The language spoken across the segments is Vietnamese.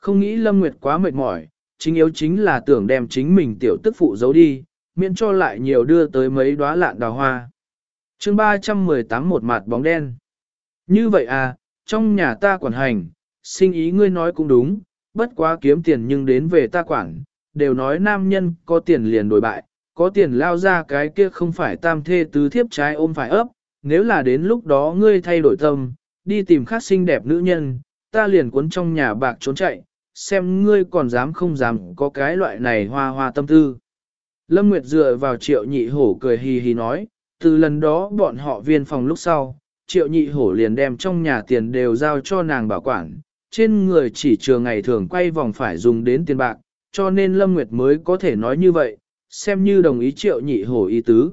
không nghĩ Lâm Nguyệt quá mệt mỏi, chính yếu chính là tưởng đem chính mình tiểu tức phụ giấu đi, miễn cho lại nhiều đưa tới mấy đóa lạn đào hoa. chương 318 một mặt bóng đen. Như vậy à, trong nhà ta quản hành, sinh ý ngươi nói cũng đúng, bất quá kiếm tiền nhưng đến về ta quản, đều nói nam nhân có tiền liền đổi bại, có tiền lao ra cái kia không phải tam thê tứ thiếp trái ôm phải ấp, nếu là đến lúc đó ngươi thay đổi tâm, đi tìm khác xinh đẹp nữ nhân, ta liền cuốn trong nhà bạc trốn chạy, xem ngươi còn dám không dám có cái loại này hoa hoa tâm tư. Lâm Nguyệt dựa vào Triệu Nhị Hổ cười hì hì nói, từ lần đó bọn họ viên phòng lúc sau, Triệu Nhị Hổ liền đem trong nhà tiền đều giao cho nàng bảo quản, trên người chỉ chừa ngày thường quay vòng phải dùng đến tiền bạc, cho nên Lâm Nguyệt mới có thể nói như vậy, xem như đồng ý Triệu Nhị Hổ ý tứ.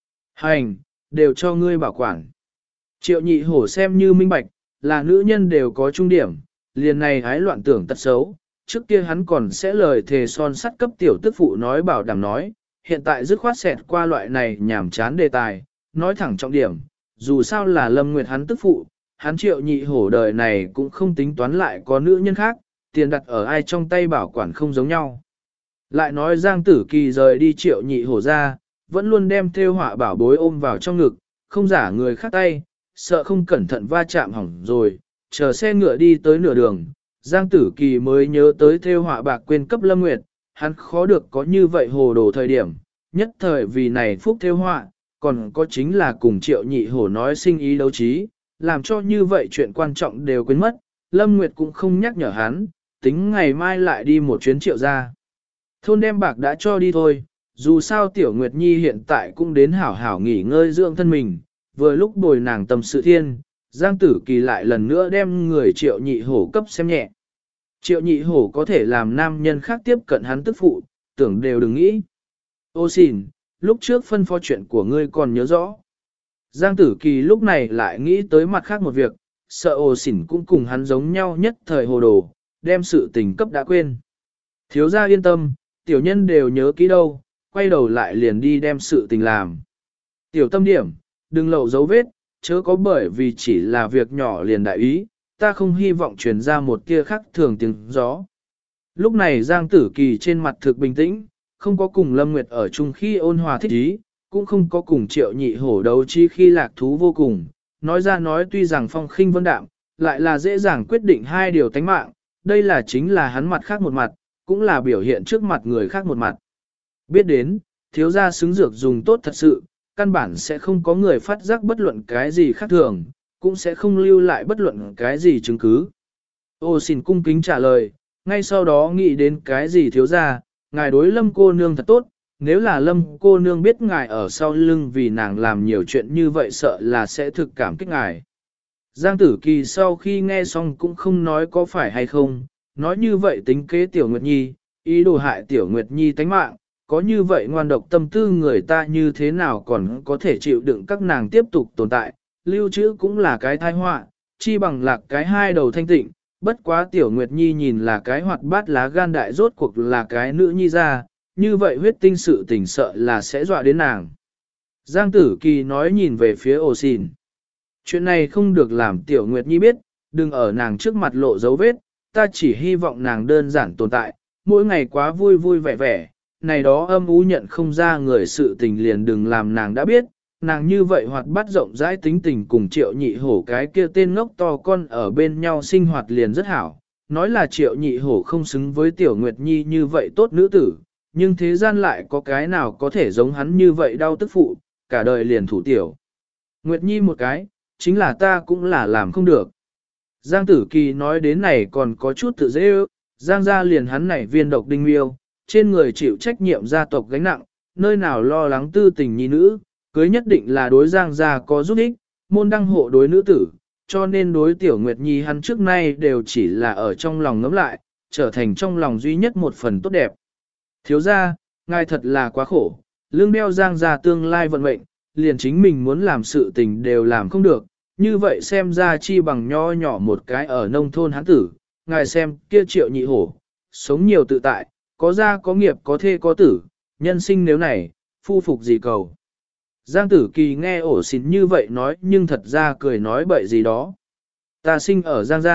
Hành, đều cho ngươi bảo quản. Triệu Nhị Hổ xem như minh bạch, là nữ nhân đều có trung điểm, liền này hái loạn tưởng tật xấu, trước kia hắn còn sẽ lời thề son sắt cấp tiểu tức phụ nói bảo đảm nói, hiện tại dứt khoát xẹt qua loại này nhảm chán đề tài, nói thẳng trọng điểm, dù sao là Lâm Nguyệt hắn tức phụ, hắn Triệu Nhị Hổ đời này cũng không tính toán lại có nữ nhân khác, tiền đặt ở ai trong tay bảo quản không giống nhau. Lại nói Giang Tử Kỳ rời đi Triệu Nhị Hổ ra, vẫn luôn đem thêu họa bảo bối ôm vào trong ngực, không giả người khác tay, sợ không cẩn thận va chạm hỏng rồi, chờ xe ngựa đi tới nửa đường, Giang Tử Kỳ mới nhớ tới thêu họa bạc quên cấp Lâm Nguyệt, hắn khó được có như vậy hồ đồ thời điểm, nhất thời vì này phúc thêu họa, còn có chính là cùng Triệu Nhị Hổ nói sinh ý đấu trí, làm cho như vậy chuyện quan trọng đều quên mất, Lâm Nguyệt cũng không nhắc nhở hắn, tính ngày mai lại đi một chuyến Triệu ra. Thôn đem bạc đã cho đi thôi, dù sao Tiểu Nguyệt Nhi hiện tại cũng đến hảo hảo nghỉ ngơi dưỡng thân mình, vừa lúc bồi nàng tâm sự thiên, Giang Tử Kỳ lại lần nữa đem người Triệu Nhị Hổ cấp xem nhẹ. Triệu Nhị Hổ có thể làm nam nhân khác tiếp cận hắn tức phụ, tưởng đều đừng nghĩ. Ô xìn, lúc trước phân phó chuyện của ngươi còn nhớ rõ. Giang Tử Kỳ lúc này lại nghĩ tới mặt khác một việc, sợ ô xỉn cũng cùng hắn giống nhau nhất thời hồ đồ, đem sự tình cấp đã quên. Thiếu gia yên tâm, tiểu nhân đều nhớ kỹ đâu, quay đầu lại liền đi đem sự tình làm. Tiểu tâm điểm, đừng lậu dấu vết, chớ có bởi vì chỉ là việc nhỏ liền đại ý, ta không hy vọng truyền ra một tia khác thường tiếng gió. Lúc này Giang Tử Kỳ trên mặt thực bình tĩnh, không có cùng Lâm Nguyệt ở chung khi ôn hòa thích ý, cũng không có cùng Triệu Nhị Hổ đấu chi khi lạc thú vô cùng. Nói ra nói tuy rằng phong khinh vân đạm, lại là dễ dàng quyết định hai điều tánh mạng, đây là chính là hắn mặt khác một mặt, cũng là biểu hiện trước mặt người khác một mặt. Biết đến, thiếu gia xứng dược dùng tốt thật sự, căn bản sẽ không có người phát giác bất luận cái gì khác thường, cũng sẽ không lưu lại bất luận cái gì chứng cứ. Ô xin cung kính trả lời, ngay sau đó nghĩ đến cái gì thiếu gia, ngài đối Lâm cô nương thật tốt, nếu là Lâm cô nương biết ngài ở sau lưng vì nàng làm nhiều chuyện như vậy sợ là sẽ thực cảm kích ngài. Giang Tử Kỳ sau khi nghe xong cũng không nói có phải hay không, nói như vậy tính kế Tiểu Nguyệt Nhi, ý đồ hại Tiểu Nguyệt Nhi tánh mạng, có như vậy ngoan độc tâm tư người ta như thế nào còn có thể chịu đựng các nàng tiếp tục tồn tại, lưu trữ cũng là cái tai họa, chi bằng lạc cái hai đầu thanh tịnh, bất quá Tiểu Nguyệt Nhi nhìn là cái hoạt bát lá gan đại rốt cuộc là cái nữ nhi ra, như vậy huyết tinh sự tình sợ là sẽ dọa đến nàng. Giang Tử Kỳ nói nhìn về phía Ô Xìn. Chuyện này không được làm Tiểu Nguyệt Nhi biết, đừng ở nàng trước mặt lộ dấu vết, ta chỉ hy vọng nàng đơn giản tồn tại, mỗi ngày quá vui vui vẻ vẻ, này đó âm u nhận không ra người sự tình liền đừng làm nàng đã biết, nàng như vậy hoạt bát rộng rãi tính tình cùng Triệu Nhị Hổ cái kia tên ngốc to con ở bên nhau sinh hoạt liền rất hảo, nói là Triệu Nhị Hổ không xứng với Tiểu Nguyệt Nhi như vậy tốt nữ tử, nhưng thế gian lại có cái nào có thể giống hắn như vậy đau tức phụ, cả đời liền thủ Tiểu Nguyệt Nhi một cái, chính là ta cũng là làm không được. Giang Tử Kỳ nói đến này còn có chút tự dễ ước, Giang gia liền hắn này viên độc đinh miêu, trên người chịu trách nhiệm gia tộc gánh nặng, nơi nào lo lắng tư tình nhi nữ, cưới nhất định là đối Giang gia có giúp ích, môn đăng hộ đối nữ tử, cho nên đối Tiểu Nguyệt Nhi hắn trước nay đều chỉ là ở trong lòng ngấm lại, trở thành trong lòng duy nhất một phần tốt đẹp. Thiếu gia, ngài thật là quá khổ, lương đeo Giang gia tương lai vận mệnh, liền chính mình muốn làm sự tình đều làm không được, như vậy xem ra chi bằng nho nhỏ một cái ở nông thôn hán tử, ngài xem kia Triệu Nhị Hổ, sống nhiều tự tại, có gia có nghiệp có thê có tử, nhân sinh nếu này, phu phục gì cầu. Giang Tử Kỳ nghe Ổ Xìn như vậy nói nhưng thật ra cười nói bậy gì đó. Ta sinh ở Giang gia,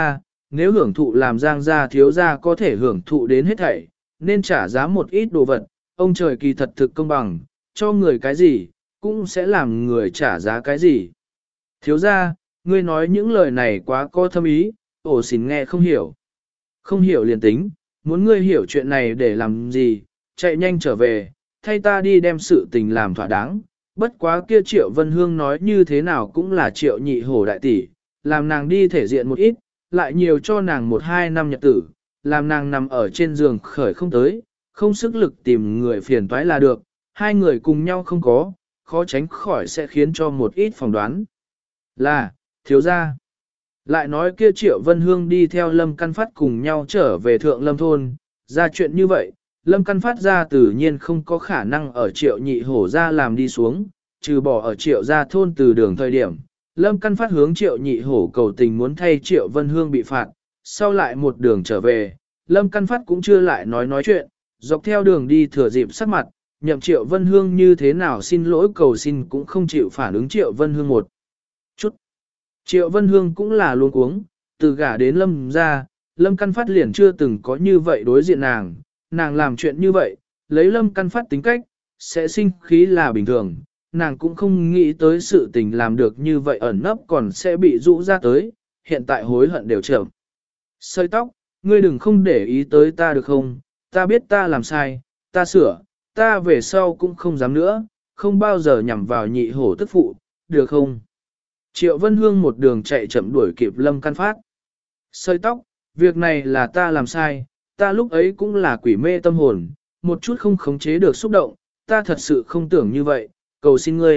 nếu hưởng thụ làm Giang gia thiếu gia có thể hưởng thụ đến hết thảy, nên trả giá một ít đồ vật, ông trời kỳ thật thực công bằng, cho người cái gì, cũng sẽ làm người trả giá cái gì. Thiếu gia, ngươi nói những lời này quá có thâm ý, ổ xỉn nghe không hiểu. Không hiểu liền tính, muốn ngươi hiểu chuyện này để làm gì, chạy nhanh trở về, thay ta đi đem sự tình làm thỏa đáng. Bất quá kia Triệu Vân Hương nói như thế nào cũng là Triệu Nhị Hổ đại tỷ, làm nàng đi thể diện một ít, lại nhiều cho nàng 1-2 năm nhật tử, làm nàng nằm ở trên giường khởi không tới, không sức lực tìm người phiền toái là được, hai người cùng nhau không có, khó tránh khỏi sẽ khiến cho một ít phỏng đoán. Là, thiếu gia. Lại nói kia Triệu Vân Hương đi theo Lâm Căn Phát cùng nhau trở về Thượng Lâm Thôn, ra chuyện như vậy, Lâm Căn Phát ra tự nhiên không có khả năng ở Triệu Nhị Hổ ra làm đi xuống, trừ bỏ ở Triệu gia thôn từ đường thời điểm. Lâm Căn Phát hướng Triệu Nhị Hổ cầu tình muốn thay Triệu Vân Hương bị phạt, sau lại một đường trở về, Lâm Căn Phát cũng chưa lại nói chuyện, dọc theo đường đi thừa dịp sắc mặt, nhậm Triệu Vân Hương như thế nào xin lỗi cầu xin cũng không chịu phản ứng Triệu Vân Hương một chút. Triệu Vân Hương cũng là luôn cuống, từ gả đến Lâm ra, Lâm Căn Phát liền chưa từng có như vậy đối diện nàng làm chuyện như vậy, lấy Lâm Căn Phát tính cách, sẽ sinh khí là bình thường, nàng cũng không nghĩ tới sự tình làm được như vậy ẩn nấp còn sẽ bị rũ ra tới, hiện tại hối hận đều chậm. Sợi tóc, ngươi đừng không để ý tới ta được không, ta biết ta làm sai, ta sửa, ta về sau cũng không dám nữa, không bao giờ nhằm vào Nhị Hổ tức phụ, được không? Triệu Vân Hương một đường chạy chậm đuổi kịp Lâm Căn Phát. Sợi tóc, việc này là ta làm sai, ta lúc ấy cũng là quỷ mê tâm hồn, một chút không khống chế được xúc động, ta thật sự không tưởng như vậy, cầu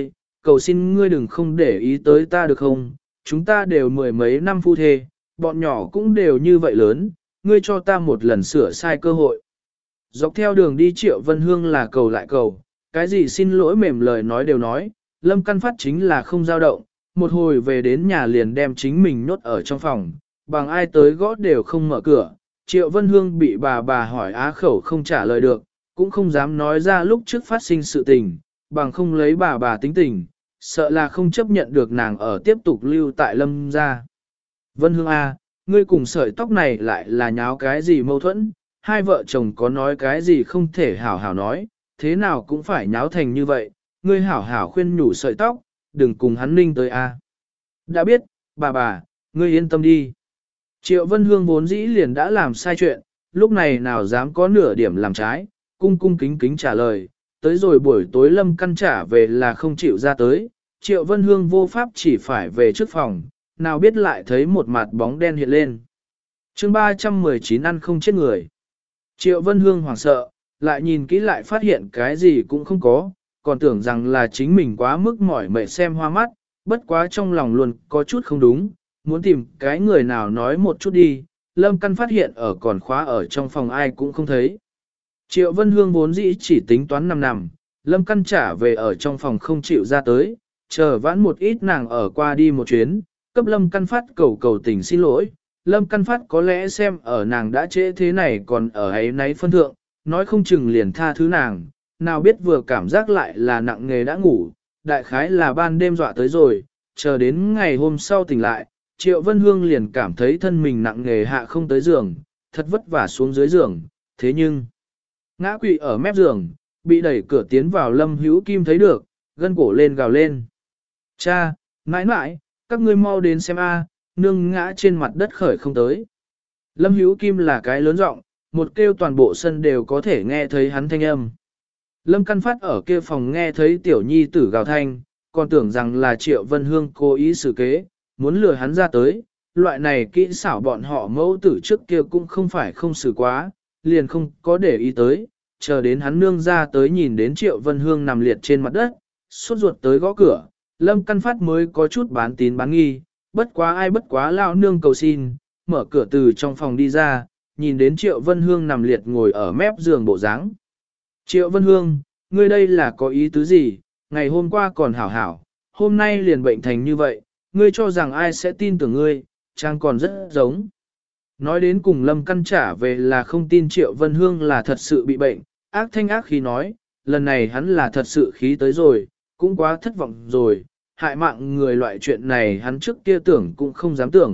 xin ngươi đừng không để ý tới ta được không, chúng ta đều 10 mấy năm phu thê, bọn nhỏ cũng đều như vậy lớn, ngươi cho ta một lần sửa sai cơ hội. Dọc theo đường đi Triệu Vân Hương là cầu lại cầu, cái gì xin lỗi mềm lời nói đều nói, Lâm Căn Phát chính là không dao động, một hồi về đến nhà liền đem chính mình nhốt ở trong phòng, bằng ai tới gõ đều không mở cửa. Triệu Vân Hương bị bà hỏi á khẩu không trả lời được, cũng không dám nói ra lúc trước phát sinh sự tình, bằng không lấy bà tính tình, sợ là không chấp nhận được nàng ở tiếp tục lưu tại Lâm gia. Vân Hương A, ngươi cùng sợi tóc này lại là nháo cái gì mâu thuẫn, hai vợ chồng có nói cái gì không thể hảo hảo nói, thế nào cũng phải nháo thành như vậy, ngươi hảo hảo khuyên nhủ sợi tóc, đừng cùng hắn ninh tới A. Đã biết, bà, ngươi yên tâm đi. Triệu Vân Hương vốn dĩ liền đã làm sai chuyện, lúc này nào dám có nửa điểm làm trái, cung kính trả lời, tới rồi buổi tối Lâm Căn trả về là không chịu ra tới, Triệu Vân Hương vô pháp chỉ phải về trước phòng, nào biết lại thấy một mặt bóng đen hiện lên. chương 319 ăn không chết người. Triệu Vân Hương hoảng sợ, lại nhìn kỹ lại phát hiện cái gì cũng không có, còn tưởng rằng là chính mình quá mức mỏi mệt xem hoa mắt, bất quá trong lòng luôn có chút không đúng, muốn tìm cái người nào nói một chút đi, Lâm Căn phát hiện ở còn khóa ở trong phòng ai cũng không thấy. Triệu Vân Hương vốn dĩ chỉ tính toán nằm, Lâm Căn trả về ở trong phòng không chịu ra tới, chờ vãn một ít nàng ở qua đi một chuyến, cấp Lâm Căn Phát cầu tình xin lỗi. Lâm Căn Phát có lẽ xem ở nàng đã trễ thế này còn ở ấy nấy phân thượng, nói không chừng liền tha thứ nàng, nào biết vừa cảm giác lại là nặng nghề đã ngủ, đại khái là ban đêm dọa tới rồi, chờ đến ngày hôm sau tỉnh lại, Triệu Vân Hương liền cảm thấy thân mình nặng nghề hạ không tới giường, thật vất vả xuống dưới giường, thế nhưng ngã quỵ ở mép giường, bị đẩy cửa tiến vào Lâm Hữu Kim thấy được, gân cổ lên gào lên. Cha, mãi, các ngươi mau đến xem a, nương ngã trên mặt đất khởi không tới. Lâm Hữu Kim là cái lớn giọng, một kêu toàn bộ sân đều có thể nghe thấy hắn thanh âm. Lâm Căn Phát ở kia phòng nghe thấy tiểu nhi tử gào thanh, còn tưởng rằng là Triệu Vân Hương cố ý xử kế, muốn lừa hắn ra tới. Loại này kỹ xảo bọn họ mẫu tử trước kia cũng không phải không xử quá, liền không có để ý tới, chờ đến hắn nương ra tới nhìn đến Triệu Vân Hương nằm liệt trên mặt đất, sốt ruột tới gõ cửa, Lâm Căn Phát mới có chút bán tín bán nghi, bất quá lao nương cầu xin, mở cửa từ trong phòng đi ra, nhìn đến Triệu Vân Hương nằm liệt ngồi ở mép giường bộ dáng. Triệu Vân Hương, ngươi đây là có ý tứ gì, ngày hôm qua còn hảo, hôm nay liền bệnh thành như vậy, ngươi cho rằng ai sẽ tin tưởng ngươi, trang còn rất giống. Nói đến cùng Lâm Căn trả về là không tin Triệu Vân Hương là thật sự bị bệnh, ác thanh ác khí nói, lần này hắn là thật sự khí tới rồi, cũng quá thất vọng rồi, hại mạng người loại chuyện này hắn trước kia tưởng cũng không dám tưởng,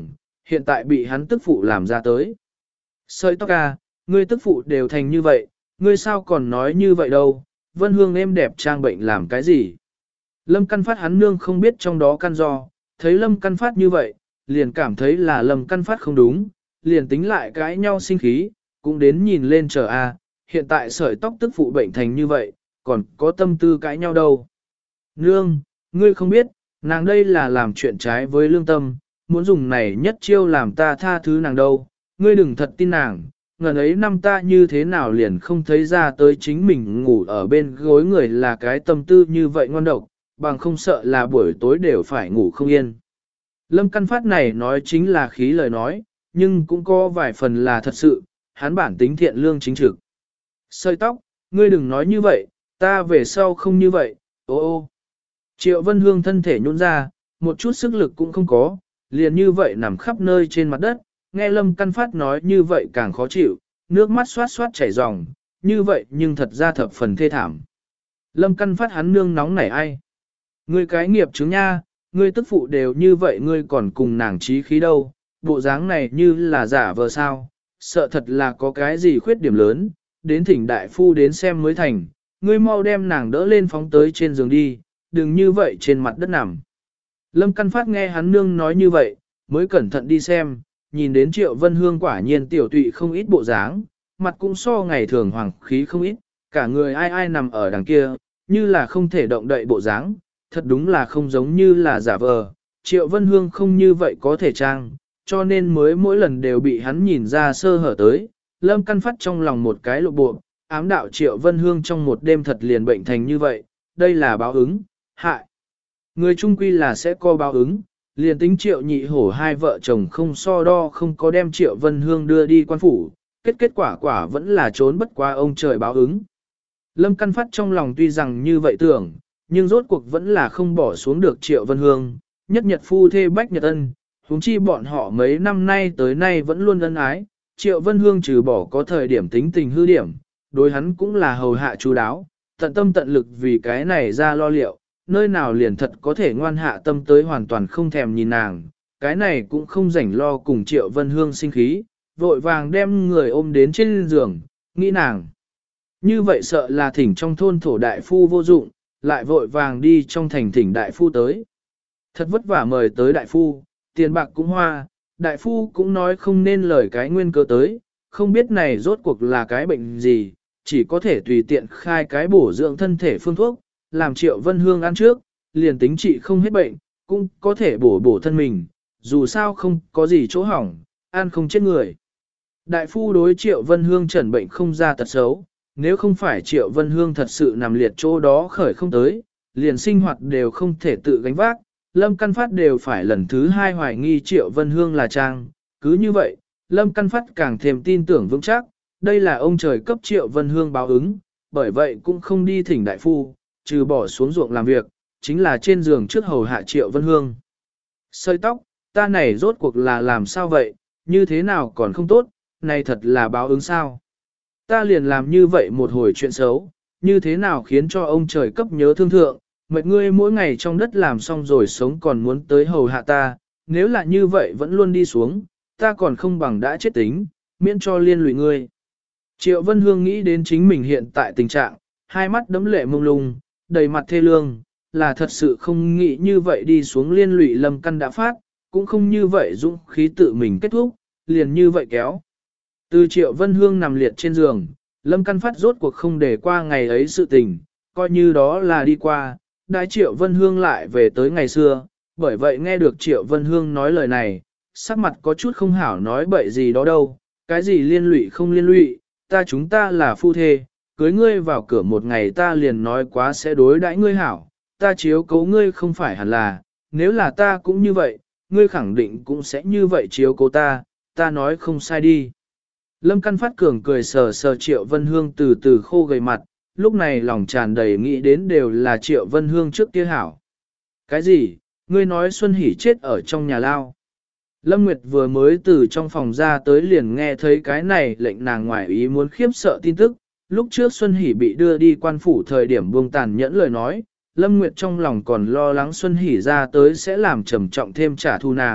hiện tại bị hắn tức phụ làm ra tới. Sợi tóc à, ngươi tức phụ đều thành như vậy, ngươi sao còn nói như vậy đâu, Vân Hương em đẹp trang bệnh làm cái gì. Lâm Căn Phát hắn nương không biết trong đó căn do, thấy Lâm Căn Phát như vậy, liền cảm thấy là Lâm Căn Phát không đúng, liền tính lại cãi nhau sinh khí, cũng đến nhìn lên chờ a. Hiện tại sợi tóc tức phụ bệnh thành như vậy, còn có tâm tư cãi nhau đâu. Nương, ngươi không biết, nàng đây là làm chuyện trái với lương tâm, muốn dùng này nhất chiêu làm ta tha thứ nàng đâu, ngươi đừng thật tin nàng, ngần ấy năm ta như thế nào liền không thấy ra tới chính mình ngủ ở bên gối người là cái tâm tư như vậy ngon độc, bằng không sợ là buổi tối đều phải ngủ không yên. Lâm Căn Phát này nói chính là khí lời nói, nhưng cũng có vài phần là thật sự, hắn bản tính thiện lương chính trực. Sợi tóc, ngươi đừng nói như vậy, ta về sau không như vậy, ô ô. Triệu Vân Hương thân thể nhũn ra, một chút sức lực cũng không có, liền như vậy nằm khắp nơi trên mặt đất, nghe Lâm Căn Phát nói như vậy càng khó chịu, nước mắt xoát xoát chảy ròng, như vậy nhưng thật ra thập phần thê thảm. Lâm Căn Phát hắn nương nóng nảy ai? Ngươi cái nghiệp chứng nha, ngươi tức phụ đều như vậy ngươi còn cùng nàng trí khí đâu, bộ dáng này như là giả vờ sao, sợ thật là có cái gì khuyết điểm lớn, đến thỉnh đại phu đến xem mới thành, ngươi mau đem nàng đỡ lên phóng tới trên giường đi, đừng như vậy trên mặt đất nằm. Lâm Căn Phát nghe hắn nương nói như vậy, mới cẩn thận đi xem, nhìn đến Triệu Vân Hương quả nhiên tiểu tụy không ít bộ dáng, mặt cũng so ngày thường hoàng khí không ít, cả người ai ai nằm ở đằng kia, như là không thể động đậy bộ dáng, thật đúng là không giống như là giả vờ. Triệu Vân Hương không như vậy có thể trang, cho nên mới mỗi lần đều bị hắn nhìn ra sơ hở tới. Lâm Căn Phát trong lòng một cái lộ bộ, ám đạo Triệu Vân Hương trong một đêm thật liền bệnh thành như vậy, đây là báo ứng, hại. Người trung quy là sẽ có báo ứng, liền tính Triệu Nhị Hổ hai vợ chồng không so đo không có đem Triệu Vân Hương đưa đi quan phủ, kết quả vẫn là trốn bất qua ông trời báo ứng. Lâm Căn Phát trong lòng tuy rằng như vậy tưởng, nhưng rốt cuộc vẫn là không bỏ xuống được Triệu Vân Hương, nhất nhật phu thê bách nhật ân, huống chi bọn họ mấy năm nay tới nay vẫn luôn ân ái, Triệu Vân Hương trừ bỏ có thời điểm tính tình hư điểm, đối hắn cũng là hầu hạ chú đáo, tận tâm tận lực vì cái này ra lo liệu, nơi nào liền thật có thể ngoan hạ tâm tới hoàn toàn không thèm nhìn nàng, cái này cũng không rảnh lo cùng Triệu Vân Hương sinh khí, vội vàng đem người ôm đến trên giường, nghĩ nàng. Như vậy sợ là thỉnh trong thôn thổ đại phu vô dụng, lại vội vàng đi trong thành thỉnh đại phu tới. Thật vất vả mời tới đại phu, tiền bạc cũng hoa, đại phu cũng nói không nên lời cái nguyên cơ tới, không biết này rốt cuộc là cái bệnh gì, chỉ có thể tùy tiện khai cái bổ dưỡng thân thể phương thuốc, làm Triệu Vân Hương ăn trước, liền tính trị không hết bệnh, cũng có thể bổ thân mình, dù sao không có gì chỗ hỏng, ăn không chết người. Đại phu đối Triệu Vân Hương chẩn bệnh không ra tật xấu, nếu không phải Triệu Vân Hương thật sự nằm liệt chỗ đó khởi không tới, liền sinh hoạt đều không thể tự gánh vác, Lâm Căn Phát đều phải lần thứ hai hoài nghi Triệu Vân Hương là trang. Cứ như vậy, Lâm Căn Phát càng thêm tin tưởng vững chắc, đây là ông trời cấp Triệu Vân Hương báo ứng, bởi vậy cũng không đi thỉnh đại phu, trừ bỏ xuống ruộng làm việc, chính là trên giường trước hầu hạ Triệu Vân Hương. Sợi tóc, ta này rốt cuộc là làm sao vậy, như thế nào còn không tốt, này thật là báo ứng sao. Ta liền làm như vậy một hồi chuyện xấu, như thế nào khiến cho ông trời cấp nhớ thương thượng, mệt ngươi mỗi ngày trong đất làm xong rồi sống còn muốn tới hầu hạ ta, nếu là như vậy vẫn luôn đi xuống, ta còn không bằng đã chết tính, miễn cho liên lụy ngươi. Triệu Vân Hương nghĩ đến chính mình hiện tại tình trạng, hai mắt đẫm lệ mông lung, đầy mặt thê lương, là thật sự không nghĩ như vậy đi xuống liên lụy Lâm Căn đã phát, cũng không như vậy dũng khí tự mình kết thúc, liền như vậy kéo. Từ Triệu Vân Hương nằm liệt trên giường, Lâm Căn Phát rốt cuộc không để qua ngày ấy sự tình, coi như đó là đi qua, đại Triệu Vân Hương lại về tới ngày xưa, bởi vậy nghe được Triệu Vân Hương nói lời này, sắc mặt có chút không hảo nói bậy gì đó đâu, cái gì liên lụy không liên lụy, chúng ta là phu thê, cưới ngươi vào cửa một ngày ta liền nói quá sẽ đối đãi ngươi hảo, ta chiếu cố ngươi không phải hẳn là, nếu là ta cũng như vậy, ngươi khẳng định cũng sẽ như vậy chiếu cố ta nói không sai đi. Lâm Căn Phát cường cười sờ sờ Triệu Vân Hương từ từ khô gầy mặt, lúc này lòng tràn đầy nghĩ đến đều là Triệu Vân Hương trước kia hảo. Cái gì, ngươi nói Xuân Hỷ chết ở trong nhà lao. Lâm Nguyệt vừa mới từ trong phòng ra tới liền nghe thấy cái này lệnh nàng ngoài ý muốn khiếp sợ tin tức, lúc trước Xuân Hỷ bị đưa đi quan phủ thời điểm buông tàn nhẫn lời nói, Lâm Nguyệt trong lòng còn lo lắng Xuân Hỷ ra tới sẽ làm trầm trọng thêm trả thù nàng,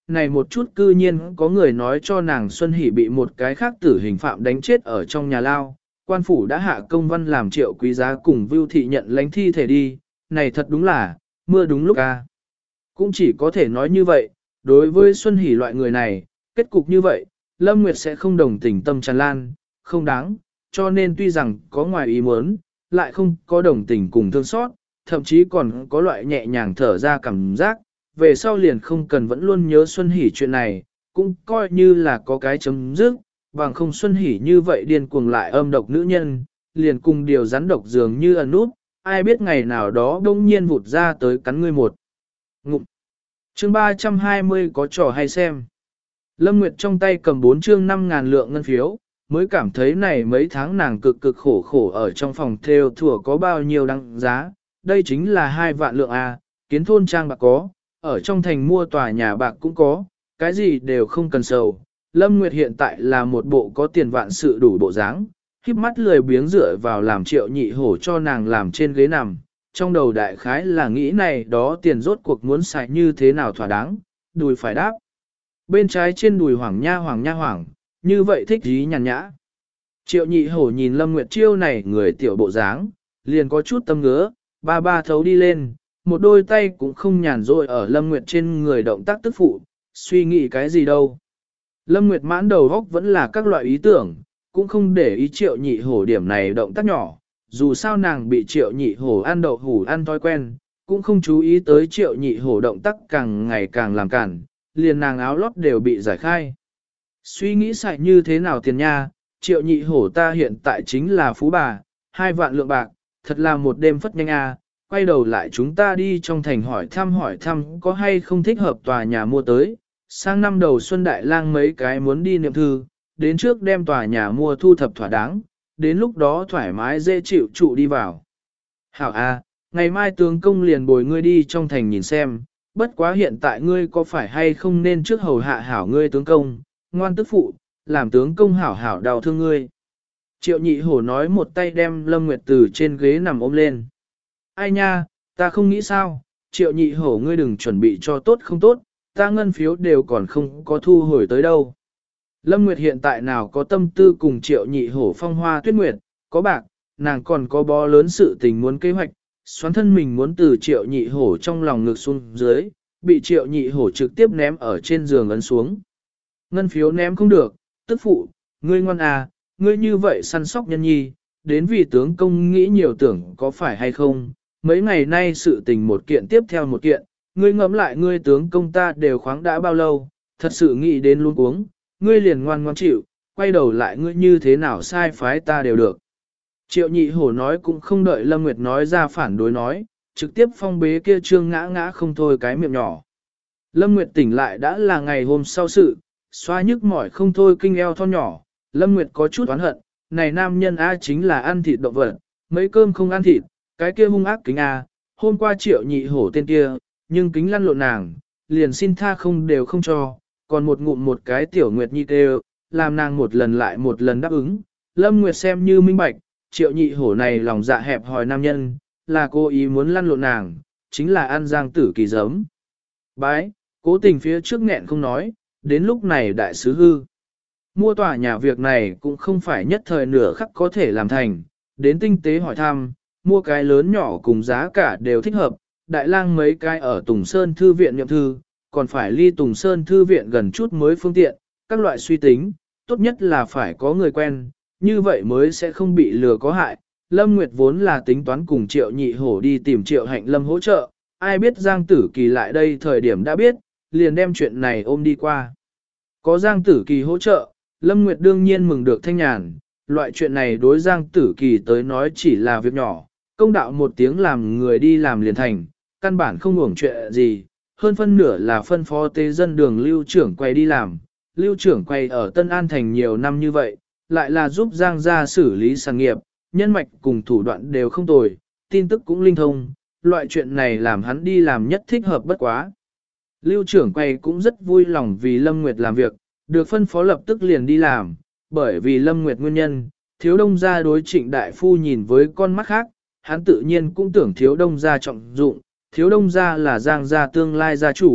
này một chút cư nhiên có người nói cho nàng Xuân Hỷ bị một cái khác tử hình phạm đánh chết ở trong nhà lao, quan phủ đã hạ công văn làm Triệu Quý Giá cùng Vưu Thị nhận lãnh thi thể đi, này thật đúng là, mưa đúng lúc a. Cũng chỉ có thể nói như vậy, đối với Xuân Hỷ loại người này, kết cục như vậy, Lâm Nguyệt sẽ không đồng tình tâm tràn lan, không đáng, cho nên tuy rằng có ngoài ý muốn, lại không có đồng tình cùng thương xót, thậm chí còn có loại nhẹ nhàng thở ra cảm giác, về sau liền không cần vẫn luôn nhớ Xuân Hỷ chuyện này, cũng coi như là có cái chấm dứt, bằng không Xuân Hỷ như vậy điên cuồng lại âm độc nữ nhân, liền cùng điều rắn độc dường như ẩn nút, ai biết ngày nào đó đông nhiên vụt ra tới cắn ngươi một ngụm. Chương 320 có trò hay xem. Lâm Nguyệt trong tay cầm 4 chương 5.000 lượng ngân phiếu, mới cảm thấy này mấy tháng nàng cực cực khổ khổ ở trong phòng theo thủa có bao nhiêu đăng giá, đây chính là 2 vạn lượng A, kiến thôn trang bạc có, ở trong thành mua tòa nhà bạc cũng có, cái gì đều không cần sầu. Lâm Nguyệt hiện tại là một bộ có tiền vạn sự đủ bộ dáng, khiếp mắt lười biếng dựa vào làm Triệu Nhị Hổ cho nàng làm trên ghế nằm, trong đầu đại khái là nghĩ này đó tiền rốt cuộc muốn xài như thế nào thỏa đáng, đùi phải đáp. Bên trái trên đùi hoảng nha hoảng, như vậy thích dí nhàn nhã. Triệu Nhị Hổ nhìn Lâm Nguyệt chiêu này người tiểu bộ dáng, liền có chút tâm ngứa, ba thấu đi lên, một đôi tay cũng không nhàn rỗi ở Lâm Nguyệt trên người động tác tức phụ, suy nghĩ cái gì đâu. Lâm Nguyệt mãn đầu góc vẫn là các loại ý tưởng, cũng không để ý Triệu Nhị Hổ điểm này động tác nhỏ, dù sao nàng bị Triệu Nhị Hổ ăn đậu hủ ăn thói quen, cũng không chú ý tới Triệu Nhị Hổ động tác càng ngày càng làm cản, liền nàng áo lót đều bị giải khai. Suy nghĩ xài như thế nào tiền nha, Triệu Nhị Hổ ta hiện tại chính là phú bà, 2 vạn lượng bạc, thật là một đêm phất nhanh a. Quay đầu lại chúng ta đi trong thành hỏi thăm có hay không thích hợp tòa nhà mua tới, sang năm đầu xuân đại lang mấy cái muốn đi niệm thư, đến trước đem tòa nhà mua thu thập thỏa đáng, đến lúc đó thoải mái dễ chịu trụ đi vào. Hảo a, ngày mai tướng công liền bồi ngươi đi trong thành nhìn xem, bất quá hiện tại ngươi có phải hay không nên trước hầu hạ hảo ngươi tướng công, ngoan tức phụ, làm tướng công hảo hảo đau thương ngươi. Triệu Nhị Hổ nói một tay đem Lâm Nguyệt từ trên ghế nằm ôm lên. Ai nha, ta không nghĩ sao, Triệu Nhị Hổ ngươi đừng chuẩn bị cho tốt không tốt, ta ngân phiếu đều còn không có thu hồi tới đâu. Lâm Nguyệt hiện tại nào có tâm tư cùng Triệu Nhị Hổ phong hoa tuyết nguyệt, có bạc, nàng còn có bó lớn sự tình muốn kế hoạch, xoắn thân mình muốn từ Triệu Nhị Hổ trong lòng ngực xuống dưới, bị Triệu Nhị Hổ trực tiếp ném ở trên giường ấn xuống. Ngân phiếu ném không được, tức phụ, ngươi ngoan à, ngươi như vậy săn sóc nhân nhi, đến vì tướng công nghĩ nhiều tưởng có phải hay không, mấy ngày nay sự tình một kiện tiếp theo một kiện, ngươi ngẫm lại ngươi tướng công ta đều khoáng đã bao lâu, thật sự nghĩ đến luôn uống, ngươi liền ngoan ngoan chịu, quay đầu lại ngươi như thế nào sai phái ta đều được. Triệu Nhị Hổ nói cũng không đợi Lâm Nguyệt nói ra phản đối nói, trực tiếp phong bế kia trương ngã ngã không thôi cái miệng nhỏ. Lâm Nguyệt tỉnh lại đã là ngày hôm sau sự, xoa nhức mỏi không thôi kinh eo thon nhỏ, Lâm Nguyệt có chút oán hận, này nam nhân A chính là ăn thịt động vật, mấy cơm không ăn thịt, cái kia hung ác kính A, hôm qua Triệu Nhị Hổ tên kia, nhưng kính lăn lộn nàng, liền xin tha không đều không cho, còn một ngụm một cái tiểu Nguyệt Nhi kêu, làm nàng một lần lại một lần đáp ứng. Lâm Nguyệt xem như minh bạch, Triệu Nhị Hổ này lòng dạ hẹp hòi nam nhân, là cô ý muốn lăn lộn nàng, chính là ăn giang tử kỳ giấm. Bái, cố tình phía trước nghẹn không nói, đến lúc này đại sứ hư. Mua tòa nhà việc này cũng không phải nhất thời nửa khắc có thể làm thành, đến tinh tế hỏi thăm, mua cái lớn nhỏ cùng giá cả đều thích hợp, đại lang mấy cái ở Tùng Sơn Thư viện nhậm thư, còn phải ly Tùng Sơn Thư viện gần chút mới phương tiện, các loại suy tính, tốt nhất là phải có người quen, như vậy mới sẽ không bị lừa có hại. Lâm Nguyệt vốn là tính toán cùng Triệu Nhị Hổ đi tìm Triệu Hạnh Lâm hỗ trợ, ai biết Giang Tử Kỳ lại đây thời điểm đã biết, liền đem chuyện này ôm đi qua. Có Giang Tử Kỳ hỗ trợ, Lâm Nguyệt đương nhiên mừng được thanh nhàn, loại chuyện này đối Giang Tử Kỳ tới nói chỉ là việc nhỏ, công đạo một tiếng làm người đi làm liền thành, căn bản không uổng chuyện gì, hơn phân nửa là phân phó tế dân đường lưu trưởng quay đi làm, lưu trưởng quay ở Tân An Thành nhiều năm như vậy, lại là giúp Giang gia xử lý sản nghiệp, nhân mạch cùng thủ đoạn đều không tồi, tin tức cũng linh thông, loại chuyện này làm hắn đi làm nhất thích hợp bất quá. Lưu trưởng quay cũng rất vui lòng vì Lâm Nguyệt làm việc, được phân phó lập tức liền đi làm, bởi vì Lâm Nguyệt nguyên nhân, Thiếu Đông gia đối Trịnh đại phu nhìn với con mắt khác, hắn tự nhiên cũng tưởng Thiếu Đông gia trọng dụng, Thiếu Đông gia là Giang gia tương lai gia chủ,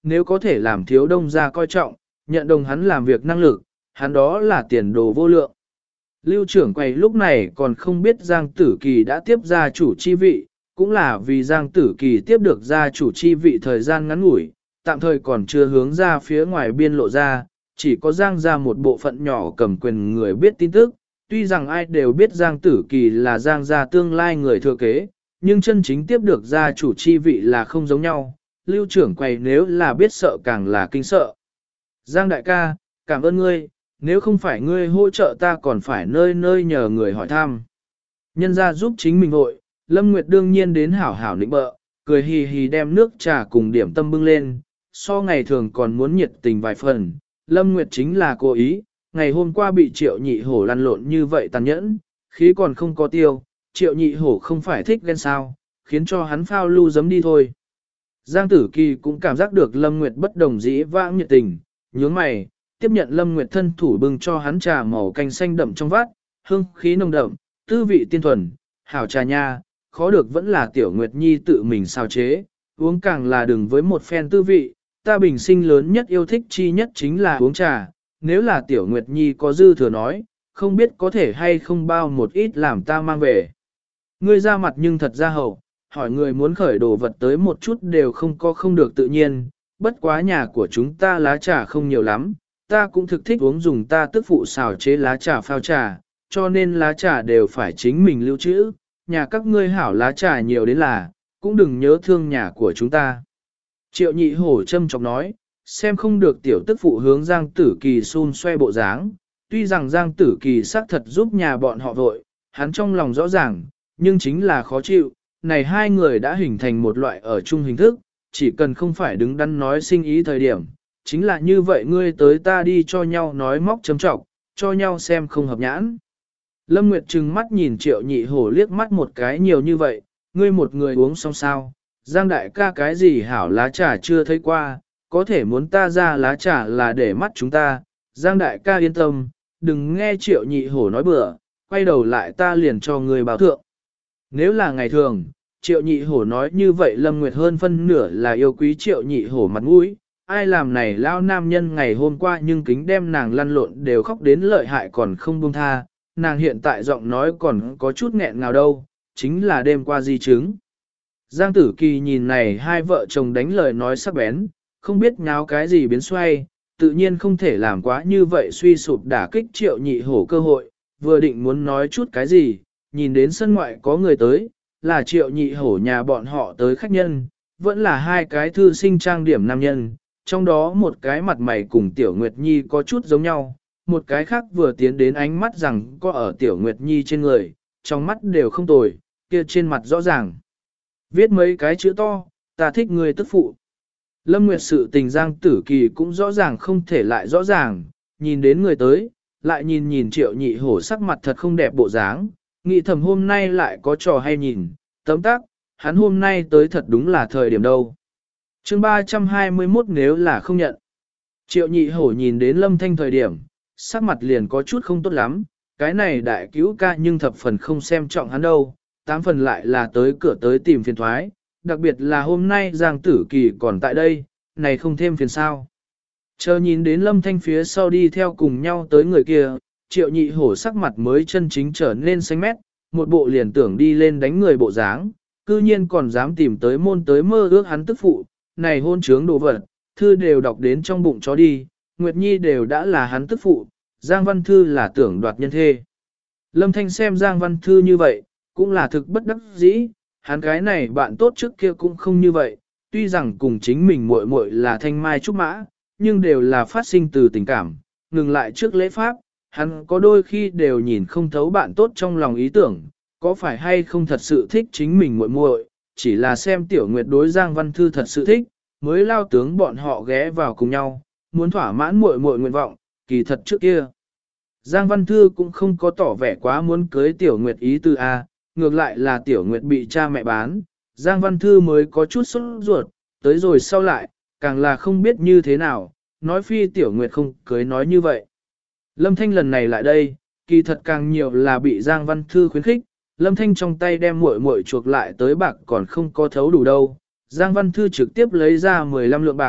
nếu có thể làm thiếu đông gia coi trọng, nhận đồng hắn làm việc năng lực, hắn đó là tiền đồ vô lượng. Lưu trưởng quầy lúc này còn không biết Giang Tử Kỳ đã tiếp gia chủ chi vị, cũng là vì Giang Tử Kỳ tiếp được gia chủ chi vị thời gian ngắn ngủi, tạm thời còn chưa hướng ra phía ngoài biên lộ ra, chỉ có Giang ra một bộ phận nhỏ cầm quyền người biết tin tức, tuy rằng ai đều biết Giang Tử Kỳ là Giang gia tương lai người thừa kế, nhưng chân chính tiếp được gia chủ chi vị là không giống nhau, Lưu trưởng quầy nếu là biết sợ càng là kinh sợ. Giang đại ca, cảm ơn ngươi, nếu không phải ngươi hỗ trợ ta còn phải nơi nơi nhờ người hỏi thăm. Nhân ra giúp chính mình vội, Lâm Nguyệt đương nhiên đến hảo hảo nịnh bợ, cười hì hì đem nước trà cùng điểm tâm bưng lên, so ngày thường còn muốn nhiệt tình vài phần. Lâm Nguyệt chính là cố ý, ngày hôm qua bị Triệu Nhị Hổ lăn lộn như vậy tàn nhẫn, khí còn không có tiêu, Triệu Nhị Hổ không phải thích ghen sao, khiến cho hắn phao lưu giấm đi thôi. Giang Tử Kỳ cũng cảm giác được Lâm Nguyệt bất đồng dĩ vãng nhiệt tình, nhướng mày, tiếp nhận Lâm Nguyệt thân thủ bưng cho hắn trà màu canh xanh đậm trong vắt, hương khí nồng đậm, tư vị tiên thuần, hảo trà nha, khó được vẫn là Tiểu Nguyệt Nhi tự mình sao chế, uống càng là đừng với một phen tư vị, ta bình sinh lớn nhất yêu thích chi nhất chính là uống trà, nếu là Tiểu Nguyệt Nhi có dư thừa nói, không biết có thể hay không bao một ít làm ta mang về. Ngươi ra mặt nhưng thật ra hậu, hỏi người muốn khởi đồ vật tới một chút đều không được tự nhiên, bất quá nhà của chúng ta lá trà không nhiều lắm, ta cũng thực thích uống dùng ta tức phụ xào chế lá trà phao trà, cho nên lá trà đều phải chính mình lưu trữ, nhà các ngươi hảo lá trà nhiều đến là, cũng đừng nhớ thương nhà của chúng ta. Triệu Nhị Hổ châm chọc nói, xem không được tiểu tức phụ hướng Giang Tử Kỳ xun xoe bộ dáng, tuy rằng Giang Tử Kỳ xác thật giúp nhà bọn họ vội, hắn trong lòng rõ ràng, nhưng chính là khó chịu, này hai người đã hình thành một loại ở chung hình thức, chỉ cần không phải đứng đắn nói sinh ý thời điểm, chính là như vậy ngươi tới ta đi cho nhau nói móc châm trọng, cho nhau xem không hợp nhãn. Lâm Nguyệt trừng mắt nhìn Triệu Nhị Hổ liếc mắt một cái nhiều như vậy, ngươi một người uống xong sao, Giang đại ca cái gì hảo lá trà chưa thấy qua, có thể muốn ta ra lá trà là để mắt chúng ta, Giang đại ca yên tâm, đừng nghe Triệu Nhị Hổ nói bừa, quay đầu lại ta liền cho ngươi báo thượng. Nếu là ngày thường, Triệu Nhị Hổ nói như vậy Lâm Nguyệt hơn phân nửa là yêu quý Triệu Nhị Hổ mặt mũi, ai làm này lao nam nhân ngày hôm qua nhưng kính đem nàng lăn lộn đều khóc đến lợi hại còn không buông tha, nàng hiện tại giọng nói còn có chút nghẹn ngào đâu, chính là đêm qua di chứng. Giang Tử Kỳ nhìn này hai vợ chồng đánh lời nói sắc bén, không biết nháo cái gì biến xoay, tự nhiên không thể làm quá như vậy suy sụp đả kích Triệu Nhị Hổ cơ hội, vừa định muốn nói chút cái gì, nhìn đến sân ngoại có người tới, là Triệu Nhị Hổ nhà bọn họ tới khách nhân, vẫn là hai cái thư sinh trang điểm nam nhân, trong đó một cái mặt mày cùng Tiểu Nguyệt Nhi có chút giống nhau, một cái khác vừa tiến đến ánh mắt rằng có ở Tiểu Nguyệt Nhi trên người, trong mắt đều không tồi, kia trên mặt rõ ràng. Viết mấy cái chữ to, ta thích người tức phụ. Lâm Nguyệt sự tình Giang Tử Kỳ cũng rõ ràng không thể lại rõ ràng, nhìn đến người tới, lại nhìn Triệu Nhị Hổ sắc mặt thật không đẹp bộ dáng, nghĩ thầm hôm nay lại có trò hay nhìn, tấm tắc, hắn hôm nay tới thật đúng là thời điểm đâu. Chương 321 nếu là không nhận. Triệu Nhị Hổ nhìn đến Lâm Thanh thời điểm, sắc mặt liền có chút không tốt lắm, cái này đại cứu ca nhưng thập phần không xem trọng hắn đâu, tám phần lại là tới cửa tới tìm phiền thoái, đặc biệt là hôm nay Giang Tử Kỳ còn tại đây, này không thêm phiền sao. Chờ nhìn đến Lâm Thanh phía sau đi theo cùng nhau tới người kia, Triệu Nhị Hổ sắc mặt mới chân chính trở nên xanh mét, một bộ liền tưởng đi lên đánh người bộ dáng, cư nhiên còn dám tìm tới môn tới mơ ước hắn tức phụ, này hôn trướng đồ vật, thư đều đọc đến trong bụng chó đi, Nguyệt Nhi đều đã là hắn tức phụ, Giang Văn Thư là tưởng đoạt nhân thê. Lâm Thanh xem Giang Văn Thư như vậy, cũng là thực bất đắc dĩ, hắn cái này bạn tốt trước kia cũng không như vậy, tuy rằng cùng chính mình muội muội là thanh mai trúc mã, nhưng đều là phát sinh từ tình cảm, ngừng lại trước lễ pháp, hắn có đôi khi đều nhìn không thấu bạn tốt trong lòng ý tưởng, có phải hay không thật sự thích chính mình muội muội, chỉ là xem Tiểu Nguyệt đối Giang Văn Thư thật sự thích, mới lao tướng bọn họ ghé vào cùng nhau, muốn thỏa mãn muội muội nguyện vọng, kỳ thật trước kia. Giang Văn Thư cũng không có tỏ vẻ quá muốn cưới Tiểu Nguyệt ý tư A, ngược lại là Tiểu Nguyệt bị cha mẹ bán, Giang Văn Thư mới có chút sốt ruột, tới rồi sau lại, càng là không biết như thế nào, nói phi Tiểu Nguyệt không cưới nói như vậy. Lâm Thanh lần này lại đây, kỳ thật càng nhiều là bị Giang Văn Thư khuyến khích, Lâm Thanh trong tay đem muội muội chuộc lại tới bạc còn không có thấu đủ đâu. Giang Văn Thư trực tiếp lấy ra 15 lượng bạc,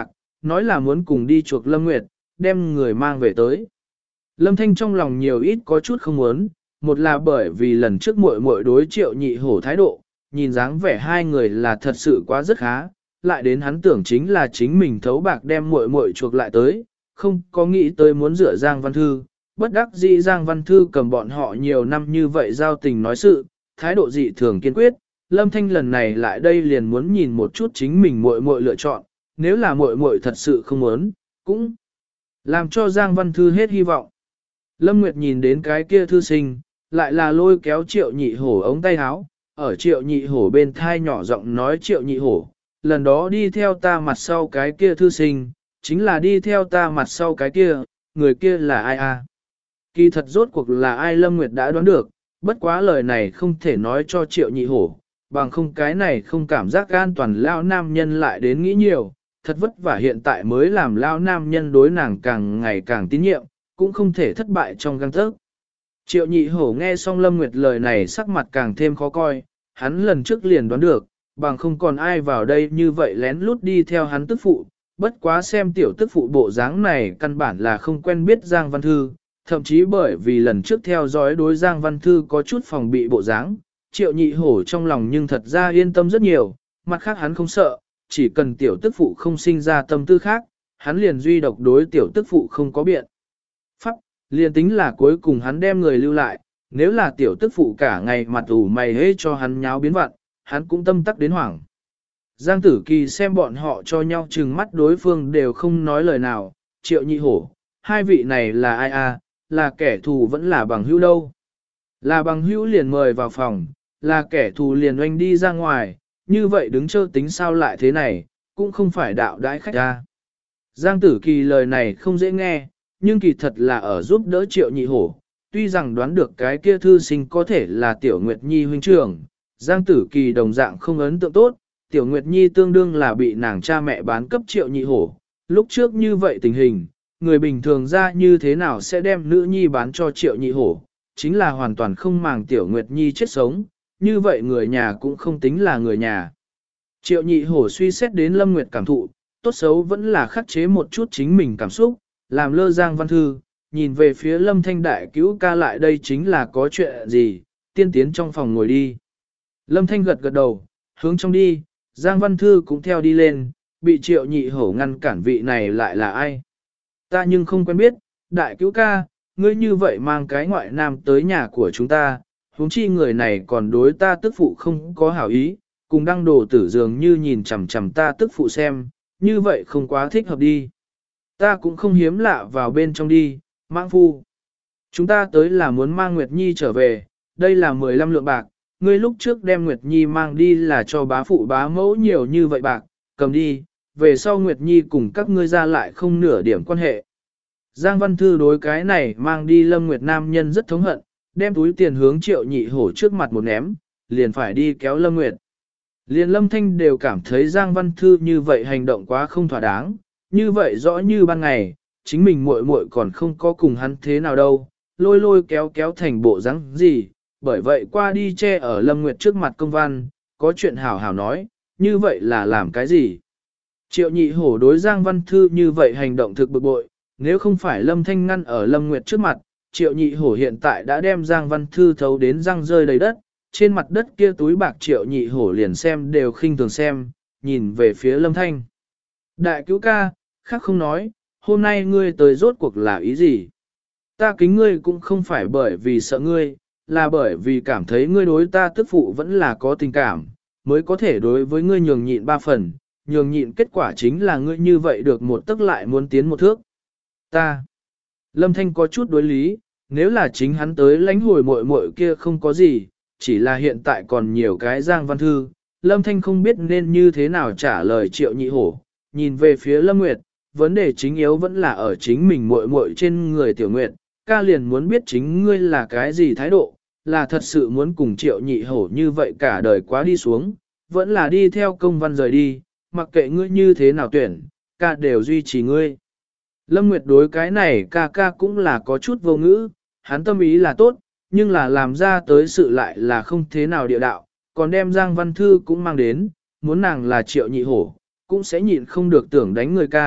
nói là muốn cùng đi chuộc Lâm Nguyệt, đem người mang về tới. Lâm Thanh trong lòng nhiều ít có chút không muốn, một là bởi vì lần trước muội muội đối Triệu Nhị Hổ thái độ, nhìn dáng vẻ hai người là thật sự quá rất khá, lại đến hắn tưởng chính là chính mình thấu bạc đem muội muội chuộc lại tới, không có nghĩ tới muốn rửa Giang Văn Thư, bất đắc dĩ Giang Văn Thư cầm bọn họ nhiều năm như vậy giao tình nói sự, thái độ dị thường kiên quyết, Lâm Thanh lần này lại đây liền muốn nhìn một chút chính mình muội muội lựa chọn, nếu là muội muội thật sự không muốn, cũng làm cho Giang Văn Thư hết hy vọng. Lâm Nguyệt nhìn đến cái kia thư sinh, lại là lôi kéo Triệu Nhị Hổ ống tay áo, ở Triệu Nhị Hổ bên thai nhỏ giọng nói Triệu Nhị Hổ, lần đó đi theo ta mặt sau cái kia thư sinh, chính là đi theo ta mặt sau cái kia, người kia là ai a? Kỳ thật rốt cuộc là ai Lâm Nguyệt đã đoán được, bất quá lời này không thể nói cho Triệu Nhị Hổ, bằng không cái này không cảm giác an toàn lao nam nhân lại đến nghĩ nhiều, thật vất vả hiện tại mới làm lao nam nhân đối nàng càng ngày càng tín nhiệm, cũng không thể thất bại trong găng tấc. Triệu Nhị Hổ nghe xong Lâm Nguyệt lời này sắc mặt càng thêm khó coi, hắn lần trước liền đoán được, bằng không còn ai vào đây như vậy lén lút đi theo hắn tức phụ, bất quá xem tiểu tức phụ bộ dáng này căn bản là không quen biết Giang Văn Thư, thậm chí bởi vì lần trước theo dõi đối Giang Văn Thư có chút phòng bị bộ dáng, Triệu Nhị Hổ trong lòng nhưng thật ra yên tâm rất nhiều, mặt khác hắn không sợ, chỉ cần tiểu tức phụ không sinh ra tâm tư khác, hắn liền duy độc đối tiểu tức phụ không có biện pháp, liền tính là cuối cùng hắn đem người lưu lại, nếu là tiểu tức phụ cả ngày mặt ủ mày hê cho hắn nháo biến vặn, hắn cũng tâm tắc đến hoảng. Giang Tử Kỳ xem bọn họ cho nhau chừng mắt đối phương đều không nói lời nào, Triệu Nhị Hổ, hai vị này là ai a? Là kẻ thù vẫn là bằng hữu đâu. Là bằng hữu liền mời vào phòng, là kẻ thù liền oanh đi ra ngoài, như vậy đứng chơ tính sao lại thế này, cũng không phải đạo đãi khách ra. Giang Tử Kỳ lời này không dễ nghe, nhưng kỳ thật là ở giúp đỡ Triệu Nhị Hổ, tuy rằng đoán được cái kia thư sinh có thể là Tiểu Nguyệt Nhi huynh trưởng, Giang Tử Kỳ đồng dạng không ấn tượng tốt, Tiểu Nguyệt Nhi tương đương là bị nàng cha mẹ bán cấp Triệu Nhị Hổ, lúc trước như vậy tình hình, người bình thường ra như thế nào sẽ đem nữ nhi bán cho Triệu Nhị Hổ, chính là hoàn toàn không màng Tiểu Nguyệt Nhi chết sống, như vậy người nhà cũng không tính là người nhà. Triệu Nhị Hổ suy xét đến Lâm Nguyệt cảm thụ, tốt xấu vẫn là khắc chế một chút chính mình cảm xúc, làm lơ Giang Văn Thư, nhìn về phía Lâm Thanh đại cứu ca lại đây chính là có chuyện gì, tiên tiến trong phòng ngồi đi. Lâm Thanh gật gật đầu, hướng trong đi, Giang Văn Thư cũng theo đi lên, bị Triệu Nhị Hổ ngăn cản vị này lại là ai. Ta nhưng không quen biết, đại cứu ca, ngươi như vậy mang cái ngoại nam tới nhà của chúng ta, huống chi người này còn đối ta tức phụ không có hảo ý, cùng đăng đồ tử dường như nhìn chằm chằm ta tức phụ xem, như vậy không quá thích hợp đi. Ta cũng không hiếm lạ vào bên trong đi, mang phu. Chúng ta tới là muốn mang Nguyệt Nhi trở về, đây là 15 lượng bạc, ngươi lúc trước đem Nguyệt Nhi mang đi là cho bá phụ bá mẫu nhiều như vậy bạc, cầm đi, về sau Nguyệt Nhi cùng các ngươi ra lại không nửa điểm quan hệ. Giang Văn Thư đối cái này mang đi Lâm Nguyệt nam nhân rất thống hận, đem túi tiền hướng Triệu Nhị Hổ trước mặt một ném, liền phải đi kéo Lâm Nguyệt. Liền Lâm Thanh đều cảm thấy Giang Văn Thư như vậy hành động quá không thỏa đáng, như vậy rõ như ban ngày, chính mình muội muội còn không có cùng hắn thế nào đâu, lôi lôi kéo kéo thành bộ dáng gì, bởi vậy qua đi che ở Lâm Nguyệt trước mặt công văn, có chuyện hảo hảo nói, như vậy là làm cái gì? Triệu Nhị Hổ đối Giang Văn Thư như vậy hành động thực bực bội, nếu không phải Lâm Thanh ngăn ở Lâm Nguyệt trước mặt, Triệu Nhị Hổ hiện tại đã đem Giang Văn Thư thấu đến răng rơi đầy đất, trên mặt đất kia túi bạc Triệu Nhị Hổ liền xem đều khinh thường xem, nhìn về phía Lâm Thanh. Đại cứu ca, khác không nói, hôm nay ngươi tới rốt cuộc là ý gì? Ta kính ngươi cũng không phải bởi vì sợ ngươi, là bởi vì cảm thấy ngươi đối ta tức phụ vẫn là có tình cảm, mới có thể đối với ngươi nhường nhịn 3 phần, nhường nhịn kết quả chính là ngươi như vậy được một tức lại muốn tiến một thước. Ta, Lâm Thanh có chút đối lý, nếu là chính hắn tới lãnh hồi muội muội kia không có gì, chỉ là hiện tại còn nhiều cái Giang Văn Thư, Lâm Thanh không biết nên như thế nào trả lời Triệu Nhị Hổ, nhìn về phía Lâm Nguyệt, vấn đề chính yếu vẫn là ở chính mình muội muội trên người Tiểu Nguyệt, ca liền muốn biết chính ngươi là cái gì thái độ, là thật sự muốn cùng Triệu Nhị Hổ như vậy cả đời quá đi xuống, vẫn là đi theo công văn rời đi, mặc kệ ngươi như thế nào tuyển, ca đều duy trì ngươi. Lâm Nguyệt đối cái này ca ca cũng là có chút vô ngữ, hắn tâm ý là tốt, nhưng là làm ra tới sự lại là không thế nào địa đạo, còn đem Giang Văn Thư cũng mang đến, muốn nàng là Triệu Nhị Hổ, cũng sẽ nhịn không được tưởng đánh người ca,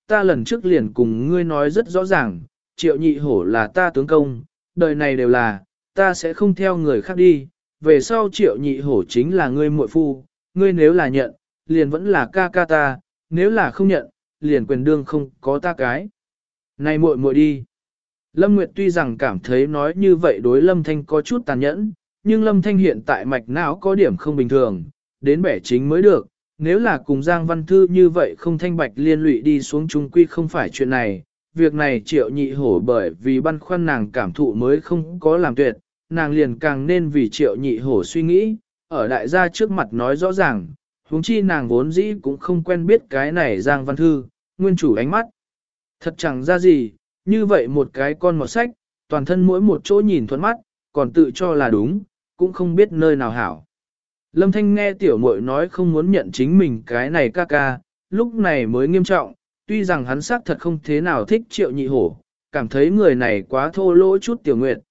ta lần trước liền cùng ngươi nói rất rõ ràng, triệu nhị hổ là ta tướng công, đời này đều là, ta sẽ không theo người khác đi, về sau triệu nhị hổ chính là ngươi muội phu, ngươi nếu là nhận, liền vẫn là ca ca ta, nếu là không nhận, liền quyền đương không có ta cái. Này muội muội đi. Lâm Nguyệt tuy rằng cảm thấy nói như vậy đối Lâm Thanh có chút tàn nhẫn, nhưng Lâm Thanh hiện tại mạch não có điểm không bình thường, đến bẻ chính mới được, nếu là cùng Giang Văn Thư như vậy không thanh bạch liên lụy đi xuống chung quy không phải chuyện này, việc này triệu nhị hổ bởi vì băn khoăn nàng cảm thụ mới không có làm tuyệt, nàng liền càng nên vì triệu nhị hổ suy nghĩ, ở đại gia trước mặt nói rõ ràng, huống chi nàng vốn dĩ cũng không quen biết cái này Giang Văn Thư, nguyên chủ ánh mắt. Thật chẳng ra gì, như vậy một cái con mọt sách, toàn thân mỗi một chỗ nhìn thuẫn mắt, còn tự cho là đúng, cũng không biết nơi nào hảo. Lâm Thanh nghe tiểu muội nói không muốn nhận chính mình cái này ca ca, lúc này mới nghiêm trọng, tuy rằng hắn xác thật không thế nào thích triệu nhị hổ, cảm thấy người này quá thô lỗ chút tiểu nguyệt,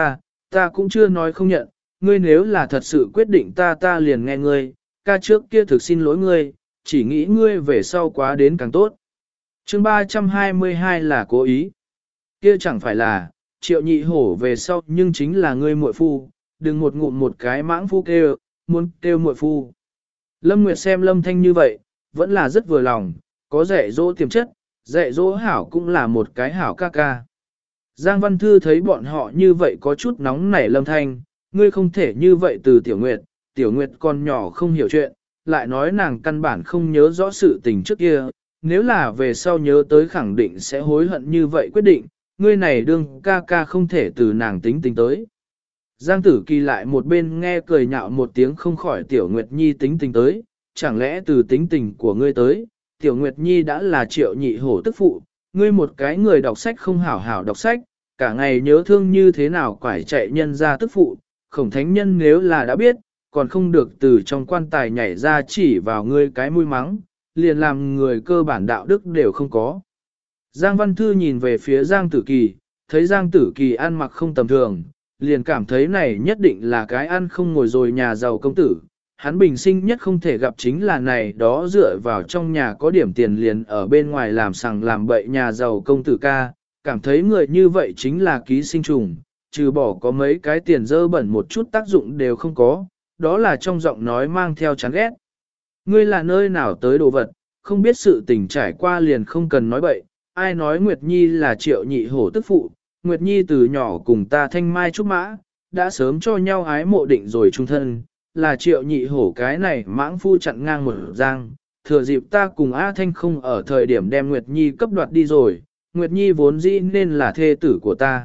ta cũng chưa nói không nhận, ngươi nếu là thật sự quyết định ta liền nghe ngươi, ca trước kia thực xin lỗi ngươi, chỉ nghĩ ngươi về sau quá đến càng tốt. Chương 322 là cố ý. Kia chẳng phải là, triệu nhị hổ về sau nhưng chính là ngươi muội phu, đừng một ngụm một cái mãng phu kêu, muốn kêu muội phu. Lâm Nguyệt xem Lâm Thanh như vậy, vẫn là rất vừa lòng, có dạy dỗ tiềm chất, dạy dỗ hảo cũng là một cái hảo ca ca. Giang Văn Thư thấy bọn họ như vậy có chút nóng nảy Lâm Thanh, ngươi không thể như vậy từ Tiểu Nguyệt còn nhỏ không hiểu chuyện, lại nói nàng căn bản không nhớ rõ sự tình trước kia, nếu là về sau nhớ tới khẳng định sẽ hối hận như vậy quyết định, ngươi này đương ca ca không thể từ nàng tính tình tới. Giang Tử Kỳ lại một bên nghe cười nhạo một tiếng không khỏi Tiểu Nguyệt Nhi tính tình tới, chẳng lẽ từ tính tình của ngươi tới, Tiểu Nguyệt Nhi đã là triệu nhị hổ tức phụ, ngươi một cái người đọc sách không hảo hảo đọc sách, cả ngày nhớ thương như thế nào quải chạy nhân ra tức phụ, khổng thánh nhân nếu là đã biết, còn không được từ trong quan tài nhảy ra chỉ vào ngươi cái mũi mắng, liền làm người cơ bản đạo đức đều không có. Giang Văn Thư nhìn về phía Giang Tử Kỳ, thấy Giang Tử Kỳ ăn mặc không tầm thường, liền cảm thấy này nhất định là cái ăn không ngồi rồi nhà giàu công tử. Hắn bình sinh nhất không thể gặp chính là này đó dựa vào trong nhà có điểm tiền liền ở bên ngoài làm sằng làm bậy nhà giàu công tử ca, cảm thấy người như vậy chính là ký sinh trùng, trừ bỏ có mấy cái tiền dơ bẩn một chút tác dụng đều không có, đó là trong giọng nói mang theo chán ghét. Ngươi là nơi nào tới đồ vật, không biết sự tình trải qua liền không cần nói bậy, ai nói Nguyệt Nhi là triệu nhị hổ tức phụ, Nguyệt Nhi từ nhỏ cùng ta thanh mai trúc mã, đã sớm cho nhau ái mộ định rồi chung thân, là triệu nhị hổ cái này mãng phu chặn ngang một giang, thừa dịp ta cùng A Thanh không ở thời điểm đem Nguyệt Nhi cấp đoạt đi rồi, Nguyệt Nhi vốn dĩ nên là thê tử của ta.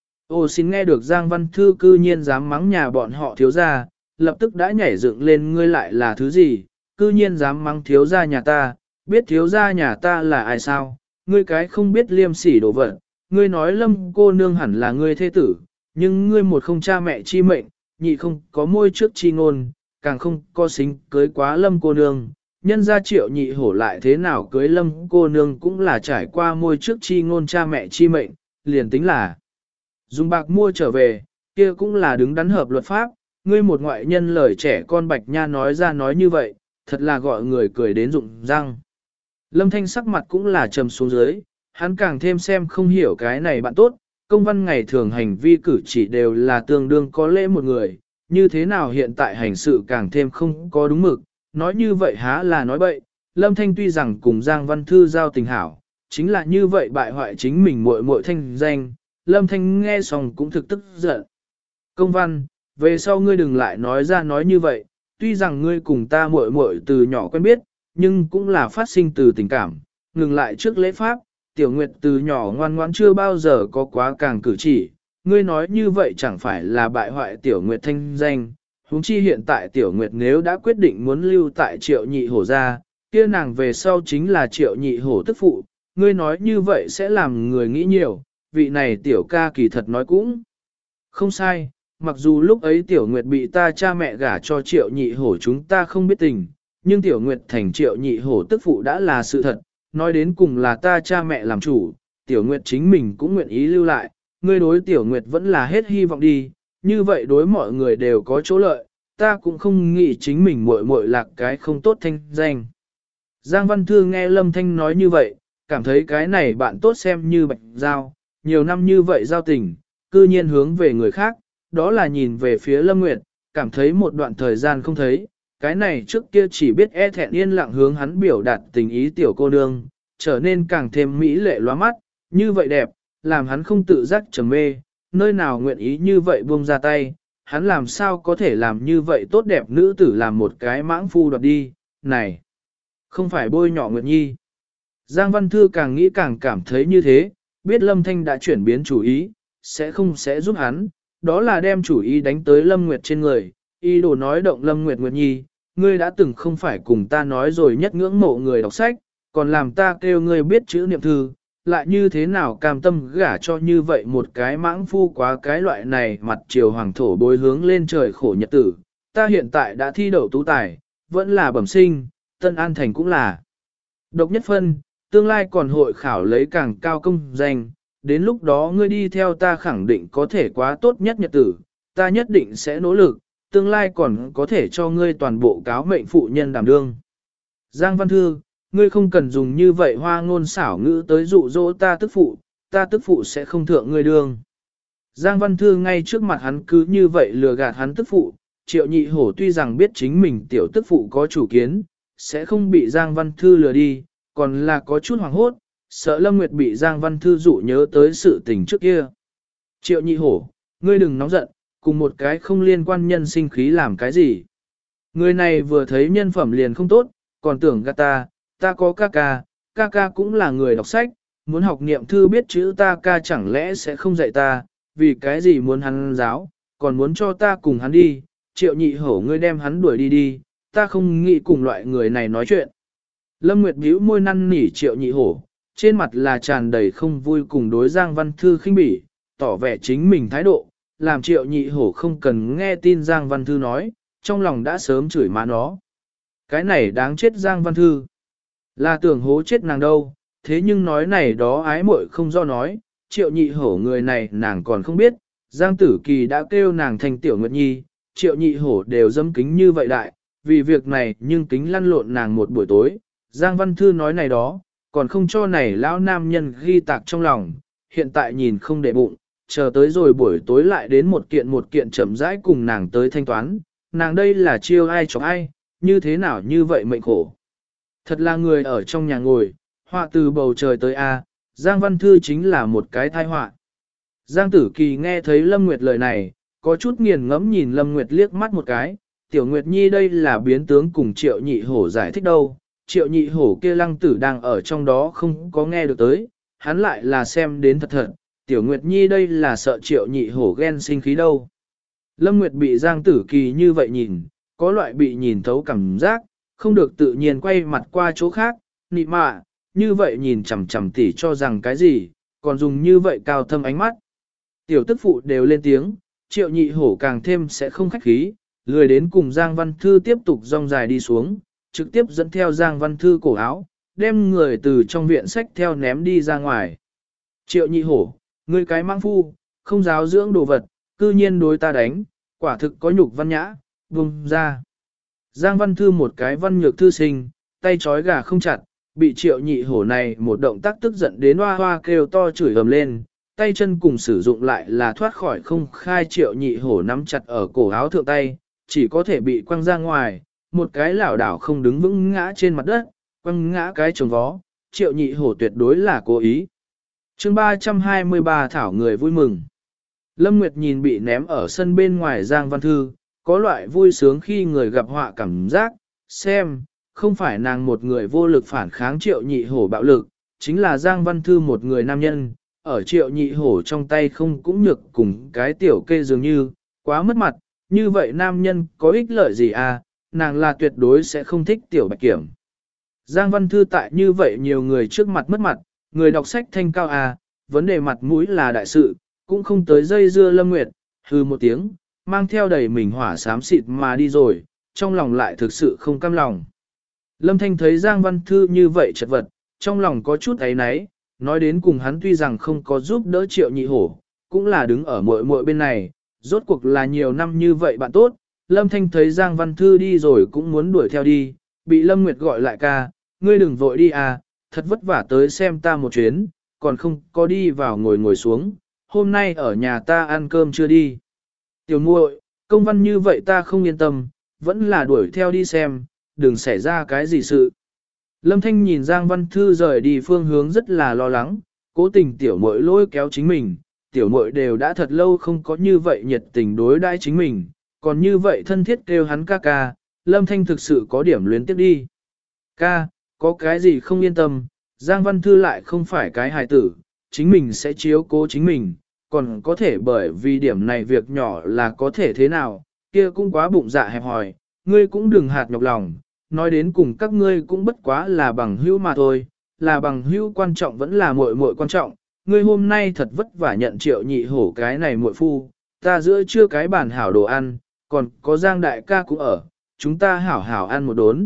Ô xin nghe được Giang Văn Thư cư nhiên dám mắng nhà bọn họ thiếu gia, lập tức đã nhảy dựng lên ngươi lại là thứ gì, cư nhiên dám mắng thiếu gia nhà ta, biết thiếu gia nhà ta là ai sao, ngươi cái không biết liêm sỉ đồ vật, ngươi nói Lâm cô nương hẳn là ngươi thế tử, nhưng ngươi một không cha mẹ chi mệnh, nhị không có môi trước chi ngôn, càng không có xính cưới quá Lâm cô nương, nhân gia triệu nhị hổ lại thế nào cưới Lâm cô nương cũng là trải qua môi trước chi ngôn cha mẹ chi mệnh, liền tính là dùng bạc mua trở về, kia cũng là đứng đắn hợp luật pháp, ngươi một ngoại nhân lời trẻ con bạch nha nói ra nói như vậy, thật là gọi người cười đến rụng răng. Lâm Thanh sắc mặt cũng là trầm xuống dưới, hắn càng thêm xem không hiểu cái này bạn tốt, công văn ngày thường hành vi cử chỉ đều là tương đương có lễ một người, như thế nào hiện tại hành sự càng thêm không có đúng mực, nói như vậy há là nói bậy, Lâm Thanh tuy rằng cùng Giang Văn Thư giao tình hảo, chính là như vậy bại hoại chính mình muội muội thanh danh, Lâm Thanh nghe xong cũng thực tức giận. Công văn, về sau ngươi đừng lại nói ra nói như vậy, tuy rằng ngươi cùng ta muội muội từ nhỏ quen biết, nhưng cũng là phát sinh từ tình cảm, ngừng lại trước lễ pháp, Tiểu Nguyệt từ nhỏ ngoan ngoãn chưa bao giờ có quá càng cử chỉ, ngươi nói như vậy chẳng phải là bại hoại Tiểu Nguyệt thanh danh, huống chi hiện tại Tiểu Nguyệt nếu đã quyết định muốn lưu tại Triệu Nhị Hổ gia, kia nàng về sau chính là Triệu Nhị Hổ tức phụ, ngươi nói như vậy sẽ làm người nghĩ nhiều, vị này Tiểu ca kỳ thật nói cũng không sai, mặc dù lúc ấy Tiểu Nguyệt bị ta cha mẹ gả cho Triệu Nhị Hổ chúng ta không biết tình, nhưng Tiểu Nguyệt thành Triệu Nhị Hổ tức phụ đã là sự thật, nói đến cùng là ta cha mẹ làm chủ, Tiểu Nguyệt chính mình cũng nguyện ý lưu lại, ngươi đối Tiểu Nguyệt vẫn là hết hy vọng đi, như vậy đối mọi người đều có chỗ lợi, ta cũng không nghĩ chính mình muội muội lạc cái không tốt thanh danh. Giang Văn Thư nghe Lâm Thanh nói như vậy, cảm thấy cái này bạn tốt xem như bạch giao, nhiều năm như vậy giao tình, cư nhiên hướng về người khác, đó là nhìn về phía Lâm Nguyệt, cảm thấy một đoạn thời gian không thấy, cái này trước kia chỉ biết e thẹn yên lặng hướng hắn biểu đạt tình ý tiểu cô nương, trở nên càng thêm mỹ lệ lóa mắt, như vậy đẹp, làm hắn không tự giác trầm mê, nơi nào nguyện ý như vậy buông ra tay, hắn làm sao có thể làm như vậy tốt đẹp nữ tử làm một cái mãng phu đoạt đi, này, không phải bôi nhọ Nguyệt Nhi. Giang Văn Thư càng nghĩ càng cảm thấy như thế, biết Lâm Thanh đã chuyển biến chủ ý, sẽ giúp hắn, đó là đem chủ ý đánh tới Lâm Nguyệt trên người, ý đồ nói động Lâm Nguyệt Nguyệt Nhi, ngươi đã từng không phải cùng ta nói rồi nhất ngưỡng mộ người đọc sách, còn làm ta kêu ngươi biết chữ niệm thư, lại như thế nào cam tâm gả cho như vậy một cái mãng phu quá cái loại này mặt triều hoàng thổ bối hướng lên trời khổ nhật tử, ta hiện tại đã thi đậu tú tài, vẫn là bẩm sinh, Tân An Thành cũng là độc nhất phân, tương lai còn hội khảo lấy càng cao công danh, đến lúc đó ngươi đi theo ta khẳng định có thể quá tốt nhất nhật tử, ta nhất định sẽ nỗ lực, tương lai còn có thể cho ngươi toàn bộ cáo mệnh phụ nhân đảm đương. Giang Văn Thư, ngươi không cần dùng như vậy hoa ngôn xảo ngữ tới dụ dỗ ta tức phụ sẽ không thượng ngươi đương. Giang Văn Thư ngay trước mặt hắn cứ như vậy lừa gạt hắn tức phụ, Triệu Nhị Hổ tuy rằng biết chính mình tiểu tức phụ có chủ kiến, sẽ không bị Giang Văn Thư lừa đi, còn là có chút hoảng hốt, sợ Lâm Nguyệt bị Giang Văn Thư dụ nhớ tới sự tình trước kia. Triệu Nhị Hổ, ngươi đừng nóng giận, cùng một cái không liên quan nhân sinh khí làm cái gì. Người này vừa thấy nhân phẩm liền không tốt, còn tưởng gạt ta có ca ca cũng là người đọc sách, muốn học niệm thư biết chữ ta ca chẳng lẽ sẽ không dạy ta, vì cái gì muốn hắn giáo, còn muốn cho ta cùng hắn đi, Triệu Nhị Hổ ngươi đem hắn đuổi đi, ta không nghĩ cùng loại người này nói chuyện. Lâm Nguyệt bĩu môi năn nỉ Triệu Nhị Hổ, trên mặt là tràn đầy không vui cùng đối Giang Văn Thư khinh bỉ, tỏ vẻ chính mình thái độ, làm Triệu Nhị Hổ không cần nghe tin Giang Văn Thư nói, trong lòng đã sớm chửi má nó. Cái này đáng chết Giang Văn Thư. Là tưởng hố chết nàng đâu, thế nhưng nói này đó ái muội không do nói, Triệu Nhị Hổ người này nàng còn không biết, Giang Tử Kỳ đã kêu nàng thành tiểu Nguyệt Nhi, Triệu Nhị Hổ đều dâm kính như vậy đại, vì việc này nhưng kính lăn lộn nàng một buổi tối, Giang Văn Thư nói này đó, còn không cho này lão nam nhân ghi tạc trong lòng, hiện tại nhìn không để bụng, chờ tới rồi buổi tối lại đến một kiện chậm rãi cùng nàng tới thanh toán, nàng đây là chiêu ai chọc ai, như thế nào như vậy mệnh khổ. Thật là người ở trong nhà ngồi, họa từ bầu trời tới A, Giang Văn Thư chính là một cái tai họa. Giang Tử Kỳ nghe thấy Lâm Nguyệt lời này, có chút nghiền ngẫm nhìn Lâm Nguyệt liếc mắt một cái, Tiểu Nguyệt Nhi đây là biến tướng cùng Triệu Nhị Hổ giải thích đâu, Triệu Nhị Hổ kia lăng tử đang ở trong đó không có nghe được tới, hắn lại là xem đến thật thật, Tiểu Nguyệt Nhi đây là sợ Triệu Nhị Hổ ghen sinh khí đâu. Lâm Nguyệt bị Giang Tử Kỳ như vậy nhìn, có loại bị nhìn thấu cảm giác, không được tự nhiên quay mặt qua chỗ khác, nị mạ, như vậy nhìn chằm chằm tỉ cho rằng cái gì, còn dùng như vậy cao thâm ánh mắt. Tiểu tức phụ đều lên tiếng, Triệu Nhị Hổ càng thêm sẽ không khách khí, lười đến cùng Giang Văn Thư tiếp tục rong dài đi xuống, trực tiếp dẫn theo Giang Văn Thư cổ áo, đem người từ trong viện sách theo ném đi ra ngoài. Triệu Nhị Hổ, ngươi cái mang phu, không giáo dưỡng đồ vật, cư nhiên đối ta đánh, quả thực có nhục văn nhã, vùng ra. Giang Văn Thư một cái văn nhược thư sinh, tay trói gà không chặt, bị Triệu Nhị Hổ này một động tác tức giận đến hoa hoa kêu to chửi ầm lên, tay chân cùng sử dụng lại là thoát khỏi không khai. Triệu Nhị Hổ nắm chặt ở cổ áo thượng tay, chỉ có thể bị quăng ra ngoài, một cái lảo đảo không đứng vững ngã trên mặt đất, quăng ngã cái chồng vó, Triệu Nhị Hổ tuyệt đối là cố ý. Chương 323 thảo người vui mừng. Lâm Nguyệt nhìn bị ném ở sân bên ngoài Giang Văn Thư, có loại vui sướng khi người gặp họa cảm giác, xem, không phải nàng một người vô lực phản kháng Triệu Nhị Hổ bạo lực, chính là Giang Văn Thư một người nam nhân, ở Triệu Nhị Hổ trong tay không cũng nhược cùng cái tiểu kê dường như, quá mất mặt, như vậy nam nhân có ích lợi gì à, nàng là tuyệt đối sẽ không thích tiểu bạch kiểm. Giang Văn Thư tại như vậy nhiều người trước mặt mất mặt, người đọc sách thanh cao à, vấn đề mặt mũi là đại sự, cũng không tới dây dưa Lâm Nguyệt, hừ một tiếng, mang theo đầy mình hỏa xám xịt mà đi rồi, trong lòng lại thực sự không cam lòng. Lâm Thanh thấy Giang Văn Thư như vậy chật vật, trong lòng có chút áy náy, nói đến cùng hắn tuy rằng không có giúp đỡ Triệu Nhị Hổ, cũng là đứng ở muội muội bên này, rốt cuộc là nhiều năm như vậy bạn tốt. Lâm Thanh thấy Giang Văn Thư đi rồi cũng muốn đuổi theo đi, bị Lâm Nguyệt gọi lại ca, ngươi đừng vội đi à, thật vất vả tới xem ta một chuyến, còn không có đi vào ngồi xuống, hôm nay ở nhà ta ăn cơm chưa đi. Tiểu muội, công văn như vậy ta không yên tâm, vẫn là đuổi theo đi xem, đừng xảy ra cái gì sự. Lâm Thanh nhìn Giang Văn Thư rời đi phương hướng rất là lo lắng, cố tình tiểu muội lôi kéo chính mình, tiểu muội đều đã thật lâu không có như vậy nhiệt tình đối đãi chính mình, còn như vậy thân thiết kêu hắn ca ca, Lâm Thanh thực sự có điểm luyến tiếp đi. Ca, có cái gì không yên tâm, Giang Văn Thư lại không phải cái hài tử, chính mình sẽ chiếu cố chính mình, còn có thể bởi vì điểm này việc nhỏ là có thể thế nào, kia cũng quá bụng dạ hẹp hòi, ngươi cũng đừng hạt nhọc lòng, nói đến cùng các ngươi cũng bất quá là bằng hữu mà thôi, là bằng hữu quan trọng vẫn là muội muội quan trọng, ngươi hôm nay thật vất vả nhận Triệu Nhị Hổ cái này muội phu, ta giữa chưa cái bàn hảo đồ ăn, còn có Giang đại ca cũng ở, chúng ta hảo hảo ăn một đốn.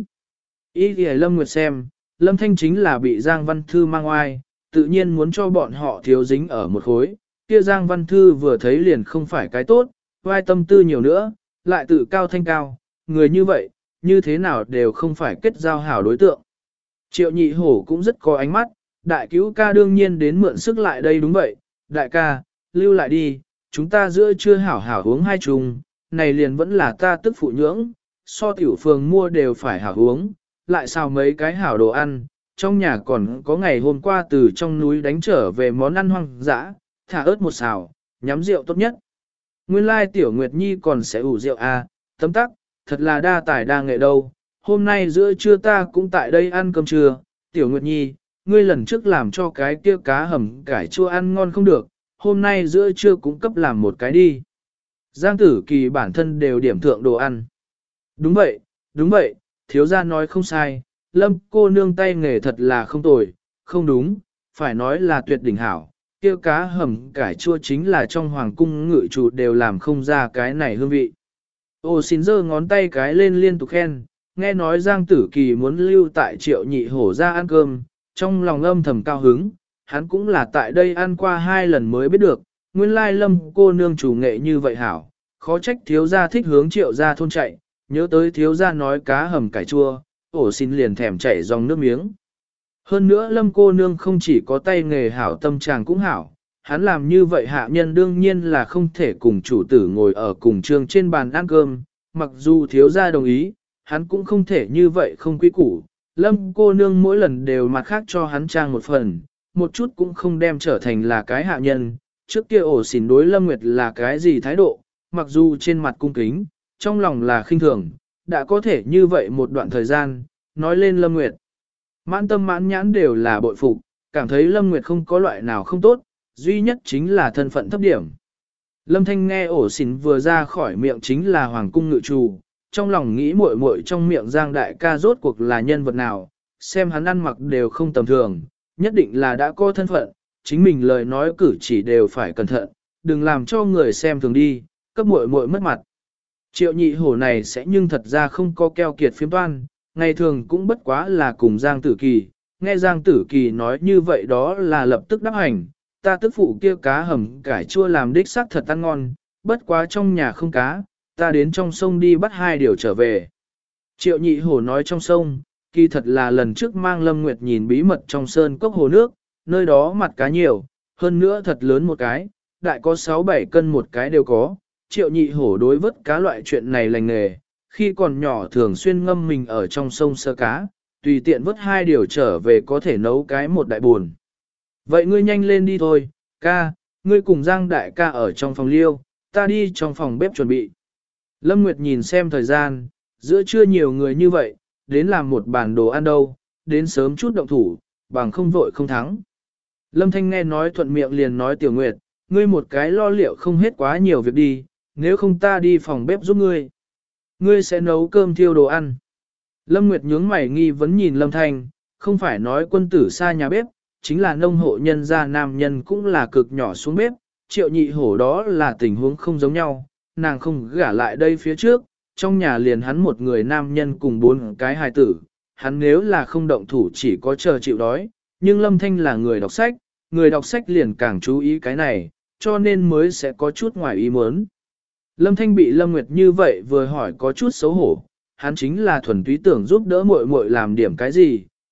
Ý thì Lâm Nguyệt xem, Lâm Thanh chính là bị Giang Văn Thư mang oai, tự nhiên muốn cho bọn họ thiếu dính ở một khối, kia Giang Văn Thư vừa thấy liền không phải cái tốt, oai tâm tư nhiều nữa, lại tự cao thanh cao, người như vậy, như thế nào đều không phải kết giao hảo đối tượng. Triệu Nhị Hổ cũng rất có ánh mắt, đại cứu ca đương nhiên đến mượn sức lại đây đúng vậy, đại ca, lưu lại đi, chúng ta giữa chưa hảo hảo uống hai chung, này liền vẫn là ta tức phụ nhưỡng, so tiểu phường mua đều phải hảo uống, lại sao mấy cái hảo đồ ăn, trong nhà còn có ngày hôm qua từ trong núi đánh trở về món ăn hoang dã, thả ớt một xào, nhắm rượu tốt nhất. Nguyên lai tiểu Nguyệt Nhi còn sẽ ủ rượu à, tấm tắc, thật là đa tài đa nghệ đâu, hôm nay giữa trưa ta cũng tại đây ăn cơm trưa, tiểu Nguyệt Nhi, ngươi lần trước làm cho cái kia cá hầm cải chua ăn ngon không được, hôm nay giữa trưa cũng cấp làm một cái đi. Giang Tử Kỳ bản thân đều điểm thượng đồ ăn. Đúng vậy, thiếu gia nói không sai, Lâm cô nương tay nghề thật là không tồi, không đúng, phải nói là tuyệt đỉnh hảo, kia cá hầm cải chua chính là trong hoàng cung ngự chủ đều làm không ra cái này hương vị. Ô xin giơ ngón tay cái lên liên tục khen, nghe nói Giang Tử Kỳ muốn lưu tại Triệu Nhị Hổ ra ăn cơm, trong lòng âm thầm cao hứng, hắn cũng là tại đây ăn qua 2 lần mới biết được, nguyên lai Lâm cô nương chủ nghệ như vậy hảo, khó trách thiếu gia thích hướng Triệu gia thôn chạy, nhớ tới thiếu gia nói cá hầm cải chua, ổ xin liền thèm chảy dòng nước miếng. Hơn nữa Lâm cô nương không chỉ có tay nghề hảo tâm trạng cũng hảo, hắn làm như vậy hạ nhân đương nhiên là không thể cùng chủ tử ngồi ở cùng trường trên bàn ăn cơm, mặc dù thiếu gia đồng ý, hắn cũng không thể như vậy không quý củ. Lâm cô nương mỗi lần đều mặt khác cho hắn trang một phần, một chút cũng không đem trở thành là cái hạ nhân, trước kia ổ xỉn đối Lâm Nguyệt là cái gì thái độ, mặc dù trên mặt cung kính, trong lòng là khinh thường, đã có thể như vậy một đoạn thời gian, nói lên Lâm Nguyệt. Mãn tâm mãn nhãn đều là bội phục, cảm thấy Lâm Nguyệt không có loại nào không tốt, duy nhất chính là thân phận thấp điểm. Lâm Thanh nghe ổ xỉn vừa ra khỏi miệng chính là hoàng cung ngự trù, trong lòng nghĩ muội muội trong miệng Giang đại ca rốt cuộc là nhân vật nào, xem hắn ăn mặc đều không tầm thường, nhất định là đã có thân phận, chính mình lời nói cử chỉ đều phải cẩn thận, đừng làm cho người xem thường đi, cấp muội muội mất mặt. Triệu Nhị Hổ này sẽ nhưng thật ra không có keo kiệt phiếm toan, ngày thường cũng bất quá là cùng Giang Tử Kỳ, nghe Giang Tử Kỳ nói như vậy đó là lập tức đáp hành, ta tức phụ kia cá hầm cải chua làm đích xác thật ăn ngon, bất quá trong nhà không cá, ta đến trong sông đi bắt 2 điều trở về. Triệu Nhị Hổ nói trong sông, kỳ thật là lần trước mang Lâm Nguyệt nhìn bí mật trong sơn cốc hồ nước, nơi đó mặt cá nhiều, hơn nữa thật lớn một cái, đại có 6-7 cân một cái đều có. Triệu Nhị Hổ đối vớt cá loại chuyện này lành nghề, khi còn nhỏ thường xuyên ngâm mình ở trong sông sơ cá, tùy tiện vớt 2 điều trở về có thể nấu cái một đại buồn. Vậy ngươi nhanh lên đi thôi, ca, ngươi cùng Giang đại ca ở trong phòng liêu, ta đi trong phòng bếp chuẩn bị. Lâm Nguyệt nhìn xem thời gian, giữa trưa nhiều người như vậy, đến làm một bàn đồ ăn đâu, đến sớm chút động thủ, bằng không vội không thắng. Lâm Thanh nghe nói thuận miệng liền nói Tiểu Nguyệt, ngươi một cái lo liệu không hết quá nhiều việc đi, nếu không ta đi phòng bếp giúp ngươi. Ngươi sẽ nấu cơm thiêu đồ ăn. Lâm Nguyệt nhướng mày nghi vấn nhìn Lâm Thanh, không phải nói quân tử xa nhà bếp, chính là nông hộ nhân gia nam nhân cũng là cực nhỏ xuống bếp, Triệu Nhị Hổ đó là tình huống không giống nhau, nàng không gả lại đây phía trước, trong nhà liền hắn một người nam nhân cùng 4 cái hài tử, hắn nếu là không động thủ chỉ có chờ chịu đói, nhưng Lâm Thanh là người đọc sách liền càng chú ý cái này, cho nên mới sẽ có chút ngoài ý muốn. Lâm Thanh bị Lâm Nguyệt như vậy vừa hỏi có chút xấu hổ, hắn chính là thuần túy tưởng giúp đỡ muội muội làm điểm cái gì,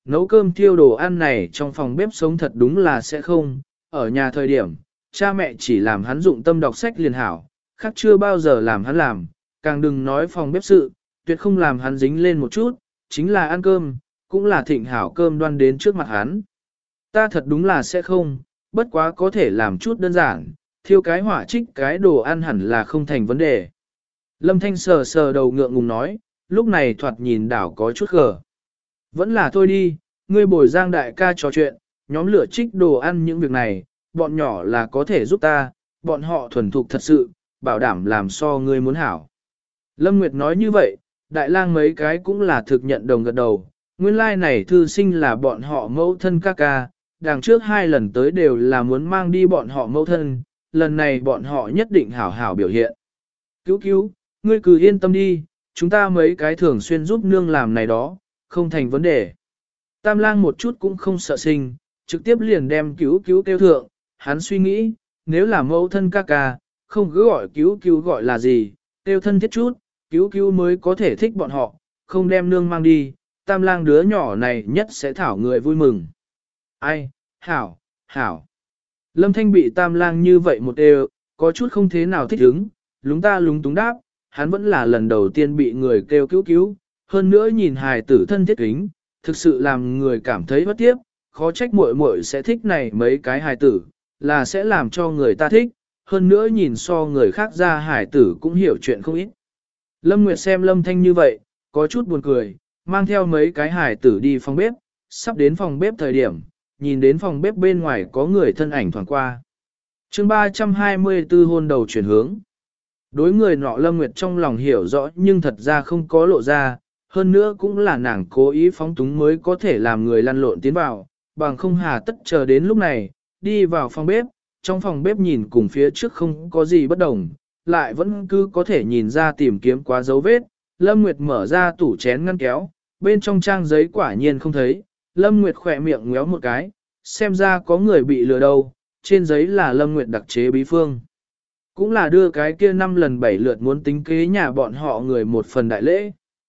nấu cơm thiêu đồ ăn này trong phòng bếp sống thật đúng là sẽ không, ở nhà thời điểm, cha mẹ chỉ làm hắn dụng tâm đọc sách liền hảo, khác chưa bao giờ làm hắn làm, càng đừng nói phòng bếp sự, tuyệt không làm hắn dính lên một chút, chính là ăn cơm, cũng là thịnh hảo cơm đoan đến trước mặt hắn. Ta thật đúng là sẽ không, bất quá có thể làm chút đơn giản, thiêu cái hỏa trích cái đồ ăn hẳn là không thành vấn đề. Lâm Thanh sờ sờ đầu ngượng ngùng nói, lúc này thoạt nhìn đảo có chút gờ. Vẫn là thôi đi, ngươi bồi Giang đại ca trò chuyện, nhóm lửa trích đồ ăn những việc này, bọn nhỏ là có thể giúp ta, bọn họ thuần thục thật sự, bảo đảm làm so ngươi muốn hảo. Lâm Nguyệt nói như vậy, đại lang mấy cái cũng là thực nhận đồng gật đầu, nguyên lai này thư sinh là bọn họ mẫu thân ca ca, đằng trước 2 lần tới đều là muốn mang đi bọn họ mẫu thân, lần này bọn họ nhất định hảo hảo biểu hiện. Cứu cứu, ngươi cứ yên tâm đi, chúng ta mấy cái thường xuyên giúp nương làm này đó, không thành vấn đề. Tam lang một chút cũng không sợ sinh, trực tiếp liền đem cứu cứu kêu thượng, hắn suy nghĩ, nếu là mẫu thân ca ca, không cứ gọi cứu cứu gọi là gì, kêu thân thiết chút, cứu cứu mới có thể thích bọn họ, không đem nương mang đi, tam lang đứa nhỏ này nhất sẽ thảo người vui mừng. Ai, hảo, hảo. Lâm Thanh bị tam lang như vậy một đều, có chút không thế nào thích ứng, lúng ta lúng túng đáp, hắn vẫn là lần đầu tiên bị người kêu cứu cứu, hơn nữa nhìn hài tử thân thiết kính, thực sự làm người cảm thấy bất tiếp, khó trách muội muội sẽ thích này mấy cái hài tử, là sẽ làm cho người ta thích, hơn nữa nhìn so người khác ra hài tử cũng hiểu chuyện không ít. Lâm Nguyệt xem Lâm Thanh như vậy, có chút buồn cười, mang theo mấy cái hài tử đi phòng bếp, sắp đến phòng bếp thời điểm, nhìn đến phòng bếp bên ngoài có người thân ảnh thoảng qua. Chương 324 hôn đầu chuyển hướng. Đối người nọ Lâm Nguyệt trong lòng hiểu rõ nhưng thật ra không có lộ ra, hơn nữa cũng là nàng cố ý phóng túng mới có thể làm người lăn lộn tiến vào, bằng không hà tất chờ đến lúc này, đi vào phòng bếp, trong phòng bếp nhìn cùng phía trước không có gì bất đồng, lại vẫn cứ có thể nhìn ra tìm kiếm quá dấu vết. Lâm Nguyệt mở ra tủ chén ngăn kéo, bên trong trang giấy quả nhiên không thấy, Lâm Nguyệt khỏe miệng ngéo một cái, xem ra có người bị lừa đâu, trên giấy là Lâm Nguyệt đặc chế bí phương. Cũng là đưa cái kia 5 lần 7 lượt muốn tính kế nhà bọn họ người một phần đại lễ.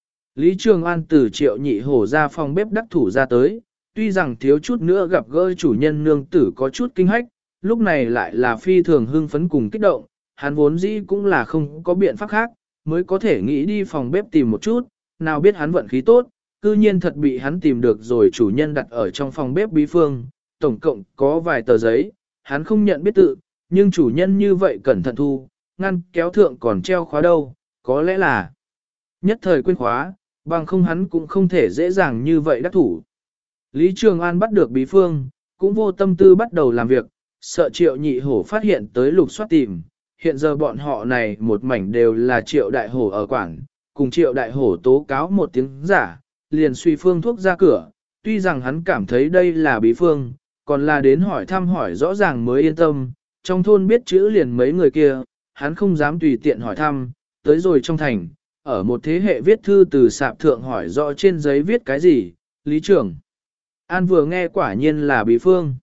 Lý Trường An từ Triệu Nhị Hổ ra phòng bếp đắc thủ ra tới, tuy rằng thiếu chút nữa gặp gỡ chủ nhân nương tử có chút kinh hách, lúc này lại là phi thường hưng phấn cùng kích động, hắn vốn dĩ cũng là không có biện pháp khác, mới có thể nghĩ đi phòng bếp tìm một chút, nào biết hắn vận khí tốt, cư nhiên thật bị hắn tìm được rồi chủ nhân đặt ở trong phòng bếp bí phương, tổng cộng có vài tờ giấy, hắn không nhận biết tự, nhưng chủ nhân như vậy cẩn thận thu, ngăn kéo thượng còn treo khóa đâu, có lẽ là nhất thời quên khóa, bằng không hắn cũng không thể dễ dàng như vậy đắc thủ. Lý Trường An bắt được bí phương, cũng vô tâm tư bắt đầu làm việc, sợ Triệu Nhị Hổ phát hiện tới lục soát tìm, hiện giờ bọn họ này một mảnh đều là Triệu Đại Hổ ở quảng, cùng Triệu Đại Hổ tố cáo một tiếng giả, liền suy phương thuốc ra cửa, tuy rằng hắn cảm thấy đây là bí phương, còn là đến hỏi thăm hỏi rõ ràng mới yên tâm, trong thôn biết chữ liền mấy người kia, hắn không dám tùy tiện hỏi thăm, tới rồi trong thành, ở một thế hệ viết thư từ sạp thượng hỏi rõ trên giấy viết cái gì, Lý Trường An vừa nghe quả nhiên là bí phương.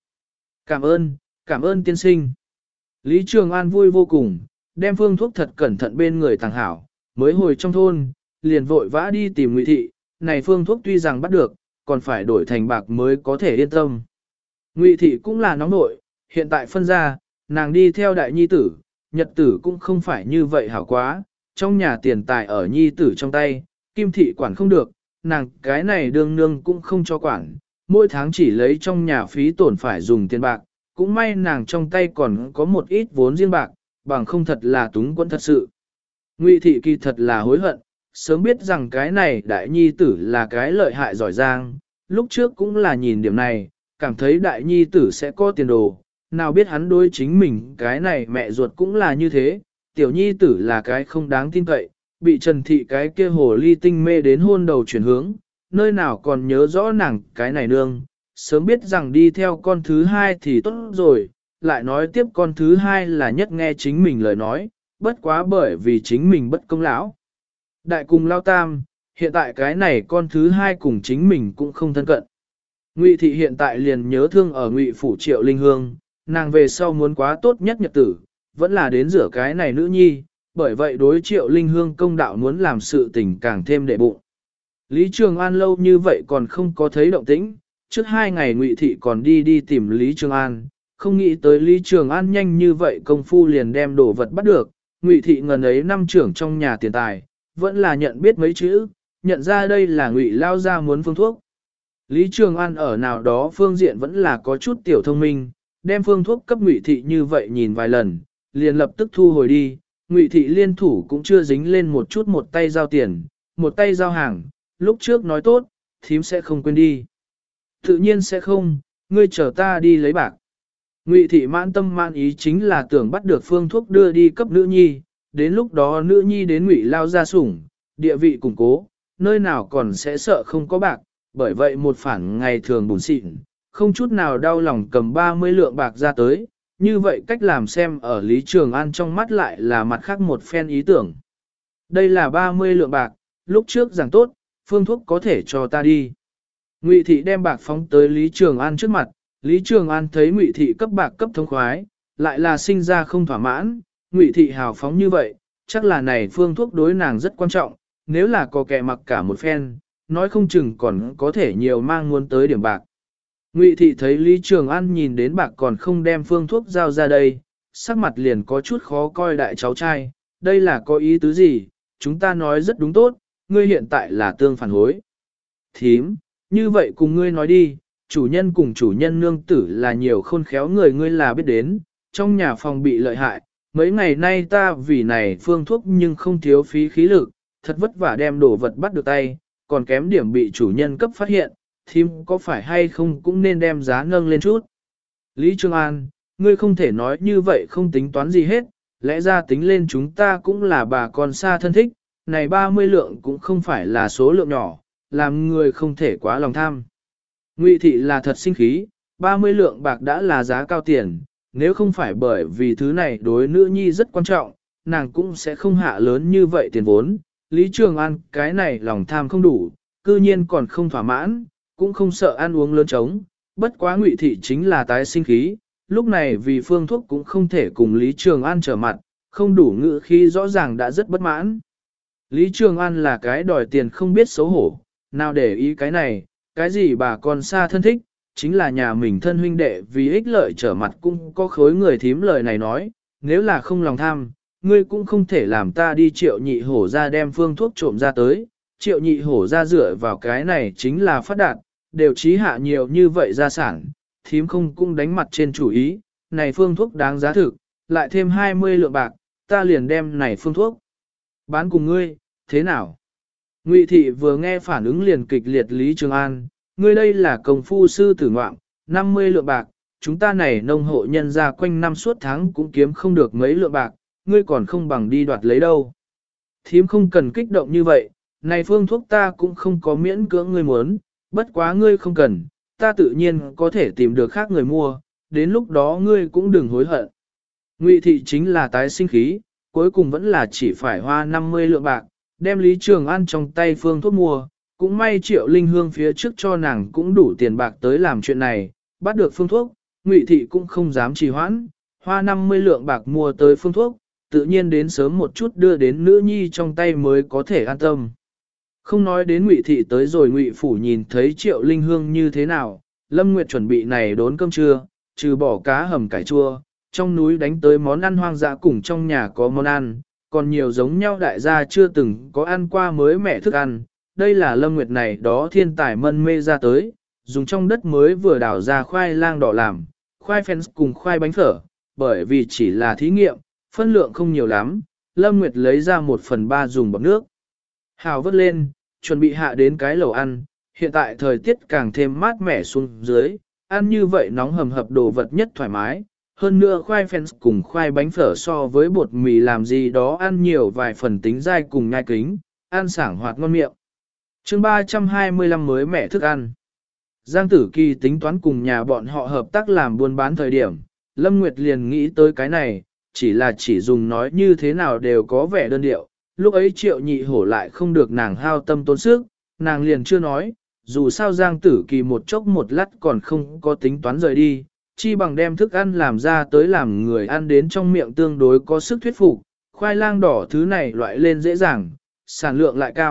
Cảm ơn tiên sinh. Lý Trường An vui vô cùng, đem phương thuốc thật cẩn thận bên người thằng hảo, mới hồi trong thôn, liền vội vã đi tìm Ngụy Thị, này phương thuốc tuy rằng bắt được, còn phải đổi thành bạc mới có thể yên tâm. Ngụy Thị cũng là nóng nội, hiện tại phân ra, nàng đi theo đại nhi tử, nhật tử cũng không phải như vậy hảo quá, trong nhà tiền tài ở nhi tử trong tay, Kim Thị quản không được, nàng cái này đương nương cũng không cho quản, mỗi tháng chỉ lấy trong nhà phí tổn phải dùng tiền bạc, cũng may nàng trong tay còn có một ít vốn riêng bạc, bằng không thật là túng quẫn thật sự. Ngụy Thị kỳ thật là hối hận, sớm biết rằng cái này đại nhi tử là cái lợi hại giỏi giang, lúc trước cũng là nhìn điểm này, cảm thấy đại nhi tử sẽ có tiền đồ, nào biết hắn đối chính mình cái này mẹ ruột cũng là như thế, tiểu nhi tử là cái không đáng tin cậy, bị Trần Thị cái kia hồ ly tinh mê đến hôn đầu chuyển hướng, nơi nào còn nhớ rõ nàng cái này nương, sớm biết rằng đi theo con thứ hai thì tốt rồi, lại nói tiếp con thứ hai là nhất nghe chính mình lời nói, bất quá bởi vì chính mình bất công lão. Đại cùng lao tam, hiện tại cái này con thứ hai cùng chính mình cũng không thân cận. Ngụy Thị hiện tại liền nhớ thương ở Ngụy phủ Triệu Linh Hương, nàng về sau muốn quá tốt nhất nhật tử, vẫn là đến rửa cái này nữ nhi, bởi vậy đối Triệu Linh Hương công đạo muốn làm sự tình càng thêm đệ bụng. Lý Trường An lâu như vậy còn không có thấy động tĩnh, trước 2 ngày Ngụy Thị còn đi tìm Lý Trường An, không nghĩ tới Lý Trường An nhanh như vậy công phu liền đem đồ vật bắt được, Ngụy Thị ngần ấy năm trưởng trong nhà tiền tài, vẫn là nhận biết mấy chữ, nhận ra đây là Ngụy lao ra muốn phương thuốc. Lý Trường An ở nào đó phương diện vẫn là có chút tiểu thông minh, đem phương thuốc cấp Ngụy Thị như vậy nhìn vài lần, liền lập tức thu hồi đi, Ngụy Thị liên thủ cũng chưa dính lên một chút, một tay giao tiền, một tay giao hàng, lúc trước nói tốt, thím sẽ không quên đi. Tự nhiên sẽ không, ngươi chờ ta đi lấy bạc. Ngụy Thị mãn tâm mãn ý chính là tưởng bắt được phương thuốc đưa đi cấp nữ nhi, đến lúc đó nữ nhi đến Ngụy lao ra sủng, địa vị củng cố, nơi nào còn sẽ sợ không có bạc, bởi vậy một phản ngày thường bùn xịn, không chút nào đau lòng cầm 30 lượng bạc ra tới, như vậy cách làm xem ở Lý Trường An trong mắt lại là mặt khác một phen ý tưởng. Đây là 30 lượng bạc, lúc trước rằng tốt, phương thuốc có thể cho ta đi. Ngụy Thị đem bạc phóng tới Lý Trường An trước mặt, Lý Trường An thấy Ngụy Thị cấp bạc cấp thống khoái, lại là sinh ra không thỏa mãn, Ngụy Thị hào phóng như vậy, chắc là này phương thuốc đối nàng rất quan trọng, nếu là có kẻ mặc cả một phen, nói không chừng còn có thể nhiều mang muốn tới điểm bạc. Ngụy Thị thấy Lý Trường An nhìn đến bạc còn không đem phương thuốc giao ra đây, sắc mặt liền có chút khó coi đại cháu trai, đây là có ý tứ gì, chúng ta nói rất đúng tốt, ngươi hiện tại là tương phản hối. Thím, như vậy cùng ngươi nói đi, chủ nhân cùng chủ nhân nương tử là nhiều khôn khéo người ngươi là biết đến, trong nhà phòng bị lợi hại, mấy ngày nay ta vì này phương thuốc nhưng không thiếu phí khí lực, thật vất vả đem đồ vật bắt được tay, còn kém điểm bị chủ nhân cấp phát hiện, thím có phải hay không cũng nên đem giá nâng lên chút. Lý Trường An, ngươi không thể nói như vậy không tính toán gì hết, lẽ ra tính lên chúng ta cũng là bà con xa thân thích, này 30 lượng cũng không phải là số lượng nhỏ, làm người không thể quá lòng tham. Ngụy Thị là thật sinh khí, 30 lượng bạc đã là giá cao tiền, nếu không phải bởi vì thứ này đối nữ nhi rất quan trọng, nàng cũng sẽ không hạ lớn như vậy tiền vốn. Lý Trường An cái này lòng tham không đủ, cư nhiên còn không thỏa mãn, cũng không sợ ăn uống lớn trống, bất quá Ngụy Thị chính là tái sinh khí, lúc này vì phương thuốc cũng không thể cùng Lý Trường An trở mặt, không đủ ngữ khí rõ ràng đã rất bất mãn. Lý Trường An là cái đòi tiền không biết xấu hổ, nào để ý cái này, cái gì bà con xa thân thích, chính là nhà mình thân huynh đệ vì ích lợi trở mặt cũng có khối người thím lời này nói, nếu là không lòng tham, ngươi cũng không thể làm ta đi Triệu Nhị Hổ ra đem phương thuốc trộm ra tới, Triệu Nhị Hổ ra dựa vào cái này chính là phát đạt, đều trí hạ nhiều như vậy gia sản, thím không cũng đánh mặt trên chủ ý, này phương thuốc đáng giá thực, lại thêm 20 lượng bạc, ta liền đem này phương thuốc bán cùng ngươi, thế nào? Ngụy Thị vừa nghe phản ứng liền kịch liệt Lý Trường An, ngươi đây là công phu sư tử ngoạm, 50 lượng bạc, chúng ta này nông hộ nhân ra quanh năm suốt tháng cũng kiếm không được mấy lượng bạc, ngươi còn không bằng đi đoạt lấy đâu. Thím không cần kích động như vậy, này phương thuốc ta cũng không có miễn cưỡng ngươi muốn, bất quá ngươi không cần, ta tự nhiên có thể tìm được khác người mua, đến lúc đó ngươi cũng đừng hối hận. Ngụy Thị chính là tái sinh khí, cuối cùng vẫn là chỉ phải hoa 50 lượng bạc, đem Lý Trường An trong tay phương thuốc mua, cũng may Triệu Linh Hương phía trước cho nàng cũng đủ tiền bạc tới làm chuyện này, bắt được phương thuốc, Ngụy Thị cũng không dám trì hoãn, hoa 50 lượng bạc mua tới phương thuốc, tự nhiên đến sớm một chút đưa đến nữ nhi trong tay mới có thể an tâm. Không nói đến Ngụy Thị tới rồi Ngụy Phủ nhìn thấy Triệu Linh Hương như thế nào, Lâm Nguyệt chuẩn bị này đốn cơm trưa, trừ bỏ cá hầm cải chua, trong núi đánh tới món ăn hoang dã cùng trong nhà có món ăn, còn nhiều giống nhau đại gia chưa từng có ăn qua mới mẻ thức ăn. Đây là Lâm Nguyệt này đó thiên tài mân mê ra tới, dùng trong đất mới vừa đào ra khoai lang đỏ làm, khoai phèn cùng khoai bánh phở, bởi vì chỉ là thí nghiệm, phân lượng không nhiều lắm, Lâm Nguyệt lấy ra 1/3 dùng bọt nước. Hào vớt lên, chuẩn bị hạ đến cái lẩu ăn, hiện tại thời tiết càng thêm mát mẻ xuống dưới, ăn như vậy nóng hầm hập đồ vật nhất thoải mái. Hơn nữa khoai phèn cùng khoai bánh phở so với bột mì làm gì đó ăn nhiều vài phần tính dai cùng nhai kính, ăn sảng hoạt ngon miệng. Chương 325 mới mẻ thức ăn. Giang Tử Kỳ tính toán cùng nhà bọn họ hợp tác làm buôn bán thời điểm, Lâm Nguyệt liền nghĩ tới cái này, chỉ dùng nói như thế nào đều có vẻ đơn điệu, lúc ấy Triệu Nhị Hổ lại không được nàng hao tâm tốn sức, nàng liền chưa nói, dù sao Giang Tử Kỳ một chốc một lát còn không có tính toán rời đi, chi bằng đem thức ăn làm ra tới làm người ăn đến trong miệng tương đối có sức thuyết phục, khoai lang đỏ thứ này loại lên dễ dàng, sản lượng lại cao,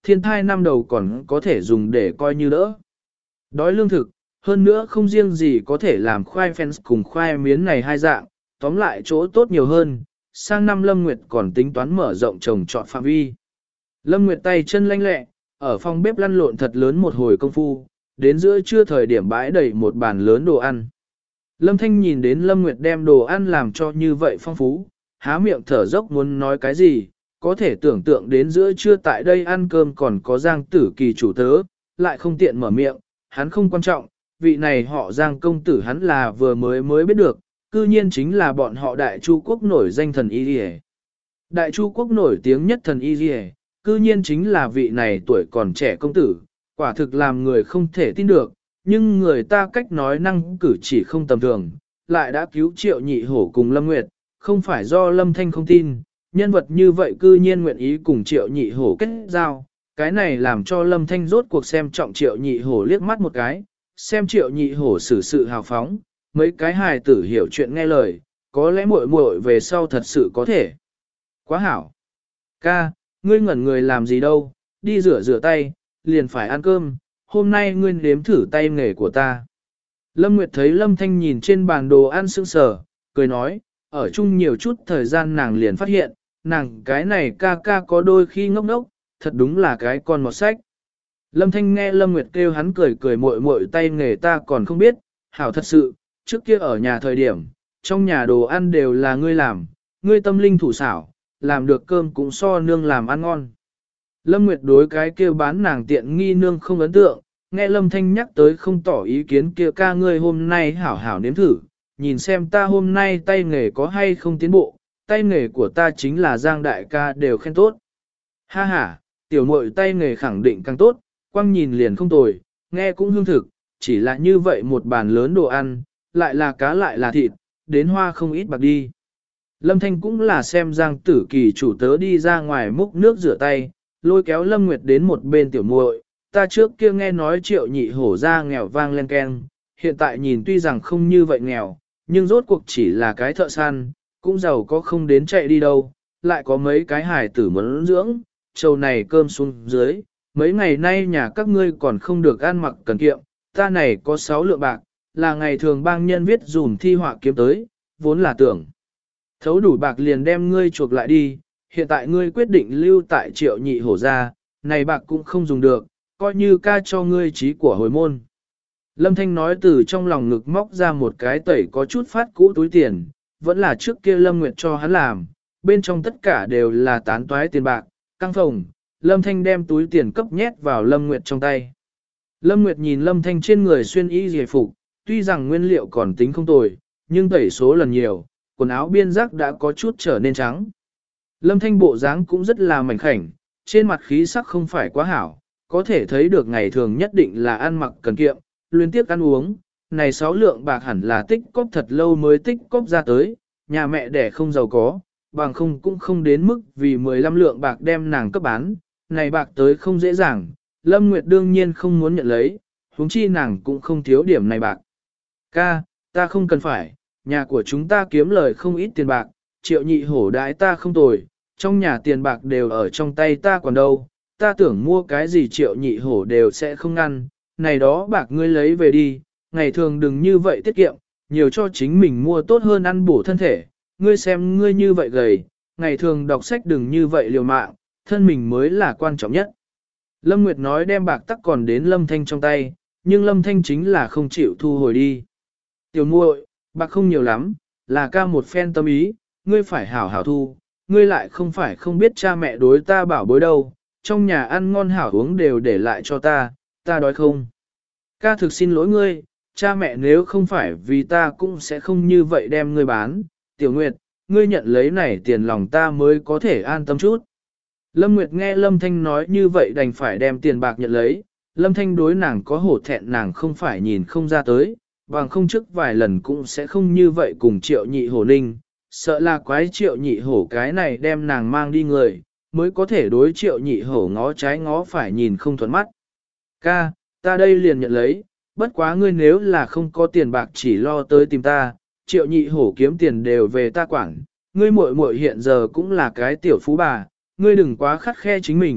thiên thai năm đầu còn có thể dùng để coi như đỡ. Đói lương thực, hơn nữa không riêng gì có thể làm khoai fans cùng khoai miến này hai dạng, tóm lại chỗ tốt nhiều hơn, sang năm Lâm Nguyệt còn tính toán mở rộng trồng trọt phạm vi. Lâm Nguyệt tay chân lanh lẹ, ở phòng bếp lăn lộn thật lớn một hồi công phu, đến giữa trưa thời điểm bãi đầy một bàn lớn đồ ăn. Lâm Thanh nhìn đến Lâm Nguyệt đem đồ ăn làm cho như vậy phong phú, há miệng thở dốc muốn nói cái gì, có thể tưởng tượng đến giữa trưa tại đây ăn cơm còn có Giang Tử Kỳ chủ tớ, lại không tiện mở miệng, hắn không quan trọng, vị này họ Giang công tử hắn là vừa mới biết được, cư nhiên chính là bọn họ Đại Chu Quốc nổi danh thần Y Điề. Đại Chu Quốc nổi tiếng nhất thần Y Điề, cư nhiên chính là vị này tuổi còn trẻ công tử, quả thực làm người không thể tin được, nhưng người ta cách nói năng cử chỉ không tầm thường, lại đã cứu Triệu Nhị Hổ cùng Lâm Nguyệt, không phải do Lâm Thanh không tin, nhân vật như vậy cư nhiên nguyện ý cùng Triệu Nhị Hổ kết giao, cái này làm cho Lâm Thanh rốt cuộc xem trọng Triệu Nhị Hổ liếc mắt một cái, xem Triệu Nhị Hổ xử sự hào phóng, mấy cái hài tử hiểu chuyện nghe lời, có lẽ muội muội về sau thật sự có thể. Quá hảo. Ca, ngươi ngẩn người làm gì đâu, đi rửa rửa tay, liền phải ăn cơm, hôm nay ngươi nếm thử tay nghề của ta. Lâm Nguyệt thấy Lâm Thanh nhìn trên bàn đồ ăn sững sờ, cười nói, ở chung nhiều chút thời gian nàng liền phát hiện, nàng cái này ca ca có đôi khi ngốc ngốc, thật đúng là cái con mọt sách. Lâm Thanh nghe Lâm Nguyệt kêu hắn cười cười muội muội tay nghề ta còn không biết, hảo thật sự, trước kia ở nhà thời điểm, trong nhà đồ ăn đều là ngươi làm, ngươi tâm linh thủ xảo, làm được cơm cũng so nương làm ăn ngon. Lâm Nguyệt đối cái kêu bán nàng tiện nghi nương không ấn tượng, nghe Lâm Thanh nhắc tới không tỏ ý kiến kia ca ngươi hôm nay hảo hảo nếm thử, nhìn xem ta hôm nay tay nghề có hay không tiến bộ, tay nghề của ta chính là Giang đại ca đều khen tốt. Ha ha, tiểu muội tay nghề khẳng định càng tốt, quăng nhìn liền không tồi, nghe cũng hương thực, chỉ là như vậy một bàn lớn đồ ăn, lại là cá lại là thịt, đến hoa không ít bạc đi. Lâm Thanh cũng là xem Giang Tử Kỳ chủ tớ đi ra ngoài múc nước rửa tay, lôi kéo Lâm Nguyệt đến một bên tiểu muội, ta trước kia nghe nói Triệu Nhị Hổ ra nghèo vang lên keng, hiện tại nhìn tuy rằng không như vậy nghèo, nhưng rốt cuộc chỉ là cái thợ săn, cũng giàu có không đến chạy đi đâu, lại có mấy cái hài tử muốn dưỡng, trầu này cơm xuống dưới, mấy ngày nay nhà các ngươi còn không được ăn mặc cần kiệm, ta này có 6 lượng bạc, là ngày thường bang nhân viết dùm thi họa kiếm tới, vốn là tưởng. Thấu đủ bạc liền đem ngươi chuộc lại đi, hiện tại ngươi quyết định lưu tại Triệu Nhị Hổ ra, này bạc cũng không dùng được, coi như ca cho ngươi trí của hồi môn. Lâm Thanh nói từ trong lòng ngực móc ra một cái tẩy có chút phát cũ túi tiền, vẫn là trước kia Lâm Nguyệt cho hắn làm, bên trong tất cả đều là tán toái tiền bạc, căng phòng, Lâm Thanh đem túi tiền cấp nhét vào Lâm Nguyệt trong tay. Lâm Nguyệt nhìn Lâm Thanh trên người xuyên y giải phục, tuy rằng nguyên liệu còn tính không tồi, nhưng tẩy số lần nhiều, quần áo biên giác đã có chút trở nên trắng. Lâm Thanh bộ dáng cũng rất là mảnh khảnh, trên mặt khí sắc không phải quá hảo, có thể thấy được ngày thường nhất định là ăn mặc cần kiệm, luyến tiếc ăn uống, này 6 lượng bạc hẳn là tích cóp thật lâu mới tích cóp ra tới, nhà mẹ đẻ không giàu có, bằng không cũng không đến mức vì 15 lượng bạc đem nàng cấp bán, này bạc tới không dễ dàng, Lâm Nguyệt đương nhiên không muốn nhận lấy, huống chi nàng cũng không thiếu điểm này bạc. Ca, ta không cần phải, nhà của chúng ta kiếm lời không ít tiền bạc, Triệu Nhị Hổ đãi ta không tồi, trong nhà tiền bạc đều ở trong tay ta còn đâu, ta tưởng mua cái gì Triệu Nhị Hổ đều sẽ không ngăn, này đó bạc ngươi lấy về đi, ngày thường đừng như vậy tiết kiệm, nhiều cho chính mình mua tốt hơn ăn bổ thân thể, ngươi xem ngươi như vậy gầy, ngày thường đọc sách đừng như vậy liều mạng, thân mình mới là quan trọng nhất. Lâm Nguyệt nói đem bạc tắc còn đến Lâm Thanh trong tay, nhưng Lâm Thanh chính là không chịu thu hồi đi. Tiểu muội, bạc không nhiều lắm, là ca một phen tâm ý, ngươi phải hảo hảo thu, ngươi lại không phải không biết cha mẹ đối ta bảo bối đâu, trong nhà ăn ngon hảo uống đều để lại cho ta, ta đói không. Ca thực xin lỗi ngươi, cha mẹ nếu không phải vì ta cũng sẽ không như vậy đem ngươi bán, Tiểu Nguyệt, ngươi nhận lấy này tiền lòng ta mới có thể an tâm chút. Lâm Nguyệt nghe Lâm Thanh nói như vậy đành phải đem tiền bạc nhận lấy, Lâm Thanh đối nàng có hổ thẹn nàng không phải nhìn không ra tới, bằng không trước vài lần cũng sẽ không như vậy cùng Triệu Nhị Hổ ninh, sợ là quái Triệu Nhị Hổ cái này đem nàng mang đi người, mới có thể đối Triệu Nhị Hổ ngó trái ngó phải nhìn không thuận mắt. Ca, ta đây liền nhận lấy, bất quá ngươi nếu là không có tiền bạc chỉ lo tới tìm ta, Triệu Nhị Hổ kiếm tiền đều về ta quản, ngươi muội muội hiện giờ cũng là cái tiểu phú bà, ngươi đừng quá khắt khe chính mình,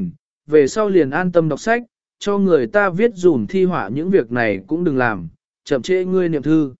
về sau liền an tâm đọc sách, cho người ta viết dùm thi họa những việc này cũng đừng làm, chậm trễ ngươi niệm thư.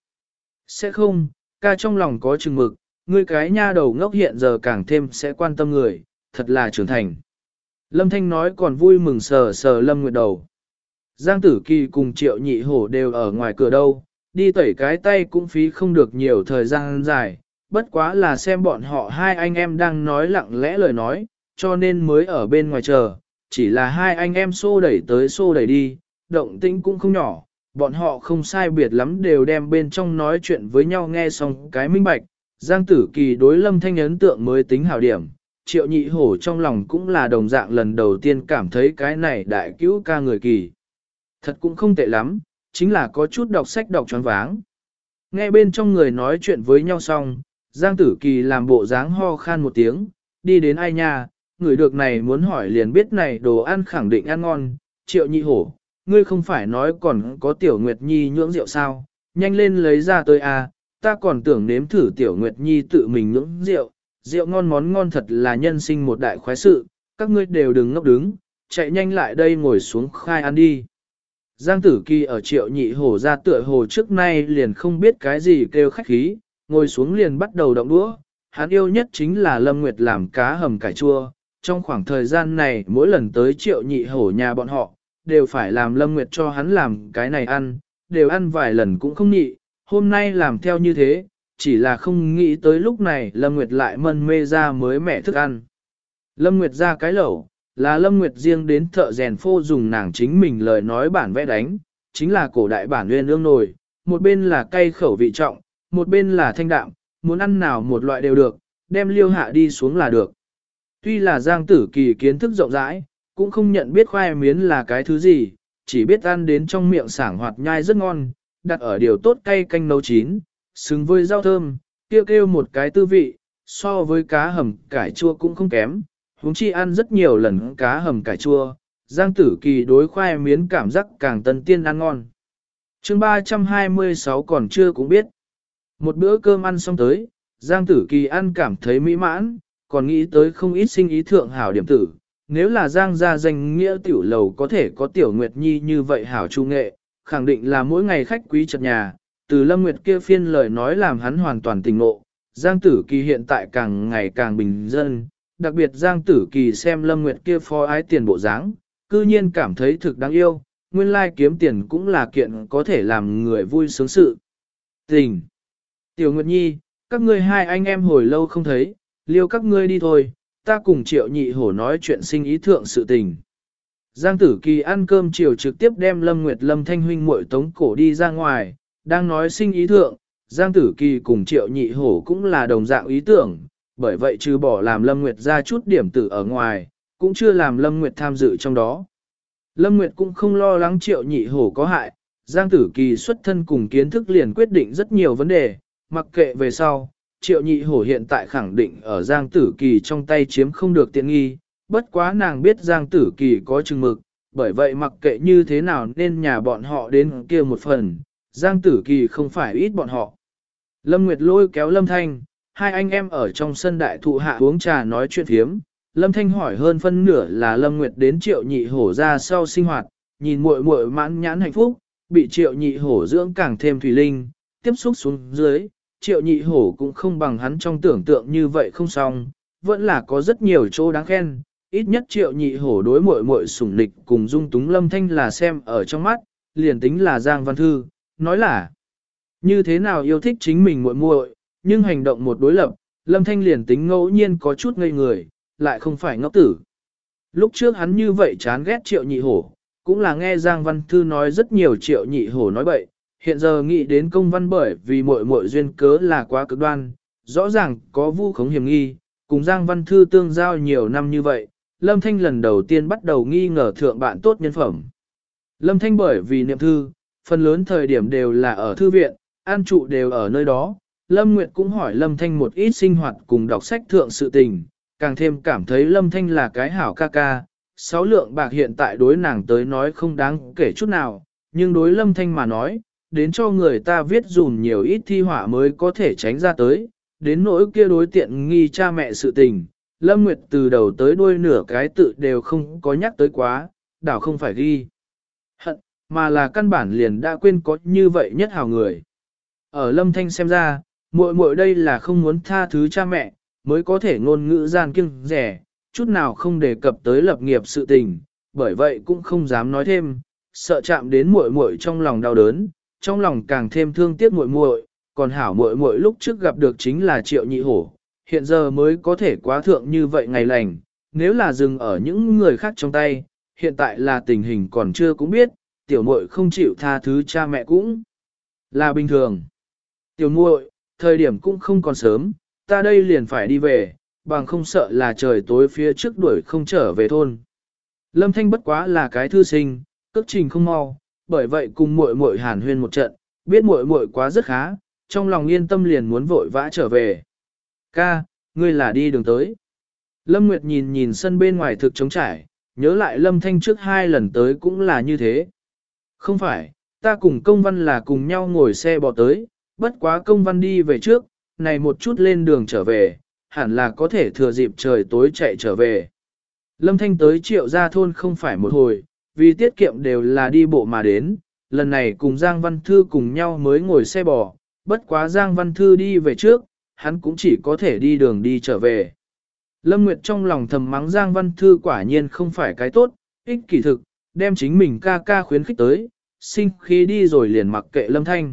Sẽ không, ca trong lòng có chừng mực, ngươi cái nha đầu ngốc hiện giờ càng thêm sẽ quan tâm người, thật là trưởng thành. Lâm Thanh nói còn vui mừng sờ sờ Lâm Nguyệt đầu. Giang Tử Kỳ cùng Triệu Nhị Hổ đều ở ngoài cửa đâu, đi tẩy cái tay cũng phí không được nhiều thời gian dài, bất quá là xem bọn họ hai anh em đang nói lặng lẽ lời nói, cho nên mới ở bên ngoài chờ, chỉ là hai anh em xô đẩy tới xô đẩy đi, động tĩnh cũng không nhỏ, bọn họ không sai biệt lắm đều đem bên trong nói chuyện với nhau nghe xong cái minh bạch, Giang Tử Kỳ đối Lâm Thanh ấn tượng mới tính hảo điểm, Triệu Nhị Hổ trong lòng cũng là đồng dạng lần đầu tiên cảm thấy cái này đại cứu ca người kỳ. Thật cũng không tệ lắm, chính là có chút đọc sách đọc choáng váng. Nghe bên trong người nói chuyện với nhau xong, Giang Tử Kỳ làm bộ dáng ho khan một tiếng, đi đến ai nha, người được này muốn hỏi liền biết này đồ ăn khẳng định ăn ngon, Triệu Nhị Hổ, ngươi không phải nói còn có Tiểu Nguyệt Nhi nhưỡng rượu sao, nhanh lên lấy ra tới a, ta còn tưởng nếm thử Tiểu Nguyệt Nhi tự mình nhưỡng rượu, rượu ngon món ngon thật là nhân sinh một đại khoái sự, các ngươi đều đừng ngốc đứng, chạy nhanh lại đây ngồi xuống khai ăn đi. Giang Tử Kỳ ở Triệu Nhị Hổ ra tựa hồ trước nay liền không biết cái gì kêu khách khí, ngồi xuống liền bắt đầu động đũa, hắn yêu nhất chính là Lâm Nguyệt làm cá hầm cải chua, trong khoảng thời gian này mỗi lần tới Triệu Nhị Hổ nhà bọn họ, đều phải làm Lâm Nguyệt cho hắn làm cái này ăn, đều ăn vài lần cũng không nhị, hôm nay làm theo như thế, chỉ là không nghĩ tới lúc này Lâm Nguyệt lại mân mê ra mới mẻ thức ăn. Lâm Nguyệt ra cái lẩu, là Lâm Nguyệt riêng đến thợ rèn phô dùng nàng chính mình lời nói bản vẽ đánh, chính là cổ đại bản nguyên ương nồi, một bên là cay khẩu vị trọng, một bên là thanh đạm, muốn ăn nào một loại đều được, đem liêu hạ đi xuống là được. Tuy là Giang Tử Kỳ kiến thức rộng rãi, cũng không nhận biết khoai miến là cái thứ gì, chỉ biết ăn đến trong miệng sảng hoạt nhai rất ngon, đặt ở điều tốt cay canh nấu chín, xứng với rau thơm, kêu kêu một cái tư vị, so với cá hầm cải chua cũng không kém, huống chi ăn rất nhiều lần cá hầm cải chua, Giang Tử Kỳ đối khoai miến cảm giác càng tân tiên ăn ngon. Chương 326 còn chưa cũng biết. Một bữa cơm ăn xong tới, Giang Tử Kỳ ăn cảm thấy mỹ mãn, còn nghĩ tới không ít sinh ý thượng hảo điểm tử. Nếu là Giang gia danh nghĩa tiểu lầu có thể có Tiểu Nguyệt Nhi như vậy hảo trung nghệ, khẳng định là mỗi ngày khách quý chật nhà, từ Lâm Nguyệt kia phiên lời nói làm hắn hoàn toàn tỉnh ngộ. Giang Tử Kỳ hiện tại càng ngày càng bình dân, đặc biệt Giang Tử Kỳ xem Lâm Nguyệt kia phó ái tiền bộ dáng, cư nhiên cảm thấy thực đáng yêu, nguyên lai kiếm tiền cũng là kiện có thể làm người vui sướng sự. Tình! Tiểu Nguyệt Nhi, các ngươi hai anh em hồi lâu không thấy, liêu các ngươi đi thôi, ta cùng Triệu Nhị Hổ nói chuyện sinh ý thượng sự tình. Giang Tử Kỳ ăn cơm chiều trực tiếp đem Lâm Nguyệt Lâm Thanh huynh muội tống cổ đi ra ngoài, đang nói sinh ý thượng, Giang Tử Kỳ cùng Triệu Nhị Hổ cũng là đồng dạng ý tưởng, bởi vậy trừ bỏ làm Lâm Nguyệt ra chút điểm tử ở ngoài, cũng chưa làm Lâm Nguyệt tham dự trong đó. Lâm Nguyệt cũng không lo lắng Triệu Nhị Hổ có hại, Giang Tử Kỳ xuất thân cùng kiến thức liền quyết định rất nhiều vấn đề, mặc kệ về sau, Triệu Nhị Hổ hiện tại khẳng định ở Giang Tử Kỳ trong tay chiếm không được tiện nghi, bất quá nàng biết Giang Tử Kỳ có chừng mực, bởi vậy mặc kệ như thế nào nên nhà bọn họ đến kia một phần, Giang Tử Kỳ không phải ít bọn họ. Lâm Nguyệt lôi kéo Lâm Thanh, hai anh em ở trong sân đại thụ hạ uống trà nói chuyện thiếm. Lâm Thanh hỏi hơn phân nửa là Lâm Nguyệt đến Triệu Nhị Hổ ra sau sinh hoạt, nhìn muội muội mãn nhãn hạnh phúc, bị Triệu Nhị Hổ dưỡng càng thêm thủy linh, tiếp xúc xuống dưới, Triệu Nhị Hổ cũng không bằng hắn trong tưởng tượng như vậy không xong, vẫn là có rất nhiều chỗ đáng khen, ít nhất Triệu Nhị Hổ đối muội muội sủng nịch cùng dung túng Lâm Thanh là xem ở trong mắt, liền tính là Giang Văn Thư, nói là như thế nào yêu thích chính mình muội muội, nhưng hành động một đối lập, Lâm Thanh liền tính ngẫu nhiên có chút ngây người, lại không phải ngốc tử. Lúc trước hắn như vậy chán ghét Triệu Nhị Hổ, cũng là nghe Giang Văn Thư nói rất nhiều Triệu Nhị Hổ nói bậy, hiện giờ nghĩ đến công văn bởi vì muội muội duyên cớ là quá cực đoan, rõ ràng có vu khống hiểm nghi, cùng Giang Văn Thư tương giao nhiều năm như vậy, Lâm Thanh lần đầu tiên bắt đầu nghi ngờ thượng bạn tốt nhân phẩm. Lâm Thanh bởi vì niệm thư, phần lớn thời điểm đều là ở thư viện, an trụ đều ở nơi đó, Lâm Nguyệt cũng hỏi Lâm Thanh một ít sinh hoạt cùng đọc sách thượng sự tình, càng thêm cảm thấy Lâm Thanh là cái hảo ca ca, 6 lượng bạc hiện tại đối nàng tới nói không đáng kể chút nào, nhưng đối Lâm Thanh mà nói, đến cho người ta viết dùm nhiều ít thi họa mới có thể tránh ra tới, đến nỗi kia đối tiện nghi cha mẹ sự tình, Lâm Nguyệt từ đầu tới đuôi nửa cái tự đều không có nhắc tới quá, đảo không phải ghi hận, mà là căn bản liền đã quên có như vậy nhất hào người. Ở Lâm Thanh xem ra, muội muội đây là không muốn tha thứ cha mẹ, mới có thể ngôn ngữ gian kiêng rẻ, chút nào không đề cập tới lập nghiệp sự tình, bởi vậy cũng không dám nói thêm, sợ chạm đến muội muội trong lòng đau đớn, trong lòng càng thêm thương tiếc muội muội, còn hảo muội muội lúc trước gặp được chính là Triệu Nhị Hổ, hiện giờ mới có thể quá thượng như vậy ngày lành, nếu là dừng ở những người khác trong tay, hiện tại là tình hình còn chưa cũng biết, tiểu muội không chịu tha thứ cha mẹ cũng là bình thường. Tiểu muội, thời điểm cũng không còn sớm, ta đây liền phải đi về, bằng không sợ là trời tối phía trước đuổi không trở về thôn. Lâm Thanh bất quá là cái thư sinh, cước trình không mau, bởi vậy cùng muội muội hàn huyên một trận, biết muội muội quá rất khá, trong lòng yên tâm liền muốn vội vã trở về. Ca, ngươi là đi đường tới. Lâm Nguyệt nhìn nhìn sân bên ngoài thực trống trải, nhớ lại Lâm Thanh trước 2 lần tới cũng là như thế. Không phải, ta cùng công văn là cùng nhau ngồi xe bò tới, bất quá công văn đi về trước, này một chút lên đường trở về, hẳn là có thể thừa dịp trời tối chạy trở về. Lâm Thanh tới Triệu Gia thôn không phải một hồi, vì tiết kiệm đều là đi bộ mà đến, lần này cùng Giang Văn Thư cùng nhau mới ngồi xe bò, bất quá Giang Văn Thư đi về trước, hắn cũng chỉ có thể đi đường đi trở về. Lâm Nguyệt trong lòng thầm mắng Giang Văn Thư quả nhiên không phải cái tốt, ích kỷ thực, đem chính mình ca ca khuyến khích tới, sinh khí đi rồi liền mặc kệ Lâm Thanh.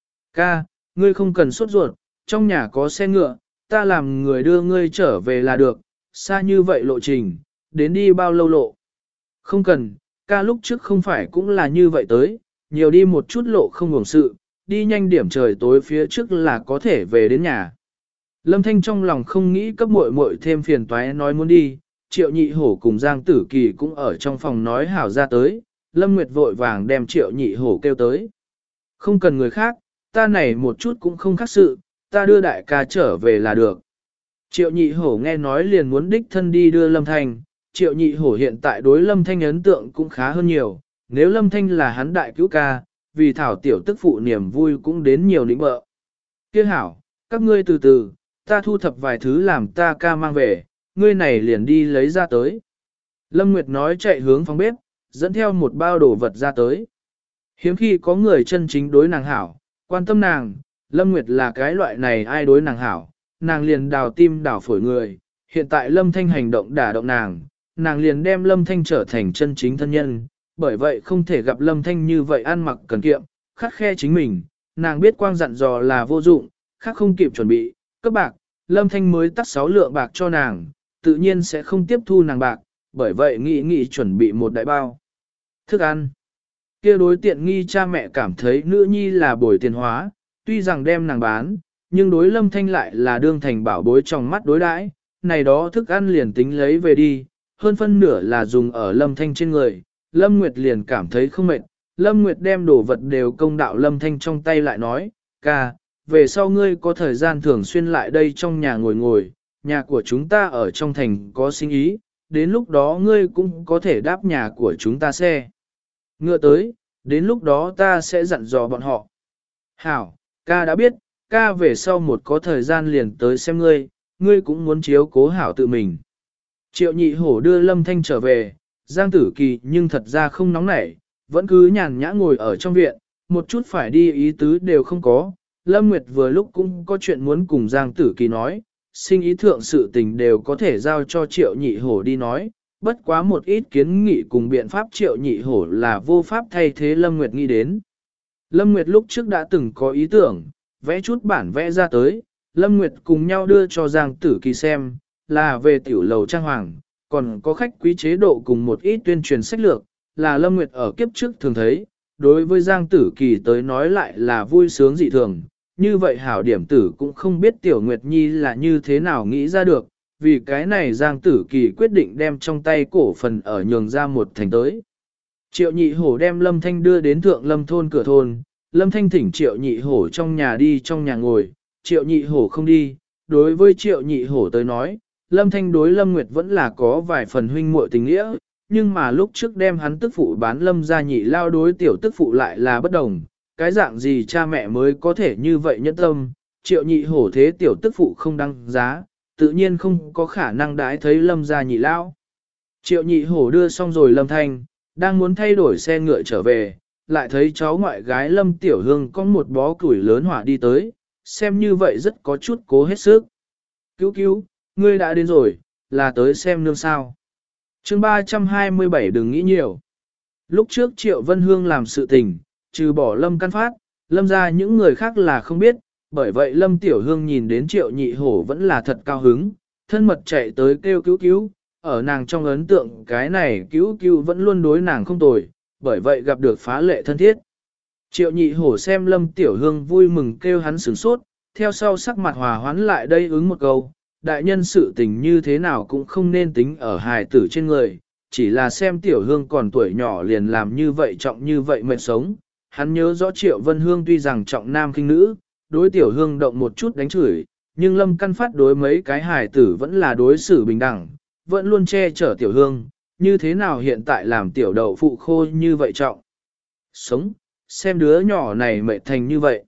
Ca, ngươi không cần sốt ruột, trong nhà có xe ngựa, ta làm người đưa ngươi trở về là được, xa như vậy lộ trình, đến đi bao lâu lộ. Không cần, ca lúc trước không phải cũng là như vậy tới, nhiều đi một chút lộ không ngủng sự, đi nhanh điểm trời tối phía trước là có thể về đến nhà. Lâm Thanh trong lòng không nghĩ cấp muội muội thêm phiền toái nói muốn đi, Triệu Nhị Hổ cùng Giang Tử Kỳ cũng ở trong phòng nói hảo ra tới, Lâm Nguyệt vội vàng đem Triệu Nhị Hổ kêu tới. Không cần người khác, ta này một chút cũng không khác sự, ta đưa đại ca trở về là được. Triệu Nhị Hổ nghe nói liền muốn đích thân đi đưa Lâm Thanh, Triệu Nhị Hổ hiện tại đối Lâm Thanh ấn tượng cũng khá hơn nhiều, nếu Lâm Thanh là hắn đại cứu ca, vì thảo tiểu tức phụ niềm vui cũng đến nhiều nịnh bợ. Kia hảo, các ngươi từ từ, ta thu thập vài thứ làm ta ca mang về, ngươi này liền đi lấy ra tới. Lâm Nguyệt nói chạy hướng phòng bếp, dẫn theo một bao đồ vật ra tới. Hiếm khi có người chân chính đối nàng hảo, quan tâm nàng, Lâm Nguyệt là cái loại này ai đối nàng hảo, nàng liền đào tim đào phổi người. Hiện tại Lâm Thanh hành động đả động nàng, nàng liền đem Lâm Thanh trở thành chân chính thân nhân, bởi vậy không thể gặp Lâm Thanh như vậy ăn mặc cần kiệm, khắt khe chính mình, nàng biết quang dặn dò là vô dụng, khác không kịp chuẩn bị, cấp bạc, Lâm Thanh mới tắt 6 lượng bạc cho nàng, tự nhiên sẽ không tiếp thu nàng bạc, bởi vậy nghĩ chuẩn bị một đại bao. Thức ăn. Kia đối tiện nghi cha mẹ cảm thấy nữ nhi là bồi tiền hóa, tuy rằng đem nàng bán, nhưng đối Lâm Thanh lại là đương thành bảo bối trong mắt đối đãi, này đó thức ăn liền tính lấy về đi, hơn phân nửa là dùng ở Lâm Thanh trên người, Lâm Nguyệt liền cảm thấy không mệt, Lâm Nguyệt đem đồ vật đều công đạo Lâm Thanh trong tay lại nói, ca, về sau ngươi có thời gian thường xuyên lại đây trong nhà ngồi, nhà của chúng ta ở trong thành có sinh ý, đến lúc đó ngươi cũng có thể đáp nhà của chúng ta xe. Ngựa tới, đến lúc đó ta sẽ dặn dò bọn họ. Hảo, ca đã biết, ca về sau một có thời gian liền tới xem ngươi, ngươi cũng muốn chiếu cố hảo tự mình. Triệu Nhị Hổ đưa Lâm Thanh trở về, Giang Tử Kỳ nhưng thật ra không nóng nảy, vẫn cứ nhàn nhã ngồi ở trong viện, một chút phải đi ý tứ đều không có. Lâm Nguyệt vừa lúc cũng có chuyện muốn cùng Giang Tử Kỳ nói, sinh ý thượng sự tình đều có thể giao cho Triệu Nhị Hổ đi nói, bất quá một ít kiến nghị cùng biện pháp Triệu Nhị Hổ là vô pháp thay thế Lâm Nguyệt nghĩ đến. Lâm Nguyệt lúc trước đã từng có ý tưởng, vẽ chút bản vẽ ra tới, Lâm Nguyệt cùng nhau đưa cho Giang Tử Kỳ xem, là về tiểu lầu trang hoàng, còn có khách quý chế độ cùng một ít tuyên truyền sách lược, là Lâm Nguyệt ở kiếp trước thường thấy, đối với Giang Tử Kỳ tới nói lại là vui sướng dị thường, như vậy hảo điểm tử cũng không biết Tiểu Nguyệt Nhi là như thế nào nghĩ ra được, vì cái này Giang Tử Kỳ quyết định đem trong tay cổ phần ở nhường ra một thành tới. Triệu Nhị Hổ đem Lâm Thanh đưa đến Thượng Lâm thôn cửa thôn, Lâm Thanh thỉnh Triệu Nhị Hổ trong nhà đi trong nhà ngồi, Triệu Nhị Hổ không đi, đối với Triệu Nhị Hổ tới nói, Lâm Thanh đối Lâm Nguyệt vẫn là có vài phần huynh muội tình nghĩa, nhưng mà lúc trước đem hắn tức phụ bán Lâm gia nhị lao đối tiểu tức phụ lại là bất đồng, cái dạng gì cha mẹ mới có thể như vậy nhẫn tâm, Triệu Nhị Hổ thế tiểu tức phụ không đăng giá, tự nhiên không có khả năng đãi thấy Lâm gia nhị lão. Triệu nhị hổ đưa xong rồi Lâm Thanh, đang muốn thay đổi xe ngựa trở về, lại thấy cháu ngoại gái Lâm Tiểu Hương có một bó củi lớn hỏa đi tới, xem như vậy rất có chút cố hết sức. Cứu cứu, ngươi đã đến rồi, là tới xem nương sao. Chương 327 đừng nghĩ nhiều. Lúc trước Triệu Vân Hương làm sự tình, trừ bỏ Lâm Căn Phát, Lâm ra những người khác là không biết, bởi vậy Lâm Tiểu Hương nhìn đến Triệu Nhị Hổ vẫn là thật cao hứng, thân mật chạy tới kêu cứu cứu, ở nàng trong ấn tượng cái này cứu cứu vẫn luôn đối nàng không tồi, bởi vậy gặp được phá lệ thân thiết. Triệu Nhị Hổ xem Lâm Tiểu Hương vui mừng kêu hắn sửng sốt, theo sau sắc mặt hòa hoãn lại đây ứng một câu, đại nhân sự tình như thế nào cũng không nên tính ở hài tử trên người, chỉ là xem Tiểu Hương còn tuổi nhỏ liền làm như vậy trọng như vậy mệt sống. Hắn nhớ rõ Triệu Vân Hương tuy rằng trọng nam khinh nữ, đối Tiểu Hương động một chút đánh chửi, nhưng Lâm Căn Phát đối mấy cái hài tử vẫn là đối xử bình đẳng, vẫn luôn che chở Tiểu Hương, như thế nào hiện tại làm Tiểu Đậu phụ khô như vậy trọng. Sống, xem đứa nhỏ này mệt thành như vậy.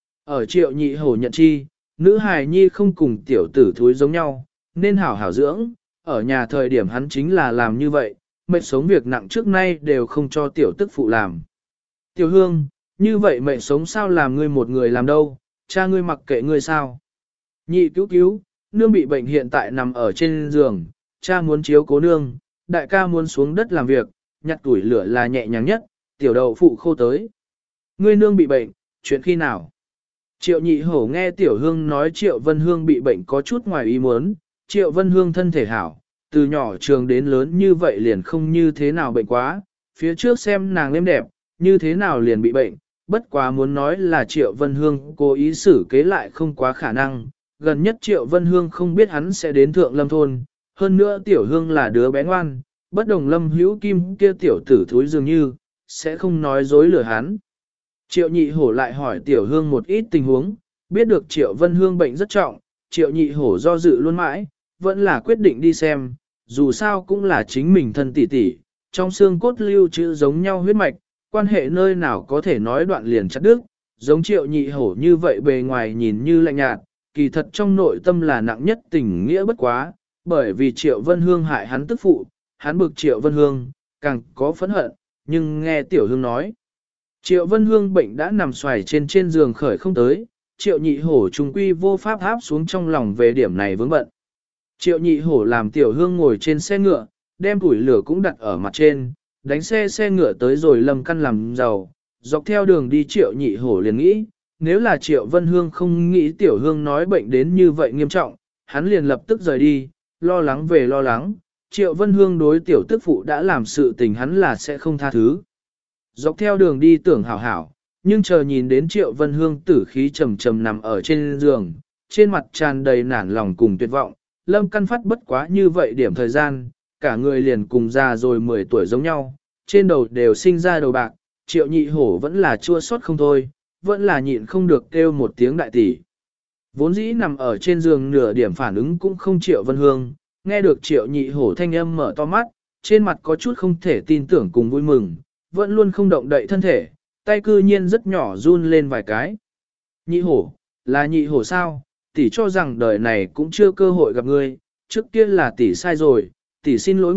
Ở Triệu Nhị Hổ nhận chi, nữ hài nhi không cùng tiểu tử thúi giống nhau, nên hảo hảo dưỡng, ở nhà thời điểm hắn chính là làm như vậy, mệt sống việc nặng trước nay đều không cho tiểu tức phụ làm. Tiểu Hương, như vậy mệt sống sao làm ngươi một người làm đâu, cha ngươi mặc kệ ngươi sao. Nhị cứu cứu, nương bị bệnh hiện tại nằm ở trên giường, cha muốn chiếu cố nương, đại ca muốn xuống đất làm việc, nhặt tuổi lửa là nhẹ nhàng nhất, tiểu đậu phụ khô tới. Ngươi nương bị bệnh, chuyện khi nào? Triệu Nhị Hổ nghe Tiểu Hương nói Triệu Vân Hương bị bệnh có chút ngoài ý muốn, Triệu Vân Hương thân thể hảo, từ nhỏ trường đến lớn như vậy liền không như thế nào bệnh quá, phía trước xem nàng êm đẹp, như thế nào liền bị bệnh, bất quá muốn nói là Triệu Vân Hương cố ý xử kế lại không quá khả năng, gần nhất Triệu Vân Hương không biết hắn sẽ đến Thượng Lâm Thôn, hơn nữa Tiểu Hương là đứa bé ngoan, bất đồng Lâm Hữu Kim kia tiểu tử thúi dường như, sẽ không nói dối lừa hắn. Triệu Nhị Hổ lại hỏi Tiểu Hương một ít tình huống, biết được Triệu Vân Hương bệnh rất trọng, Triệu Nhị Hổ do dự luôn mãi, vẫn là quyết định đi xem, dù sao cũng là chính mình thân tỷ tỷ, trong xương cốt lưu trữ giống nhau huyết mạch, quan hệ nơi nào có thể nói đoạn liền chặt đứt, giống Triệu Nhị Hổ như vậy bề ngoài nhìn như lạnh nhạt, kỳ thật trong nội tâm là nặng nhất tình nghĩa bất quá, bởi vì Triệu Vân Hương hại hắn tức phụ, hắn bực Triệu Vân Hương, càng có phẫn hận, nhưng nghe Tiểu Hương nói. Triệu Vân Hương bệnh đã nằm xoài trên giường khởi không tới, Triệu Nhị Hổ trung quy vô pháp áp xuống trong lòng về điểm này vướng bận. Triệu Nhị Hổ làm Tiểu Hương ngồi trên xe ngựa, đem củi lửa cũng đặt ở mặt trên, đánh xe ngựa tới rồi Lâm Căn làm giàu, dọc theo đường đi Triệu Nhị Hổ liền nghĩ, nếu là Triệu Vân Hương không nghĩ Tiểu Hương nói bệnh đến như vậy nghiêm trọng, hắn liền lập tức rời đi, lo lắng về lo lắng, Triệu Vân Hương đối Tiểu tức phụ đã làm sự tình hắn là sẽ không tha thứ. Dọc theo đường đi tưởng hảo hảo, nhưng chờ nhìn đến Triệu Vân Hương tử khí trầm trầm nằm ở trên giường, trên mặt tràn đầy nản lòng cùng tuyệt vọng, Lâm Căn Phát bất quá như vậy điểm thời gian, cả người liền cùng già rồi 10 tuổi giống nhau, trên đầu đều sinh ra đầu bạc, Triệu Nhị Hổ vẫn là chua xót không thôi, vẫn là nhịn không được kêu một tiếng đại tỷ. Vốn dĩ nằm ở trên giường nửa điểm phản ứng cũng không Triệu Vân Hương, nghe được Triệu Nhị Hổ thanh âm mở to mắt, trên mặt có chút không thể tin tưởng cùng vui mừng, vẫn luôn không động đậy thân thể, tay cư nhiên rất nhỏ run lên vài cái. Nhị Hổ, là Nhị Hổ sao? Tỷ cho rằng đời này cũng chưa cơ hội gặp ngươi, trước kia là tỷ sai rồi, tỷ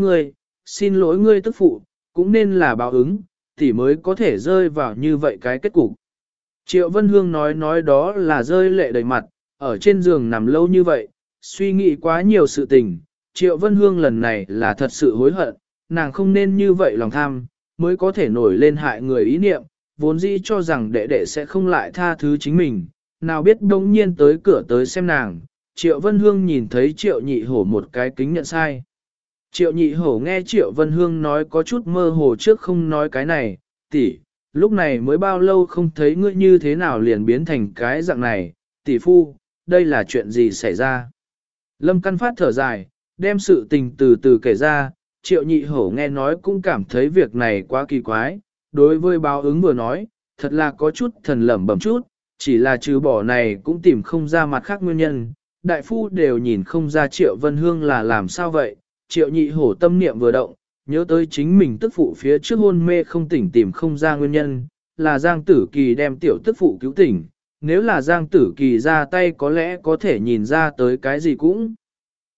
xin lỗi ngươi tức phụ, cũng nên là báo ứng, tỷ mới có thể rơi vào như vậy cái kết cục. Triệu Vân Hương nói đó là rơi lệ đầy mặt, ở trên giường nằm lâu như vậy, suy nghĩ quá nhiều sự tình, Triệu Vân Hương lần này là thật sự hối hận, nàng không nên như vậy lòng tham, mới có thể nổi lên hại người ý niệm, vốn dĩ cho rằng đệ đệ sẽ không lại tha thứ chính mình, nào biết đông nhiên tới cửa tới xem nàng, Triệu Vân Hương nhìn thấy Triệu Nhị Hổ một cái kính nhận sai. Triệu Nhị Hổ nghe Triệu Vân Hương nói có chút mơ hồ trước không nói cái này, tỷ, lúc này mới bao lâu không thấy ngươi như thế nào liền biến thành cái dạng này, tỷ phu, đây là chuyện gì xảy ra. Lâm Căn Phát thở dài, đem sự tình từ từ kể ra, Triệu Nhị Hổ nghe nói cũng cảm thấy việc này quá kỳ quái, đối với báo ứng vừa nói, thật là có chút thần lẩm bẩm chút, chỉ là trừ bỏ này cũng tìm không ra mặt khác nguyên nhân, đại phu đều nhìn không ra Triệu Vân Hương là làm sao vậy, Triệu Nhị Hổ tâm niệm vừa động, nhớ tới chính mình tức phụ phía trước hôn mê không tỉnh tìm không ra nguyên nhân, là Giang Tử Kỳ đem tiểu tức phụ cứu tỉnh, nếu là Giang Tử Kỳ ra tay có lẽ có thể nhìn ra tới cái gì cũng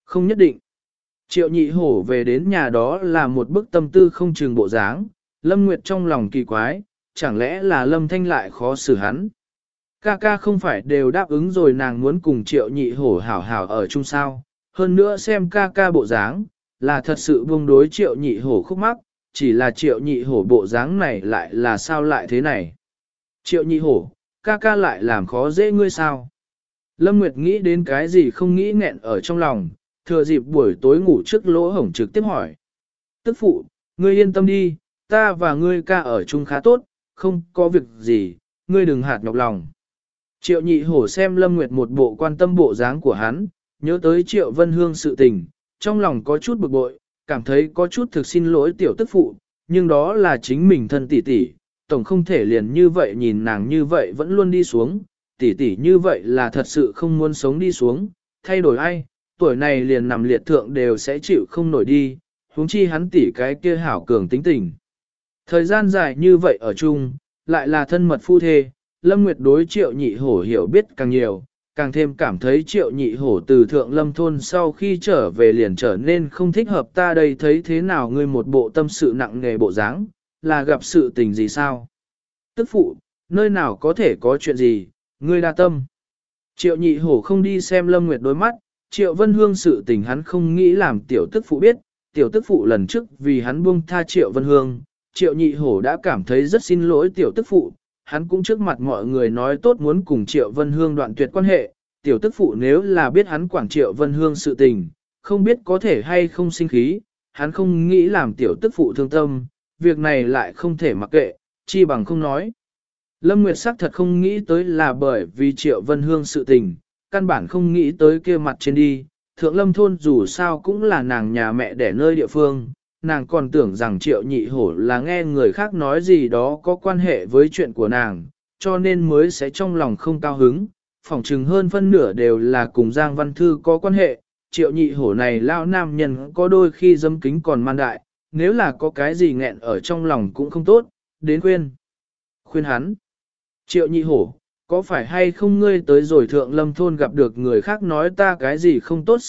Không nhất định. Triệu nhị hổ về đến nhà đó là một bức tâm tư không chừng bộ dáng, Lâm Nguyệt trong lòng kỳ quái, chẳng lẽ là Lâm Thanh lại khó xử hắn. Ca ca không phải đều đáp ứng rồi nàng muốn cùng triệu nhị hổ hảo hảo ở chung sao, hơn nữa xem ca ca bộ dáng, là thật sự buông đối triệu nhị hổ khúc mắc, chỉ là triệu nhị hổ bộ dáng này lại là sao lại thế này. Triệu nhị hổ, ca ca lại làm khó dễ ngươi sao. Lâm Nguyệt nghĩ đến cái gì không nghĩ nghẹn ở trong lòng, thừa dịp buổi tối ngủ trước lỗ hổng trực tiếp hỏi. Tức phụ, ngươi yên tâm đi, ta và ngươi ca ở chung khá tốt, không có việc gì, ngươi đừng hạt nhọc lòng. Triệu nhị hổ xem Lâm Nguyệt một bộ quan tâm bộ dáng của hắn, nhớ tới Triệu Vân Hương sự tình, trong lòng có chút bực bội, cảm thấy có chút thực xin lỗi tiểu tức phụ, nhưng đó là chính mình thân tỷ tỷ, tổng không thể liền như vậy nhìn nàng như vậy vẫn luôn đi xuống, tỷ tỷ như vậy là thật sự không muốn sống đi xuống, thay đổi ai, tuổi này liền nằm liệt thượng đều sẽ chịu không nổi đi, huống chi hắn tỷ cái kia hảo cường tính tình. Thời gian dài như vậy ở chung, lại là thân mật phu thê, Lâm Nguyệt đối Triệu nhị hổ hiểu biết càng nhiều, càng thêm cảm thấy Triệu nhị hổ từ thượng lâm thôn sau khi trở về liền trở nên không thích hợp ta đây thấy thế nào ngươi một bộ tâm sự nặng nề bộ dáng, là gặp sự tình gì sao? Tức phụ, nơi nào có thể có chuyện gì, ngươi đa tâm. Triệu nhị hổ không đi xem Lâm Nguyệt đối mắt, Triệu Vân Hương sự tình hắn không nghĩ làm tiểu tức phụ biết, tiểu tức phụ lần trước vì hắn buông tha Triệu Vân Hương, Triệu nhị hổ đã cảm thấy rất xin lỗi tiểu tức phụ, hắn cũng trước mặt mọi người nói tốt muốn cùng Triệu Vân Hương đoạn tuyệt quan hệ, tiểu tức phụ nếu là biết hắn quản Triệu Vân Hương sự tình, không biết có thể hay không sinh khí, hắn không nghĩ làm tiểu tức phụ thương tâm, việc này lại không thể mặc kệ, chi bằng không nói. Lâm Nguyệt sắc thật không nghĩ tới là bởi vì Triệu Vân Hương sự tình, căn bản không nghĩ tới kia mặt trên đi, Thượng Lâm thôn dù sao cũng là nàng nhà mẹ đẻ nơi địa phương, nàng còn tưởng rằng Triệu nhị hổ là nghe người khác nói gì đó có quan hệ với chuyện của nàng, cho nên mới sẽ trong lòng không cao hứng, phỏng chừng hơn phân nửa đều là cùng Giang Văn Thư có quan hệ, Triệu nhị hổ này lão nam nhân có đôi khi dâm kính còn man đại, nếu là có cái gì nghẹn ở trong lòng cũng không tốt, đến khuyên hắn. Triệu nhị hổ, có phải hay không ngươi tới rồi Thượng Lâm thôn gặp được người khác nói ta cái gì không tốt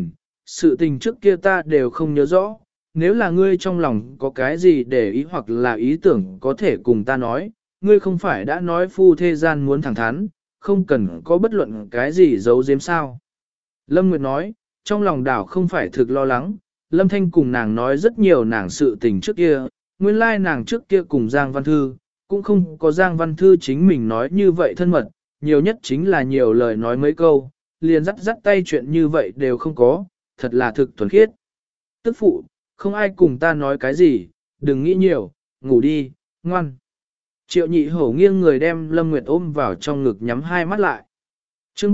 sự tình trước kia ta đều không nhớ rõ, nếu là ngươi trong lòng có cái gì để ý hoặc là ý tưởng có thể cùng ta nói, ngươi không phải đã nói phu thế gian muốn thẳng thắn, không cần có bất luận cái gì giấu giếm sao. Lâm Nguyệt nói, trong lòng đảo không phải thực lo lắng, Lâm Thanh cùng nàng nói rất nhiều nàng sự tình trước kia, nguyên lai nàng trước kia cùng Giang Văn Thư, cũng không có Giang Văn Thư chính mình nói như vậy thân mật, nhiều nhất chính là nhiều lời nói mấy câu, liền dắt tay chuyện như vậy đều không có, thật là thực thuần khiết. Tức phụ, không ai cùng ta nói cái gì, đừng nghĩ nhiều, ngủ đi, ngoan. Triệu nhị hổ nghiêng người đem Lâm Nguyệt ôm vào trong ngực nhắm hai mắt lại. chương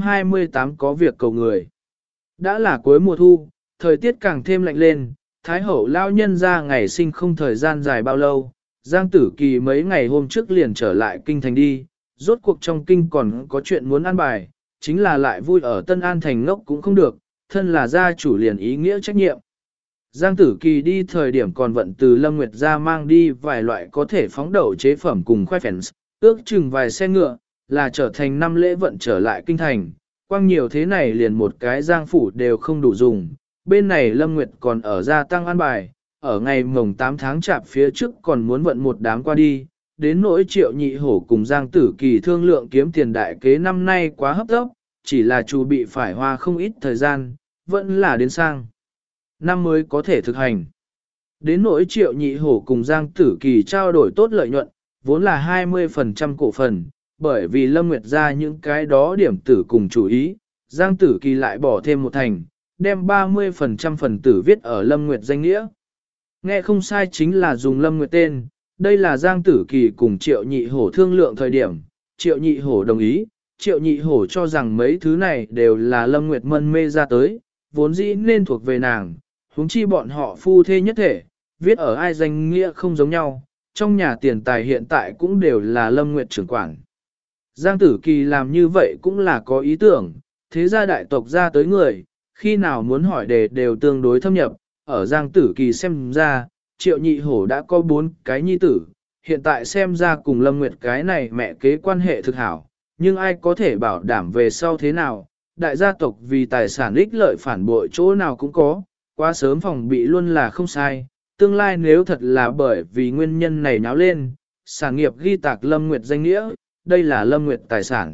328 có việc cầu người. Đã là cuối mùa thu, thời tiết càng thêm lạnh lên, Thái hậu lao nhân ra ngày sinh không thời gian dài bao lâu, Giang Tử Kỳ mấy ngày hôm trước liền trở lại kinh thành đi, rốt cuộc trong kinh còn có chuyện muốn ăn bài, chính là lại vui ở Tân An thành ngốc cũng không được, thân là gia chủ liền ý nghĩa trách nhiệm. Giang Tử Kỳ đi thời điểm còn vận từ Lâm Nguyệt ra mang đi vài loại có thể phóng đậu chế phẩm cùng khoai phèn, ước chừng vài xe ngựa, là trở thành 5 lễ vận trở lại kinh thành, quang nhiều thế này liền một cái Giang phủ đều không đủ dùng, bên này Lâm Nguyệt còn ở gia tăng ăn bài, ở ngày mồng 8 tháng chạp phía trước còn muốn vận một đám qua đi, đến nỗi Triệu nhị hổ cùng Giang Tử Kỳ thương lượng kiếm tiền đại kế năm nay quá hấp tấp, chỉ là chủ bị phải hoa không ít thời gian, vẫn là đến sang năm mới có thể thực hành. Đến nỗi Triệu nhị hổ cùng Giang Tử Kỳ trao đổi tốt lợi nhuận, vốn là 20% cổ phần, bởi vì Lâm Nguyệt ra những cái đó điểm tử cùng chủ ý, Giang Tử Kỳ lại bỏ thêm một thành, đem 30% phần tử viết ở Lâm Nguyệt danh nghĩa. Nghe không sai chính là dùng Lâm Nguyệt tên, đây là Giang Tử Kỳ cùng Triệu nhị hổ thương lượng thời điểm, Triệu nhị hổ đồng ý, Triệu nhị hổ cho rằng mấy thứ này đều là Lâm Nguyệt mân mê ra tới, vốn dĩ nên thuộc về nàng, huống chi bọn họ phu thê nhất thể, viết ở ai danh nghĩa không giống nhau, trong nhà tiền tài hiện tại cũng đều là Lâm Nguyệt trưởng quản. Giang Tử Kỳ làm như vậy cũng là có ý tưởng, thế gia đại tộc ra tới người, khi nào muốn hỏi đề đều tương đối thâm nhập, ở Giang Tử Kỳ xem ra, Triệu nhị hổ đã có 4 cái nhi tử, hiện tại xem ra cùng Lâm Nguyệt cái này mẹ kế quan hệ thực hảo, nhưng ai có thể bảo đảm về sau thế nào, đại gia tộc vì tài sản ích lợi phản bội chỗ nào cũng có, quá sớm phòng bị luôn là không sai, tương lai nếu thật là bởi vì nguyên nhân này nháo lên, sản nghiệp ghi tạc Lâm Nguyệt danh nghĩa, đây là Lâm Nguyệt tài sản.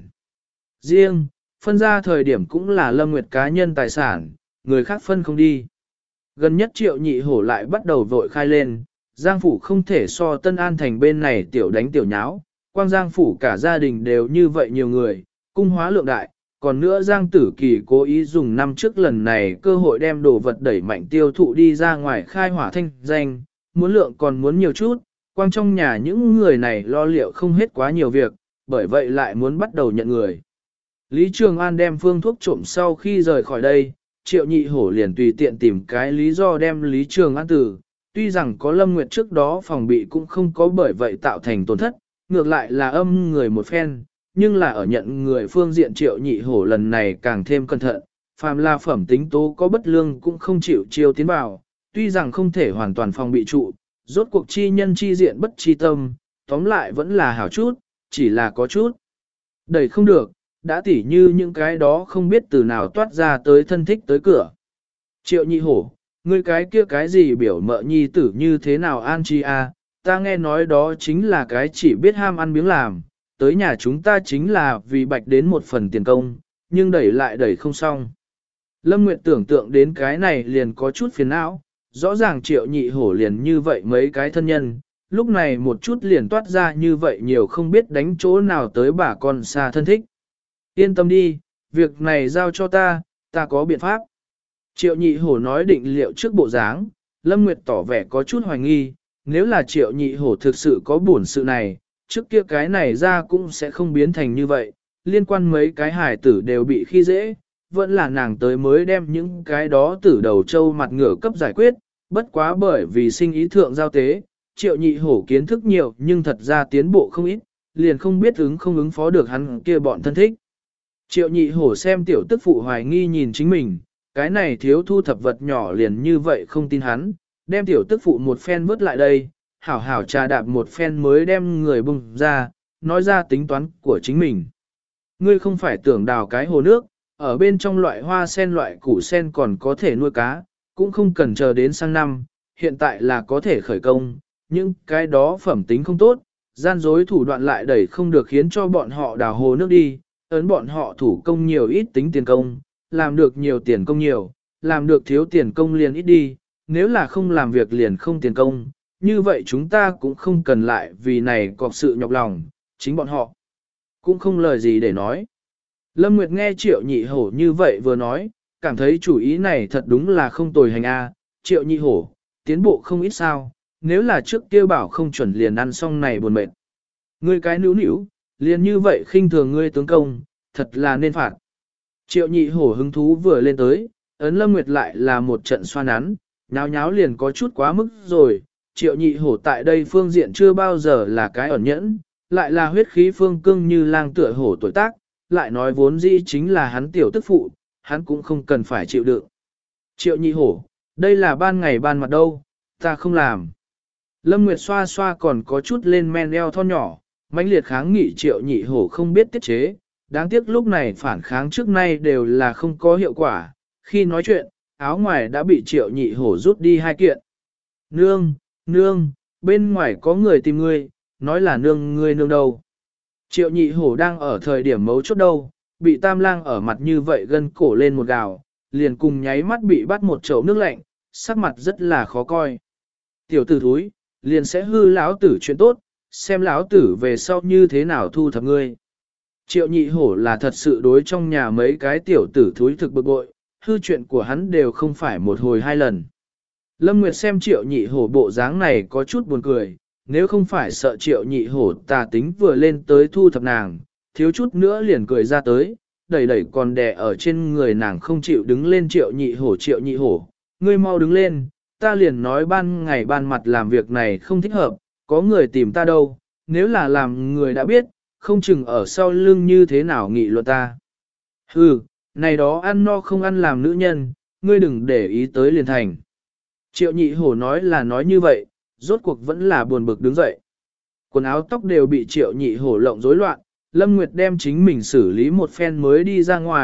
Riêng, phân ra thời điểm cũng là Lâm Nguyệt cá nhân tài sản, người khác phân không đi. Gần nhất Triệu Nhị Hổ lại bắt đầu vội khai lên, Giang Phủ không thể so Tân An Thành bên này tiểu đánh tiểu nháo, quang Giang Phủ cả gia đình đều như vậy nhiều người, cung hóa lượng đại, còn nữa Giang Tử Kỳ cố ý dùng năm trước lần này cơ hội đem đồ vật đẩy mạnh tiêu thụ đi ra ngoài khai hỏa thanh danh, muốn lượng còn muốn nhiều chút, quang trong nhà những người này lo liệu không hết quá nhiều việc, bởi vậy lại muốn bắt đầu nhận người. Lý Trường An đem phương thuốc trộm sau khi rời khỏi đây, Triệu Nhị Hổ liền tùy tiện tìm cái lý do đem Lý Trường An từ, tuy rằng có Lâm Nguyệt trước đó phòng bị cũng không có bởi vậy tạo thành tổn thất, ngược lại là âm người một phen, nhưng là ở nhận người phương diện Triệu Nhị Hổ lần này càng thêm cẩn thận, phàm là phẩm tính tố có bất lương cũng không chịu chiêu tiến vào, tuy rằng không thể hoàn toàn phòng bị trụ, rốt cuộc chi nhân chi diện bất chi tâm, tóm lại vẫn là hảo chút, chỉ là có chút. Đẩy không được, đã tỉ như những cái đó không biết từ nào toát ra tới thân thích tới cửa. Triệu Nhị Hổ, ngươi cái kia cái gì biểu mợ nhi tử như thế nào an chi a? Ta nghe nói đó chính là cái chỉ biết ham ăn miếng làm, tới nhà chúng ta chính là vì bạch đến một phần tiền công, nhưng đẩy lại đẩy không xong. Lâm Nguyệt tưởng tượng đến cái này liền có chút phiền não, rõ ràng Triệu Nhị Hổ liền như vậy mấy cái thân nhân, lúc này một chút liền toát ra như vậy nhiều không biết đánh chỗ nào tới bà con xa thân thích. Yên tâm đi, việc này giao cho ta có biện pháp. Triệu Nhị Hổ nói định liệu trước bộ dáng, Lâm Nguyệt tỏ vẻ có chút hoài nghi, nếu là Triệu Nhị Hổ thực sự có buồn sự này, trước kia cái này ra cũng sẽ không biến thành như vậy, liên quan mấy cái hài tử đều bị khi dễ, vẫn là nàng tới mới đem những cái đó tử đầu trâu mặt ngựa cấp giải quyết, bất quá bởi vì sinh ý thượng giao tế, Triệu Nhị Hổ kiến thức nhiều nhưng thật ra tiến bộ không ít, liền không biết không ứng phó được hắn kia bọn thân thích. Triệu Nhị Hổ xem tiểu tức phụ hoài nghi nhìn chính mình, cái này thiếu thu thập vật nhỏ liền như vậy không tin hắn, đem tiểu tức phụ một phen vứt lại đây, hảo hảo trà đạp một phen mới đem người bùng ra, nói ra tính toán của chính mình. Ngươi không phải tưởng đào cái hồ nước, ở bên trong loại hoa sen loại củ sen còn có thể nuôi cá, cũng không cần chờ đến sang năm, hiện tại là có thể khởi công, nhưng cái đó phẩm tính không tốt, gian dối thủ đoạn lại đẩy không được khiến cho bọn họ đào hồ nước đi, ấn bọn họ thủ công nhiều ít tính tiền công, làm được nhiều tiền công nhiều, làm được thiếu tiền công liền ít đi, nếu là không làm việc liền không tiền công, như vậy chúng ta cũng không cần lại vì này có sự nhọc lòng, chính bọn họ cũng không lời gì để nói. Lâm Nguyệt nghe Triệu Nhị Hổ như vậy vừa nói, cảm thấy chủ ý này thật đúng là không tồi hành a. Triệu Nhị Hổ, tiến bộ không ít sao, nếu là trước kia bảo không chuẩn liền ăn xong này buồn mệt. Ngươi cái nữu nữu, liền như vậy khinh thường ngươi tướng công, thật là nên phạt. Triệu Nhị Hổ hứng thú vừa lên tới, ấn Lâm Nguyệt lại là một trận xoa nắn, nháo nháo liền có chút quá mức rồi. Triệu Nhị Hổ tại đây phương diện chưa bao giờ là cái ẩn nhẫn, lại là huyết khí phương cương như lang tựa hổ tuổi tác, lại nói vốn dĩ chính là hắn tiểu tức phụ, hắn cũng không cần phải chịu đựng. Triệu Nhị Hổ, đây là ban ngày ban mặt đâu, ta không làm. Lâm Nguyệt xoa xoa còn có chút lên men eo thon nhỏ, mãnh liệt kháng nghị Triệu Nhị Hổ không biết tiết chế, đáng tiếc lúc này phản kháng trước nay đều là không có hiệu quả, khi nói chuyện, áo ngoài đã bị Triệu Nhị Hổ rút đi hai kiện. Nương, nương, bên ngoài có người tìm ngươi, nói là nương ngươi nương đâu. Triệu Nhị Hổ đang ở thời điểm mấu chốt đâu, bị Tam Lang ở mặt như vậy gân cổ lên một gào, liền cùng nháy mắt bị bắt một chậu nước lạnh, sắc mặt rất là khó coi. Tiểu tử thúi, liền sẽ hư lão tử chuyện tốt, xem lão tử về sau như thế nào thu thập ngươi. Triệu Nhị Hổ là thật sự đối trong nhà mấy cái tiểu tử thúi thực bực bội, hư chuyện của hắn đều không phải một hồi hai lần. Lâm Nguyệt xem Triệu Nhị Hổ bộ dáng này có chút buồn cười, nếu không phải sợ Triệu Nhị Hổ tà tính vừa lên tới thu thập nàng, thiếu chút nữa liền cười ra tới, đẩy đẩy còn đè ở trên người nàng không chịu đứng lên Triệu Nhị Hổ, ngươi mau đứng lên, ta liền nói ban ngày ban mặt làm việc này không thích hợp, có người tìm ta đâu, nếu là làm người đã biết, không chừng ở sau lưng như thế nào nghị luận ta. Hừ, này đó ăn no không ăn làm nữ nhân, ngươi đừng để ý tới liền thành. Triệu Nhị Hổ nói là nói như vậy, rốt cuộc vẫn là buồn bực đứng dậy. Quần áo tóc đều bị Triệu Nhị Hổ lộng rối loạn, Lâm Nguyệt đem chính mình xử lý một phen mới đi ra ngoài,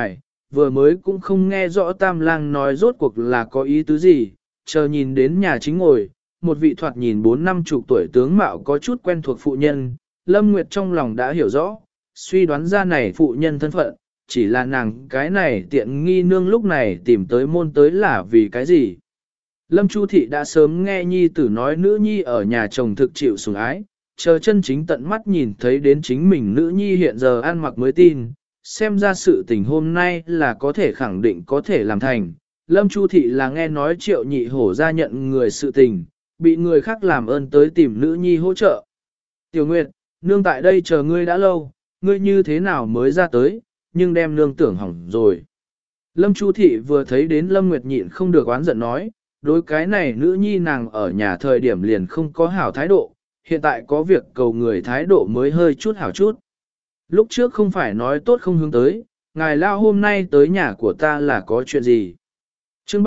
vừa mới cũng không nghe rõ Tam Lang nói rốt cuộc là có ý tứ gì, chờ nhìn đến nhà chính ngồi, một vị thoạt nhìn 4-50 tuổi tướng mạo có chút quen thuộc phụ nhân, Lâm Nguyệt trong lòng đã hiểu rõ, suy đoán ra này phụ nhân thân phận, chỉ là nàng cái này tiện nghi nương lúc này tìm tới môn tới là vì cái gì. Lâm Chu Thị đã sớm nghe nhi tử nói nữ nhi ở nhà chồng thực chịu sủng ái, chờ chân chính tận mắt nhìn thấy đến chính mình nữ nhi hiện giờ ăn mặc mới tin, xem ra sự tình hôm nay là có thể khẳng định có thể làm thành. Lâm Chu Thị là nghe nói Triệu Nhị Hổ ra nhận người sự tình, bị người khác làm ơn tới tìm nữ nhi hỗ trợ. Tiểu Nguyệt, nương tại đây chờ ngươi đã lâu, ngươi như thế nào mới ra tới, nhưng đem nương tưởng hỏng rồi. Lâm Chu Thị vừa thấy đến Lâm Nguyệt nhịn không được oán giận nói, đối cái này nữ nhi nàng ở nhà thời điểm liền không có hảo thái độ, hiện tại có việc cầu người thái độ mới hơi chút hảo chút. Lúc trước không phải nói tốt không hướng tới, ngài lao hôm nay tới nhà của ta là có chuyện gì. Chương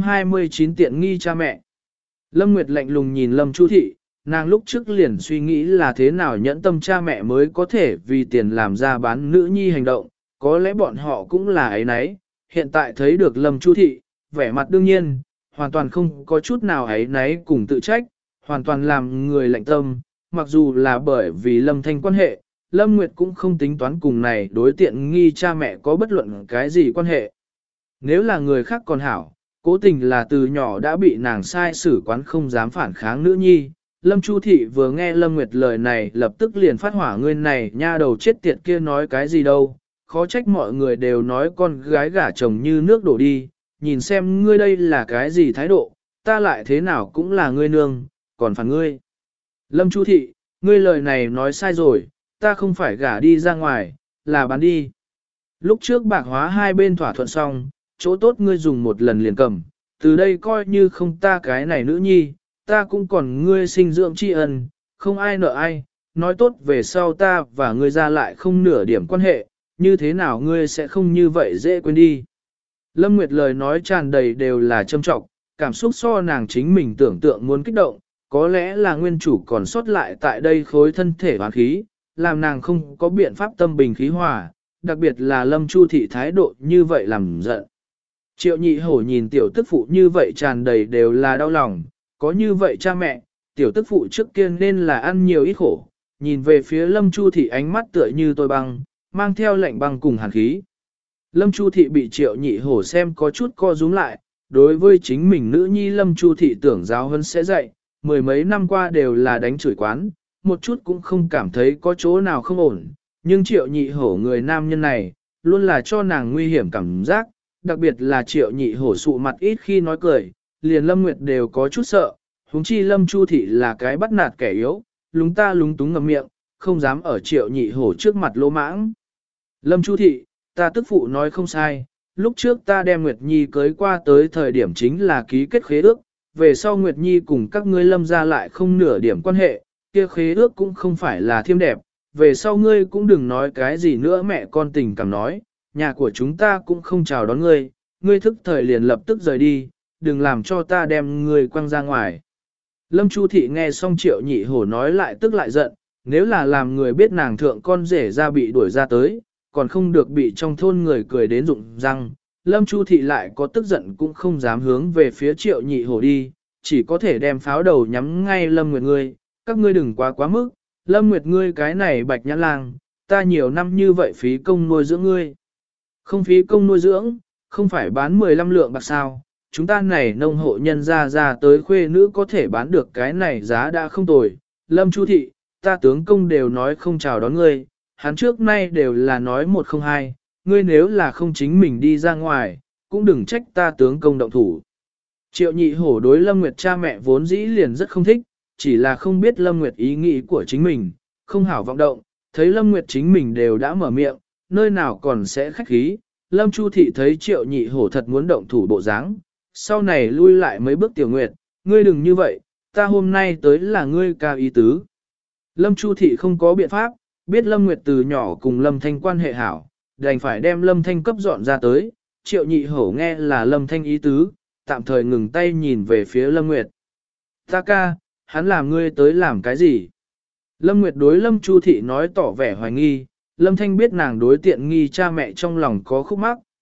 329 tiện nghi cha mẹ. Lâm Nguyệt lạnh lùng nhìn Lâm Chu Thị, nàng lúc trước liền suy nghĩ là thế nào nhẫn tâm cha mẹ mới có thể vì tiền làm ra bán nữ nhi hành động, có lẽ bọn họ cũng là ấy nấy, hiện tại thấy được Lâm Chu Thị, vẻ mặt đương nhiên, hoàn toàn không có chút nào ấy nấy cùng tự trách, hoàn toàn làm người lạnh tâm, mặc dù là bởi vì Lâm Thanh quan hệ, Lâm Nguyệt cũng không tính toán cùng này đối tiện nghi cha mẹ có bất luận cái gì quan hệ. Nếu là người khác còn hảo, cố tình là từ nhỏ đã bị nàng sai xử quán không dám phản kháng nữ nhi. Lâm Chu Thị vừa nghe Lâm Nguyệt lời này lập tức liền phát hỏa ngươi này nha đầu chết tiệt kia nói cái gì đâu, khó trách mọi người đều nói con gái gả chồng như nước đổ đi, nhìn xem ngươi đây là cái gì thái độ, ta lại thế nào cũng là ngươi nương, còn phản ngươi. Lâm Chu Thị, ngươi lời này nói sai rồi, ta không phải gả đi ra ngoài, là bán đi. Lúc trước bạc hóa hai bên thỏa thuận xong, chỗ tốt ngươi dùng một lần liền cầm, từ đây coi như không ta cái này nữ nhi, ta cũng còn ngươi sinh dưỡng tri ân, không ai nợ ai, nói tốt về sau ta và ngươi ra lại không nửa điểm quan hệ, như thế nào ngươi sẽ không như vậy dễ quên đi. Lâm Nguyệt lời nói tràn đầy đều là châm trọng, cảm xúc so nàng chính mình tưởng tượng muốn kích động, có lẽ là nguyên chủ còn sót lại tại đây khối thân thể hoàn khí, làm nàng không có biện pháp tâm bình khí hòa, đặc biệt là Lâm Chu Thị thái độ như vậy làm giận. Triệu Nhị Hổ nhìn tiểu tức phụ như vậy tràn đầy đều là đau lòng, có như vậy cha mẹ, tiểu tức phụ trước kia nên là ăn nhiều ít khổ, nhìn về phía Lâm Chu Thị ánh mắt tựa như tôi băng, mang theo lạnh băng cùng hàn khí. Lâm Chu Thị bị Triệu Nhị Hổ xem có chút co rúm lại, đối với chính mình nữ nhi Lâm Chu Thị tưởng giáo hơn sẽ dạy, mười mấy năm qua đều là đánh chửi quán, một chút cũng không cảm thấy có chỗ nào không ổn, nhưng Triệu Nhị Hổ người nam nhân này, luôn là cho nàng nguy hiểm cảm giác, đặc biệt là Triệu Nhị Hổ sụ mặt ít khi nói cười, liền Lâm Nguyệt đều có chút sợ, huống chi Lâm Chu Thị là cái bắt nạt kẻ yếu, lúng ta lúng túng ngậm miệng, không dám ở Triệu Nhị Hổ trước mặt lỗ mãng. Lâm Chu Thị, ta tức phụ nói không sai, lúc trước ta đem Nguyệt Nhi cưới qua tới thời điểm chính là ký kết khế ước, về sau Nguyệt Nhi cùng các ngươi Lâm ra lại không nửa điểm quan hệ, kia khế ước cũng không phải là thiêm đẹp, về sau ngươi cũng đừng nói cái gì nữa mẹ con tình cảm nói, nhà của chúng ta cũng không chào đón ngươi, ngươi thức thời liền lập tức rời đi, đừng làm cho ta đem ngươi quăng ra ngoài. Lâm Chu Thị nghe xong Triệu Nhị Hổ nói lại tức lại giận, nếu là làm người biết nàng thượng con rể ra bị đuổi ra tới, còn không được bị trong thôn người cười đến rụng răng. Lâm Chu Thị lại có tức giận cũng không dám hướng về phía Triệu Nhị Hổ đi, chỉ có thể đem pháo đầu nhắm ngay Lâm Nguyệt ngươi, các ngươi đừng quá mức, Lâm Nguyệt ngươi cái này bạch nhãn lang, ta nhiều năm như vậy phí công nuôi dưỡng ngươi. Không phí công nuôi dưỡng, không phải bán 15 lượng bạc sao, chúng ta này nông hộ nhân ra tới khuê nữ có thể bán được cái này giá đã không tồi. Lâm Chu Thị, ta tướng công đều nói không chào đón ngươi, hắn trước nay đều là nói một không hai, ngươi nếu là không chính mình đi ra ngoài, cũng đừng trách ta tướng công động thủ. Triệu Nhị Hổ đối Lâm Nguyệt cha mẹ vốn dĩ liền rất không thích, chỉ là không biết Lâm Nguyệt ý nghĩ của chính mình, không hảo vọng động, thấy Lâm Nguyệt chính mình đều đã mở miệng, nơi nào còn sẽ khách khí. Lâm Chu Thị thấy Triệu Nhị Hổ thật muốn động thủ bộ dáng, sau này lui lại mấy bước Tiểu Nguyệt, ngươi đừng như vậy, ta hôm nay tới là ngươi cao ý tứ. Lâm Chu Thị không có biện pháp, biết Lâm Nguyệt từ nhỏ cùng Lâm Thanh quan hệ hảo, đành phải đem Lâm Thanh cấp dọn ra tới, Triệu Nhị Hổ nghe là Lâm Thanh ý tứ, tạm thời ngừng tay nhìn về phía Lâm Nguyệt. Ta ca, hắn làm ngươi tới làm cái gì? Lâm Nguyệt đối Lâm Chu Thị nói tỏ vẻ hoài nghi, Lâm Thanh biết nàng đối tiện nghi cha mẹ trong lòng có khúc mắc,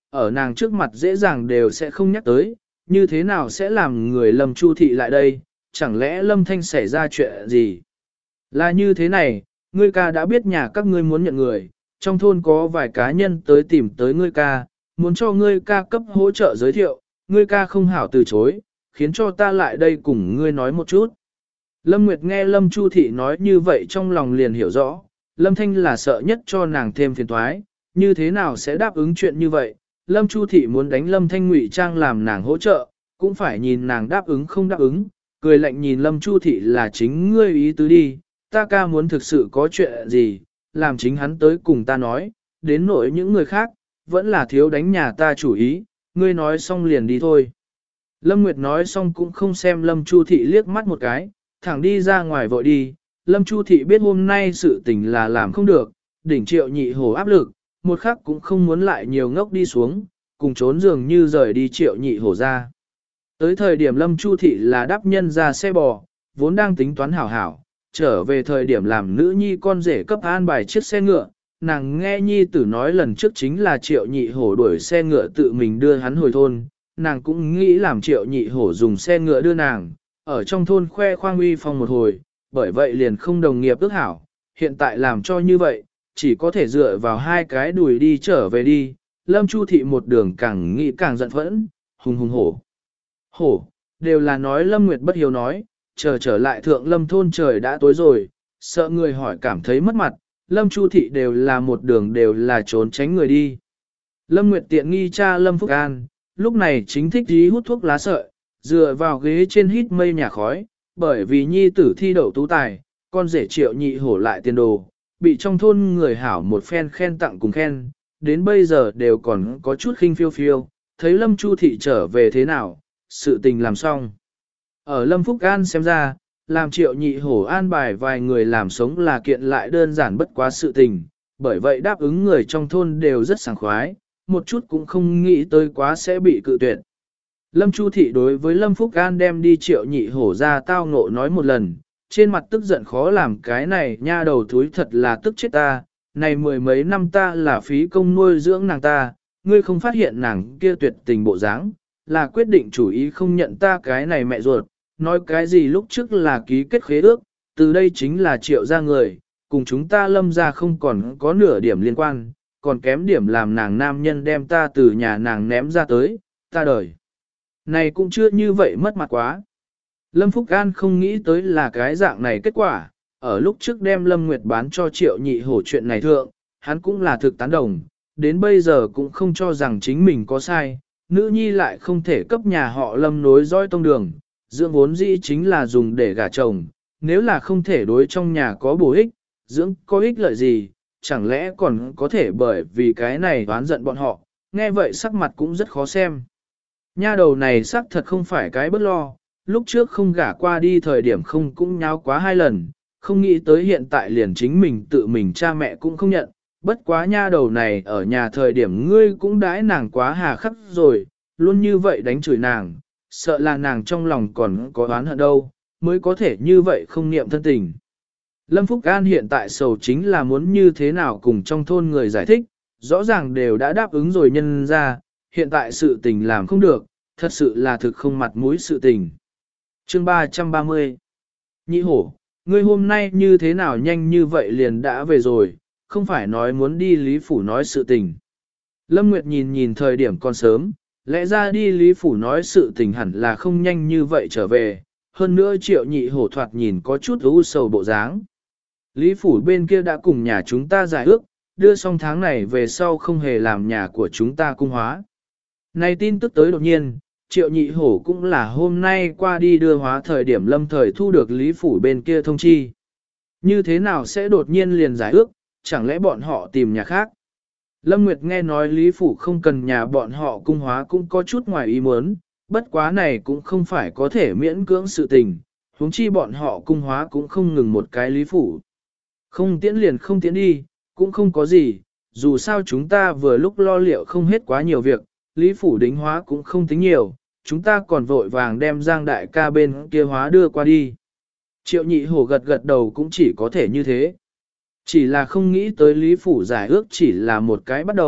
ở nàng trước mặt dễ dàng đều sẽ không nhắc tới, như thế nào sẽ làm người Lâm Chu thị lại đây, chẳng lẽ Lâm Thanh xảy ra chuyện gì? Là như thế này, ngươi ca đã biết nhà các ngươi muốn nhận người, trong thôn có vài cá nhân tới tìm tới ngươi ca, muốn cho ngươi ca cấp hỗ trợ giới thiệu, ngươi ca không hảo từ chối, khiến cho ta lại đây cùng ngươi nói một chút. Lâm Nguyệt nghe Lâm Chu thị nói như vậy trong lòng liền hiểu rõ, Lâm Thanh là sợ nhất cho nàng thêm phiền toái, như thế nào sẽ đáp ứng chuyện như vậy, Lâm Chu thị muốn đánh Lâm Thanh ngụy trang làm nàng hỗ trợ, cũng phải nhìn nàng đáp ứng không đáp ứng, cười lạnh nhìn Lâm Chu thị là chính ngươi ý tứ đi, ta ca muốn thực sự có chuyện gì, làm chính hắn tới cùng ta nói, đến nỗi những người khác, vẫn là thiếu đánh nhà ta chủ ý, ngươi nói xong liền đi thôi. Lâm Nguyệt nói xong cũng không xem Lâm Chu thị liếc mắt một cái, thẳng đi ra ngoài vội đi, Lâm Chu thị biết hôm nay sự tình là làm không được, đỉnh Triệu Nhị Hổ áp lực, một khắc cũng không muốn lại nhiều ngốc đi xuống, cùng trốn dường như rời đi Triệu Nhị Hổ ra. Tới thời điểm Lâm Chu thị là đáp nhân ra xe bò, vốn đang tính toán hảo hảo, trở về thời điểm làm nữ nhi con rể cấp an bài chiếc xe ngựa, nàng nghe nhi tử nói lần trước chính là Triệu Nhị Hổ đuổi xe ngựa tự mình đưa hắn hồi thôn, nàng cũng nghĩ làm Triệu Nhị Hổ dùng xe ngựa đưa nàng, ở trong thôn khoe khoang uy phong một hồi, bởi vậy liền không đồng nghiệp ước hảo, hiện tại làm cho như vậy, chỉ có thể dựa vào hai cái đùi đi trở về đi, Lâm Chu thị một đường càng nghĩ càng giận phẫn, hùng hùng hổ. Hổ, đều là nói Lâm Nguyệt bất hiếu nói, trở lại thượng Lâm thôn trời đã tối rồi, sợ người hỏi cảm thấy mất mặt, Lâm Chu thị đều là một đường đều là trốn tránh người đi. Lâm Nguyệt tiện nghi cha Lâm Phúc An, lúc này chính thích dí hút thuốc lá sợi, dựa vào ghế trên hít mây nhà khói, bởi vì nhi tử thi đậu tú tài, con rể Triệu Nhị Hổ lại tiền đồ, bị trong thôn người hảo một phen khen tặng cùng khen, đến bây giờ đều còn có chút khinh phiêu phiêu, thấy Lâm Chu thị trở về thế nào, sự tình làm xong. Ở Lâm Phúc An xem ra, làm Triệu Nhị Hổ an bài vài người làm sống là kiện lại đơn giản bất quá sự tình, bởi vậy đáp ứng người trong thôn đều rất sảng khoái, một chút cũng không nghĩ tới quá sẽ bị cự tuyệt. Lâm Chu thị đối với Lâm Phúc An đem đi Triệu Nhị Hổ ra tao ngộ nói một lần, trên mặt tức giận khó làm cái này nha đầu thúi thật là tức chết ta, này mười mấy năm ta là phí công nuôi dưỡng nàng ta, ngươi không phát hiện nàng kia tuyệt tình bộ dáng, là quyết định chủ ý không nhận ta cái này mẹ ruột, nói cái gì lúc trước là ký kết khế ước, từ đây chính là Triệu gia người, cùng chúng ta Lâm gia không còn có nửa điểm liên quan, còn kém điểm làm nàng nam nhân đem ta từ nhà nàng ném ra tới, ta đời. Này cũng chưa như vậy mất mặt quá. Lâm Phúc An không nghĩ tới là cái dạng này kết quả, ở lúc trước đem Lâm Nguyệt bán cho Triệu Nhị Hổ chuyện này thượng, hắn cũng là thực tán đồng, đến bây giờ cũng không cho rằng chính mình có sai, nữ nhi lại không thể cấp nhà họ Lâm nối dõi tông đường, dưỡng vốn dĩ chính là dùng để gả chồng, nếu là không thể đối trong nhà có bổ ích, dưỡng có ích lợi gì, chẳng lẽ còn có thể bởi vì cái này oán giận bọn họ, nghe vậy sắc mặt cũng rất khó xem. Nha đầu này xác thật không phải cái bất lo, lúc trước không gả qua đi thời điểm không cũng nháo quá hai lần, không nghĩ tới hiện tại liền chính mình tự mình cha mẹ cũng không nhận, bất quá nha đầu này ở nhà thời điểm ngươi cũng đãi nàng quá hà khắc rồi, luôn như vậy đánh chửi nàng, sợ là nàng trong lòng còn có oán hận đâu, mới có thể như vậy không niệm thân tình. Lâm Phúc An hiện tại sầu chính là muốn như thế nào cùng trong thôn người giải thích, rõ ràng đều đã đáp ứng rồi nhân ra, hiện tại sự tình làm không được, thật sự là thực không mặt mũi sự tình. Chương 330 Nhị Hổ, ngươi hôm nay như thế nào nhanh như vậy liền đã về rồi, không phải nói muốn đi Lý Phủ nói sự tình. Lâm Nguyệt nhìn thời điểm còn sớm, lẽ ra đi Lý Phủ nói sự tình hẳn là không nhanh như vậy trở về, hơn nữa Triệu Nhị Hổ thoạt nhìn có chút u sầu bộ dáng. Lý Phủ bên kia đã cùng nhà chúng ta giải ước, đưa xong tháng này về sau không hề làm nhà của chúng ta cung hóa. Này tin tức tới đột nhiên, Triệu Nhị Hổ cũng là hôm nay qua đi đưa hóa thời điểm lâm thời thu được Lý Phủ bên kia thông chi. Như thế nào sẽ đột nhiên liền giải ước, chẳng lẽ bọn họ tìm nhà khác? Lâm Nguyệt nghe nói Lý Phủ không cần nhà bọn họ cung hóa cũng có chút ngoài ý muốn, bất quá này cũng không phải có thể miễn cưỡng sự tình, huống chi bọn họ cung hóa cũng không ngừng một cái Lý Phủ. Không tiễn liền không tiễn đi, cũng không có gì, dù sao chúng ta vừa lúc lo liệu không hết quá nhiều việc, Lý Phủ đính hóa cũng không tính nhiều, chúng ta còn vội vàng đem Giang đại ca bên kia hóa đưa qua đi. Triệu Nhị Hổ gật gật đầu cũng chỉ có thể như thế. Chỉ là không nghĩ tới Lý Phủ giải ước chỉ là một cái bắt đầu,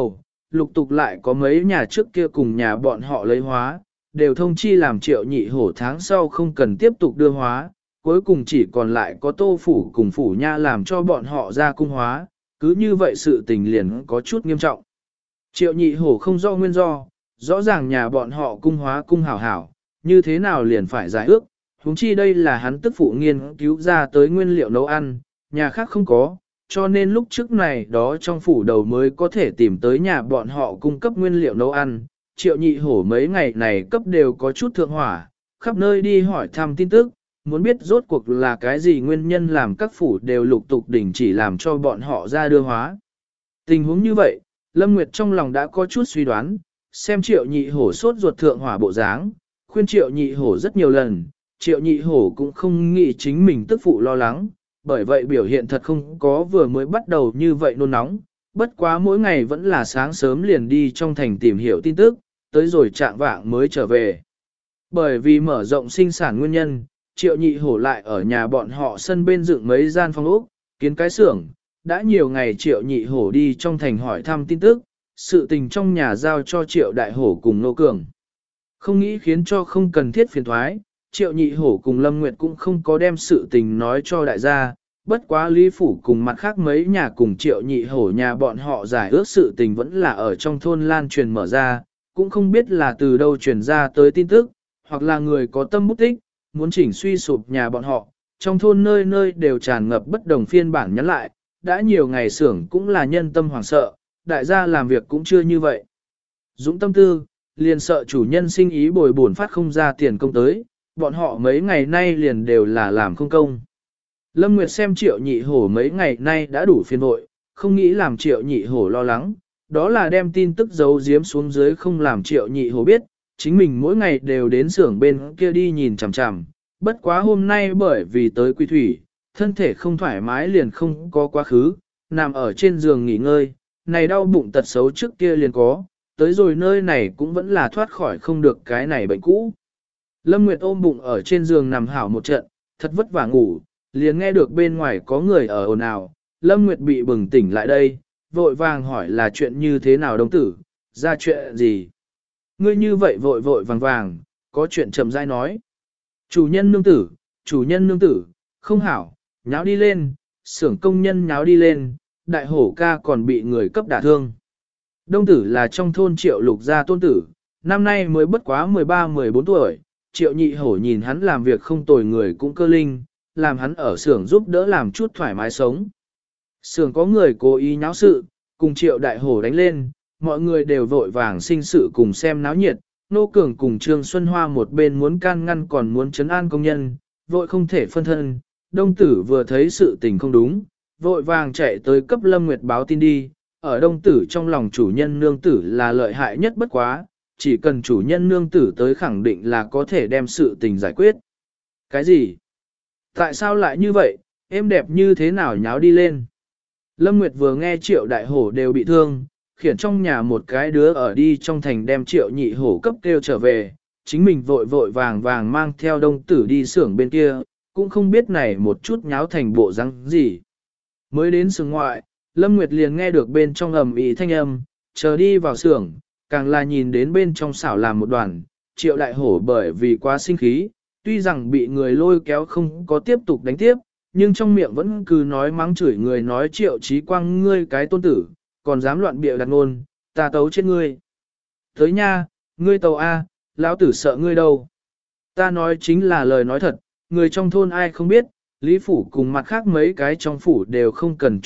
lục tục lại có mấy nhà trước kia cùng nhà bọn họ lấy hóa, đều thông chi làm Triệu Nhị Hổ tháng sau không cần tiếp tục đưa hóa, cuối cùng chỉ còn lại có Tô Phủ cùng Phủ Nha làm cho bọn họ ra cung hóa, cứ như vậy sự tình liền có chút nghiêm trọng. Triệu Nhị Hổ không rõ nguyên do, rõ ràng nhà bọn họ cung hóa cung hảo hảo, như thế nào liền phải giải ước, huống chi đây là hắn tức phụ nghiên cứu ra tới nguyên liệu nấu ăn, nhà khác không có, cho nên lúc trước này đó trong phủ đầu mới có thể tìm tới nhà bọn họ cung cấp nguyên liệu nấu ăn. Triệu Nhị Hổ mấy ngày này cấp đều có chút thượng hỏa, khắp nơi đi hỏi thăm tin tức, muốn biết rốt cuộc là cái gì nguyên nhân làm các phủ đều lục tục đình chỉ làm cho bọn họ ra đưa hóa. Tình huống như vậy, Lâm Nguyệt trong lòng đã có chút suy đoán, xem Triệu Nhị Hổ sốt ruột thượng hỏa bộ dáng, khuyên Triệu Nhị Hổ rất nhiều lần, Triệu Nhị Hổ cũng không nghĩ chính mình tức phụ lo lắng, bởi vậy biểu hiện thật không có vừa mới bắt đầu như vậy nôn nóng, bất quá mỗi ngày vẫn là sáng sớm liền đi trong thành tìm hiểu tin tức, tới rồi trạng vạng mới trở về. Bởi vì mở rộng sinh sản nguyên nhân, Triệu Nhị Hổ lại ở nhà bọn họ sân bên dựng mấy gian phòng ốc, kiến cái xưởng, đã nhiều ngày Triệu Nhị Hổ đi trong thành hỏi thăm tin tức, sự tình trong nhà giao cho Triệu Đại Hổ cùng Nô Cường. Không nghĩ khiến cho không cần thiết phiền thoái, Triệu Nhị Hổ cùng Lâm Nguyệt cũng không có đem sự tình nói cho đại gia, bất quá Lý Phủ cùng mặt khác mấy nhà cùng Triệu Nhị Hổ nhà bọn họ giải ước sự tình vẫn là ở trong thôn lan truyền mở ra, cũng không biết là từ đâu truyền ra tới tin tức, hoặc là người có tâm mục tích, muốn chỉnh suy sụp nhà bọn họ, trong thôn nơi nơi đều tràn ngập bất đồng phiên bản nhắn lại, đã nhiều ngày xưởng cũng là nhân tâm hoảng sợ, đại gia làm việc cũng chưa như vậy. Dũng tâm tư, liền sợ chủ nhân sinh ý bồi bổn phát không ra tiền công tới, bọn họ mấy ngày nay liền đều là làm không công. Lâm Nguyệt xem Triệu Nhị Hổ mấy ngày nay đã đủ phiền vội, không nghĩ làm Triệu Nhị Hổ lo lắng, đó là đem tin tức giấu giếm xuống dưới không làm Triệu Nhị Hổ biết, chính mình mỗi ngày đều đến xưởng bên kia đi nhìn chằm chằm, bất quá hôm nay bởi vì tới quy thủy, thân thể không thoải mái liền không có quá khứ, nằm ở trên giường nghỉ ngơi, này đau bụng tật xấu trước kia liền có, tới rồi nơi này cũng vẫn là thoát khỏi không được cái này bệnh cũ. Lâm Nguyệt ôm bụng ở trên giường nằm hảo một trận, thật vất vả ngủ, liền nghe được bên ngoài có người ở ồn ào. Lâm Nguyệt bị bừng tỉnh lại đây, vội vàng hỏi là chuyện như thế nào đồng tử, ra chuyện gì. Ngươi như vậy vội vội vàng vàng, có chuyện chậm rãi nói. Chủ nhân nương tử, không hảo, nháo đi lên, xưởng công nhân nháo đi lên, đại hổ ca còn bị người cấp đả thương. Đông tử là trong thôn Triệu Lục gia tôn tử, năm nay mới bất quá 13-14 tuổi, Triệu Nhị Hổ nhìn hắn làm việc không tồi người cũng cơ linh, làm hắn ở xưởng giúp đỡ làm chút thoải mái sống. Xưởng có người cố ý nháo sự, cùng Triệu Đại Hổ đánh lên, mọi người đều vội vàng sinh sự cùng xem náo nhiệt, Nô Cường cùng Trương Xuân Hoa một bên muốn can ngăn còn muốn trấn an công nhân, vội không thể phân thân. Đông tử vừa thấy sự tình không đúng, vội vàng chạy tới cấp Lâm Nguyệt báo tin đi, ở đông tử trong lòng chủ nhân nương tử là lợi hại nhất bất quá, chỉ cần chủ nhân nương tử tới khẳng định là có thể đem sự tình giải quyết. Cái gì? Tại sao lại như vậy, em đẹp như thế nào nháo đi lên? Lâm Nguyệt vừa nghe Triệu Đại Hổ đều bị thương, khiển trong nhà một cái đứa ở đi trong thành đem Triệu Nhị Hổ cấp kêu trở về, chính mình vội vội vàng vàng mang theo đông tử đi xưởng bên kia, cũng không biết này một chút nháo thành bộ răng gì. Mới đến xưởng ngoại, Lâm Nguyệt liền nghe được bên trong ầm ĩ thanh âm, chờ đi vào xưởng, càng là nhìn đến bên trong xảo làm một đoàn, Triệu Đại Hổ bởi vì quá sinh khí, tuy rằng bị người lôi kéo không có tiếp tục đánh tiếp, nhưng trong miệng vẫn cứ nói mắng chửi người nói Triệu Chí Quang ngươi cái tôn tử, còn dám loạn bịa đặt ngôn, ta tấu chết ngươi. Tới nha, ngươi tấu A, lão tử sợ ngươi đâu. Ta nói chính là lời nói thật, người trong thôn ai không biết, Lý Phủ cùng mặt khác mấy cái trong phủ đều không cần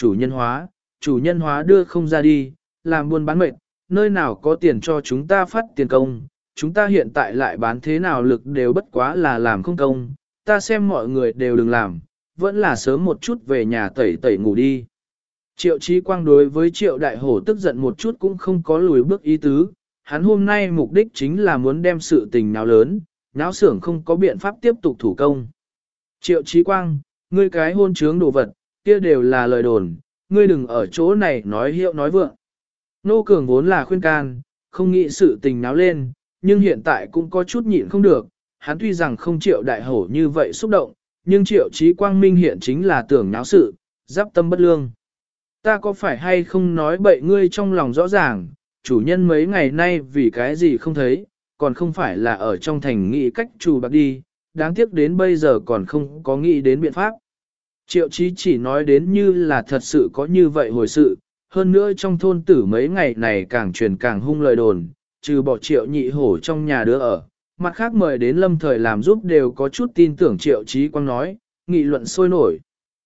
chủ nhân hóa đưa không ra đi, làm buôn bán mệt, nơi nào có tiền cho chúng ta phát tiền công, chúng ta hiện tại lại bán thế nào lực đều bất quá là làm không công, ta xem mọi người đều đừng làm, vẫn là sớm một chút về nhà tẩy tẩy ngủ đi. Triệu Chí Quang đối với Triệu Đại Hổ tức giận một chút cũng không có lùi bước ý tứ, hắn hôm nay mục đích chính là muốn đem sự tình náo lớn, náo xưởng không có biện pháp tiếp tục thủ công. Triệu Chí Quang, ngươi cái hôn trướng đồ vật, kia đều là lời đồn, ngươi đừng ở chỗ này nói hiệu nói vượng. Nô Cường vốn là khuyên can, không nghĩ sự tình náo lên, nhưng hiện tại cũng có chút nhịn không được, hắn tuy rằng không Triệu Đại Hổ như vậy xúc động, nhưng Triệu Chí Quang minh hiện chính là tưởng náo sự, giáp tâm bất lương. Ta có phải hay không nói bậy ngươi trong lòng rõ ràng, chủ nhân mấy ngày nay vì cái gì không thấy, còn không phải là ở trong thành nghĩ cách trù bạc đi, đáng tiếc đến bây giờ còn không có nghĩ đến biện pháp. Triệu Chí chỉ nói đến như là thật sự có như vậy hồi sự, hơn nữa trong thôn tử mấy ngày này càng truyền càng hung lời đồn, trừ bỏ Triệu Nhị Hổ trong nhà đứa ở, mặt khác mời đến Lâm Thời làm giúp đều có chút tin tưởng Triệu Chí Quang nói, nghị luận sôi nổi.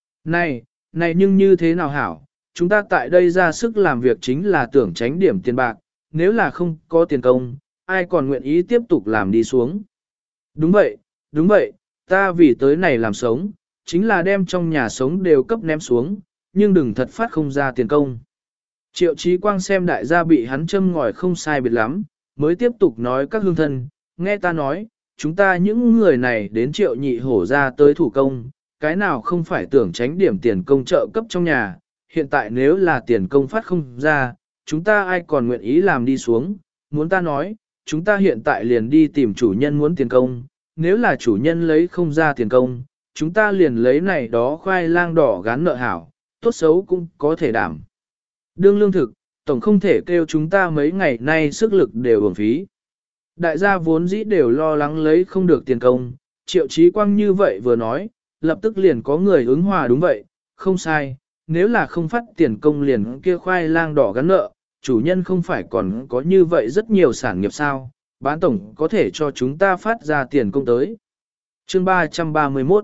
Này nhưng như thế nào hảo, chúng ta tại đây ra sức làm việc chính là tưởng tránh điểm tiền bạc, nếu là không có tiền công, ai còn nguyện ý tiếp tục làm đi xuống. Đúng vậy, ta vì tới này làm sống, chính là đem trong nhà sống đều cấp ném xuống, nhưng đừng thật phát không ra tiền công. Triệu Chí Quang xem đại gia bị hắn châm ngòi không sai biệt lắm, mới tiếp tục nói các hương thân, nghe ta nói, chúng ta những người này đến Triệu Nhị Hổ ra tới thủ công, cái nào không phải tưởng tránh điểm tiền công trợ cấp trong nhà, hiện tại nếu là tiền công phát không ra, chúng ta ai còn nguyện ý làm đi xuống, muốn ta nói, chúng ta hiện tại liền đi tìm chủ nhân muốn tiền công, nếu là chủ nhân lấy không ra tiền công, chúng ta liền lấy này đó khoai lang đỏ gán nợ hảo, tốt xấu cũng có thể đảm. Đương lương thực, tổng không thể kêu chúng ta mấy ngày nay sức lực đều uổng phí. Đại gia vốn dĩ đều lo lắng lấy không được tiền công, Triệu Chí Quang như vậy vừa nói, lập tức liền có người ứng hòa đúng vậy, không sai, nếu là không phát tiền công liền kia khoai lang đỏ gắn nợ, chủ nhân không phải còn có như vậy rất nhiều sản nghiệp sao, bán tổng có thể cho chúng ta phát ra tiền công tới. Chương 331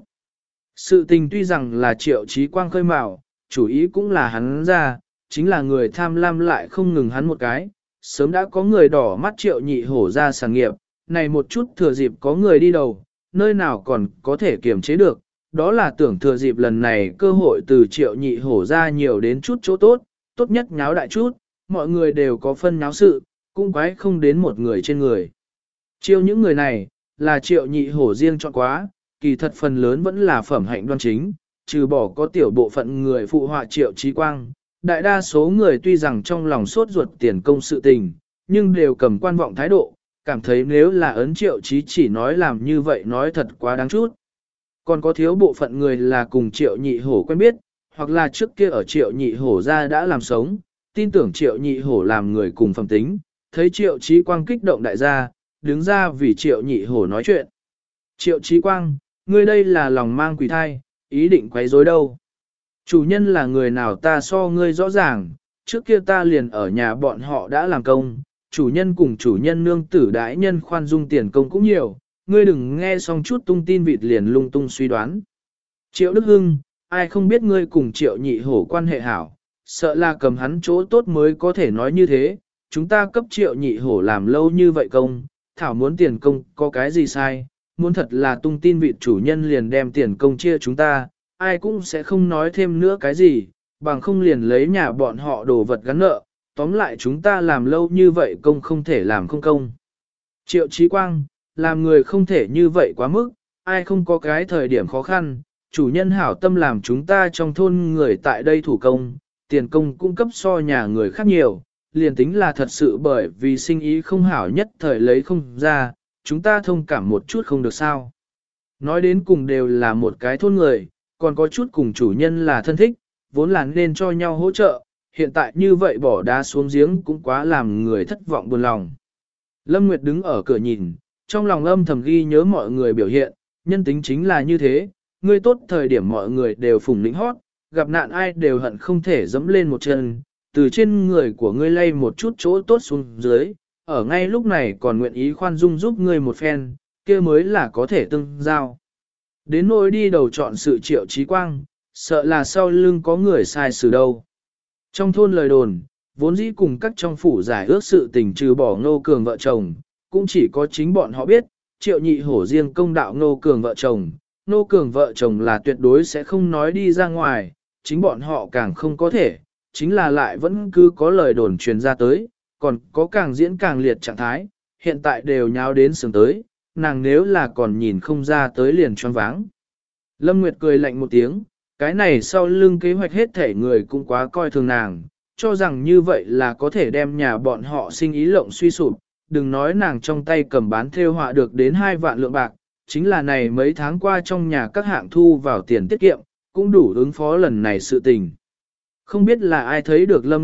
Sự tình tuy rằng là Triệu Chí Quang khơi mào, chủ ý cũng là hắn ra, chính là người tham lam lại không ngừng hắn một cái, sớm đã có người đỏ mắt Triệu Nhị Hổ ra sản nghiệp, này một chút thừa dịp có người đi đầu, nơi nào còn có thể kiềm chế được, đó là tưởng thừa dịp lần này cơ hội từ Triệu Nhị Hổ ra nhiều đến chút chỗ tốt, tốt nhất nháo đại chút, mọi người đều có phân nháo sự, cũng quái không đến một người trên người. Chiêu những người này, là Triệu Nhị Hổ riêng chọn quá, kỳ thật phần lớn vẫn là phẩm hạnh đoan chính, trừ bỏ có tiểu bộ phận người phụ họa Triệu Chí Quang, đại đa số người tuy rằng trong lòng sốt ruột tiền công sự tình, nhưng đều cầm quan vọng thái độ, cảm thấy nếu là ấn Triệu Chí chỉ nói làm như vậy nói thật quá đáng chút. Còn có thiếu bộ phận người là cùng Triệu Nhị Hổ quen biết, hoặc là trước kia ở Triệu Nhị Hổ ra đã làm sống, tin tưởng Triệu Nhị Hổ làm người cùng phẩm tính, thấy Triệu Chí Quang kích động đại gia, đứng ra vì Triệu Nhị Hổ nói chuyện. Triệu Chí Quang, ngươi đây là lòng mang quỷ thai, ý định quấy rối đâu. Chủ nhân là người nào ta so ngươi rõ ràng, trước kia ta liền ở nhà bọn họ đã làm công, chủ nhân cùng chủ nhân nương tử đãi nhân khoan dung tiền công cũng nhiều, ngươi đừng nghe xong chút tung tin vịt liền lung tung suy đoán. Triệu Đức Hưng, ai không biết ngươi cùng Triệu Nhị Hổ quan hệ hảo, sợ là cầm hắn chỗ tốt mới có thể nói như thế, chúng ta cấp Triệu Nhị Hổ làm lâu như vậy công, thảo muốn tiền công có cái gì sai, muốn thật là tung tin vịt chủ nhân liền đem tiền công chia chúng ta, ai cũng sẽ không nói thêm nữa cái gì, bằng không liền lấy nhà bọn họ đồ vật gắn nợ, tóm lại chúng ta làm lâu như vậy công không thể làm không công. Triệu Chí Quang, làm người không thể như vậy quá mức, ai không có cái thời điểm khó khăn, chủ nhân hảo tâm làm chúng ta trong thôn người tại đây thủ công, tiền công cung cấp so nhà người khác nhiều, liền tính là thật sự bởi vì sinh ý không hảo nhất thời lấy không ra, chúng ta thông cảm một chút không được sao. Nói đến cùng đều là một cái thôn người, còn có chút cùng chủ nhân là thân thích, vốn là nên cho nhau hỗ trợ, hiện tại như vậy bỏ đá xuống giếng cũng quá làm người thất vọng buồn lòng. Lâm Nguyệt đứng ở cửa nhìn, trong lòng âm thầm ghi nhớ mọi người biểu hiện, nhân tính chính là như thế, ngươi tốt thời điểm mọi người đều phủng lĩnh hót, gặp nạn ai đều hận không thể dẫm lên một chân, từ trên người của ngươi lay một chút chỗ tốt xuống dưới, ở ngay lúc này còn nguyện ý khoan dung giúp ngươi một phen, kia mới là có thể tương giao. Đến nỗi đi đầu chọn sự Triệu Chí Quang, sợ là sau lưng có người sai xử đâu. Trong thôn lời đồn, vốn dĩ cùng các trong phủ giải ước sự tình trừ bỏ Ngô Cường vợ chồng, cũng chỉ có chính bọn họ biết, Triệu Nhị Hổ riêng công đạo Ngô Cường vợ chồng, Ngô Cường vợ chồng là tuyệt đối sẽ không nói đi ra ngoài, chính bọn họ càng không có thể, chính là lại vẫn cứ có lời đồn truyền ra tới, còn có càng diễn càng liệt trạng thái, hiện tại đều nháo đến sướng tới, nàng nếu là còn nhìn không ra tới liền choáng váng. Lâm Nguyệt cười lạnh một tiếng, cái này sau lưng kế hoạch hết thể người cũng quá coi thường nàng, cho rằng như vậy là có thể đem nhà bọn họ sinh ý lộng suy sụp, đừng nói nàng trong tay cầm bán theo họa được đến 2 vạn lượng bạc, chính là này mấy tháng qua trong nhà các hạng thu vào tiền tiết kiệm, cũng đủ ứng phó lần này sự tình. Không biết là ai thấy được Lâm Nguyệt,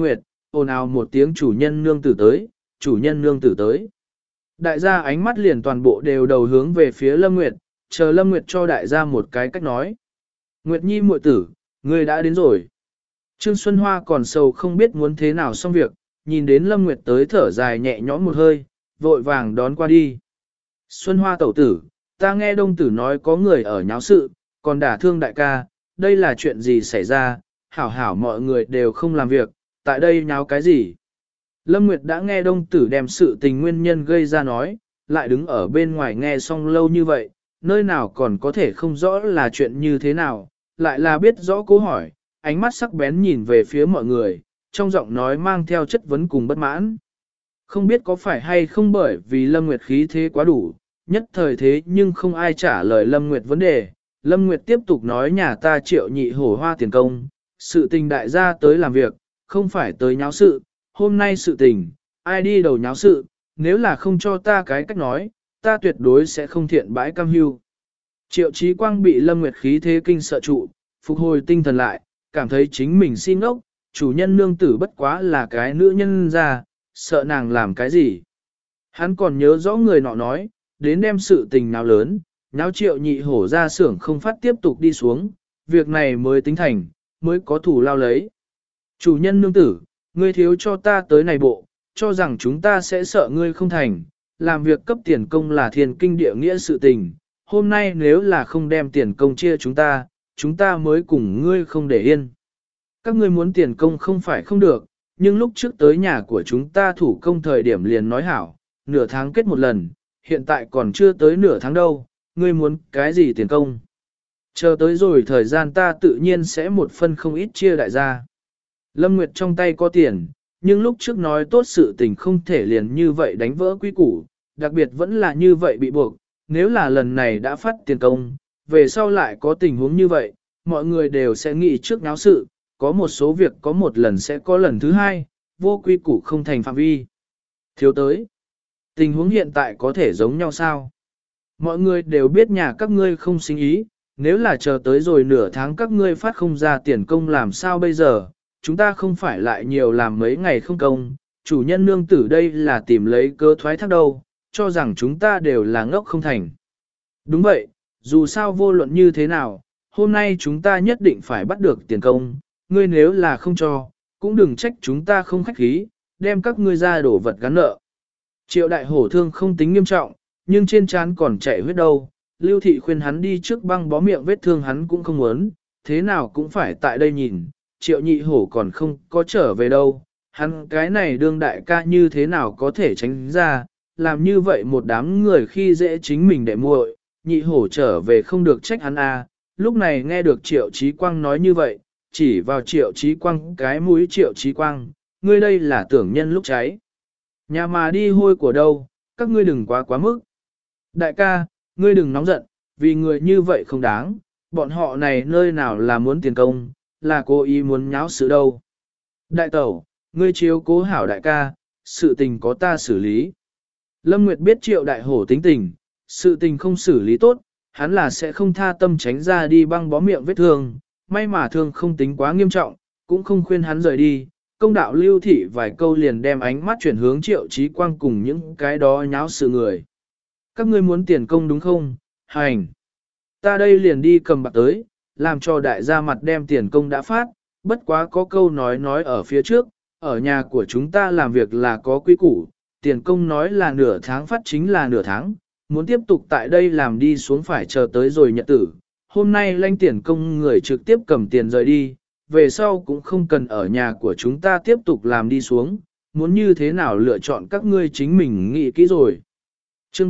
ồn ào một tiếng chủ nhân nương tử tới, chủ nhân nương tử tới. Đại gia ánh mắt liền toàn bộ đều đầu hướng về phía Lâm Nguyệt, chờ Lâm Nguyệt cho đại gia một cái cách nói. Nguyệt Nhi muội tử, ngươi đã đến rồi. Trương Xuân Hoa còn sầu không biết muốn thế nào xong việc, nhìn đến Lâm Nguyệt tới thở dài nhẹ nhõm một hơi, vội vàng đón qua đi. Xuân Hoa tẩu tử, ta nghe đông tử nói có người ở nháo sự, còn đả thương đại ca, đây là chuyện gì xảy ra, hảo hảo mọi người đều không làm việc, tại đây nháo cái gì. Lâm Nguyệt đã nghe đông tử đem sự tình nguyên nhân gây ra nói, lại đứng ở bên ngoài nghe xong lâu như vậy, nơi nào còn có thể không rõ là chuyện như thế nào, lại là biết rõ câu hỏi, ánh mắt sắc bén nhìn về phía mọi người, trong giọng nói mang theo chất vấn cùng bất mãn. Không biết có phải hay không bởi vì Lâm Nguyệt khí thế quá đủ, nhất thời thế nhưng không ai trả lời Lâm Nguyệt vấn đề. Lâm Nguyệt tiếp tục nói nhà ta Triệu Nhị Hổ hoa tiền công, sự tình đại gia tới làm việc, không phải tới nháo sự, hôm nay sự tình, ai đi đầu nháo sự, nếu là không cho ta cái cách nói, ta tuyệt đối sẽ không thiện bãi cam hưu. Triệu Chí Quang bị Lâm Nguyệt khí thế kinh sợ trụ, phục hồi tinh thần lại, cảm thấy chính mình xin ngốc, chủ nhân nương tử bất quá là cái nữ nhân ra, sợ nàng làm cái gì. Hắn còn nhớ rõ người nọ nói, đến đem sự tình nào lớn, nháo Triệu Nhị Hổ ra xưởng không phát tiếp tục đi xuống, việc này mới tính thành, mới có thủ lao lấy. Chủ nhân nương tử, ngươi thiếu cho ta tới này bộ, cho rằng chúng ta sẽ sợ ngươi không thành, làm việc cấp tiền công là thiên kinh địa nghĩa sự tình, hôm nay nếu là không đem tiền công chia chúng ta mới cùng ngươi không để yên. Các ngươi muốn tiền công không phải không được, nhưng lúc trước tới nhà của chúng ta thủ công thời điểm liền nói hảo, nửa tháng kết một lần, hiện tại còn chưa tới nửa tháng đâu, ngươi muốn cái gì tiền công. Chờ tới rồi thời gian ta tự nhiên sẽ một phân không ít chia đại gia. Lâm Nguyệt trong tay có tiền, nhưng lúc trước nói tốt sự tình không thể liền như vậy đánh vỡ quy củ, đặc biệt vẫn là như vậy bị buộc, nếu là lần này đã phát tiền công, về sau lại có tình huống như vậy, mọi người đều sẽ nghĩ trước náo sự, có một số việc có một lần sẽ có lần thứ hai, vô quy củ không thành phạm vi. Thiếu tới, tình huống hiện tại có thể giống nhau sao? Mọi người đều biết nhà các ngươi không sinh ý, nếu là chờ tới rồi nửa tháng các ngươi phát không ra tiền công làm sao bây giờ, chúng ta không phải lại nhiều làm mấy ngày không công, chủ nhân nương tử đây là tìm lấy cơ thoái thác đâu, cho rằng chúng ta đều là ngốc không thành. Đúng vậy, dù sao vô luận như thế nào, hôm nay chúng ta nhất định phải bắt được tiền công, ngươi nếu là không cho, cũng đừng trách chúng ta không khách khí, đem các ngươi ra đổ vật gắn nợ. Triệu đại hổ thương không tính nghiêm trọng, nhưng trên trán còn chảy huyết đâu, Lưu Thị khuyên hắn đi trước băng bó miệng vết thương hắn cũng không muốn, thế nào cũng phải tại đây nhìn, Triệu Nhị Hổ còn không có trở về đâu, hắn cái này đương đại ca như thế nào có thể tránh ra, làm như vậy một đám người khi dễ chính mình để muội, Nhị Hổ trở về không được trách hắn à, lúc này nghe được Triệu Chí Quang nói như vậy, chỉ vào Triệu Chí Quang cái mũi Triệu Chí Quang, ngươi đây là tưởng nhân lúc cháy. Nhà mà đi hôi của đâu, các ngươi đừng quá mức. Đại ca, ngươi đừng nóng giận, vì người như vậy không đáng, bọn họ này nơi nào là muốn tiền công, là cố ý muốn nháo sự đâu. Đại tẩu, ngươi chiếu cố hảo đại ca, sự tình có ta xử lý. Lâm Nguyệt biết Triệu đại hổ tính tình, sự tình không xử lý tốt, hắn là sẽ không tha tâm tránh ra đi băng bó miệng vết thương, may mà thương không tính quá nghiêm trọng, cũng không khuyên hắn rời đi. Công đạo Lưu Thị vài câu liền đem ánh mắt chuyển hướng Triệu Chí Quang cùng những cái đó nháo sự người. Các ngươi muốn tiền công đúng không? Hành! Ta đây liền đi cầm bạc tới, làm cho đại gia mặt đem tiền công đã phát, bất quá có câu nói ở phía trước, ở nhà của chúng ta làm việc là có quy củ, tiền công nói là nửa tháng phát chính là nửa tháng, muốn tiếp tục tại đây làm đi xuống phải chờ tới rồi nhật tử. Hôm nay lãnh tiền công người trực tiếp cầm tiền rời đi, về sau cũng không cần ở nhà của chúng ta tiếp tục làm đi xuống, muốn như thế nào lựa chọn các ngươi chính mình nghĩ kỹ rồi. Chương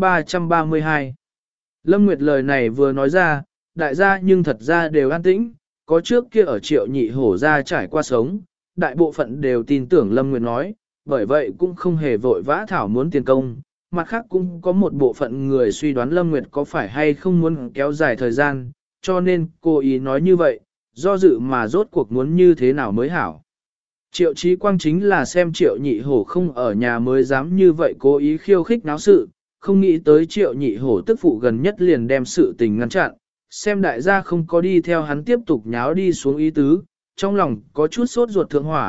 332 Lâm Nguyệt lời này vừa nói ra, đại gia nhưng thật ra đều an tĩnh, có trước kia ở Triệu Nhị Hổ ra trải qua sống, đại bộ phận đều tin tưởng Lâm Nguyệt nói, bởi vậy cũng không hề vội vã thảo muốn tiền công, mặt khác cũng có một bộ phận người suy đoán Lâm Nguyệt có phải hay không muốn kéo dài thời gian, cho nên cô ý nói như vậy, do dự mà rốt cuộc muốn như thế nào mới hảo. Triệu Chí Quang chính là xem Triệu Nhị Hổ không ở nhà mới dám như vậy cố ý khiêu khích náo sự, không nghĩ tới Triệu Nhị Hổ tức phụ gần nhất liền đem sự tình ngăn chặn, xem đại gia không có đi theo hắn tiếp tục nháo đi xuống ý tứ, trong lòng có chút sốt ruột thượng hỏa,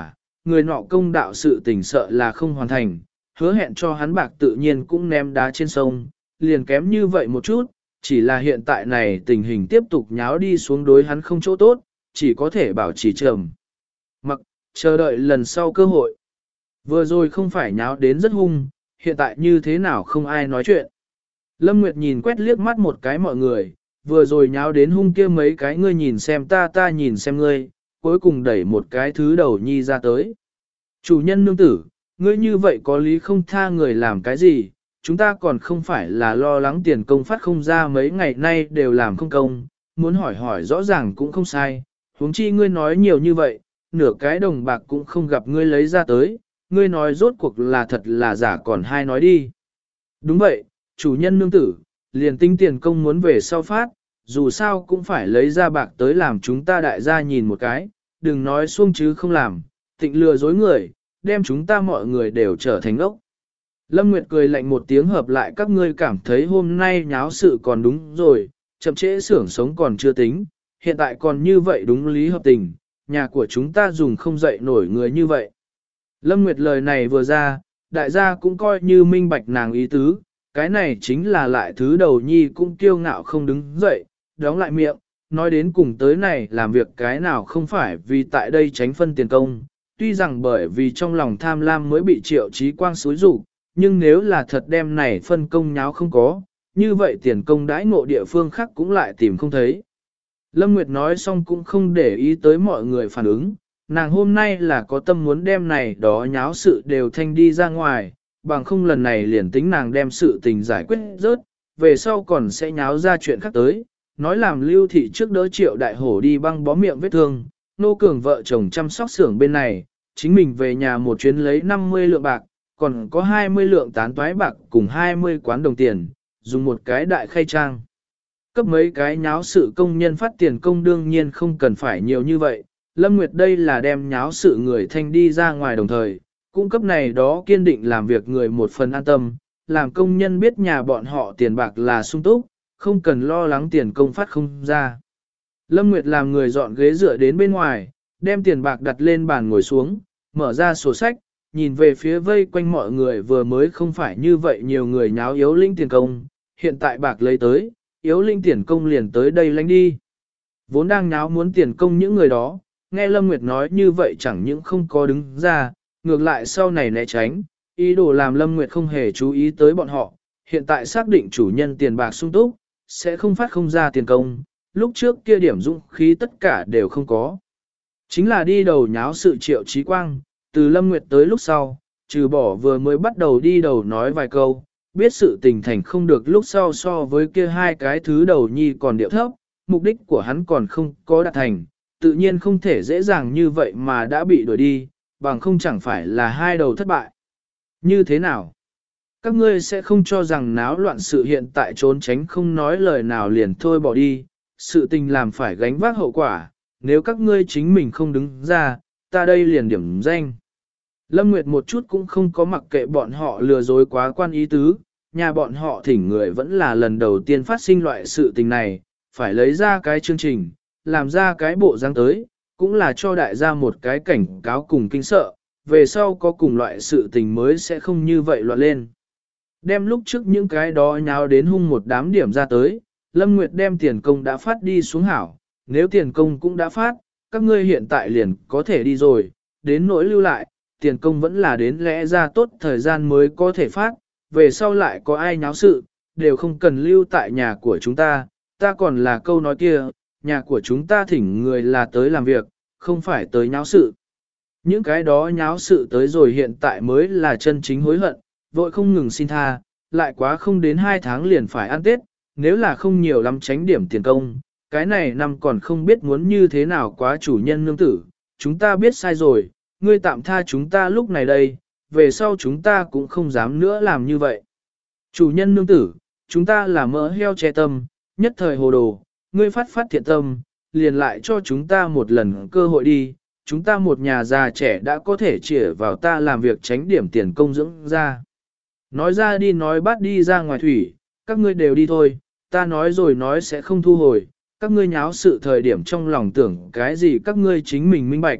người nọ công đạo sự tình sợ là không hoàn thành, hứa hẹn cho hắn bạc tự nhiên cũng ném đá trên sông, liền kém như vậy một chút, chỉ là hiện tại này tình hình tiếp tục nháo đi xuống đối hắn không chỗ tốt, chỉ có thể bảo trì trầm mặc, chờ đợi lần sau cơ hội. Vừa rồi không phải nháo đến rất hung, hiện tại như thế nào không ai nói chuyện. Lâm Nguyệt nhìn quét liếc mắt một cái mọi người, vừa rồi nháo đến hung kia mấy cái ngươi nhìn xem ta nhìn xem ngươi, cuối cùng đẩy một cái thứ đầu nhi ra tới. Chủ nhân nương tử, ngươi như vậy có lý không tha người làm cái gì, chúng ta còn không phải là lo lắng tiền công phát không ra mấy ngày nay đều làm không công, muốn hỏi hỏi rõ ràng cũng không sai, huống chi ngươi nói nhiều như vậy, nửa cái đồng bạc cũng không gặp ngươi lấy ra tới, ngươi nói rốt cuộc là thật là giả còn hai nói đi. Đúng vậy, chủ nhân nương tử, liền tính tiền công muốn về sau phát, dù sao cũng phải lấy ra bạc tới làm chúng ta đại gia nhìn một cái, đừng nói xuông chứ không làm, tịnh lừa dối người, đem chúng ta mọi người đều trở thành ốc. Lâm Nguyệt cười lạnh một tiếng hợp lại các ngươi cảm thấy hôm nay nháo sự còn đúng rồi, chậm trễ xưởng sống còn chưa tính, hiện tại còn như vậy đúng lý hợp tình, nhà của chúng ta dùng không dậy nổi người như vậy. Lâm Nguyệt lời này vừa ra, đại gia cũng coi như minh bạch nàng ý tứ, cái này chính là lại thứ đầu nhi cũng kiêu ngạo không đứng dậy, đóng lại miệng, nói đến cùng tới này làm việc cái nào không phải vì tại đây tránh phân tiền công, tuy rằng bởi vì trong lòng tham lam mới bị Triệu Chí Quang xúi rủ, nhưng nếu là thật đem này phân công nháo không có, như vậy tiền công đãi ngộ địa phương khác cũng lại tìm không thấy. Lâm Nguyệt nói xong cũng không để ý tới mọi người phản ứng, nàng hôm nay là có tâm muốn đem này đó nháo sự đều thanh đi ra ngoài, bằng không lần này liền tính nàng đem sự tình giải quyết rớt, về sau còn sẽ nháo ra chuyện khác tới, nói làm Lưu Thị trước đỡ Triệu Đại Hổ đi băng bó miệng vết thương, Nô Cường vợ chồng chăm sóc xưởng bên này, chính mình về nhà một chuyến lấy 50 lượng bạc, còn có 20 lượng tán toái bạc cùng 20 quán đồng tiền, dùng một cái đại khay trang. Cấp mấy cái nháo sự công nhân phát tiền công đương nhiên không cần phải nhiều như vậy, Lâm Nguyệt đây là đem nháo sự người thanh đi ra ngoài đồng thời, cung cấp này đó kiên định làm việc người một phần an tâm, làm công nhân biết nhà bọn họ tiền bạc là sung túc, không cần lo lắng tiền công phát không ra. Lâm Nguyệt làm người dọn ghế dựa đến bên ngoài, đem tiền bạc đặt lên bàn ngồi xuống, mở ra sổ sách, nhìn về phía vây quanh mọi người vừa mới không phải như vậy nhiều người nháo yếu linh tiền công, hiện tại bạc lấy tới, yếu linh tiền công liền tới đây lánh đi. Vốn đang nháo muốn tiền công những người đó, nghe Lâm Nguyệt nói như vậy chẳng những không có đứng ra, ngược lại sau này né tránh, ý đồ làm Lâm Nguyệt không hề chú ý tới bọn họ, hiện tại xác định chủ nhân tiền bạc sung túc, sẽ không phát không ra tiền công, lúc trước kia điểm dũng khí tất cả đều không có. Chính là đi đầu nháo sự Triệu Chí Quang, từ Lâm Nguyệt tới lúc sau, trừ bỏ vừa mới bắt đầu đi đầu nói vài câu, biết sự tình thành không được lúc sau so với kia hai cái thứ đầu nhi còn điệu thấp, mục đích của hắn còn không có đạt thành, tự nhiên không thể dễ dàng như vậy mà đã bị đuổi đi, bằng không chẳng phải là hai đầu thất bại. Như thế nào? Các ngươi sẽ không cho rằng náo loạn sự hiện tại trốn tránh không nói lời nào liền thôi bỏ đi, sự tình làm phải gánh vác hậu quả, nếu các ngươi chính mình không đứng ra, ta đây liền điểm danh. Lâm Nguyệt một chút cũng không có mặc kệ bọn họ lừa dối quá quan ý tứ, nhà bọn họ thỉnh người vẫn là lần đầu tiên phát sinh loại sự tình này, phải lấy ra cái chương trình, làm ra cái bộ dáng tới, cũng là cho đại gia một cái cảnh cáo cùng kinh sợ, về sau có cùng loại sự tình mới sẽ không như vậy loạn lên. Đem lúc trước những cái đó nháo đến hung một đám điểm ra tới, Lâm Nguyệt đem tiền công đã phát đi xuống hảo, nếu tiền công cũng đã phát, các ngươi hiện tại liền có thể đi rồi, đến nỗi lưu lại, tiền công vẫn là đến lẽ ra tốt thời gian mới có thể phát, về sau lại có ai nháo sự, đều không cần lưu tại nhà của chúng ta, ta còn là câu nói kia, nhà của chúng ta thỉnh người là tới làm việc, không phải tới nháo sự. Những cái đó nháo sự tới rồi hiện tại mới là chân chính hối hận, vội không ngừng xin tha, lại quá không đến 2 tháng liền phải ăn Tết, nếu là không nhiều lắm tránh điểm tiền công, cái này năm còn không biết muốn như thế nào quá chủ nhân nương tử, chúng ta biết sai rồi, ngươi tạm tha chúng ta lúc này đây, về sau chúng ta cũng không dám nữa làm như vậy. Chủ nhân nương tử, chúng ta là mỡ heo che tâm, nhất thời hồ đồ, ngươi phát thiện tâm, liền lại cho chúng ta một lần cơ hội đi, chúng ta một nhà già trẻ đã có thể chĩa vào ta làm việc tránh điểm tiền công dưỡng ra. Nói ra đi nói bắt đi ra ngoài thủy, các ngươi đều đi thôi, ta nói rồi nói sẽ không thu hồi, các ngươi nháo sự thời điểm trong lòng tưởng cái gì các ngươi chính mình minh bạch,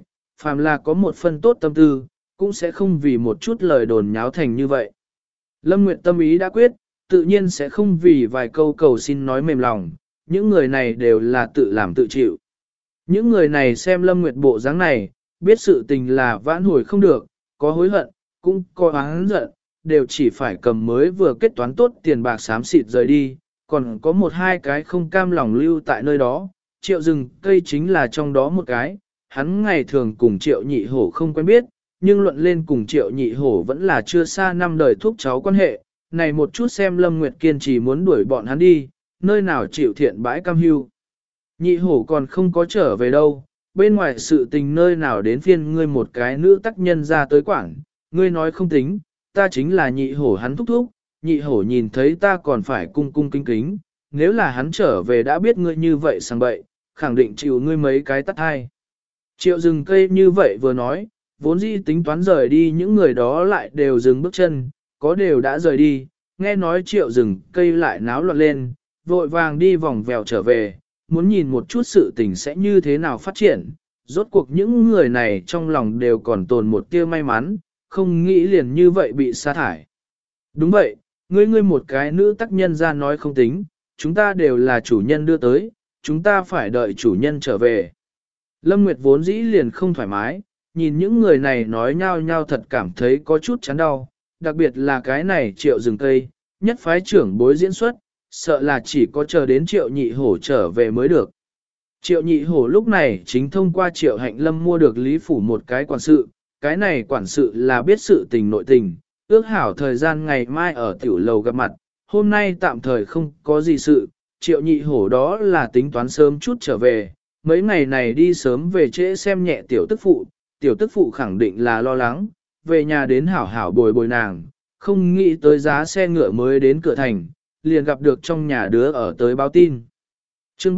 Phàm là có một phân tốt tâm tư, cũng sẽ không vì một chút lời đồn nháo thành như vậy. Lâm Nguyệt tâm ý đã quyết, tự nhiên sẽ không vì vài câu cầu xin nói mềm lòng, những người này đều là tự làm tự chịu. Những người này xem Lâm Nguyệt bộ dáng này, biết sự tình là vãn hồi không được, có hối hận, cũng có oán giận, đều chỉ phải cầm mới vừa kết toán tốt tiền bạc xám xịt rời đi, còn có một hai cái không cam lòng lưu tại nơi đó, Triệu rừng cây chính là trong đó một cái, hắn ngày thường cùng Triệu nhị hổ không quen biết, nhưng luận lên cùng Triệu nhị hổ vẫn là chưa xa năm đời thúc cháu quan hệ, này một chút xem Lâm Nguyệt kiên trì muốn đuổi bọn hắn đi, nơi nào chịu thiện bãi cam hưu. Nhị hổ còn không có trở về đâu, bên ngoài sự tình nơi nào đến phiên ngươi một cái nữ tác nhân ra tới quảng, ngươi nói không tính, ta chính là nhị hổ hắn thúc thúc, nhị hổ nhìn thấy ta còn phải cung cung kính kính, nếu là hắn trở về đã biết ngươi như vậy sang bậy, khẳng định chịu ngươi mấy cái tắt hai. Triệu rừng cây như vậy vừa nói, vốn dĩ tính toán rời đi những người đó lại đều dừng bước chân, có đều đã rời đi, nghe nói triệu rừng cây lại náo loạn lên, vội vàng đi vòng vèo trở về, muốn nhìn một chút sự tình sẽ như thế nào phát triển. Rốt cuộc những người này trong lòng đều còn tồn một tia may mắn, không nghĩ liền như vậy bị sa thải. Đúng vậy, ngươi một cái nữ tác nhân ra nói không tính, chúng ta đều là chủ nhân đưa tới, chúng ta phải đợi chủ nhân trở về. Lâm Nguyệt vốn dĩ liền không thoải mái, nhìn những người này nói nhau nhau thật cảm thấy có chút chán đau, đặc biệt là cái này triệu rừng cây, nhất phái trưởng bối diễn xuất, sợ là chỉ có chờ đến triệu nhị hổ trở về mới được. Triệu nhị hổ lúc này chính thông qua triệu hạnh lâm mua được Lý Phủ một cái quản sự, cái này quản sự là biết sự tình nội tình, ước hảo thời gian ngày mai ở tiểu lầu gặp mặt, hôm nay tạm thời không có gì sự, triệu nhị hổ đó là tính toán sớm chút trở về, mấy ngày này đi sớm về trễ xem nhẹ tiểu tức phụ khẳng định là lo lắng, về nhà đến hảo hảo bồi bồi nàng, không nghĩ tới giá xe ngựa mới đến cửa thành, liền gặp được trong nhà đứa ở tới báo tin. Chương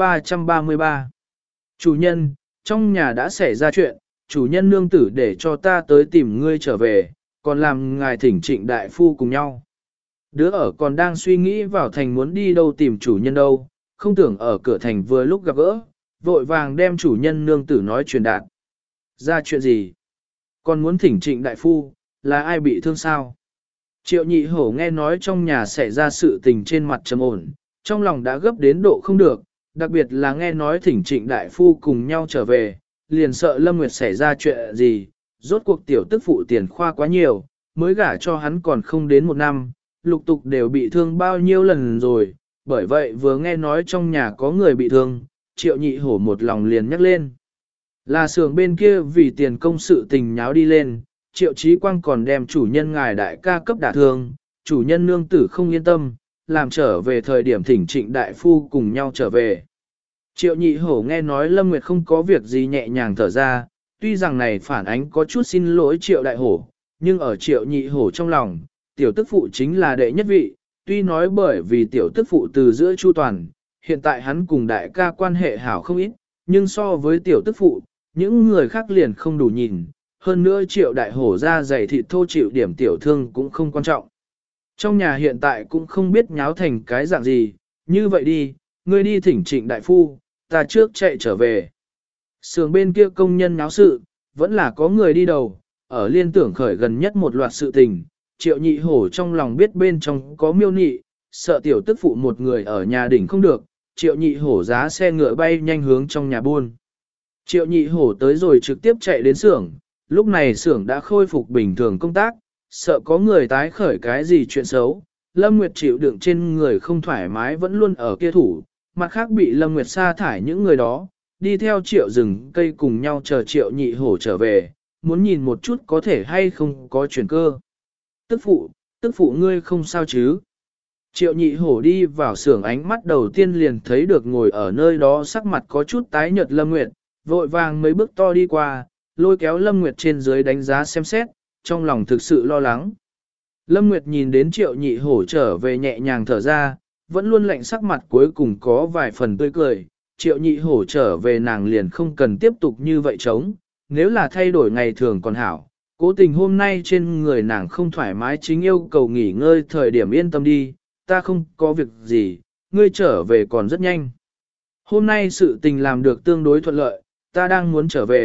333 Chủ nhân, trong nhà đã xảy ra chuyện, chủ nhân nương tử để cho ta tới tìm ngươi trở về, còn làm ngài thỉnh trịnh đại phu cùng nhau. Đứa ở còn đang suy nghĩ vào thành muốn đi đâu tìm chủ nhân đâu, không tưởng ở cửa thành vừa lúc gặp gỡ, vội vàng đem chủ nhân nương tử nói truyền đạt. Ra chuyện gì? Còn muốn thỉnh trịnh đại phu, là ai bị thương sao? Triệu nhị hổ nghe nói trong nhà xảy ra sự tình trên mặt trầm ổn, trong lòng đã gấp đến độ không được, đặc biệt là nghe nói thỉnh trịnh đại phu cùng nhau trở về, liền sợ Lâm Nguyệt xảy ra chuyện gì, rốt cuộc tiểu tức phụ tiền khoa quá nhiều, mới gả cho hắn còn không đến một năm, lục tục đều bị thương bao nhiêu lần rồi, bởi vậy vừa nghe nói trong nhà có người bị thương, triệu nhị hổ một lòng liền nhắc lên. Là xưởng bên kia vì tiền công sự tình nháo đi lên, triệu chí quang còn đem chủ nhân ngài đại ca cấp đả thương, chủ nhân nương tử không yên tâm, làm trở về thời điểm thỉnh trịnh đại phu cùng nhau trở về. Triệu nhị hổ nghe nói Lâm Nguyệt không có việc gì nhẹ nhàng thở ra, tuy rằng này phản ánh có chút xin lỗi triệu đại hổ, nhưng ở triệu nhị hổ trong lòng, tiểu tức phụ chính là đệ nhất vị, tuy nói bởi vì tiểu tức phụ từ giữa chu toàn, hiện tại hắn cùng đại ca quan hệ hảo không ít, nhưng so với tiểu tức phụ, những người khác liền không đủ nhìn, hơn nữa triệu đại hổ ra dày thịt thô chịu điểm tiểu thương cũng không quan trọng. Trong nhà hiện tại cũng không biết nháo thành cái dạng gì, như vậy đi, ngươi đi thỉnh trịnh đại phu, ta trước chạy trở về. Sưởng bên kia công nhân nháo sự, vẫn là có người đi đầu, ở liên tưởng khởi gần nhất một loạt sự tình, triệu nhị hổ trong lòng biết bên trong có miêu nị, sợ tiểu tức phụ một người ở nhà đỉnh không được, triệu nhị hổ giá xe ngựa bay nhanh hướng trong nhà buôn. Triệu nhị hổ tới rồi trực tiếp chạy đến xưởng, lúc này xưởng đã khôi phục bình thường công tác, sợ có người tái khởi cái gì chuyện xấu. Lâm Nguyệt chịu đựng trên người không thoải mái vẫn luôn ở kia thủ, mặt khác bị Lâm Nguyệt sa thải những người đó, đi theo triệu rừng cây cùng nhau chờ triệu nhị hổ trở về, muốn nhìn một chút có thể hay không có chuyển cơ. Tức phụ ngươi không sao chứ? Triệu nhị hổ đi vào xưởng ánh mắt đầu tiên liền thấy được ngồi ở nơi đó sắc mặt có chút tái nhợt Lâm Nguyệt, vội vàng mấy bước to đi qua, lôi kéo Lâm Nguyệt trên dưới đánh giá xem xét, trong lòng thực sự lo lắng. Lâm Nguyệt nhìn đến triệu nhị hổ trở về nhẹ nhàng thở ra, vẫn luôn lạnh sắc mặt cuối cùng có vài phần tươi cười, triệu nhị hổ trở về nàng liền không cần tiếp tục như vậy chống, nếu là thay đổi ngày thường còn hảo, cố tình hôm nay trên người nàng không thoải mái chính yêu cầu nghỉ ngơi thời điểm yên tâm đi, ta không có việc gì, ngươi trở về còn rất nhanh. Hôm nay sự tình làm được tương đối thuận lợi, ta đang muốn trở về,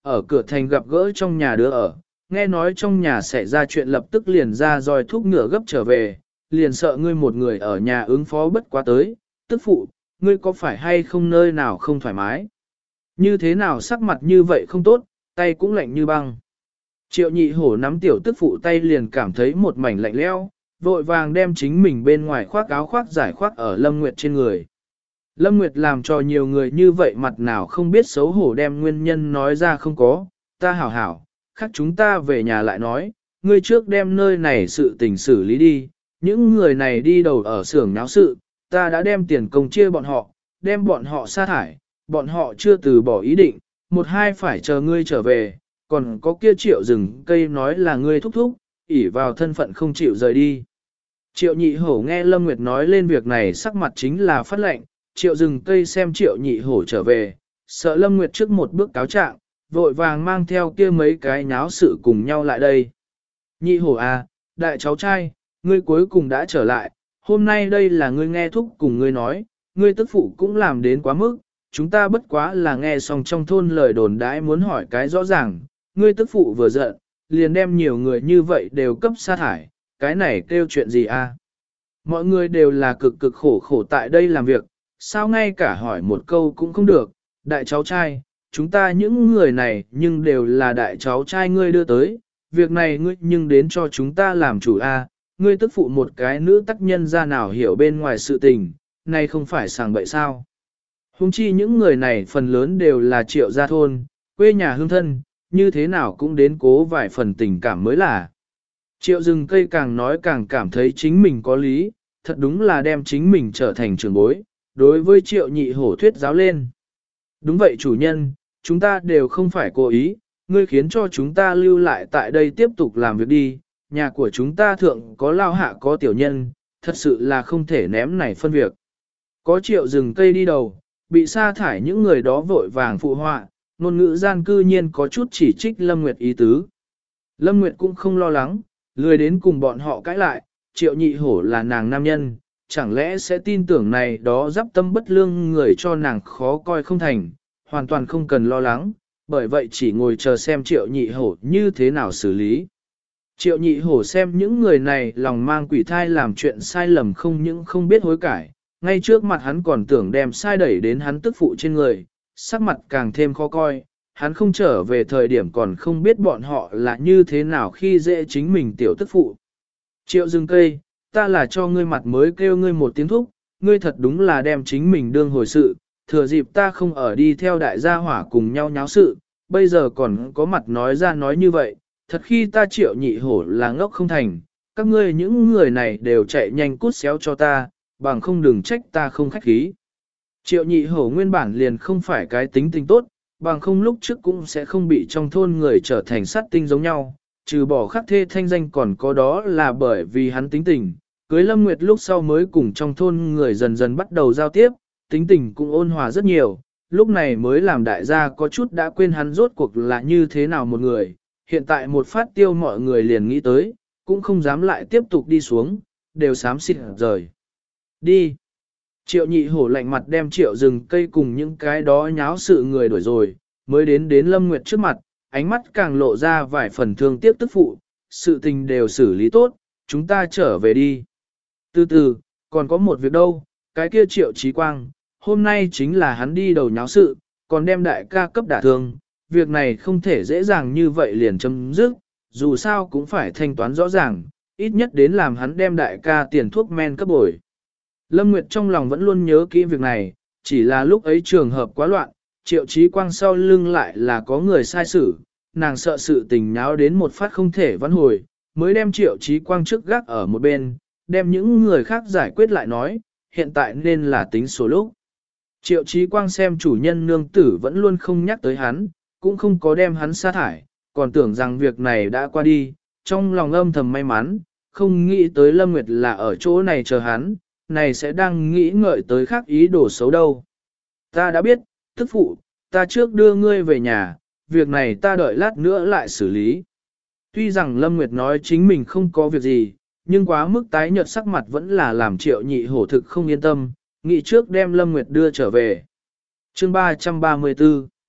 ở cửa thành gặp gỡ trong nhà đứa ở, nghe nói trong nhà xảy ra chuyện lập tức liền ra roi thúc ngựa gấp trở về, liền sợ ngươi một người ở nhà ứng phó bất quá tới, tức phụ, ngươi có phải hay không nơi nào không thoải mái? Như thế nào sắc mặt như vậy không tốt, tay cũng lạnh như băng. Triệu nhị hổ nắm tiểu tức phụ tay liền cảm thấy một mảnh lạnh lẽo, vội vàng đem chính mình bên ngoài khoác áo khoác giải khoác ở Lâm Nguyệt trên người. Lâm Nguyệt làm cho nhiều người như vậy mặt nào không biết xấu hổ đem nguyên nhân nói ra không có, ta hảo hảo, khác chúng ta về nhà lại nói, ngươi trước đem nơi này sự tình xử lý đi, những người này đi đầu ở xưởng náo sự, ta đã đem tiền công chia bọn họ, đem bọn họ sa thải, bọn họ chưa từ bỏ ý định, một hai phải chờ ngươi trở về, còn có kia Triệu rừng cây nói là ngươi thúc thúc, ỷ vào thân phận không chịu rời đi. Triệu nhị hổ nghe Lâm Nguyệt nói lên việc này sắc mặt chính là phát lệnh, Triệu rừng cây xem Triệu nhị hổ trở về, sợ Lâm Nguyệt trước một bước cáo trạng, vội vàng mang theo kia mấy cái nháo sự cùng nhau lại đây. Nhị hổ à, đại cháu trai, ngươi cuối cùng đã trở lại, hôm nay đây là ngươi nghe thúc cùng ngươi nói, ngươi tức phụ cũng làm đến quá mức, chúng ta bất quá là nghe xong trong thôn lời đồn đãi muốn hỏi cái rõ ràng, ngươi tức phụ vừa giận, liền đem nhiều người như vậy đều cấp sa thải, cái này kêu chuyện gì a? Mọi người đều là cực cực khổ khổ tại đây làm việc, sao ngay cả hỏi một câu cũng không được, đại cháu trai, chúng ta những người này nhưng đều là đại cháu trai ngươi đưa tới, việc này ngươi nhưng đến cho chúng ta làm chủ a, ngươi tức phụ một cái nữ tác nhân ra nào hiểu bên ngoài sự tình, này không phải sàng bậy sao. Hùng chi những người này phần lớn đều là Triệu gia thôn, quê nhà hương thân, như thế nào cũng đến cố vài phần tình cảm mới là. Triệu rừng cây càng nói càng cảm thấy chính mình có lý, thật đúng là đem chính mình trở thành trưởng bối, đối với Triệu nhị hổ thuyết giáo lên. Đúng vậy chủ nhân, chúng ta đều không phải cố ý, ngươi khiến cho chúng ta lưu lại tại đây tiếp tục làm việc đi, nhà của chúng ta thượng có lao hạ có tiểu nhân, thật sự là không thể ném này phân việc. Có Triệu rừng cây đi đầu, bị sa thải những người đó vội vàng phụ họa, ngôn ngữ gian cư nhiên có chút chỉ trích Lâm Nguyệt ý tứ. Lâm Nguyệt cũng không lo lắng, lười đến cùng bọn họ cãi lại, Triệu nhị hổ là nàng nam nhân, chẳng lẽ sẽ tin tưởng này đó giáp tâm bất lương người cho nàng khó coi không thành, hoàn toàn không cần lo lắng, bởi vậy chỉ ngồi chờ xem Triệu nhị hổ như thế nào xử lý. Triệu nhị hổ xem những người này lòng mang quỷ thai làm chuyện sai lầm không những không biết hối cải, ngay trước mặt hắn còn tưởng đem sai đẩy đến hắn tức phụ trên người, sắc mặt càng thêm khó coi, hắn không trở về thời điểm còn không biết bọn họ là như thế nào khi dễ chính mình tiểu tức phụ. Triệu rừng cây, ta là cho ngươi mặt mới kêu ngươi một tiếng thúc, ngươi thật đúng là đem chính mình đương hồi sự, thừa dịp ta không ở đi theo đại gia hỏa cùng nhau nháo sự, bây giờ còn có mặt nói ra nói như vậy, thật khi ta Triệu nhị hổ là ngốc không thành, các ngươi những người này đều chạy nhanh cút xéo cho ta, bằng không đừng trách ta không khách khí. Triệu nhị hổ nguyên bản liền không phải cái tính tình tốt, bằng không lúc trước cũng sẽ không bị trong thôn người trở thành sát tinh giống nhau, trừ bỏ khắc thê thanh danh còn có đó là bởi vì hắn tính tình. Cưới Lâm Nguyệt lúc sau mới cùng trong thôn người dần dần bắt đầu giao tiếp, tính tình cũng ôn hòa rất nhiều, lúc này mới làm đại gia có chút đã quên hắn rốt cuộc là như thế nào một người, hiện tại một phát tiêu mọi người liền nghĩ tới, cũng không dám lại tiếp tục đi xuống, đều xám xịt rời. Đi! Triệu nhị hổ lạnh mặt đem Triệu rừng cây cùng những cái đó nháo sự người đuổi rồi, mới đến Lâm Nguyệt trước mặt, ánh mắt càng lộ ra vài phần thương tiếc tức phụ, sự tình đều xử lý tốt, chúng ta trở về đi. Từ từ, còn có một việc đâu, cái kia Triệu Chí Quang, hôm nay chính là hắn đi đầu nháo sự, còn đem đại ca cấp đả thương, việc này không thể dễ dàng như vậy liền chấm dứt, dù sao cũng phải thanh toán rõ ràng, ít nhất đến làm hắn đem đại ca tiền thuốc men cấp bồi. Lâm Nguyệt trong lòng vẫn luôn nhớ kỹ việc này, chỉ là lúc ấy trường hợp quá loạn, Triệu Chí Quang sau lưng lại là có người sai xử, nàng sợ sự tình nháo đến một phát không thể vãn hồi, mới đem Triệu Chí Quang trước gác ở một bên, đem những người khác giải quyết lại nói, hiện tại nên là tính số lúc. Triệu Chí Quang xem chủ nhân nương tử vẫn luôn không nhắc tới hắn, cũng không có đem hắn sa thải, còn tưởng rằng việc này đã qua đi, trong lòng âm thầm may mắn, không nghĩ tới Lâm Nguyệt là ở chỗ này chờ hắn, này sẽ đang nghĩ ngợi tới khác ý đồ xấu đâu. Ta đã biết, tức phụ, ta trước đưa ngươi về nhà, việc này ta đợi lát nữa lại xử lý. Tuy rằng Lâm Nguyệt nói chính mình không có việc gì, nhưng quá mức tái nhợt sắc mặt vẫn là làm Triệu nhị hổ thực không yên tâm, nghĩ trước đem Lâm Nguyệt đưa trở về. Chương 334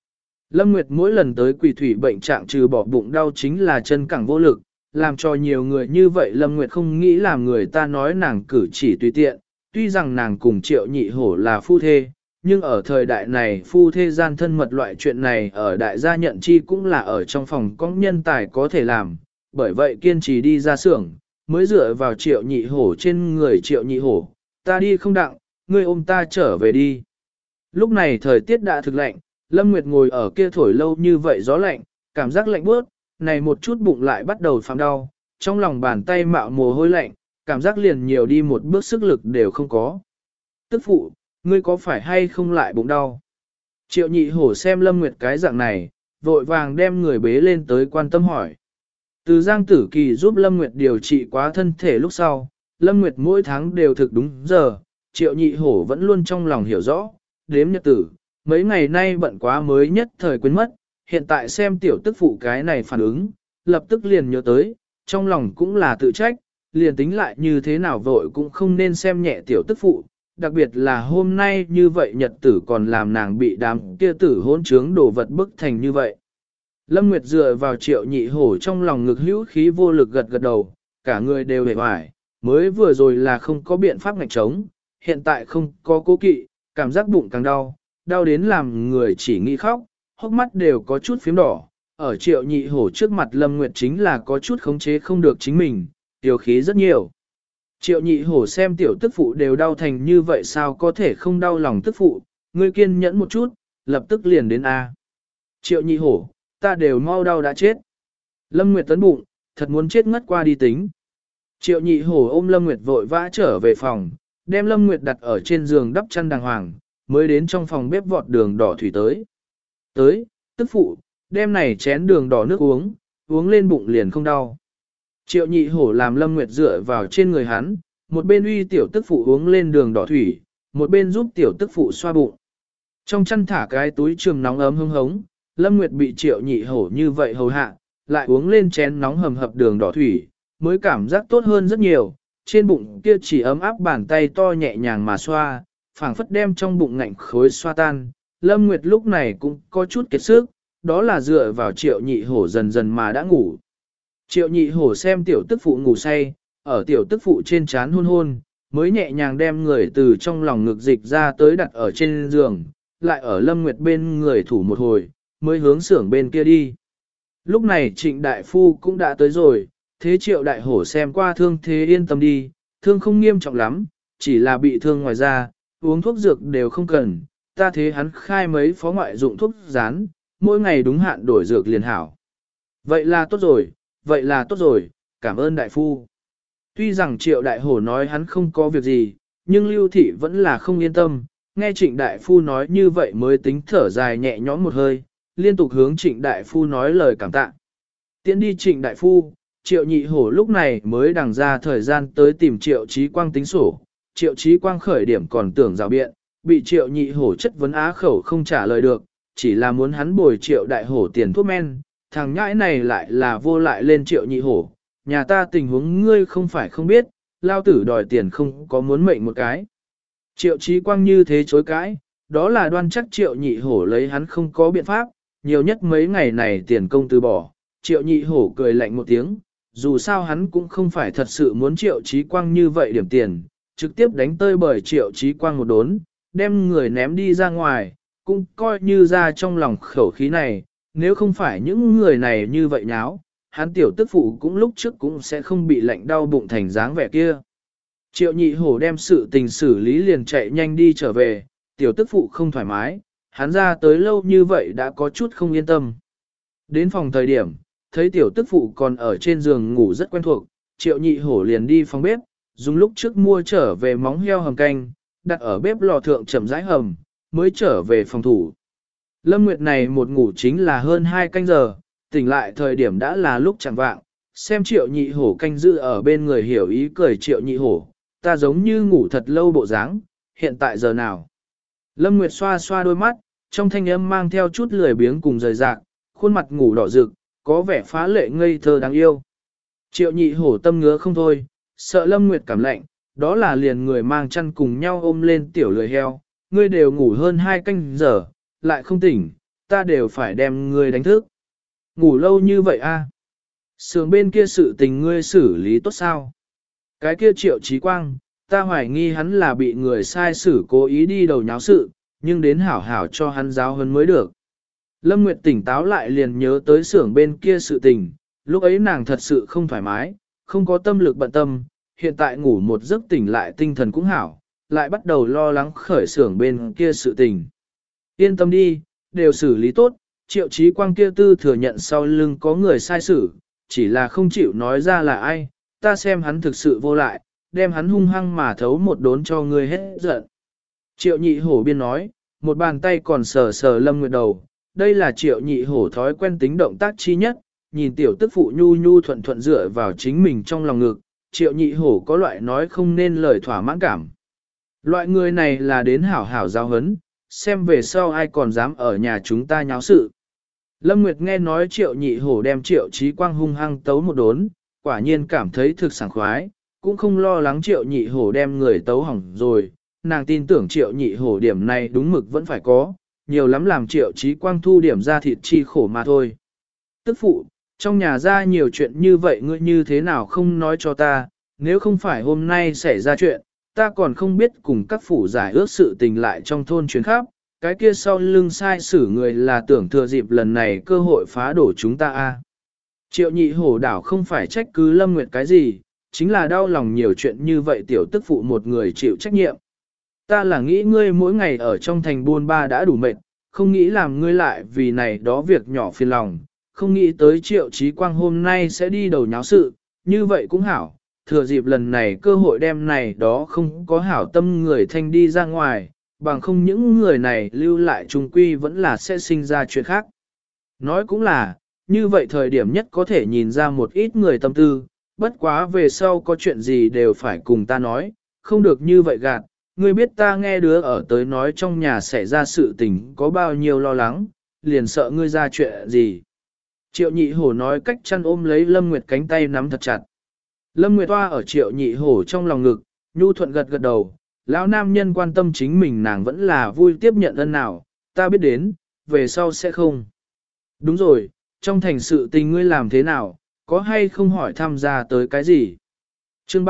Lâm Nguyệt mỗi lần tới quỷ thủy bệnh trạng trừ bỏ bụng đau chính là chân cẳng vô lực, làm cho nhiều người như vậy Lâm Nguyệt không nghĩ làm người ta nói nàng cử chỉ tùy tiện, tuy rằng nàng cùng Triệu Nhị Hổ là phu thê, nhưng ở thời đại này phu thê gian thân mật loại chuyện này ở đại gia nhận chi cũng là ở trong phòng công nhân tài có thể làm, bởi vậy kiên trì đi ra xưởng, mới dựa vào Triệu Nhị Hổ trên người Triệu Nhị Hổ, ta đi không đặng, ngươi ôm ta trở về đi. Lúc này thời tiết đã thực lạnh, Lâm Nguyệt ngồi ở kia thổi lâu như vậy gió lạnh, cảm giác lạnh bớt, này một chút bụng lại bắt đầu phạm đau, trong lòng bàn tay mạo mồ hôi lạnh, cảm giác liền nhiều đi một bước sức lực đều không có. Tức phụ, ngươi có phải hay không lại bụng đau? Triệu Nhị Hổ xem Lâm Nguyệt cái dạng này, vội vàng đem người bế lên tới quan tâm hỏi. Từ Giang Tử Kỳ giúp Lâm Nguyệt điều trị quá thân thể lúc sau, Lâm Nguyệt mỗi tháng đều thực đúng giờ, Triệu Nhị Hổ vẫn luôn trong lòng hiểu rõ, đếm nhật tử, mấy ngày nay bận quá mới nhất thời quên mất, hiện tại xem tiểu tức phụ cái này phản ứng, lập tức liền nhớ tới, trong lòng cũng là tự trách, liền tính lại như thế nào vội cũng không nên xem nhẹ tiểu tức phụ, đặc biệt là hôm nay như vậy nhật tử còn làm nàng bị đám kia tử hỗn trướng đổ vật bức thành như vậy. Lâm Nguyệt dựa vào Triệu Nhị Hổ trong lòng ngực hữu khí vô lực gật gật đầu, cả người đều hề hoài, mới vừa rồi là không có biện pháp ngạch trống, hiện tại không có cố kỵ, cảm giác bụng càng đau, đau đến làm người chỉ nghĩ khóc, hốc mắt đều có chút phím đỏ. Ở Triệu Nhị Hổ trước mặt Lâm Nguyệt chính là có chút khống chế không được chính mình, tiểu khí rất nhiều. Triệu Nhị Hổ xem tiểu tức phụ đều đau thành như vậy sao có thể không đau lòng tức phụ, ngươi kiên nhẫn một chút, lập tức liền đến A. Triệu Nhị Hổ, ta đều mau đau đã chết. Lâm Nguyệt tấn bụng, thật muốn chết ngất qua đi tính. Triệu Nhị Hổ ôm Lâm Nguyệt vội vã trở về phòng, đem Lâm Nguyệt đặt ở trên giường đắp chăn đàng hoàng, mới đến trong phòng bếp vọt đường đỏ thủy tới. Tới, tức phụ, đem này chén đường đỏ nước uống, uống lên bụng liền không đau. Triệu Nhị Hổ làm Lâm Nguyệt dựa vào trên người hắn, một bên uy tiểu tức phụ uống lên đường đỏ thủy, một bên giúp tiểu tức phụ xoa bụng. Trong chăn thả cái túi trường nóng ấm hưng hống, Lâm Nguyệt bị Triệu Nhị Hổ như vậy hầu hạ, lại uống lên chén nóng hầm hập đường đỏ thủy, mới cảm giác tốt hơn rất nhiều, trên bụng kia chỉ ấm áp bàn tay to nhẹ nhàng mà xoa, phảng phất đem trong bụng ngạnh khối xoa tan. Lâm Nguyệt lúc này cũng có chút kiệt sức, đó là dựa vào Triệu Nhị Hổ dần dần mà đã ngủ. Triệu Nhị Hổ xem tiểu tức phụ ngủ say, ở tiểu tức phụ trên trán hôn hôn, mới nhẹ nhàng đem người từ trong lòng ngực dịch ra tới đặt ở trên giường, lại ở Lâm Nguyệt bên người thủ một hồi, mới hướng xưởng bên kia đi. Lúc này Trịnh Đại Phu cũng đã tới rồi, thế Triệu Đại Hổ xem qua thương thế yên tâm đi, thương không nghiêm trọng lắm, chỉ là bị thương ngoài da, uống thuốc dược đều không cần, ta thế hắn khai mấy phó ngoại dụng thuốc rán, mỗi ngày đúng hạn đổi dược liền hảo. Vậy là tốt rồi, vậy là tốt rồi, cảm ơn Đại Phu. Tuy rằng Triệu Đại Hổ nói hắn không có việc gì, nhưng Lưu Thị vẫn là không yên tâm, nghe Trịnh Đại Phu nói như vậy mới tính thở dài nhẹ nhõm một hơi, liên tục hướng Trịnh Đại Phu nói lời cảm tạ. Tiến đi Trịnh Đại Phu, Triệu Nhị Hổ lúc này mới đằng ra thời gian tới tìm Triệu Chí Quang tính sổ. Triệu Chí Quang khởi điểm còn tưởng rào biện, bị Triệu Nhị Hổ chất vấn á khẩu không trả lời được, chỉ là muốn hắn bồi Triệu Đại Hổ tiền thuốc men, thằng nhãi này lại là vô lại lên Triệu Nhị Hổ, nhà ta tình huống ngươi không phải không biết, lao tử đòi tiền không có muốn mệnh một cái. Triệu Chí Quang như thế chối cãi, đó là đoan chắc Triệu Nhị Hổ lấy hắn không có biện pháp, nhiều nhất mấy ngày này tiền công từ bỏ. Triệu Nhị Hổ cười lạnh một tiếng, dù sao hắn cũng không phải thật sự muốn Triệu Chí Quang như vậy điểm tiền, trực tiếp đánh tơi bởi Triệu Chí Quang một đốn, đem người ném đi ra ngoài, cũng coi như ra trong lòng khẩu khí này, nếu không phải những người này như vậy nháo, hắn tiểu tức phụ cũng lúc trước cũng sẽ không bị lạnh đau bụng thành dáng vẻ kia. Triệu Nhị Hổ đem sự tình xử lý liền chạy nhanh đi trở về, tiểu tức phụ không thoải mái, hắn ra tới lâu như vậy đã có chút không yên tâm. Đến phòng thời điểm, thấy tiểu tức phụ còn ở trên giường ngủ rất quen thuộc, Triệu Nhị Hổ liền đi phòng bếp, dùng lúc trước mua trở về móng heo hầm canh, đặt ở bếp lò thượng chậm rãi hầm, mới trở về phòng thủ. Lâm Nguyệt này một ngủ chính là hơn 2 canh giờ, tỉnh lại thời điểm đã là lúc chẳng vạng, xem Triệu Nhị Hổ canh giữ ở bên người hiểu ý cười Triệu Nhị Hổ, ta giống như ngủ thật lâu bộ dáng, hiện tại giờ nào. Lâm Nguyệt xoa xoa đôi mắt, trong thanh âm mang theo chút lười biếng cùng rời rạc, khuôn mặt ngủ đỏ rực, có vẻ phá lệ ngây thơ đáng yêu. Triệu Nhị Hổ tâm ngứa không thôi, sợ Lâm Nguyệt cảm lạnh, đó là liền người mang chăn cùng nhau ôm lên tiểu lười heo, ngươi đều ngủ hơn 2 canh giờ, lại không tỉnh, ta đều phải đem ngươi đánh thức. Ngủ lâu như vậy a? Sườn bên kia sự tình ngươi xử lý tốt sao? Cái kia Triệu Chí Quang, ta hoài nghi hắn là bị người sai xử cố ý đi đầu nháo sự, nhưng đến hảo hảo cho hắn giáo hơn mới được. Lâm Nguyệt tỉnh táo lại liền nhớ tới xưởng bên kia sự tình, lúc ấy nàng thật sự không thoải mái, không có tâm lực bận tâm, hiện tại ngủ một giấc tỉnh lại tinh thần cũng hảo, lại bắt đầu lo lắng khởi xưởng bên kia sự tình. Yên tâm đi, đều xử lý tốt, Triệu Chí Quang kia tư thừa nhận sau lưng có người sai xử, chỉ là không chịu nói ra là ai, ta xem hắn thực sự vô lại, đem hắn hung hăng mà thấu một đốn cho ngươi hết giận. Triệu Nhị Hổ biên nói, một bàn tay còn sờ sờ Lâm Nguyệt đầu, đây là Triệu Nhị Hổ thói quen tính động tác chi nhất, nhìn tiểu tức phụ nhu nhu thuận thuận dựa vào chính mình trong lòng ngực, Triệu Nhị Hổ có loại nói không nên lời thỏa mãn cảm. Loại người này là đến hảo hảo giáo hấn, xem về sau ai còn dám ở nhà chúng ta nháo sự. Lâm Nguyệt nghe nói Triệu Nhị Hổ đem Triệu Chí Quang hung hăng tấu một đốn, quả nhiên cảm thấy thực sảng khoái, cũng không lo lắng Triệu Nhị Hổ đem người tấu hỏng rồi, nàng tin tưởng Triệu Nhị Hổ điểm này đúng mực vẫn phải có, nhiều lắm làm Triệu Chí Quang thu điểm ra thịt chi khổ mà thôi. Tức phụ, trong nhà ra nhiều chuyện như vậy ngươi như thế nào không nói cho ta, nếu không phải hôm nay xảy ra chuyện, ta còn không biết cùng các phủ giải ước sự tình lại trong thôn chuyến khắp, cái kia sau lưng sai xử người là tưởng thừa dịp lần này cơ hội phá đổ chúng ta a. Triệu Nhị Hổ đảo không phải trách cứ Lâm Nguyệt cái gì, chính là đau lòng nhiều chuyện như vậy tiểu tức phụ một người chịu trách nhiệm. Ta là nghĩ ngươi mỗi ngày ở trong thành buôn ba đã đủ mệt, không nghĩ làm ngươi lại vì này đó việc nhỏ phiền lòng, không nghĩ tới Triệu Chí Quang hôm nay sẽ đi đầu nháo sự, như vậy cũng hảo, thừa dịp lần này cơ hội đem này đó không có hảo tâm người thanh đi ra ngoài, bằng không những người này lưu lại trung quy vẫn là sẽ sinh ra chuyện khác. Nói cũng là, như vậy thời điểm nhất có thể nhìn ra một ít người tâm tư, bất quá về sau có chuyện gì đều phải cùng ta nói, không được như vậy gạt, ngươi biết ta nghe đứa ở tới nói trong nhà xảy ra sự tình có bao nhiêu lo lắng, liền sợ ngươi ra chuyện gì. Triệu Nhị Hổ nói cách chăn ôm lấy Lâm Nguyệt cánh tay nắm thật chặt. Lâm Nguyệt toa ở Triệu Nhị Hổ trong lòng ngực, nhu thuận gật gật đầu, lão nam nhân quan tâm chính mình nàng vẫn là vui tiếp nhận ân nào, ta biết đến, về sau sẽ không. Đúng rồi, trong thành sự tình ngươi làm thế nào, có hay không hỏi tham gia tới cái gì? Chương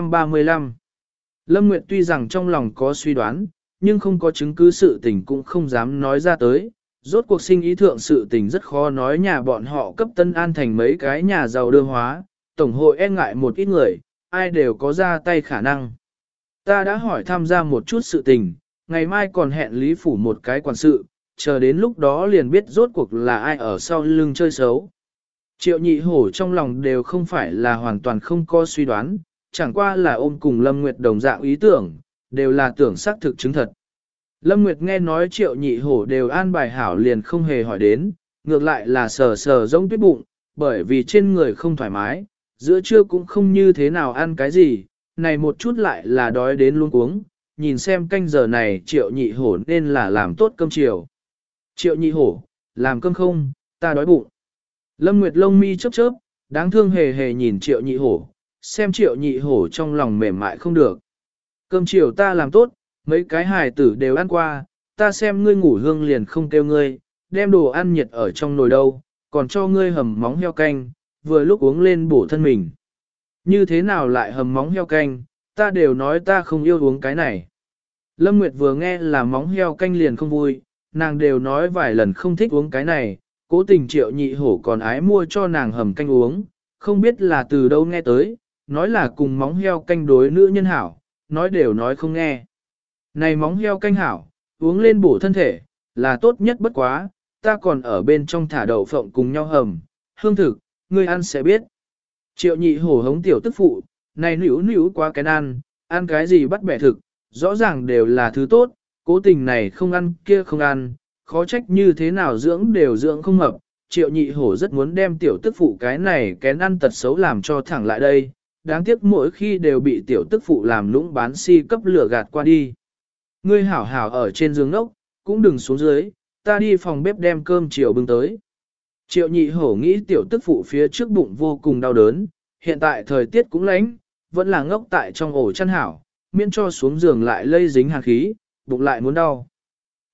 335 Lâm Nguyệt tuy rằng trong lòng có suy đoán, nhưng không có chứng cứ sự tình cũng không dám nói ra tới. Rốt cuộc sinh ý thượng sự tình rất khó nói nhà bọn họ cấp Tân An thành mấy cái nhà giàu đưa hóa, tổng hội e ngại một ít người, ai đều có ra tay khả năng. Ta đã hỏi tham gia một chút sự tình, ngày mai còn hẹn Lý Phủ một cái quản sự, chờ đến lúc đó liền biết rốt cuộc là ai ở sau lưng chơi xấu. Triệu Nhị Hổ trong lòng đều không phải là hoàn toàn không có suy đoán, chẳng qua là ôm cùng Lâm Nguyệt đồng dạng ý tưởng, đều là tưởng xác thực chứng thật. Lâm Nguyệt nghe nói Triệu Nhị Hổ đều an bài hảo liền không hề hỏi đến, ngược lại là sờ sờ giống tuyết bụng, bởi vì trên người không thoải mái, giữa trưa cũng không như thế nào ăn cái gì, này một chút lại là đói đến luôn cuống, nhìn xem canh giờ này Triệu Nhị Hổ nên là làm tốt cơm chiều. Triệu Nhị Hổ, làm cơm không, ta đói bụng. Lâm Nguyệt lông mi chớp chớp, đáng thương hề hề nhìn Triệu Nhị Hổ, xem Triệu Nhị Hổ trong lòng mềm mại không được. Cơm chiều ta làm tốt, mấy cái hài tử đều ăn qua, ta xem ngươi ngủ hương liền không kêu ngươi, đem đồ ăn nhiệt ở trong nồi đâu, còn cho ngươi hầm móng heo canh, vừa lúc uống lên bổ thân mình. Như thế nào lại hầm móng heo canh, ta đều nói ta không yêu uống cái này. Lâm Nguyệt vừa nghe là móng heo canh liền không vui, nàng đều nói vài lần không thích uống cái này, cố tình Triệu Nhị Hổ còn ái mua cho nàng hầm canh uống, không biết là từ đâu nghe tới, nói là cùng móng heo canh đối nữ nhân hảo, nói đều nói không nghe. Này móng heo canh hảo, uống lên bổ thân thể, là tốt nhất bất quá, ta còn ở bên trong thả đậu phộng cùng nhau hầm, hương thực, ngươi ăn sẽ biết. Triệu Nhị Hổ hống tiểu tức phụ, này nữu nữu quá cái ăn cái gì bắt bẻ thực, rõ ràng đều là thứ tốt, cố tình này không ăn kia không ăn, khó trách như thế nào dưỡng đều dưỡng không hợp. Triệu Nhị Hổ rất muốn đem tiểu tức phụ cái này kén ăn tật xấu làm cho thẳng lại đây, đáng tiếc mỗi khi đều bị tiểu tức phụ làm lũng bán si cấp lửa gạt qua đi. Ngươi hảo hảo ở trên giường ốc, cũng đừng xuống dưới, ta đi phòng bếp đem cơm chiều bưng tới. Triệu Nhị Hổ nghĩ tiểu tức phụ phía trước bụng vô cùng đau đớn, hiện tại thời tiết cũng lạnh, vẫn là ngốc tại trong ổ chăn hảo, miễn cho xuống giường lại lây dính hàn khí, bụng lại muốn đau.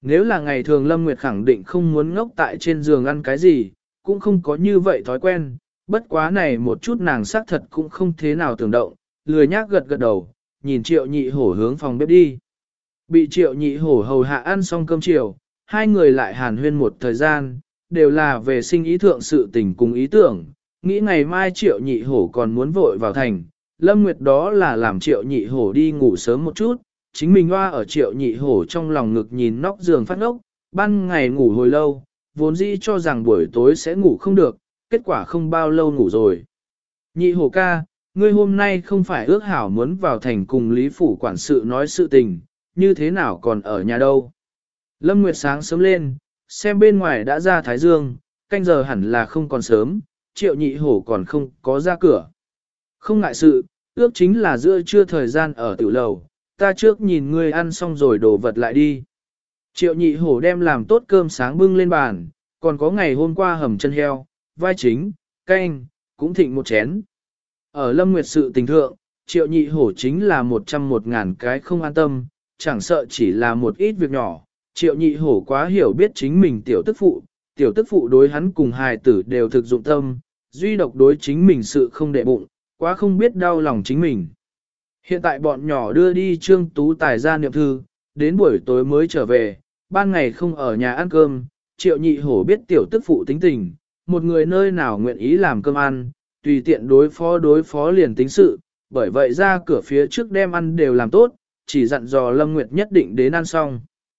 Nếu là ngày thường Lâm Nguyệt khẳng định không muốn ngốc tại trên giường ăn cái gì, cũng không có như vậy thói quen, bất quá này một chút nàng xác thật cũng không thế nào tưởng động, lười nhác gật gật đầu, nhìn Triệu Nhị Hổ hướng phòng bếp đi. Bị Triệu Nhị Hổ hầu hạ ăn xong cơm chiều, hai người lại hàn huyên một thời gian, đều là về sinh ý thượng sự tình cùng ý tưởng, nghĩ ngày mai Triệu Nhị Hổ còn muốn vội vào thành, Lâm Nguyệt đó là làm Triệu Nhị Hổ đi ngủ sớm một chút, chính mình hoa ở Triệu Nhị Hổ trong lòng ngực nhìn nóc giường phát ngốc, ban ngày ngủ hồi lâu, vốn dĩ cho rằng buổi tối sẽ ngủ không được, kết quả không bao lâu ngủ rồi. Nhị Hổ ca, ngươi hôm nay không phải ước hảo muốn vào thành cùng Lý Phủ quản sự nói sự tình, như thế nào còn ở nhà đâu. Lâm Nguyệt sáng sớm lên, xem bên ngoài đã ra Thái Dương, canh giờ hẳn là không còn sớm, Triệu Nhị Hổ còn không có ra cửa. Không ngại sự, ước chính là giữa trưa thời gian ở tiểu lầu, ta trước nhìn ngươi ăn xong rồi đổ vật lại đi. Triệu Nhị Hổ đem làm tốt cơm sáng bưng lên bàn, còn có ngày hôm qua hầm chân heo, vai chính, canh, cũng thịnh một chén. Ở Lâm Nguyệt sự tình thượng, Triệu Nhị Hổ chính là 101.000 cái không an tâm, chẳng sợ chỉ là một ít việc nhỏ. Triệu Nhị Hổ quá hiểu biết chính mình tiểu tức phụ đối hắn cùng hài tử đều thực dụng tâm, duy độc đối chính mình sự không đệ bụng, quá không biết đau lòng chính mình. Hiện tại bọn nhỏ đưa đi Trương Tú Tài ra niệm thư, đến buổi tối mới trở về, ban ngày không ở nhà ăn cơm, Triệu Nhị Hổ biết tiểu tức phụ tính tình, một người nơi nào nguyện ý làm cơm ăn, tùy tiện đối phó liền tính sự, bởi vậy ra cửa phía trước đem ăn đều làm tốt, chỉ dặn dò Lâm Nguyệt nhất định đến ăn xong.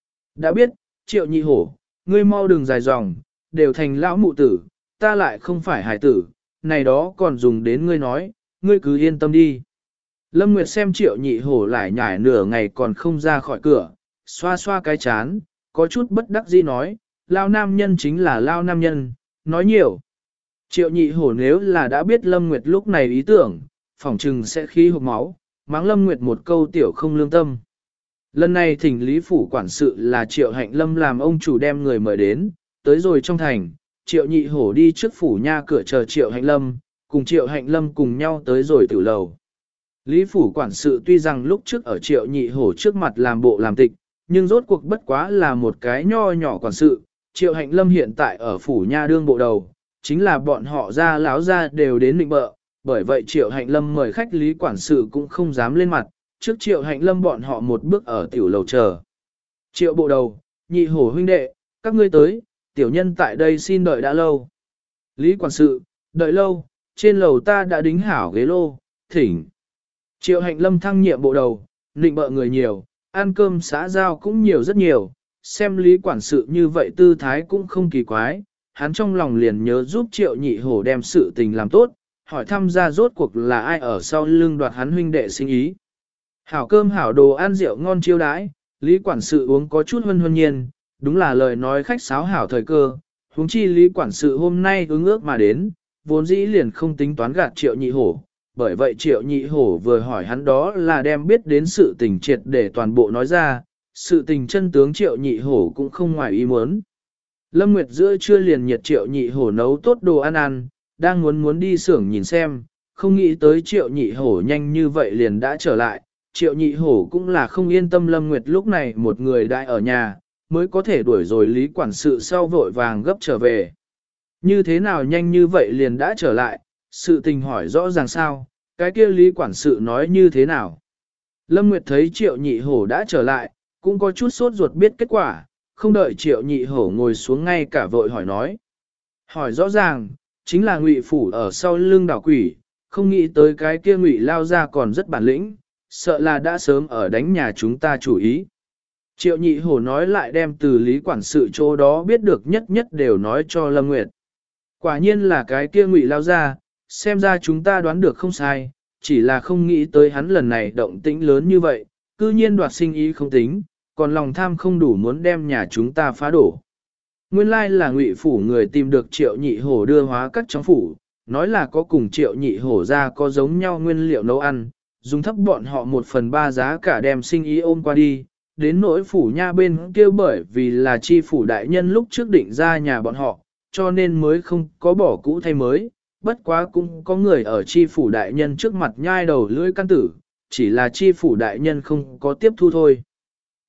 Đã biết, Triệu Nhị Hổ, ngươi mau đừng dài dòng, đều thành lão mụ tử, ta lại không phải hải tử, này đó còn dùng đến ngươi nói, ngươi cứ yên tâm đi. Lâm Nguyệt xem Triệu Nhị Hổ lại nhải nửa ngày còn không ra khỏi cửa, xoa xoa cái chán, có chút bất đắc dĩ nói, lao nam nhân chính là lao nam nhân, nói nhiều. Triệu Nhị Hổ nếu là đã biết Lâm Nguyệt lúc này ý tưởng, phỏng trừng sẽ khí hộp máu, mắng Lâm Nguyệt một câu tiểu không lương tâm. Lần này thỉnh Lý Phủ quản sự là Triệu Hạnh Lâm làm ông chủ đem người mời đến, tới rồi trong thành, Triệu Nhị Hổ đi trước phủ nha cửa chờ Triệu Hạnh Lâm, cùng Triệu Hạnh Lâm cùng nhau tới rồi tiểu lầu. Lý Phủ quản sự tuy rằng lúc trước ở Triệu Nhị Hổ trước mặt làm bộ làm tịch, nhưng rốt cuộc bất quá là một cái nho nhỏ quản sự, Triệu Hạnh Lâm hiện tại ở phủ nha đương bộ đầu, chính là bọn họ ra láo ra đều đến định bợ, bởi vậy Triệu Hạnh Lâm mời khách Lý quản sự cũng không dám lên mặt, trước Triệu Hạnh Lâm bọn họ một bước ở tiểu lầu chờ. Triệu bộ đầu, Nhị Hổ huynh đệ, các ngươi tới, tiểu nhân tại đây xin đợi đã lâu. Lý quản sự, đợi lâu, trên lầu ta đã đính hảo ghế lô, thỉnh. Triệu Hạnh Lâm thăng nhiệm bộ đầu, định bợ người nhiều, ăn cơm xã giao cũng nhiều rất nhiều, xem Lý quản sự như vậy tư thái cũng không kỳ quái, hắn trong lòng liền nhớ giúp Triệu Nhị Hổ đem sự tình làm tốt, hỏi thăm ra rốt cuộc là ai ở sau lưng đoạt hắn huynh đệ sinh ý. Hảo cơm hảo đồ ăn rượu ngon chiêu đãi, Lý quản sự uống có chút hân hân nhiên, đúng là lời nói khách sáo hảo thời cơ, huống chi Lý quản sự hôm nay ứng ước mà đến, vốn dĩ liền không tính toán gạt Triệu Nhị Hổ, bởi vậy Triệu Nhị Hổ vừa hỏi hắn đó là đem biết đến sự tình triệt để toàn bộ nói ra, sự tình chân tướng Triệu Nhị Hổ cũng không ngoài ý muốn. Lâm Nguyệt giữa trưa liền nhiệt Triệu Nhị Hổ nấu tốt đồ ăn ăn, đang muốn đi xưởng nhìn xem, không nghĩ tới Triệu Nhị Hổ nhanh như vậy liền đã trở lại. Triệu Nhị Hổ cũng là không yên tâm Lâm Nguyệt lúc này một người đại ở nhà, mới có thể đuổi rồi Lý quản sự sau vội vàng gấp trở về. Như thế nào nhanh như vậy liền đã trở lại, sự tình hỏi rõ ràng sao, cái kia Lý quản sự nói như thế nào. Lâm Nguyệt thấy Triệu Nhị Hổ đã trở lại, cũng có chút sốt ruột biết kết quả, không đợi Triệu Nhị Hổ ngồi xuống ngay cả vội hỏi nói. Hỏi rõ ràng, chính là Ngụy phủ ở sau lưng đảo quỷ, không nghĩ tới cái kia Ngụy lao ra còn rất bản lĩnh, sợ là đã sớm ở đánh nhà chúng ta chủ ý. Triệu Nhị Hổ nói lại đem từ Lý quản sự chỗ đó biết được nhất nhất đều nói cho Lâm Nguyệt. Quả nhiên là cái kia Ngụy lao ra, xem ra chúng ta đoán được không sai, chỉ là không nghĩ tới hắn lần này động tĩnh lớn như vậy, cư nhiên đoạt sinh ý không tính, còn lòng tham không đủ muốn đem nhà chúng ta phá đổ. Nguyên lai là Ngụy phủ người tìm được Triệu Nhị Hổ đưa hóa cắt trong phủ, nói là có cùng Triệu Nhị Hổ ra có giống nhau nguyên liệu nấu ăn, dùng thấp bọn họ 1/3 giá cả đem sinh ý ôm qua đi, đến nỗi phủ nha bên kia bởi vì là chi phủ đại nhân lúc trước định ra nhà bọn họ, cho nên mới không có bỏ cũ thay mới, bất quá cũng có người ở chi phủ đại nhân trước mặt nhai đầu lưỡi căn tử, chỉ là chi phủ đại nhân không có tiếp thu thôi.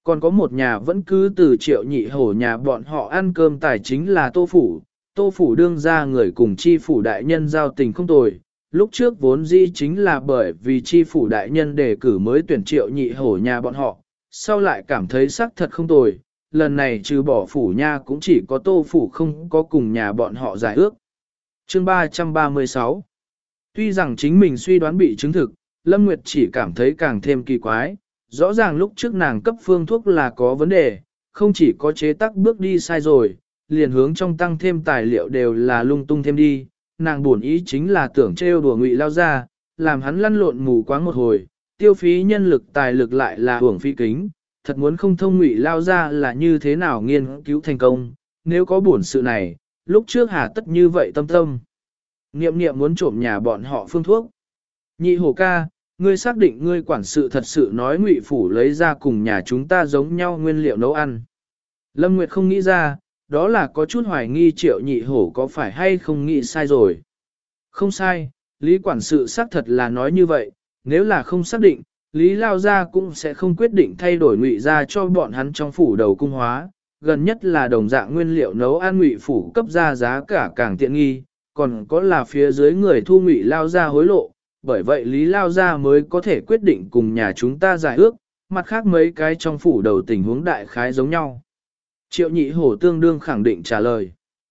Còn có một nhà vẫn cứ từ Triệu Nhị Hổ nhà bọn họ ăn cơm tài chính là Tô Phủ đương ra người cùng chi phủ đại nhân giao tình không tồi. Lúc trước vốn dĩ chính là bởi vì chi phủ đại nhân đề cử mới tuyển Triệu Nhị Hổ nhà bọn họ, sau lại cảm thấy sắc thật không tồi, lần này trừ bỏ phủ nha cũng chỉ có Tô Phủ không có cùng nhà bọn họ giải ước. Chương 336. Tuy rằng chính mình suy đoán bị chứng thực, Lâm Nguyệt chỉ cảm thấy càng thêm kỳ quái, rõ ràng lúc trước nàng cấp phương thuốc là có vấn đề, không chỉ có chế tác bước đi sai rồi, liền hướng trong tăng thêm tài liệu đều là lung tung thêm đi, nàng buồn ý chính là tưởng trêu đùa Ngụy Lao ra, làm hắn lăn lộn mù quáng một hồi, tiêu phí nhân lực tài lực lại là hưởng phí kính, thật muốn không thông Ngụy Lao ra là như thế nào nghiên cứu thành công, nếu có buồn sự này, lúc trước hà tất như vậy tâm tâm. Niệm niệm muốn trộm nhà bọn họ phương thuốc. Nhị Hổ ca, ngươi xác định ngươi quản sự thật sự nói Ngụy phủ lấy ra cùng nhà chúng ta giống nhau nguyên liệu nấu ăn. Lâm Nguyệt không nghĩ ra, đó là có chút hoài nghi Triệu Nhị Hổ có phải hay không nghĩ sai rồi. Không sai, Lý quản sự xác thật là nói như vậy, nếu là không xác định, Lý Lao Gia cũng sẽ không quyết định thay đổi Ngụy ra cho bọn hắn trong phủ đầu cung hóa, gần nhất là đồng dạng nguyên liệu nấu ăn Ngụy phủ cấp ra giá cả càng tiện nghi, còn có là phía dưới người thu Ngụy Lao Gia hối lộ, bởi vậy Lý Lao Gia mới có thể quyết định cùng nhà chúng ta giải ước, mặt khác mấy cái trong phủ đầu tình huống đại khái giống nhau. Triệu Nhị Hổ tương đương khẳng định trả lời.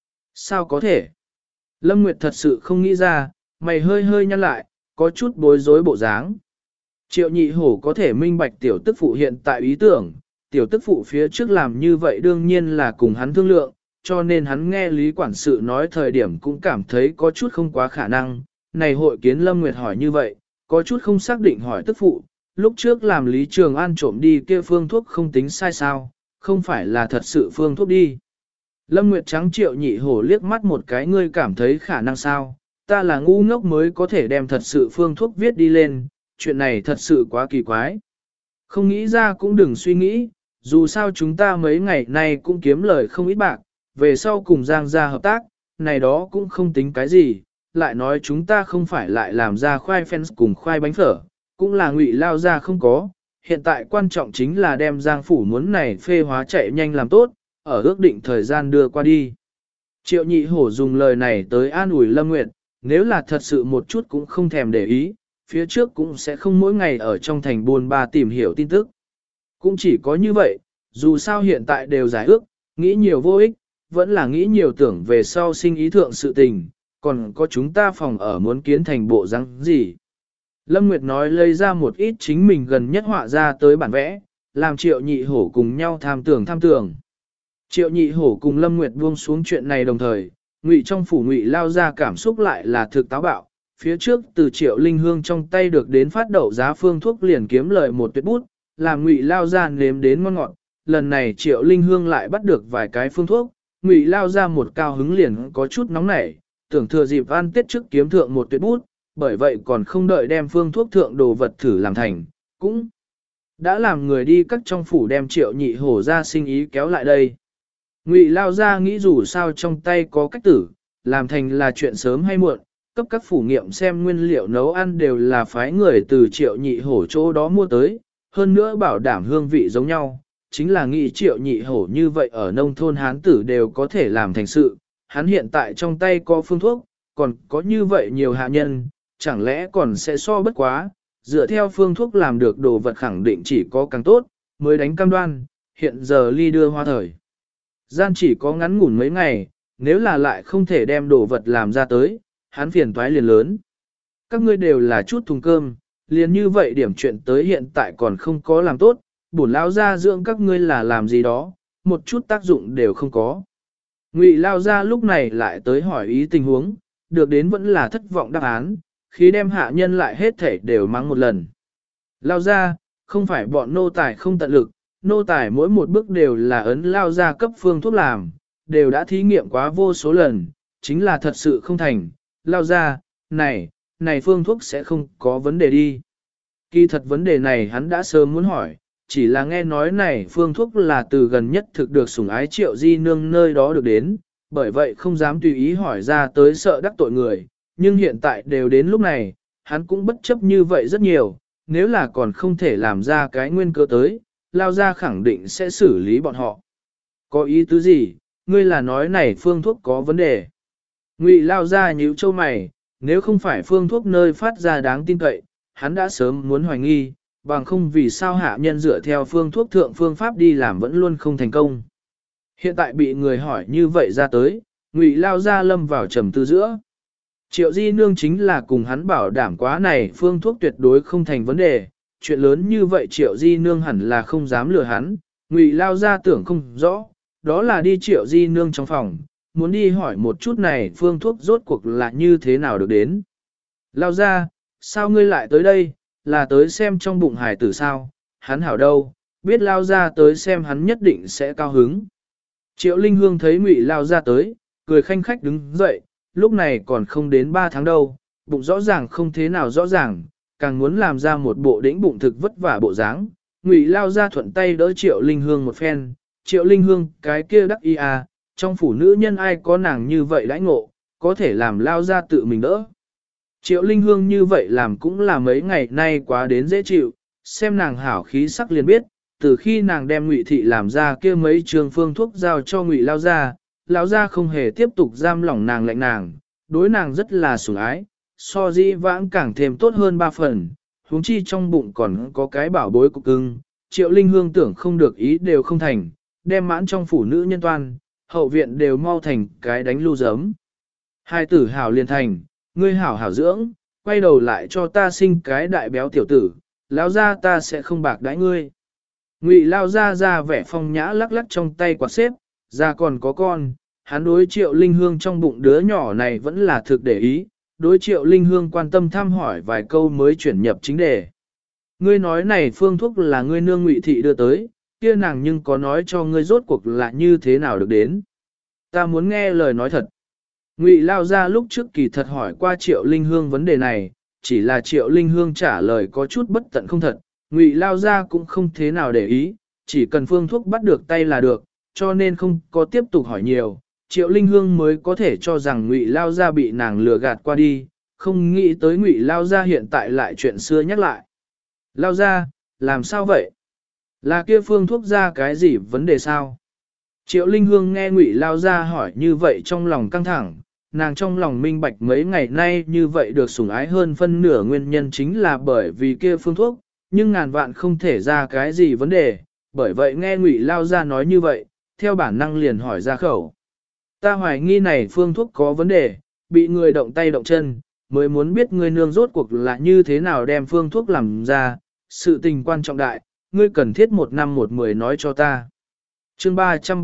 Sao có thể? Lâm Nguyệt thật sự không nghĩ ra, mày hơi hơi nhăn lại, có chút bối rối bộ dáng. Triệu Nhị Hổ có thể minh bạch tiểu tức phụ hiện tại ý tưởng, tiểu tức phụ phía trước làm như vậy đương nhiên là cùng hắn thương lượng, cho nên hắn nghe Lý quản sự nói thời điểm cũng cảm thấy có chút không quá khả năng. Này hội kiến Lâm Nguyệt hỏi như vậy, có chút không xác định hỏi tức phụ, lúc trước làm Lý Trường An trộm đi kia phương thuốc không tính sai sao, không phải là thật sự phương thuốc đi. Lâm Nguyệt trắng Triệu Nhị Hổ liếc mắt một cái, ngươi cảm thấy khả năng sao, ta là ngu ngốc mới có thể đem thật sự phương thuốc viết đi lên, chuyện này thật sự quá kỳ quái. Không nghĩ ra cũng đừng suy nghĩ, dù sao chúng ta mấy ngày nay cũng kiếm lời không ít bạc, về sau cùng Giang gia hợp tác, này đó cũng không tính cái gì, lại nói chúng ta không phải lại làm ra khoai fans cùng khoai bánh phở, cũng là Ngụy Lao ra không có, hiện tại quan trọng chính là đem Giang phủ muốn này phê hóa chạy nhanh làm tốt, ở ước định thời gian đưa qua đi. Triệu Nhị Hổ dùng lời này tới an ủi Lâm Nguyệt, nếu là thật sự một chút cũng không thèm để ý, phía trước cũng sẽ không mỗi ngày ở trong thành buôn ba tìm hiểu tin tức. Cũng chỉ có như vậy, dù sao hiện tại đều giải ước, nghĩ nhiều vô ích, vẫn là nghĩ nhiều tưởng về sau sinh ý thượng sự tình, còn có chúng ta phòng ở muốn kiến thành bộ răng gì. Lâm Nguyệt nói lấy ra một ít chính mình gần nhất họa ra tới bản vẽ, làm Triệu Nhị Hổ cùng nhau tham tưởng. Triệu Nhị Hổ cùng Lâm Nguyệt buông xuống chuyện này đồng thời, Ngụy trong phủ Ngụy Lao ra cảm xúc lại là thực táo bạo, phía trước từ Triệu Linh Hương trong tay được đến phát đậu giá phương thuốc liền kiếm lời một tuyệt bút, làm Ngụy Lao ra nếm đến ngon ngọt, lần này Triệu Linh Hương lại bắt được vài cái phương thuốc, Ngụy Lao ra một cao hứng liền có chút nóng nảy, tưởng thừa dịp ăn tết trước kiếm thượng một tuyệt bút, bởi vậy còn không đợi đem phương thuốc thượng đồ vật thử làm thành, cũng đã làm người đi cắt trong phủ đem Triệu Nhị Hổ ra sinh ý kéo lại đây. Ngụy Lao ra nghĩ dù sao trong tay có cách tử, làm thành là chuyện sớm hay muộn, cấp các phủ nghiệm xem nguyên liệu nấu ăn đều là phái người từ Triệu Nhị Hổ chỗ đó mua tới, hơn nữa bảo đảm hương vị giống nhau, chính là nghĩ Triệu Nhị Hổ như vậy ở nông thôn hán tử đều có thể làm thành sự, hắn hiện tại trong tay có phương thuốc, còn có như vậy nhiều hạ nhân, chẳng lẽ còn sẽ so bất quá, dựa theo phương thuốc làm được đồ vật khẳng định chỉ có càng tốt, mới đánh cam đoan, hiện giờ ly đưa hoa thời. Gian chỉ có ngắn ngủn mấy ngày, nếu là lại không thể đem đồ vật làm ra tới, hắn phiền toái liền lớn. Các ngươi đều là chút thùng cơm, liền như vậy điểm chuyện tới hiện tại còn không có làm tốt, bổn lão gia dưỡng các ngươi là làm gì đó, một chút tác dụng đều không có. Ngụy Lao gia lúc này lại tới hỏi ý tình huống, được đến vẫn là thất vọng đáp án, khi đem hạ nhân lại hết thể đều mắng một lần. Lao gia, không phải bọn nô tài không tận lực, nô tài mỗi một bước đều là ấn Lao gia cấp phương thuốc làm, đều đã thí nghiệm quá vô số lần, chính là thật sự không thành. Lao gia, này phương thuốc sẽ không có vấn đề đi. Kỳ thật vấn đề này hắn đã sớm muốn hỏi, chỉ là nghe nói này phương thuốc là từ gần nhất thực được sủng ái Triệu Di Nương nơi đó được đến, bởi vậy không dám tùy ý hỏi ra tới sợ đắc tội người, nhưng hiện tại đều đến lúc này, hắn cũng bất chấp như vậy rất nhiều, nếu là còn không thể làm ra cái nguyên cơ tới, lao ra khẳng định sẽ xử lý bọn họ. Có ý tứ gì, ngươi là nói này phương thuốc có vấn đề. Ngụy lao ra nhíu châu mày, nếu không phải phương thuốc nơi phát ra đáng tin cậy, hắn đã sớm muốn hoài nghi, bằng không vì sao hạ nhân dựa theo phương thuốc thượng phương pháp đi làm vẫn luôn không thành công. Hiện tại bị người hỏi như vậy ra tới, Ngụy lao ra lâm vào trầm tư giữa. Triệu Di Nương chính là cùng hắn bảo đảm quá này phương thuốc tuyệt đối không thành vấn đề, chuyện lớn như vậy Triệu Di Nương hẳn là không dám lừa hắn, Ngụy lao ra tưởng không rõ, đó là đi Triệu Di Nương trong phòng, muốn đi hỏi một chút này phương thuốc rốt cuộc là như thế nào được đến. Lao ra, sao ngươi lại tới đây, là tới xem trong bụng hải tử sao, hắn hảo đâu, biết lao ra tới xem hắn nhất định sẽ cao hứng. Triệu Linh Hương thấy Ngụy lao ra tới, cười khanh khách đứng dậy, lúc này còn không đến 3 tháng đâu, bụng rõ ràng không thế nào rõ ràng, càng muốn làm ra một bộ đĩnh bụng thực vất vả bộ dáng. Ngụy lao ra thuận tay đỡ Triệu Linh Hương một phen, Triệu Linh Hương cái kia đắc ý à, trong phủ nữ nhân ai có nàng như vậy đãi ngộ, có thể làm lao ra tự mình đỡ. Triệu Linh Hương như vậy làm cũng là mấy ngày nay quá đến dễ chịu, xem nàng hảo khí sắc liền biết, từ khi nàng đem Ngụy thị làm ra kia mấy trường phương thuốc giao cho Ngụy lao ra, lão gia không hề tiếp tục giam lỏng nàng lạnh nàng, đối nàng rất là sủng ái, so dĩ vãng càng thêm tốt hơn 3 phần, huống chi trong bụng còn có cái bảo bối cục cưng, Triệu Linh Hương tưởng không được ý đều không thành, đem mãn trong phủ nữ nhân toan, hậu viện đều mau thành cái đánh lưu giấm. Hai tử hảo liền thành, ngươi hảo hảo dưỡng, quay đầu lại cho ta sinh cái đại béo tiểu tử, lão gia ta sẽ không bạc đãi ngươi. Ngụy lao ra vẻ phong nhã lắc lắc trong tay quạt xếp, ra còn có con, hắn đối Triệu Linh Hương trong bụng đứa nhỏ này vẫn là thực để ý, đối Triệu Linh Hương quan tâm thăm hỏi vài câu mới chuyển nhập chính đề. Ngươi nói này phương thuốc là ngươi nương Ngụy thị đưa tới, kia nàng nhưng có nói cho ngươi rốt cuộc là như thế nào được đến. Ta muốn nghe lời nói thật. Ngụy lao ra lúc trước kỳ thật hỏi qua Triệu Linh Hương vấn đề này, chỉ là Triệu Linh Hương trả lời có chút bất tận không thật, Ngụy lao ra cũng không thế nào để ý, chỉ cần phương thuốc bắt được tay là được, cho nên không có tiếp tục hỏi nhiều. Triệu Linh Hương mới có thể cho rằng Ngụy lao ra bị nàng lừa gạt qua đi, không nghĩ tới Ngụy lao ra hiện tại lại chuyện xưa nhắc lại. Lao ra, làm sao vậy? Là kia phương thuốc ra cái gì vấn đề sao? Triệu Linh Hương nghe Ngụy lao ra hỏi như vậy trong lòng căng thẳng, nàng trong lòng minh bạch mấy ngày nay như vậy được sủng ái hơn phân nửa nguyên nhân chính là bởi vì kia phương thuốc, nhưng ngàn vạn không thể ra cái gì vấn đề, bởi vậy nghe Ngụy lao ra nói như vậy, theo bản năng liền hỏi ra khẩu. Ta hoài nghi này phương thuốc có vấn đề, bị người động tay động chân, mới muốn biết ngươi nương rốt cuộc là như thế nào đem phương thuốc làm ra, sự tình quan trọng đại, ngươi cần thiết 1 năm 1 mười nói cho ta. Chương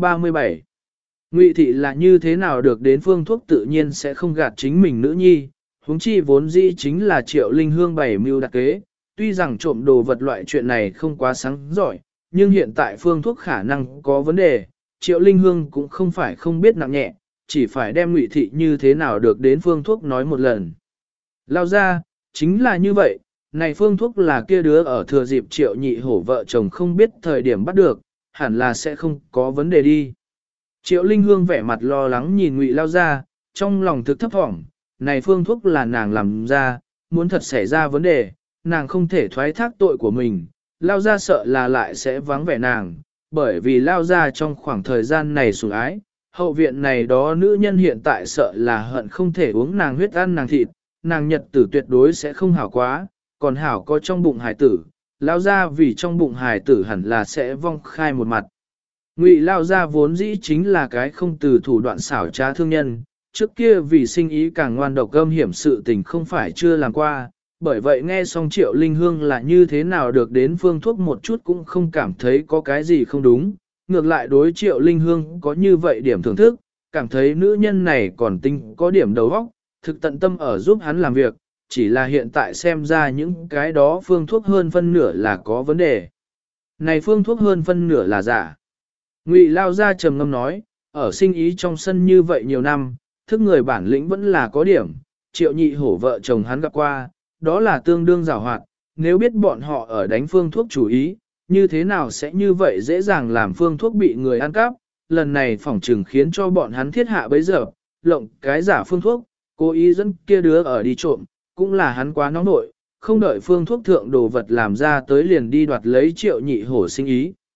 337 Ngụy thị là như thế nào được đến phương thuốc tự nhiên sẽ không gạt chính mình nữ nhi, huống chi vốn dĩ chính là Triệu Linh Hương bày mưu đặc kế, tuy rằng trộm đồ vật loại chuyện này không quá sáng giỏi, nhưng hiện tại phương thuốc khả năng có vấn đề, Triệu Linh Hương cũng không phải không biết nặng nhẹ, chỉ phải đem Ngụy thị như thế nào được đến phương thuốc nói một lần. Lao ra, chính là như vậy, này phương thuốc là kia đứa ở thừa dịp Triệu Nhị Hổ vợ chồng không biết thời điểm bắt được, hẳn là sẽ không có vấn đề đi. Triệu Linh Hương vẻ mặt lo lắng nhìn Ngụy lao ra, trong lòng thực thấp thỏm, này phương thuốc là nàng làm ra, muốn thật xảy ra vấn đề, nàng không thể thoái thác tội của mình, lao ra sợ là lại sẽ vắng vẻ nàng, bởi vì lao ra trong khoảng thời gian này sủng ái, hậu viện này đó nữ nhân hiện tại sợ là hận không thể uống nàng huyết ăn nàng thịt, nàng nhật tử tuyệt đối sẽ không hảo quá, còn hảo có trong bụng hải tử, lao ra vì trong bụng hải tử hẳn là sẽ vong khai một mặt. Ngụy lao ra vốn dĩ chính là cái không từ thủ đoạn xảo trá thương nhân, trước kia vì sinh ý càng ngoan độc gâm hiểm sự tình không phải chưa làm qua, bởi vậy nghe xong Triệu Linh Hương là như thế nào được đến phương thuốc một chút cũng không cảm thấy có cái gì không đúng, ngược lại đối Triệu Linh Hương có như vậy điểm thưởng thức, cảm thấy nữ nhân này còn tinh có điểm đầu óc, thực tận tâm ở giúp hắn làm việc, chỉ là hiện tại xem ra những cái đó phương thuốc hơn phân nửa là có vấn đề. Này phương thuốc hơn phân nửa là giả. Ngụy lao ra trầm ngâm nói, ở sinh ý trong sân như vậy nhiều năm, thức người bản lĩnh vẫn là có điểm, Triệu Nhị Hổ vợ chồng hắn gặp qua, đó là tương đương giàu hoạt, nếu biết bọn họ ở đánh phương thuốc chủ ý, như thế nào sẽ như vậy dễ dàng làm phương thuốc bị người ăn cắp, lần này phỏng trừng khiến cho bọn hắn thiết hạ bấy giờ, lộng cái giả phương thuốc, cố ý dẫn kia đứa ở đi trộm, cũng là hắn quá nóng nội, không đợi phương thuốc thượng đồ vật làm ra tới liền đi đoạt lấy Triệu Nhị Hổ sinh ý.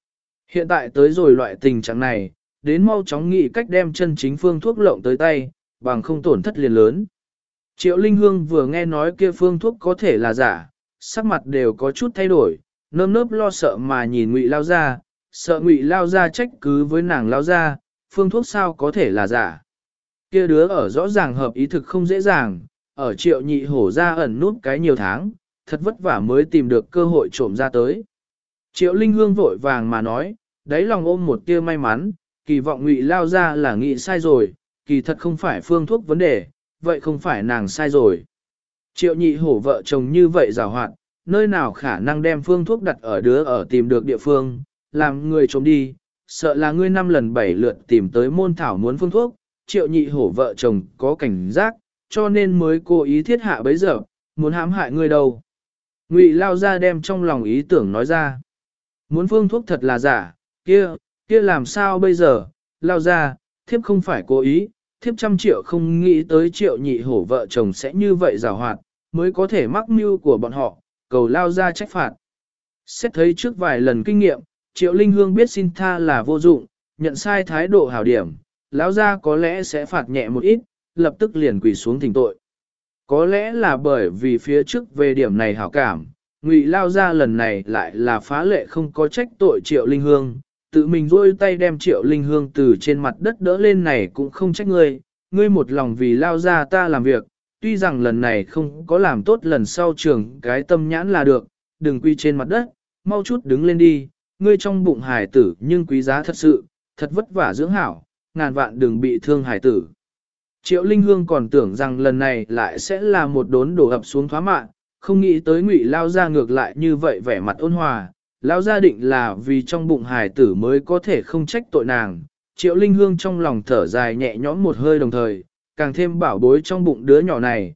Hiện tại tới rồi loại tình trạng này, đến mau chóng nghĩ cách đem chân chính phương thuốc lộng tới tay, bằng không tổn thất liền lớn. Triệu Linh Hương vừa nghe nói kia phương thuốc có thể là giả, sắc mặt đều có chút thay đổi, nơm nớp lo sợ mà nhìn Ngụy Lao Gia, sợ Ngụy Lao Gia trách cứ với nàng Lao Gia, phương thuốc sao có thể là giả. Kia đứa ở rõ ràng hợp ý thực không dễ dàng, ở Triệu Nhị Hổ ra ẩn nút cái nhiều tháng, thật vất vả mới tìm được cơ hội trộm ra tới. Triệu Linh Hương vội vàng mà nói, đáy lòng ôm một tia may mắn, kỳ vọng Ngụy Lao Gia là nghĩ sai rồi, kỳ thật không phải phương thuốc vấn đề, vậy không phải nàng sai rồi. Triệu Nhị Hổ vợ chồng như vậy giàu hoạt, nơi nào khả năng đem phương thuốc đặt ở đứa ở tìm được địa phương, làm người trốn đi, sợ là ngươi 5 lần 7 lượt tìm tới môn thảo muốn phương thuốc, Triệu Nhị Hổ vợ chồng có cảnh giác, cho nên mới cố ý thiết hạ bấy giờ, muốn hãm hại ngươi đâu. Ngụy Lao Gia đem trong lòng ý tưởng nói ra. Muốn phương thuốc thật là giả, kia làm sao bây giờ, Lao Gia, thiếp không phải cố ý, thiếp 100 triệu không nghĩ tới Triệu Nhị Hổ vợ chồng sẽ như vậy giàu hoạt, mới có thể mắc mưu của bọn họ, cầu Lao Gia trách phạt. Xét thấy trước vài lần kinh nghiệm, Triệu Linh Hương biết xin tha là vô dụng, nhận sai thái độ hảo điểm, Lão Gia có lẽ sẽ phạt nhẹ một ít, lập tức liền quỳ xuống thỉnh tội. Có lẽ là bởi vì phía trước về điểm này hảo cảm, Ngụy Lao Gia lần này lại là phá lệ không có trách tội Triệu Linh Hương, tự mình rôi tay đem Triệu Linh Hương từ trên mặt đất đỡ lên này cũng không trách ngươi, ngươi một lòng vì Lao Gia ta làm việc, tuy rằng lần này không có làm tốt lần sau trường cái tâm nhãn là được, đừng quy trên mặt đất, mau chút đứng lên đi, ngươi trong bụng hải tử nhưng quý giá thật sự, thật vất vả dưỡng hảo, ngàn vạn đừng bị thương hải tử. Triệu Linh Hương còn tưởng rằng lần này lại sẽ là một đốn đổ ập xuống thoá mạng, không nghĩ tới Ngụy Lao Gia ngược lại như vậy vẻ mặt ôn hòa. Lao Gia định là vì trong bụng hài tử mới có thể không trách tội nàng. Triệu Linh Hương trong lòng thở dài nhẹ nhõm một hơi đồng thời, càng thêm bảo bối trong bụng đứa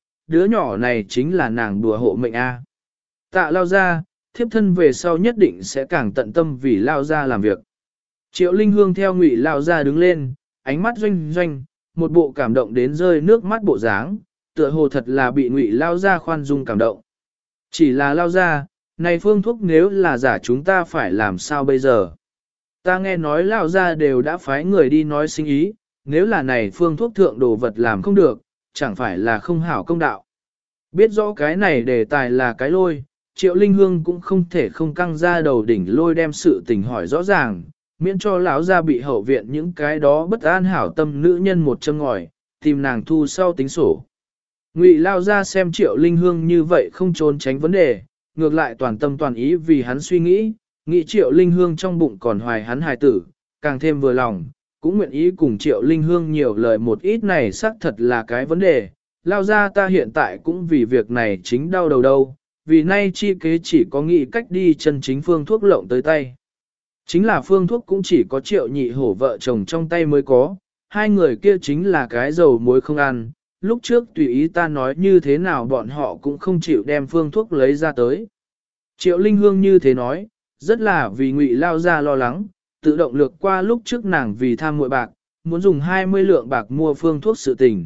nhỏ này chính là nàng đùa hộ mệnh A. Tạ Lao Gia, thiếp thân về sau nhất định sẽ càng tận tâm vì Lao Gia làm việc. Triệu Linh Hương theo Ngụy Lao Gia đứng lên, ánh mắt doanh doanh, một bộ cảm động đến rơi nước mắt bộ dáng, tựa hồ thật là bị Ngụy Lao Gia khoan dung cảm động. Chỉ là Lao Gia, này phương thuốc nếu là giả chúng ta phải làm sao bây giờ? Ta nghe nói Lao Gia đều đã phái người đi nói sinh ý, nếu là này phương thuốc thượng đồ vật làm không được, chẳng phải là không hảo công đạo. Biết rõ cái này đề tài là cái lôi, Triệu Linh Hương cũng không thể không căng ra đầu đỉnh lôi đem sự tình hỏi rõ ràng, miễn cho lão gia bị hậu viện những cái đó bất an hảo tâm nữ nhân một châm ngòi, tìm nàng thu sau tính sổ. Ngụy Lao Gia xem Triệu Linh Hương như vậy không trốn tránh vấn đề, ngược lại toàn tâm toàn ý vì hắn suy nghĩ Triệu Linh Hương trong bụng còn hoài hắn hài tử, càng thêm vừa lòng, cũng nguyện ý cùng Triệu Linh Hương nhiều lời một ít này xác thật là cái vấn đề. Lao Gia ta hiện tại cũng vì việc này chính đau đầu đâu, vì nay chi kế chỉ có nghĩ cách đi chân chính phương thuốc lộng tới tay. Chính là phương thuốc cũng chỉ có Triệu Nhị Hổ vợ chồng trong tay mới có, hai người kia chính là cái dầu muối không ăn, lúc trước tùy ý ta nói như thế nào bọn họ cũng không chịu đem phương thuốc lấy ra tới. Triệu Linh Hương như thế nói, rất là vì Ngụy Lao Gia lo lắng, tự động lược qua lúc trước nàng vì tham muội bạc, muốn dùng 20 lượng bạc mua phương thuốc sự tình.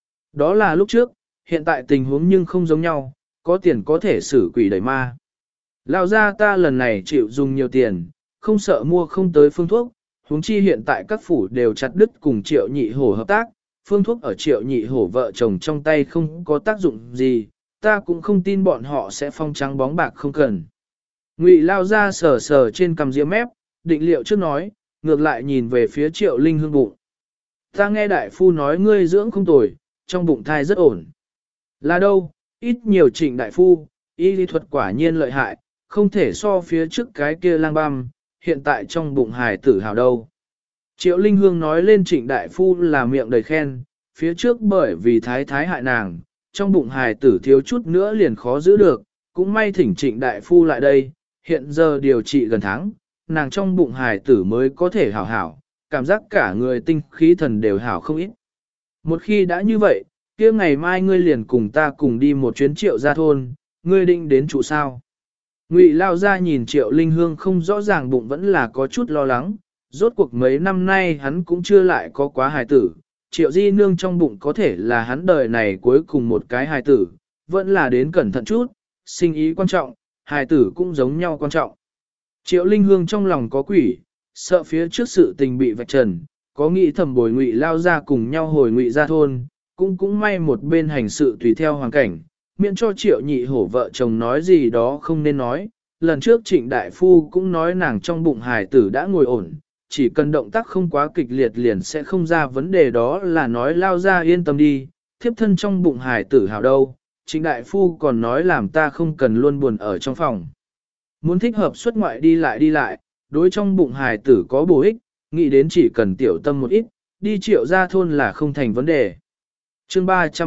Đó là lúc trước, hiện tại tình huống nhưng không giống nhau, có tiền có thể xử quỷ đẩy ma. Lao Gia ta lần này chịu dùng nhiều tiền, không sợ mua không tới phương thuốc, huống chi hiện tại các phủ đều chặt đứt cùng Triệu Nhị Hổ hợp tác, phương thuốc ở Triệu Nhị Hổ vợ chồng trong tay không có tác dụng gì, ta cũng không tin bọn họ sẽ phong trắng bóng bạc không cần. Ngụy Lao Gia sờ sờ trên cằm diễm mép, định liệu trước nói, ngược lại nhìn về phía Triệu Linh Hương bụng. Ta nghe đại phu nói ngươi dưỡng không tồi, trong bụng thai rất ổn. Là đâu, ít nhiều Trịnh đại phu, y lý thuật quả nhiên lợi hại, không thể so phía trước cái kia lang băm, hiện tại trong bụng hài tử hào đâu. Triệu Linh Hương nói lên Trịnh đại phu là miệng đầy khen, phía trước bởi vì thái thái hại nàng, trong bụng hài tử thiếu chút nữa liền khó giữ được, cũng may thỉnh Trịnh đại phu lại đây, hiện giờ điều trị gần tháng, nàng trong bụng hài tử mới có thể hảo hảo, cảm giác cả người tinh khí thần đều hảo không ít. Một khi đã như vậy, kia ngày mai ngươi liền cùng ta cùng đi một chuyến Triệu gia thôn, ngươi định đến trụ sao? Ngụy Lao Gia nhìn Triệu Linh Hương không rõ ràng bụng vẫn là có chút lo lắng, rốt cuộc mấy năm nay hắn cũng chưa lại có quá hài tử, Triệu Di Nương trong bụng có thể là hắn đời này cuối cùng một cái hài tử, vẫn là đến cẩn thận chút, sinh ý quan trọng, hài tử cũng giống nhau quan trọng. Triệu Linh Hương trong lòng có quỷ, sợ phía trước sự tình bị vạch trần, có nghĩ thầm bồi Ngụy Lao ra cùng nhau hồi Ngụy ra thôn, cũng may một bên hành sự tùy theo hoàn cảnh, miễn cho Triệu Nhị Hổ vợ chồng nói gì đó không nên nói. Lần trước Trịnh Đại Phu cũng nói nàng trong bụng hài tử đã ngồi ổn, chỉ cần động tác không quá kịch liệt liền sẽ không ra vấn đề, đó là nói Lao ra yên tâm đi, thiếp thân trong bụng hài tử hào đâu. Trịnh Đại Phu còn nói làm ta không cần luôn buồn ở trong phòng. Muốn thích hợp xuất ngoại đi lại, đối trong bụng hài tử có bổ ích, nghĩ đến chỉ cần tiểu tâm một ít, đi Triệu ra thôn là không thành vấn đề. Chương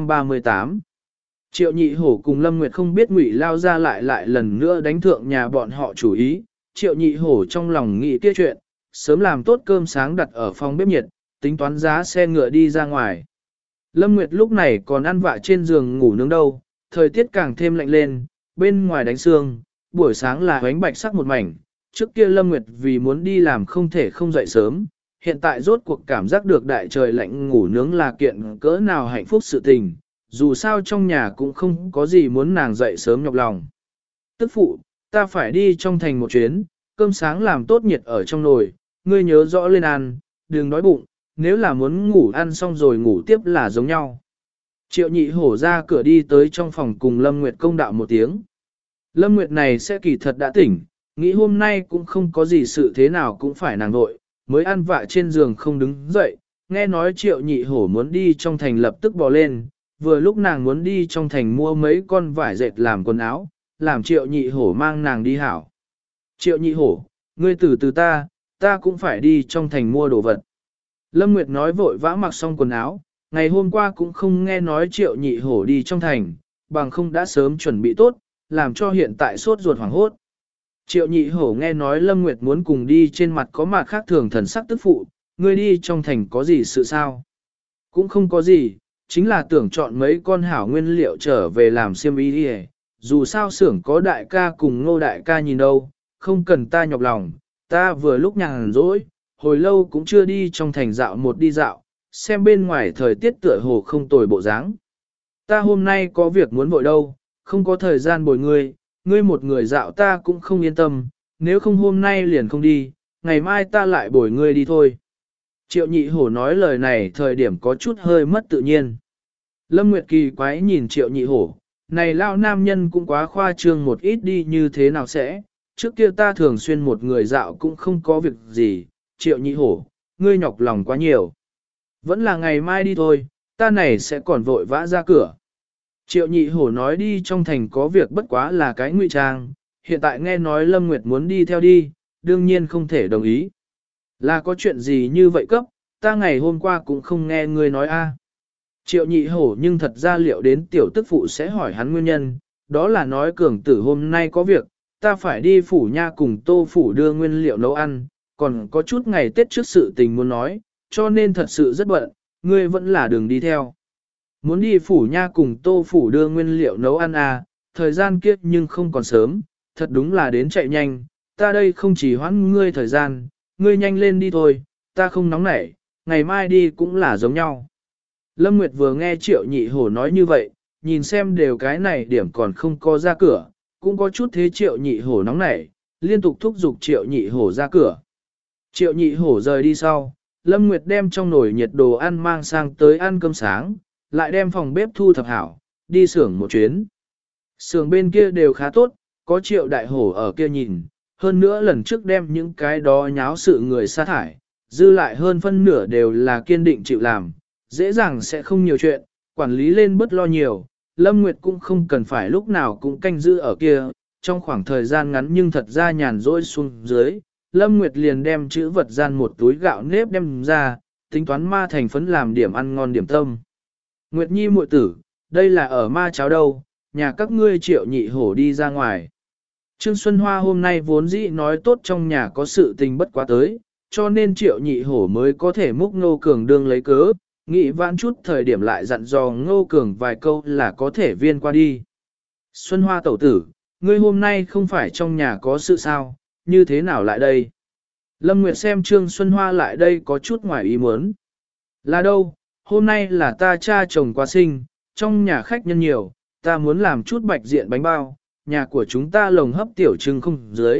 338 Triệu Nhị Hổ cùng Lâm Nguyệt không biết Ngụy Lao ra lại lần nữa đánh thượng nhà bọn họ chủ ý. Triệu Nhị Hổ trong lòng nghĩ kia chuyện, sớm làm tốt cơm sáng đặt ở phòng bếp nhiệt, tính toán giá xe ngựa đi ra ngoài. Lâm Nguyệt lúc này còn ăn vạ trên giường ngủ nướng đâu, thời tiết càng thêm lạnh lên, bên ngoài đánh sương, buổi sáng là ánh bạch sắc một mảnh. Trước kia Lâm Nguyệt vì muốn đi làm không thể không dậy sớm, hiện tại rốt cuộc cảm giác được đại trời lạnh ngủ nướng là kiện cỡ nào hạnh phúc sự tình, dù sao trong nhà cũng không có gì muốn nàng dậy sớm nhọc lòng. Tức phụ, ta phải đi trong thành một chuyến, cơm sáng làm tốt nhiệt ở trong nồi, ngươi nhớ rõ lên ăn, đừng đói bụng, nếu là muốn ngủ ăn xong rồi ngủ tiếp là giống nhau. Triệu Nhị Hổ ra cửa đi tới trong phòng cùng Lâm Nguyệt công đạo một tiếng. Lâm Nguyệt này sẽ kỳ thật đã tỉnh, nghĩ hôm nay cũng không có gì sự thế nào cũng phải nàng vội, mới ăn vạ trên giường không đứng dậy, nghe nói Triệu Nhị Hổ muốn đi trong thành lập tức bò lên, vừa lúc nàng muốn đi trong thành mua mấy con vải dệt làm quần áo, làm Triệu Nhị Hổ mang nàng đi hảo. Triệu Nhị Hổ, ngươi từ ta cũng phải đi trong thành mua đồ vật. Lâm Nguyệt nói vội vã mặc xong quần áo, ngày hôm qua cũng không nghe nói Triệu Nhị Hổ đi trong thành, bằng không đã sớm chuẩn bị tốt, làm cho hiện tại sốt ruột hoảng hốt. Triệu Nhị Hổ nghe nói Lâm Nguyệt muốn cùng đi, trên mặt có mặt khác thường thần sắc tức phụ, ngươi đi trong thành có gì sự sao? Cũng không có gì, chính là tưởng chọn mấy con hảo nguyên liệu trở về làm xiêm y đi. Dù sao xưởng có đại ca cùng Ngô đại ca nhìn đâu, không cần ta nhọc lòng, ta vừa lúc nhàn rỗi, hồi lâu cũng chưa đi trong thành dạo một đi dạo, xem bên ngoài thời tiết tựa hồ không tồi bộ dáng. Ta hôm nay có việc muốn vội đâu, không có thời gian bồi ngươi, ngươi một người dạo ta cũng không yên tâm, nếu không hôm nay liền không đi, ngày mai ta lại bồi ngươi đi thôi. Triệu Nhị Hổ nói lời này thời điểm có chút hơi mất tự nhiên. Lâm Nguyệt kỳ quái nhìn Triệu Nhị Hổ, này lao nam nhân cũng quá khoa trương một ít đi, như thế nào sẽ, trước kia ta thường xuyên một người dạo cũng không có việc gì, Triệu Nhị Hổ, ngươi nhọc lòng quá nhiều. Vẫn là ngày mai đi thôi, ta này sẽ còn vội vã ra cửa. Triệu Nhị Hổ nói đi trong thành có việc bất quá là cái ngụy trang, hiện tại nghe nói Lâm Nguyệt muốn đi theo đi, đương nhiên không thể đồng ý. Là có chuyện gì như vậy cấp, ta ngày hôm qua cũng không nghe ngươi nói a. Triệu Nhị Hổ nhưng thật ra liệu đến tiểu tức phụ sẽ hỏi hắn nguyên nhân, đó là nói cường tử hôm nay có việc, ta phải đi phủ nha cùng Tô phủ đưa nguyên liệu nấu ăn, còn có chút ngày Tết trước sự tình muốn nói, cho nên thật sự rất bận, ngươi vẫn là đường đi theo. Muốn đi phủ nha cùng Tô phủ đưa nguyên liệu nấu ăn à, thời gian kiếp nhưng không còn sớm, thật đúng là đến chạy nhanh, ta đây không chỉ hoãn ngươi thời gian, ngươi nhanh lên đi thôi, ta không nóng nảy, ngày mai đi cũng là giống nhau. Lâm Nguyệt vừa nghe Triệu Nhị Hổ nói như vậy, nhìn xem đều cái này điểm còn không có ra cửa, cũng có chút thế Triệu Nhị Hổ nóng nảy, liên tục thúc giục Triệu Nhị Hổ ra cửa. Triệu Nhị Hổ rời đi sau, Lâm Nguyệt đem trong nồi nhiệt đồ ăn mang sang tới ăn cơm sáng, lại đem phòng bếp thu thập hảo, đi xưởng một chuyến. Xưởng bên kia đều khá tốt, có Triệu Đại Hổ ở kia nhìn, hơn nữa lần trước đem những cái đó nháo sự người sa thải, dư lại hơn phân nửa đều là kiên định chịu làm, dễ dàng sẽ không nhiều chuyện, quản lý lên bớt lo nhiều. Lâm Nguyệt cũng không cần phải lúc nào cũng canh giữ ở kia, trong khoảng thời gian ngắn nhưng thật ra nhàn rỗi xuống dưới, Lâm Nguyệt liền đem chữ vật gian một túi gạo nếp đem ra, tính toán ma thành phấn làm điểm ăn ngon điểm tâm. Nguyệt Nhi muội tử, đây là ở ma cháo đâu, nhà các ngươi Triệu Nhị Hổ đi ra ngoài. Trương Xuân Hoa hôm nay vốn dĩ nói tốt trong nhà có sự tình bất quá tới, cho nên Triệu Nhị Hổ mới có thể múc Ngô Cường đương lấy cớ, nghĩ vãn chút thời điểm lại dặn dò Ngô Cường vài câu là có thể viên qua đi. Xuân Hoa tẩu tử, ngươi hôm nay không phải trong nhà có sự sao, như thế nào lại đây? Lâm Nguyệt xem Trương Xuân Hoa lại đây có chút ngoài ý muốn. Là đâu, hôm nay là ta cha chồng qua sinh, trong nhà khách nhân nhiều, ta muốn làm chút bạch diện bánh bao, nhà của chúng ta lồng hấp tiểu trưng không dưới,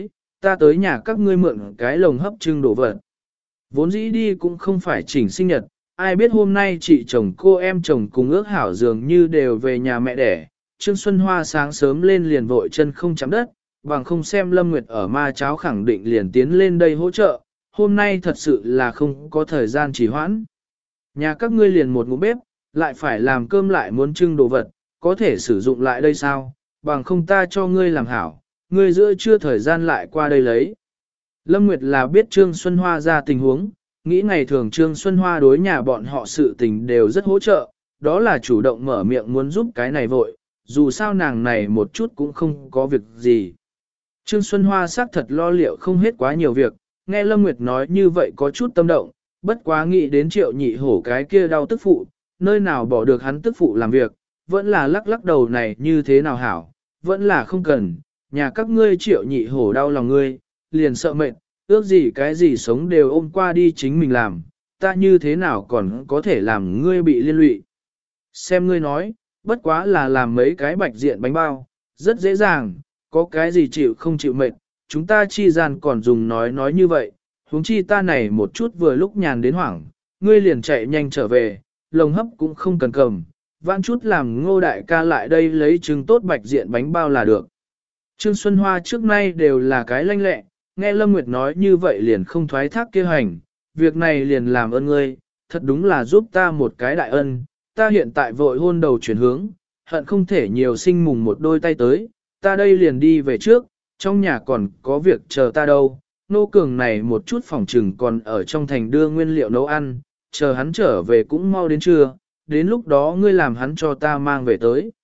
ta tới nhà các ngươi mượn cái lồng hấp trưng đồ vật. Vốn dĩ đi cũng không phải chỉnh sinh nhật, ai biết hôm nay chị chồng cô em chồng cùng ước hảo dường như đều về nhà mẹ đẻ. Trương Xuân Hoa sáng sớm lên liền vội chân không chạm đất, bằng không xem Lâm Nguyệt ở ma cháo khẳng định liền tiến lên đây hỗ trợ, hôm nay thật sự là không có thời gian trì hoãn. Nhà các ngươi liền một ngũ bếp, lại phải làm cơm lại muốn trưng đồ vật, có thể sử dụng lại đây sao, bằng không ta cho ngươi làm hảo, ngươi giữa trưa thời gian lại qua đây lấy. Lâm Nguyệt là biết Trương Xuân Hoa ra tình huống, nghĩ ngày thường Trương Xuân Hoa đối nhà bọn họ sự tình đều rất hỗ trợ, đó là chủ động mở miệng muốn giúp cái này vội, dù sao nàng này một chút cũng không có việc gì. Trương Xuân Hoa xác thật lo liệu không hết quá nhiều việc, nghe Lâm Nguyệt nói như vậy có chút tâm động, bất quá nghĩ đến Triệu Nhị Hổ cái kia đau tức phụ, nơi nào bỏ được hắn tức phụ làm việc, vẫn là lắc lắc đầu này như thế nào hảo, vẫn là không cần, nhà các ngươi Triệu Nhị Hổ đau lòng ngươi, liền sợ mệt, ước gì cái gì sống đều ôm qua đi chính mình làm, ta như thế nào còn có thể làm ngươi bị liên lụy. Xem ngươi nói, bất quá là làm mấy cái bạch diện bánh bao, rất dễ dàng, có cái gì chịu không chịu mệt, chúng ta chi gian còn dùng nói như vậy, huống chi ta này một chút vừa lúc nhàn đến hoảng, ngươi liền chạy nhanh trở về, lồng hấp cũng không cần cầm, vãn chút làm Ngô đại ca lại đây lấy trứng tốt bạch diện bánh bao là được. Trương Xuân Hoa trước nay đều là cái lanh lẹ, nghe Lâm Nguyệt nói như vậy liền không thoái thác kia hành, việc này liền làm ơn ngươi, thật đúng là giúp ta một cái đại ân, ta hiện tại vội hôn đầu chuyển hướng, hận không thể nhiều sinh mùng một đôi tay tới, ta đây liền đi về trước, trong nhà còn có việc chờ ta đâu, nô cường này một chút phòng trừng còn ở trong thành đưa nguyên liệu nấu ăn, chờ hắn trở về cũng mau đến trưa, đến lúc đó ngươi làm hắn cho ta mang về tới.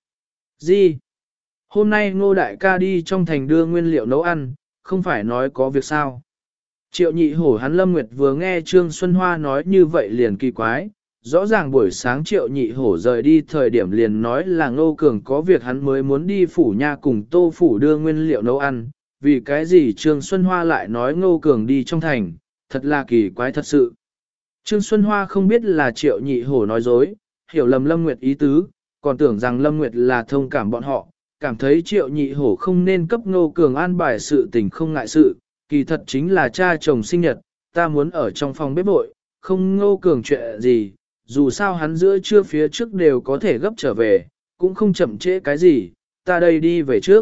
Gì? Hôm nay Ngô đại ca đi trong thành đưa nguyên liệu nấu ăn, không phải nói có việc sao? Triệu Nhị Hổ hắn Lâm Nguyệt vừa nghe Trương Xuân Hoa nói như vậy liền kỳ quái, rõ ràng buổi sáng Triệu Nhị Hổ rời đi thời điểm liền nói là Ngô Cường có việc hắn mới muốn đi phủ nha cùng Tô phủ đưa nguyên liệu nấu ăn, vì cái gì Trương Xuân Hoa lại nói Ngô Cường đi trong thành, thật là kỳ quái thật sự. Trương Xuân Hoa không biết là Triệu Nhị Hổ nói dối, hiểu lầm Lâm Nguyệt ý tứ, còn tưởng rằng Lâm Nguyệt là thông cảm bọn họ, cảm thấy Triệu Nhị Hổ không nên cấp Ngô Cường an bài sự tình không ngại sự, kỳ thật chính là cha chồng sinh nhật, ta muốn ở trong phòng bếp vội, không Ngô Cường chuyện gì, dù sao hắn giữa trưa phía trước đều có thể gấp trở về, cũng không chậm trễ cái gì, ta đây đi về trước.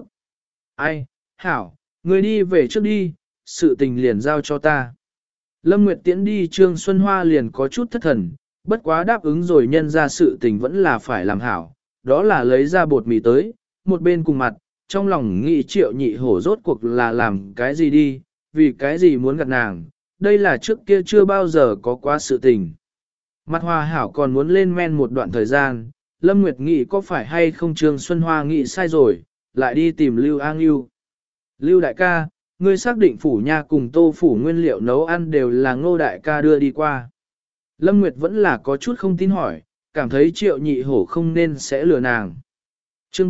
Ai, hảo, ngươi đi về trước đi, sự tình liền giao cho ta. Lâm Nguyệt Tiễn đi Trương Xuân Hoa liền có chút thất thần, bất quá đáp ứng rồi nhân ra sự tình vẫn là phải làm hảo, đó là lấy ra bột mì tới, một bên cùng mặt, trong lòng nghĩ Triệu Nhị Hổ rốt cuộc là làm cái gì đi, vì cái gì muốn gặp nàng, đây là trước kia chưa bao giờ có quá sự tình. Mặt Hoa hảo còn muốn lên men một đoạn thời gian, Lâm Nguyệt nghĩ có phải hay không Trương Xuân Hoa nghĩ sai rồi, lại đi tìm Lưu An Lưu. Lưu đại ca, ngươi xác định phủ nha cùng Tô phủ nguyên liệu nấu ăn đều là Ngô đại ca đưa đi qua. Lâm Nguyệt vẫn là có chút không tin hỏi, cảm thấy Triệu Nhị Hổ không nên sẽ lừa nàng. Chương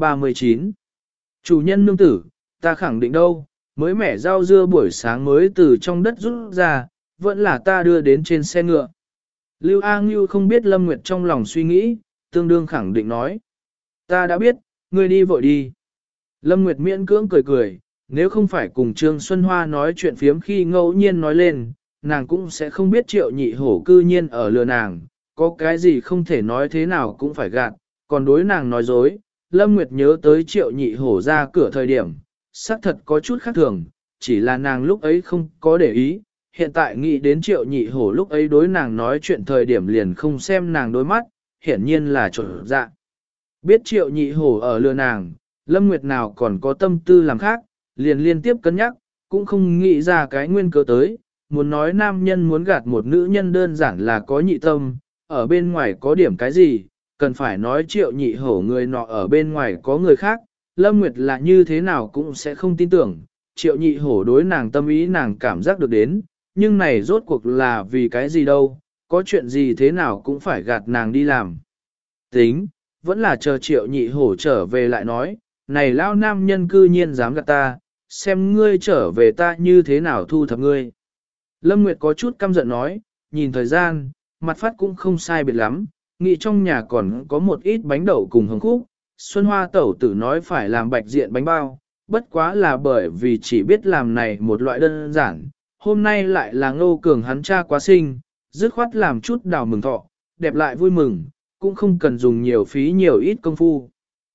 339 Chủ nhân nương tử, ta khẳng định đâu, mới mẻ rau dưa buổi sáng mới từ trong đất rút ra, vẫn là ta đưa đến trên xe ngựa. Lưu A Ngưu không biết Lâm Nguyệt trong lòng suy nghĩ, tương đương khẳng định nói. Ta đã biết, ngươi đi vội đi. Lâm Nguyệt miễn cưỡng cười cười, nếu không phải cùng Trương Xuân Hoa nói chuyện phiếm khi ngẫu nhiên nói lên, nàng cũng sẽ không biết Triệu Nhị Hổ cư nhiên ở lừa nàng, có cái gì không thể nói thế nào cũng phải gạt, còn đối nàng nói dối. Lâm Nguyệt nhớ tới Triệu Nhị Hổ ra cửa thời điểm, xác thật có chút khác thường, chỉ là nàng lúc ấy không có để ý, hiện tại nghĩ đến Triệu Nhị Hổ lúc ấy đối nàng nói chuyện thời điểm liền không xem nàng đôi mắt, hiển nhiên là trộn dạ. Biết Triệu Nhị Hổ ở lừa nàng, Lâm Nguyệt nào còn có tâm tư làm khác, liền liên tiếp cân nhắc, cũng không nghĩ ra cái nguyên cớ tới, muốn nói nam nhân muốn gạt một nữ nhân đơn giản là có nhị tâm, ở bên ngoài có điểm cái gì, cần phải nói Triệu Nhị Hổ người nọ ở bên ngoài có người khác, Lâm Nguyệt là như thế nào cũng sẽ không tin tưởng, Triệu Nhị Hổ đối nàng tâm ý nàng cảm giác được đến, nhưng này rốt cuộc là vì cái gì đâu, có chuyện gì thế nào cũng phải gạt nàng đi làm. Tính, vẫn là chờ Triệu Nhị Hổ trở về lại nói, này lao nam nhân cư nhiên dám gạt ta, xem ngươi trở về ta như thế nào thu thập ngươi. Lâm Nguyệt có chút căm giận nói, nhìn thời gian, mặt phát cũng không sai biệt lắm, nghĩ trong nhà còn có một ít bánh đậu cùng hồng khúc, Xuân Hoa tẩu tử nói phải làm bạch diện bánh bao, bất quá là bởi vì chỉ biết làm này một loại đơn giản, hôm nay lại là Ngô Cường hắn cha quá sinh, dứt khoát làm chút đào mừng thọ, đẹp lại vui mừng, cũng không cần dùng nhiều phí nhiều ít công phu.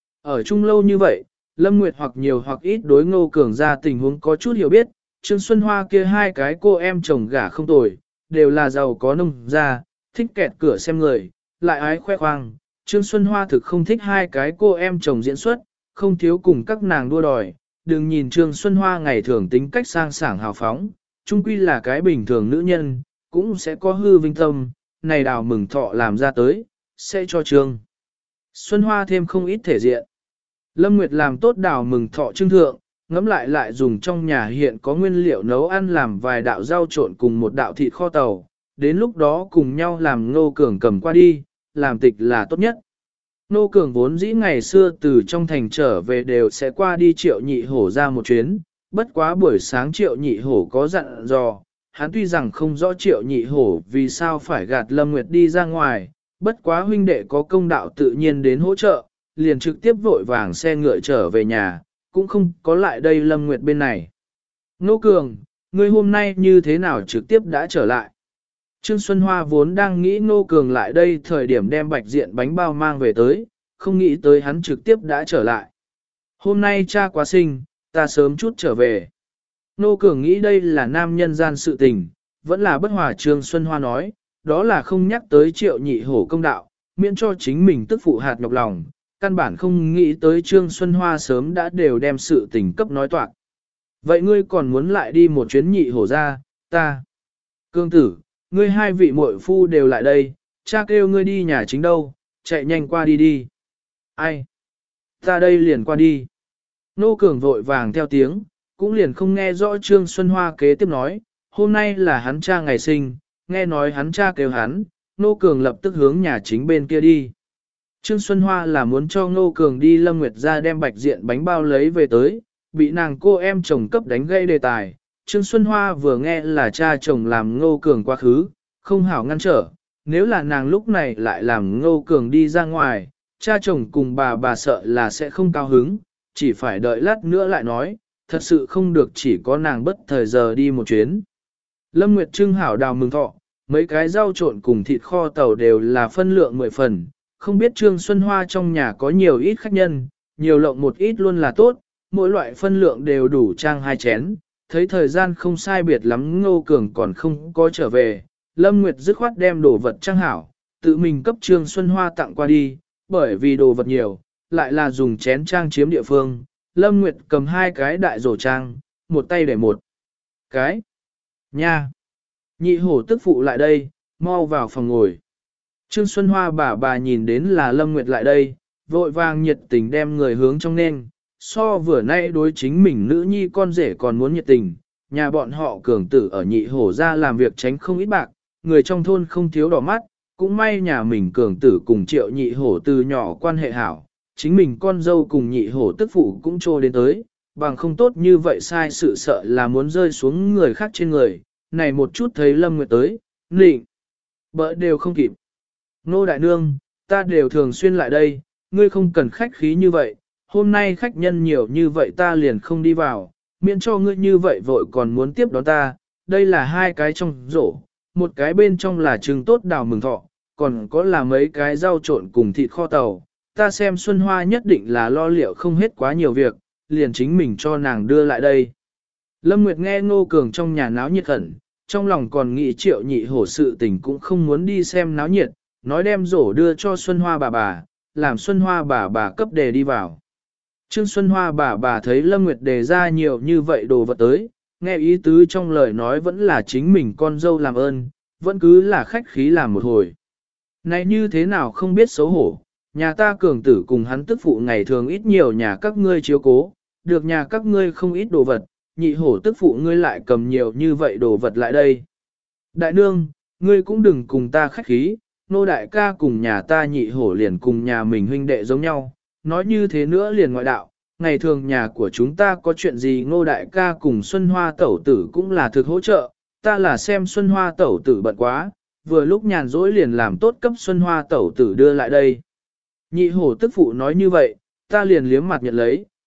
Ở chung lâu như vậy, Lâm Nguyệt hoặc nhiều hoặc ít đối Ngô Cường ra tình huống có chút hiểu biết, Trương Xuân Hoa kia hai cái cô em chồng gả không tồi, đều là giàu có nông gia, thích kẹt cửa xem người, lại ái khoe khoang. Trương Xuân Hoa thực không thích hai cái cô em chồng diễn xuất, không thiếu cùng các nàng đua đòi. Đừng nhìn Trương Xuân Hoa ngày thường tính cách sang sảng hào phóng, chung quy là cái bình thường nữ nhân, cũng sẽ có hư vinh tâm, này đào mừng thọ làm ra tới, sẽ cho Trương Xuân Hoa thêm không ít thể diện. Lâm Nguyệt làm tốt đào mừng thọ trưng thượng, ngẫm lại dùng trong nhà hiện có nguyên liệu nấu ăn làm vài đạo rau trộn cùng một đạo thịt kho tàu, đến lúc đó cùng nhau làm Ngô Cường cầm qua đi, làm tịch là tốt nhất. Ngô Cường vốn dĩ ngày xưa từ trong thành trở về đều sẽ qua đi Triệu Nhị Hổ ra một chuyến, bất quá buổi sáng Triệu Nhị Hổ có dặn dò, hắn tuy rằng không rõ Triệu Nhị Hổ vì sao phải gạt Lâm Nguyệt đi ra ngoài, bất quá huynh đệ có công đạo tự nhiên đến hỗ trợ, liền trực tiếp vội vàng xe ngựa trở về nhà, cũng không có lại đây Lâm Nguyệt bên này. Ngô Cường, ngươi hôm nay như thế nào trực tiếp đã trở lại? Trương Xuân Hoa vốn đang nghĩ Ngô Cường lại đây thời điểm đem bạch diện bánh bao mang về tới, không nghĩ tới hắn trực tiếp đã trở lại. Hôm nay cha quá sinh, ta sớm chút trở về. Ngô Cường nghĩ đây là nam nhân gian sự tình, vẫn là bất hòa. Trương Xuân Hoa nói, đó là không nhắc tới Triệu Nhị Hổ công đạo, miễn cho chính mình tức phụ hạt nhọc lòng, căn bản không nghĩ tới Trương Xuân Hoa sớm đã đều đem sự tình cấp nói toạc. Vậy ngươi còn muốn lại đi một chuyến Nhị Hổ ra, ta. Cương tử, ngươi hai vị muội phu đều lại đây, cha kêu ngươi đi nhà chính đâu, chạy nhanh qua đi đi. Ai? Ta đây liền qua đi. Nô Cường vội vàng theo tiếng, cũng liền không nghe rõ Trương Xuân Hoa kế tiếp nói, hôm nay là hắn cha ngày sinh, nghe nói hắn cha kêu hắn, Nô Cường lập tức hướng nhà chính bên kia đi. Trương Xuân Hoa là muốn cho Nô Cường đi Lâm Nguyệt ra đem bạch diện bánh bao lấy về tới, bị nàng cô em chồng cấp đánh gây đề tài. Trương Xuân Hoa vừa nghe là cha chồng làm Ngô Cường quá khứ, không hảo ngăn trở, nếu là nàng lúc này lại làm Ngô Cường đi ra ngoài, cha chồng cùng bà sợ là sẽ không cao hứng, chỉ phải đợi lát nữa lại nói, thật sự không được chỉ có nàng bất thời giờ đi một chuyến. Lâm Nguyệt trưng hảo đào mừng thọ, mấy cái rau trộn cùng thịt kho tàu đều là phân lượng 10 phần, không biết Trương Xuân Hoa trong nhà có nhiều ít khách nhân, nhiều lộng một ít luôn là tốt, mỗi loại phân lượng đều đủ trang 2 chén. Thấy thời gian không sai biệt lắm Ngô Cường còn không có trở về, Lâm Nguyệt dứt khoát đem đồ vật trang hảo, tự mình cấp Trương Xuân Hoa tặng qua đi, bởi vì đồ vật nhiều, lại là dùng chén trang chiếm địa phương. Lâm Nguyệt cầm 2 cái đại rổ trang, một tay để một cái. Nha! Nhị Hổ tức phụ lại đây, mau vào phòng ngồi. Trương Xuân Hoa bà nhìn đến là Lâm Nguyệt lại đây, vội vàng nhiệt tình đem người hướng trong nên, so vừa nay đối chính mình nữ nhi con rể còn muốn nhiệt tình, nhà bọn họ Cường tử ở Nhị Hổ ra làm việc tránh không ít bạc, người trong thôn không thiếu đỏ mắt, cũng may nhà mình Cường tử cùng Triệu Nhị Hổ từ nhỏ quan hệ hảo, chính mình con dâu cùng Nhị Hổ tức phụ cũng trô đến tới, bằng không tốt như vậy sai sự sợ là muốn rơi xuống người khác trên người, này một chút thấy Lâm Nguyệt tới, nịnh, bỡ đều không kịp. Nô đại nương, ta đều thường xuyên lại đây, ngươi không cần khách khí như vậy, hôm nay khách nhân nhiều như vậy ta liền không đi vào, miễn cho ngươi như vậy vội còn muốn tiếp đón ta, đây là 2 cái trong rổ, một cái bên trong là trứng tốt đào mừng thọ, còn có là mấy cái rau trộn cùng thịt kho tàu, ta xem Xuân Hoa nhất định là lo liệu không hết quá nhiều việc, liền chính mình cho nàng đưa lại đây. Lâm Nguyệt nghe Ngô Cường trong nhà náo nhiệt khẩn, trong lòng còn nghĩ Triệu Nhị Hổ sự tình cũng không muốn đi xem náo nhiệt, nói đem rổ đưa cho Xuân Hoa bà, làm Xuân Hoa bà cấp đề đi vào. Trương Xuân Hoa bà thấy Lâm Nguyệt đề ra nhiều như vậy đồ vật tới, nghe ý tứ trong lời nói vẫn là chính mình con dâu làm ơn, vẫn cứ là khách khí làm một hồi. Này như thế nào không biết xấu hổ, nhà ta Cường tử cùng hắn tức phụ ngày thường ít nhiều nhà các ngươi chiếu cố, được nhà các ngươi không ít đồ vật, Nhị Hổ tức phụ ngươi lại cầm nhiều như vậy đồ vật lại đây. Đại nương, ngươi cũng đừng cùng ta khách khí, nô đại ca cùng nhà ta Nhị Hổ liền cùng nhà mình huynh đệ giống nhau, nói như thế nữa liền ngoại đạo, ngày thường nhà của chúng ta có chuyện gì Ngô đại ca cùng Xuân Hoa tẩu tử cũng là thực hỗ trợ, ta là xem Xuân Hoa tẩu tử bận quá, vừa lúc nhàn rỗi liền làm tốt cấp Xuân Hoa tẩu tử đưa lại đây. Nhị Hổ tức phụ nói như vậy, ta liền liếm mặt nhận lấy,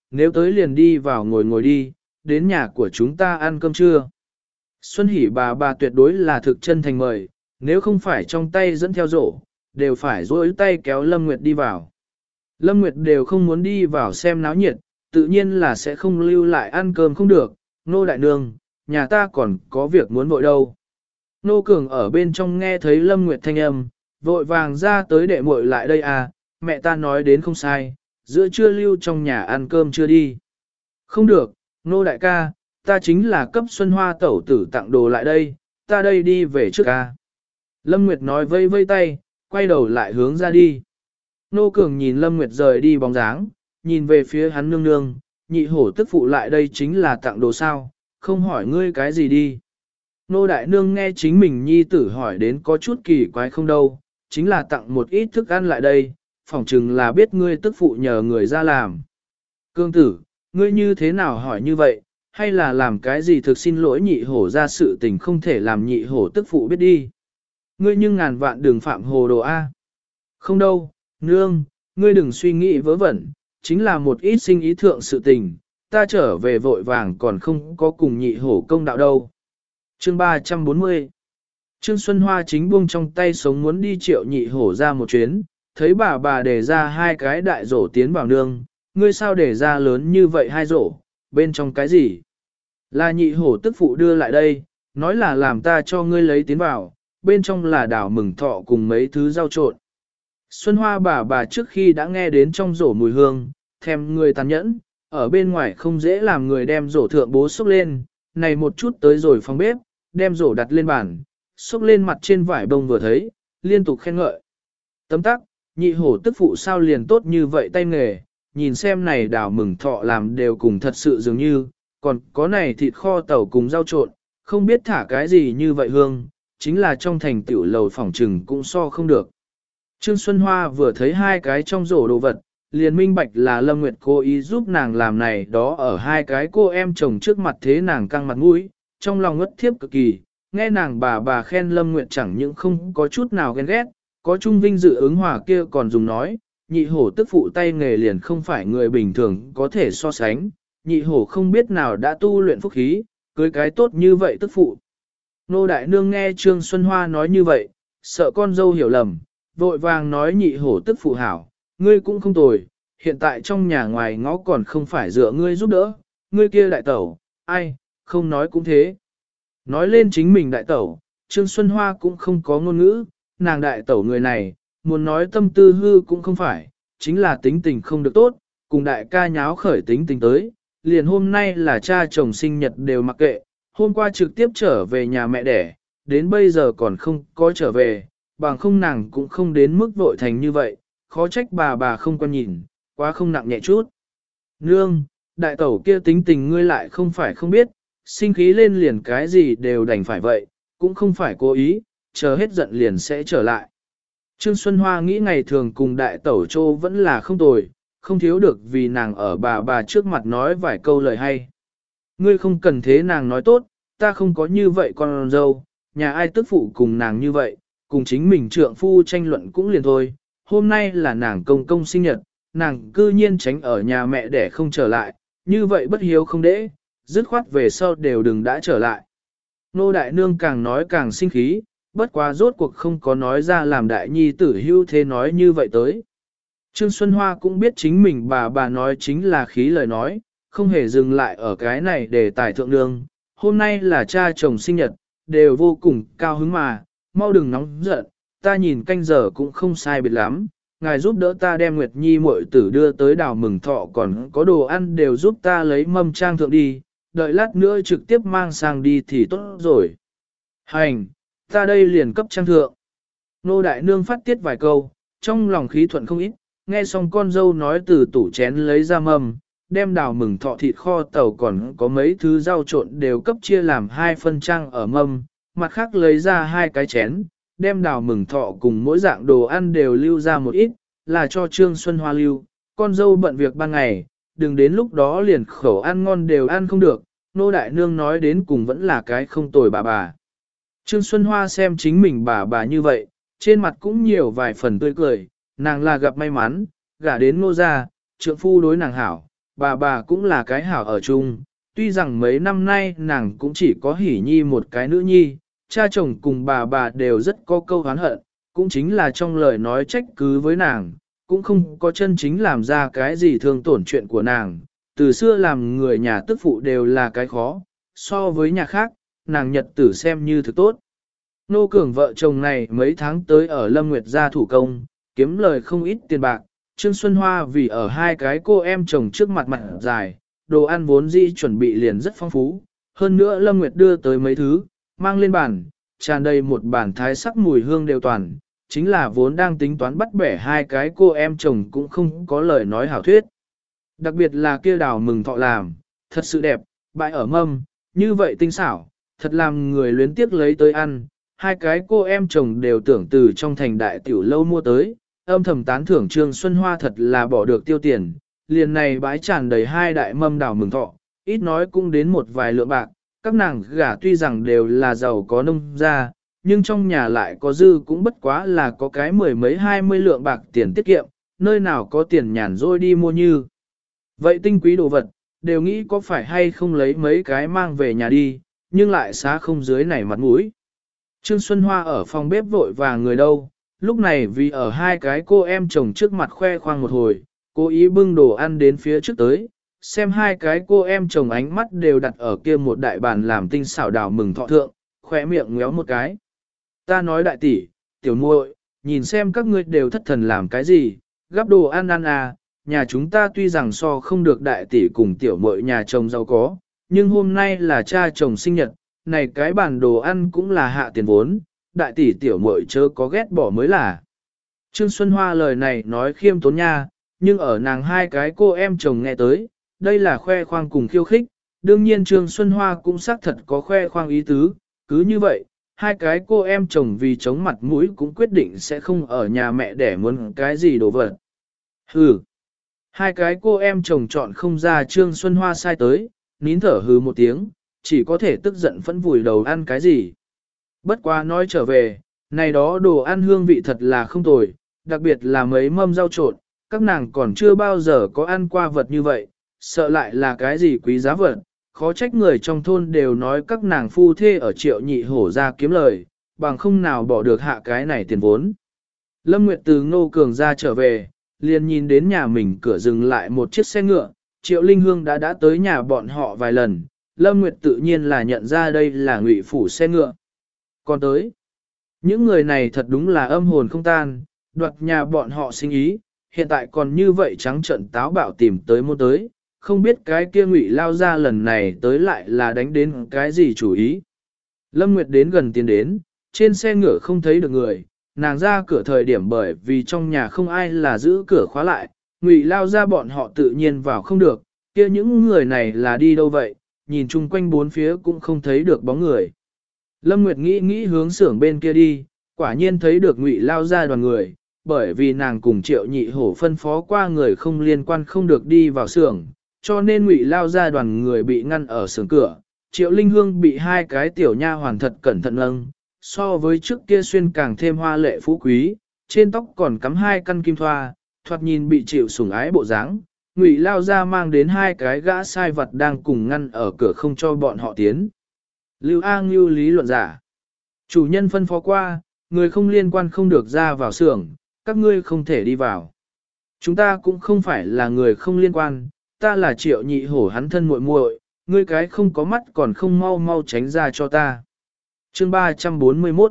nếu tới liền đi vào ngồi ngồi đi, đến nhà của chúng ta ăn cơm trưa. Xuân Hỷ bà tuyệt đối là thực chân thành mời, nếu không phải trong tay dẫn theo rổ, đều phải dối tay kéo Lâm Nguyệt đi vào. Lâm Nguyệt đều không muốn đi vào xem náo nhiệt, tự nhiên là sẽ không lưu lại ăn cơm không được. Nô đại nương, nhà ta còn có việc muốn vội đâu. Nô Cường ở bên trong nghe thấy Lâm Nguyệt thanh âm, vội vàng ra tới đệ muội lại đây à, mẹ ta nói đến không sai, giữa trưa lưu trong nhà ăn cơm chưa đi. Không được, nô đại ca, ta chính là cấp Xuân Hoa tẩu tử tặng đồ lại đây, ta đây đi về trước ca. Lâm Nguyệt nói vây vây tay, quay đầu lại hướng ra đi. Nô Cường nhìn Lâm Nguyệt rời đi bóng dáng, nhìn về phía hắn nương nương, nhị hổ tức phụ lại đây chính là tặng đồ sao, không hỏi ngươi cái gì đi. Nô đại nương nghe chính mình nhi tử hỏi đến có chút kỳ quái không đâu, chính là tặng một ít thức ăn lại đây, phỏng chừng là biết ngươi tức phụ nhờ người ra làm. Cương tử, ngươi như thế nào hỏi như vậy, hay là làm cái gì thực xin lỗi nhị hổ ra sự tình không thể làm nhị hổ tức phụ biết đi. Ngươi nhưng ngàn vạn đừng phạm hồ đồ A. Không đâu, nương, ngươi đừng suy nghĩ vớ vẩn, chính là một ít sinh ý thượng sự tình, ta trở về vội vàng còn không có cùng nhị hổ công đạo đâu. Chương 340 Trương Xuân Hoa chính buông trong tay sống muốn đi triệu nhị hổ ra một chuyến, thấy bà để ra hai cái đại rổ tiến vào nương, ngươi sao để ra lớn như vậy hai rổ, bên trong cái gì? Là nhị hổ tức phụ đưa lại đây, nói là làm ta cho ngươi lấy tiến vào, bên trong là đảo mừng thọ cùng mấy thứ rau trộn. Xuân Hoa bà trước khi đã nghe đến trong rổ mùi hương, thèm người tàn nhẫn, ở bên ngoài không dễ làm người đem rổ thượng bố xúc lên, này một chút tới rồi phòng bếp, đem rổ đặt lên bàn, xúc lên mặt trên vải bông vừa thấy, liên tục khen ngợi. Tấm tắc, nhị hổ tức phụ sao liền tốt như vậy tay nghề, nhìn xem này đảo mừng thọ làm đều cùng thật sự dường như, còn có này thịt kho tàu cùng rau trộn, không biết thả cái gì như vậy hương, chính là trong thành tiểu lầu phỏng trừng cũng so không được. Trương Xuân Hoa vừa thấy hai cái trong rổ đồ vật, liền minh bạch là Lâm Nguyệt cố ý giúp nàng làm này đó ở hai cái cô em chồng trước mặt thế nàng căng mặt mũi, trong lòng ngất thiếp cực kỳ, nghe nàng bà khen Lâm Nguyệt chẳng những không có chút nào ghen ghét, có trung vinh dự ứng hòa kia còn dùng nói, nhị hổ tức phụ tay nghề liền không phải người bình thường có thể so sánh, nhị hổ không biết nào đã tu luyện phúc khí, cưới cái tốt như vậy tức phụ. Nô đại nương nghe Trương Xuân Hoa nói như vậy, sợ con dâu hiểu lầm, vội vàng nói nhị hổ tức phụ hảo, ngươi cũng không tồi, hiện tại trong nhà ngoài ngõ còn không phải dựa ngươi giúp đỡ, ngươi kia đại tẩu, ai, không nói cũng thế. Nói lên chính mình đại tẩu, Trương Xuân Hoa cũng không có ngôn ngữ, nàng đại tẩu người này, muốn nói tâm tư hư cũng không phải, chính là tính tình không được tốt, cùng đại ca nháo khởi tính tình tới, liền hôm nay là cha chồng sinh nhật đều mặc kệ, hôm qua trực tiếp trở về nhà mẹ đẻ, đến bây giờ còn không có trở về, bằng không nàng cũng không đến mức vội thành như vậy, khó trách bà không quan nhìn, quá không nặng nhẹ chút. Nương, đại tẩu kia tính tình ngươi lại không phải không biết, sinh khí lên liền cái gì đều đành phải vậy, cũng không phải cố ý, chờ hết giận liền sẽ trở lại. Trương Xuân Hoa nghĩ ngày thường cùng đại tẩu Trô vẫn là không tồi, không thiếu được vì nàng ở bà trước mặt nói vài câu lời hay. Ngươi không cần thế nàng nói tốt, ta không có như vậy con dâu, nhà ai tức phụ cùng nàng như vậy, cùng chính mình trượng phu tranh luận cũng liền thôi. Hôm nay là nàng công sinh nhật, nàng cư nhiên tránh ở nhà mẹ để không trở lại, như vậy bất hiếu không đễ, dứt khoát về sau đều đừng đã trở lại. Nô đại nương càng nói càng sinh khí, bất quá rốt cuộc không có nói ra làm đại nhi tử hưu thế nói như vậy tới. Trương Xuân Hoa cũng biết chính mình bà nói chính là khí lời nói, không hề dừng lại ở cái này để tài thượng nương. Hôm nay là cha chồng sinh nhật, đều vô cùng cao hứng mà, mau đừng nóng giận, ta nhìn canh giờ cũng không sai biệt lắm. Ngài giúp đỡ ta đem Nguyệt Nhi muội tử đưa tới đảo mừng thọ còn có đồ ăn đều giúp ta lấy mâm trang thượng đi, đợi lát nữa trực tiếp mang sang đi thì tốt rồi. Hành, ta đây liền cấp trang thượng. Nô đại nương phát tiết vài câu, trong lòng khí thuận không ít, nghe xong con dâu nói từ tủ chén lấy ra mâm, đem đào mừng thọ thịt kho tàu còn có mấy thứ rau trộn đều cấp chia làm hai phân trang ở mâm, mặt khác lấy ra hai cái chén, đem đào mừng thọ cùng mỗi dạng đồ ăn đều lưu ra một ít, là cho Trương Xuân Hoa lưu, con dâu bận việc ban ngày, đừng đến lúc đó liền khẩu ăn ngon đều ăn không được, nô đại nương nói đến cùng vẫn là cái không tồi bà. Trương Xuân Hoa xem chính mình bà như vậy, trên mặt cũng nhiều vài phần tươi cười, nàng là gặp may mắn, gả đến nô gia, trượng phu đối nàng hảo, bà cũng là cái hảo ở chung, tuy rằng mấy năm nay nàng cũng chỉ có hỉ nhi một cái nữ nhi, cha chồng cùng bà đều rất có câu oán hận, cũng chính là trong lời nói trách cứ với nàng, cũng không có chân chính làm ra cái gì thương tổn chuyện của nàng, từ xưa làm người nhà tức phụ đều là cái khó, so với nhà khác, nàng nhật tử xem như thực tốt. Nô Cường vợ chồng này mấy tháng tới ở Lâm Nguyệt gia thủ công, kiếm lời không ít tiền bạc, Trương Xuân Hoa vì ở hai cái cô em chồng trước mặt mặt dài, đồ ăn vốn dĩ chuẩn bị liền rất phong phú, hơn nữa Lâm Nguyệt đưa tới mấy thứ, mang lên bàn, tràn đầy một bàn thái sắc mùi hương đều toàn, chính là vốn đang tính toán bắt bẻ hai cái cô em chồng cũng không có lời nói hảo thuyết. Đặc biệt là kia đào mừng thọ làm, thật sự đẹp, bãi ở mâm, như vậy tinh xảo, thật làm người luyến tiếc lấy tới ăn, hai cái cô em chồng đều tưởng từ trong thành đại tiểu lâu mua tới, âm thầm tán thưởng Trương Xuân Hoa thật là bỏ được tiêu tiền, liền này bãi tràn đầy hai đại mâm đào mừng thọ, ít nói cũng đến một vài lượng bạc, các nàng gả tuy rằng đều là giàu có nông gia, nhưng trong nhà lại có dư cũng bất quá là có cái mười mấy 20 lượng bạc tiền tiết kiệm, nơi nào có tiền nhàn rỗi đi mua như. Vậy tinh quý đồ vật, đều nghĩ có phải hay không lấy mấy cái mang về nhà đi, nhưng lại xá không dưới này mặt mũi. Trương Xuân Hoa ở phòng bếp vội vàng người đâu, lúc này vì ở hai cái cô em chồng trước mặt khoe khoang một hồi, cố ý bưng đồ ăn đến phía trước tới, xem hai cái cô em chồng ánh mắt đều đặt ở kia một đại bàn làm tinh xảo đào mừng thọ thượng, khỏe miệng ngéo một cái. Ta nói đại tỷ, tiểu muội, nhìn xem các ngươi đều thất thần làm cái gì, gắp đồ ăn ăn à, nhà chúng ta tuy rằng so không được đại tỷ cùng tiểu muội nhà chồng giàu có, nhưng hôm nay là cha chồng sinh nhật, này cái bàn đồ ăn cũng là hạ tiền vốn, đại tỷ tiểu muội chớ có ghét bỏ mới là. Trương Xuân Hoa lời này nói khiêm tốn nha, nhưng ở nàng hai cái cô em chồng nghe tới, đây là khoe khoang cùng khiêu khích, đương nhiên Trương Xuân Hoa cũng xác thật có khoe khoang ý tứ, cứ như vậy, hai cái cô em chồng vì chống mặt mũi cũng quyết định sẽ không ở nhà mẹ để muốn cái gì đồ vật. Hừ, hai cái cô em chồng chọn không ra Trương Xuân Hoa sai tới, nín thở hừ một tiếng, chỉ có thể tức giận phẫn vùi đầu ăn cái gì. Bất quá nói trở về, này đó đồ ăn hương vị thật là không tồi, đặc biệt là mấy mâm rau trộn, các nàng còn chưa bao giờ có ăn qua vật như vậy, sợ lại là cái gì quý giá vật, khó trách người trong thôn đều nói các nàng phu thê ở Triệu Nhị Hổ ra kiếm lời, bằng không nào bỏ được hạ cái này tiền vốn. Lâm Nguyệt từ Ngô Cường ra trở về, liền nhìn đến nhà mình cửa dừng lại một chiếc xe ngựa, Triệu Linh Hương đã tới nhà bọn họ vài lần, Lâm Nguyệt tự nhiên là nhận ra đây là Ngụy phủ xe ngựa. Còn tới, những người này thật đúng là âm hồn không tan, đoạt nhà bọn họ sinh ý, hiện tại còn như vậy trắng trợn táo bạo tìm tới mua tới, không biết cái kia Ngụy lao ra lần này tới lại là đánh đến cái gì chủ ý. Lâm Nguyệt đến gần tiến đến, trên xe ngựa không thấy được người, nàng ra cửa thời điểm bởi vì trong nhà không ai là giữ cửa khóa lại, Ngụy lao ra bọn họ tự nhiên vào không được, kia những người này là đi đâu vậy, nhìn chung quanh bốn phía cũng không thấy được bóng người. Lâm Nguyệt nghĩ hướng xưởng bên kia đi, quả nhiên thấy được Ngụy lao ra đoàn người, bởi vì nàng cùng Triệu Nhị Hổ phân phó qua người không liên quan không được đi vào xưởng, cho nên Ngụy lao ra đoàn người bị ngăn ở xưởng cửa. Triệu Linh Hương bị hai cái tiểu nha hoàn thật cẩn thận lâng, so với trước kia xuyên càng thêm hoa lệ phú quý, trên tóc còn cắm hai căn kim thoa, thoạt nhìn bị chịu sủng ái bộ dáng. Ngụy lao ra mang đến hai cái gã sai vật đang cùng ngăn ở cửa không cho bọn họ tiến. Lưu A Ngưu lý luận giả. Chủ nhân phân phó qua, người không liên quan không được ra vào xưởng, các ngươi không thể đi vào. Chúng ta cũng không phải là người không liên quan, ta là Triệu Nhị Hổ hắn thân muội muội, ngươi cái không có mắt còn không mau mau tránh ra cho ta. Chương 341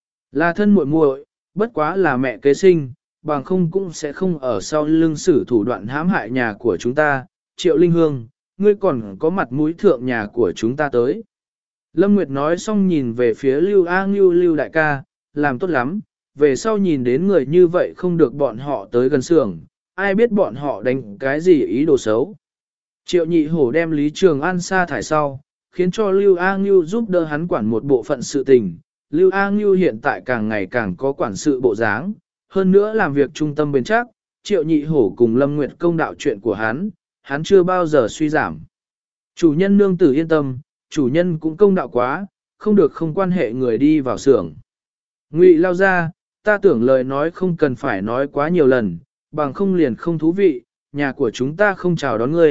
là thân muội muội, bất quá là mẹ kế sinh, bằng không cũng sẽ không ở sau lưng sử thủ đoạn hãm hại nhà của chúng ta. Triệu Linh Hương, ngươi còn có mặt mũi thượng nhà của chúng ta tới. Lâm Nguyệt nói xong nhìn về phía Lưu A Ngưu Lưu đại ca, làm tốt lắm, về sau nhìn đến người như vậy không được bọn họ tới gần xưởng, ai biết bọn họ đánh cái gì ý đồ xấu. Triệu Nhị Hổ đem Lý Trường An sa thải sau, khiến cho Lưu A Ngưu giúp đỡ hắn quản một bộ phận sự tình. Lưu A Ngưu hiện tại càng ngày càng có quản sự bộ dáng, hơn nữa làm việc trung tâm bền chắc, Triệu Nhị Hổ cùng Lâm Nguyệt công đạo chuyện của hắn chưa bao giờ suy giảm. Chủ nhân nương tử yên tâm, chủ nhân cũng công đạo quá, không được không quan hệ người đi vào xưởng. Ngụy lao ra, ta tưởng lời nói không cần phải nói quá nhiều lần, bằng không liền không thú vị, nhà của chúng ta không chào đón ngươi,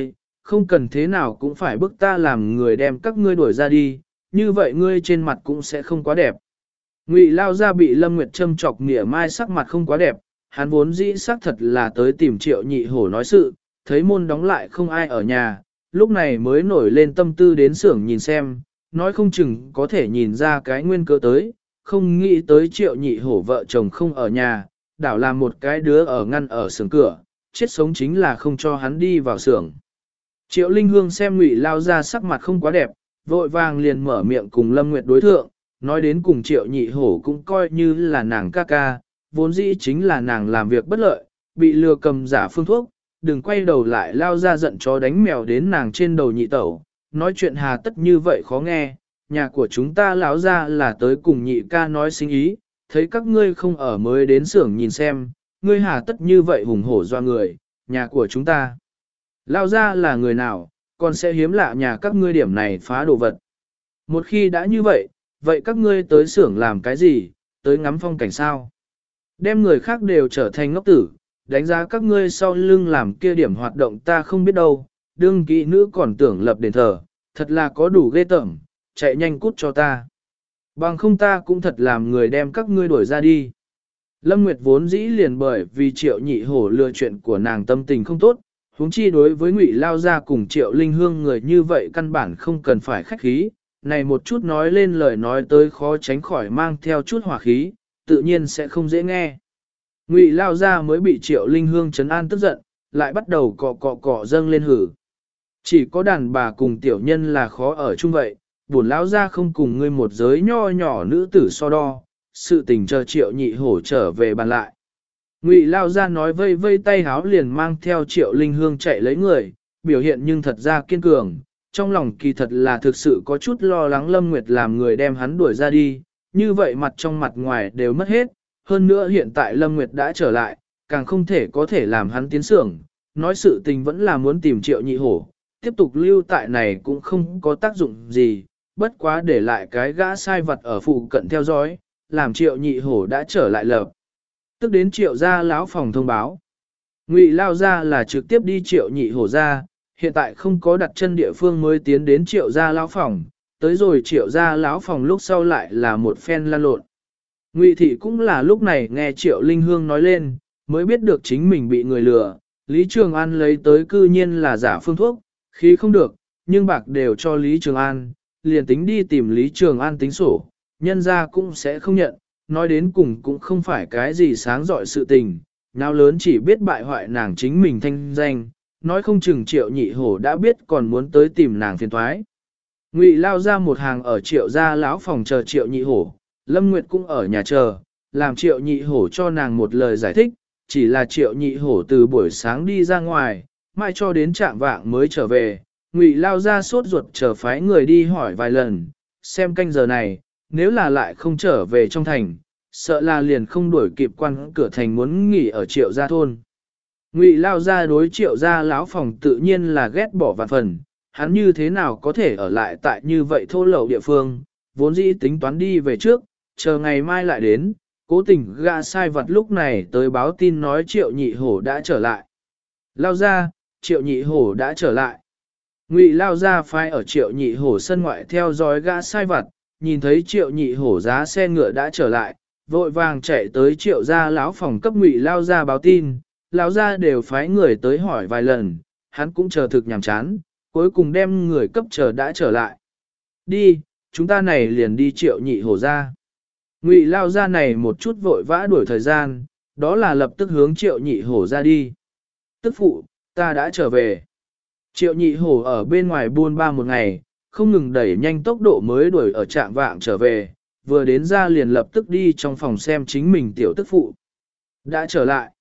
không cần thế nào cũng phải bức ta làm người đem các ngươi đuổi ra đi, như vậy ngươi trên mặt cũng sẽ không quá đẹp. Ngụy Lao Gia bị Lâm Nguyệt châm chọc mỉa mai sắc mặt không quá đẹp, hắn vốn dĩ xác thật là tới tìm Triệu Nhị Hổ nói sự, thấy môn đóng lại không ai ở nhà, lúc này mới nổi lên tâm tư đến xưởng nhìn xem, nói không chừng có thể nhìn ra cái nguyên cớ tới, không nghĩ tới Triệu Nhị Hổ vợ chồng không ở nhà, đảo làm một cái đứa ở ngăn ở xưởng cửa, chết sống chính là không cho hắn đi vào xưởng. Triệu Linh Hương xem Ngụy Lao Gia sắc mặt không quá đẹp, vội vàng liền mở miệng cùng Lâm Nguyệt đối thượng, nói đến cùng Triệu Nhị Hổ cũng coi như là nàng ca ca, vốn dĩ chính là nàng làm việc bất lợi, bị lừa cầm giả phương thuốc, đừng quay đầu lại lao ra giận chó đánh mèo đến nàng trên đầu nhị tẩu, nói chuyện hà tất như vậy khó nghe, nhà của chúng ta lão ra là tới cùng nhị ca nói sinh ý, thấy các ngươi không ở mới đến xưởng nhìn xem, ngươi hà tất như vậy hùng hổ doa người, nhà của chúng ta. Lao ra là người nào, còn sẽ hiếm lạ nhà các ngươi điểm này phá đồ vật. Một khi đã như vậy, vậy các ngươi tới xưởng làm cái gì, tới ngắm phong cảnh sao? Đem người khác đều trở thành ngốc tử, đánh giá các ngươi sau lưng làm kia điểm hoạt động ta không biết đâu, đương kỹ nữ còn tưởng lập đền thờ, thật là có đủ ghê tởm, chạy nhanh cút cho ta. Bằng không ta cũng thật làm người đem các ngươi đuổi ra đi. Lâm Nguyệt vốn dĩ liền bởi vì Triệu Nhị Hổ lừa chuyện của nàng tâm tình không tốt, huống chi đối với Ngụy Lao Gia cùng Triệu Linh Hương người như vậy căn bản không cần phải khách khí, này một chút nói lên lời nói tới khó tránh khỏi mang theo chút hỏa khí, tự nhiên sẽ không dễ nghe. Ngụy Lao Gia mới bị Triệu Linh Hương trấn an tức giận, lại bắt đầu cọ dâng lên hử. Chỉ có đàn bà cùng tiểu nhân là khó ở chung vậy, buồn Lão Gia không cùng ngươi một giới nho nhỏ nữ tử so đo, sự tình chờ Triệu Nhị Hổ trở về bàn lại. Ngụy Lao Gia nói vây vây tay háo liền mang theo Triệu Linh Hương chạy lấy người, biểu hiện nhưng thật ra kiên cường, trong lòng kỳ thật là thực sự có chút lo lắng Lâm Nguyệt làm người đem hắn đuổi ra đi, như vậy mặt trong mặt ngoài đều mất hết, hơn nữa hiện tại Lâm Nguyệt đã trở lại, càng không thể có thể làm hắn tiến xưởng, nói sự tình vẫn là muốn tìm Triệu Nhị Hổ, tiếp tục lưu tại này cũng không có tác dụng gì, bất quá để lại cái gã sai vật ở phụ cận theo dõi, làm Triệu Nhị Hổ đã trở lại lập. Tức đến Triệu gia lão phòng thông báo. Ngụy Lao Gia là trực tiếp đi Triệu Nhị Hổ ra, hiện tại không có đặt chân địa phương mới tiến đến Triệu gia lão phòng, tới rồi Triệu gia lão phòng lúc sau lại là một phen lan lộn. Ngụy thị cũng là lúc này nghe Triệu Linh Hương nói lên, mới biết được chính mình bị người lừa, Lý Trường An lấy tới cư nhiên là giả phương thuốc, khí không được, nhưng bạc đều cho Lý Trường An, liền tính đi tìm Lý Trường An tính sổ, nhân ra cũng sẽ không nhận, nói đến cùng cũng không phải cái gì sáng dọi sự tình, nào lớn chỉ biết bại hoại nàng chính mình thanh danh, nói không chừng Triệu Nhị Hổ đã biết còn muốn tới tìm nàng phiền thoái. Ngụy lao ra một hàng ở Triệu gia lão phòng chờ Triệu Nhị Hổ, Lâm Nguyệt cũng ở nhà chờ, làm Triệu Nhị Hổ cho nàng một lời giải thích, chỉ là Triệu Nhị Hổ từ buổi sáng đi ra ngoài, mai cho đến trạm vạng mới trở về, Ngụy lao ra sốt ruột chờ phái người đi hỏi vài lần, xem canh giờ này, nếu là lại không trở về trong thành, sợ là liền không đuổi kịp quan cửa thành muốn nghỉ ở Triệu gia thôn. Ngụy lao ra đối Triệu gia lão phòng tự nhiên là ghét bỏ vạn phần, hắn như thế nào có thể ở lại tại như vậy thô lậu địa phương, vốn dĩ tính toán đi về trước, chờ ngày mai lại đến, cố tình gã sai vật lúc này tới báo tin nói Triệu Nhị Hổ đã trở lại. Lao ra, Triệu Nhị Hổ đã trở lại. Ngụy lao ra phái ở Triệu Nhị Hổ sân ngoại theo dõi gã sai vật, nhìn thấy Triệu Nhị Hổ giá xe ngựa đã trở lại, vội vàng chạy tới Triệu gia lão phòng cấp Ngụy lao ra báo tin, lão gia đều phái người tới hỏi vài lần, hắn cũng chờ thực nhàm chán, cuối cùng đem người cấp chờ đã trở lại. Đi, chúng ta này liền đi Triệu Nhị Hổ ra. Ngụy lao ra này một chút vội vã đuổi thời gian, đó là lập tức hướng Triệu Nhị Hổ ra đi. Tức phụ, ta đã trở về. Triệu Nhị Hổ ở bên ngoài buôn ba một ngày, không ngừng đẩy nhanh tốc độ mới đuổi ở trạm vạng trở về, vừa đến ra liền lập tức đi trong phòng xem chính mình tiểu tức phụ. Đã trở lại.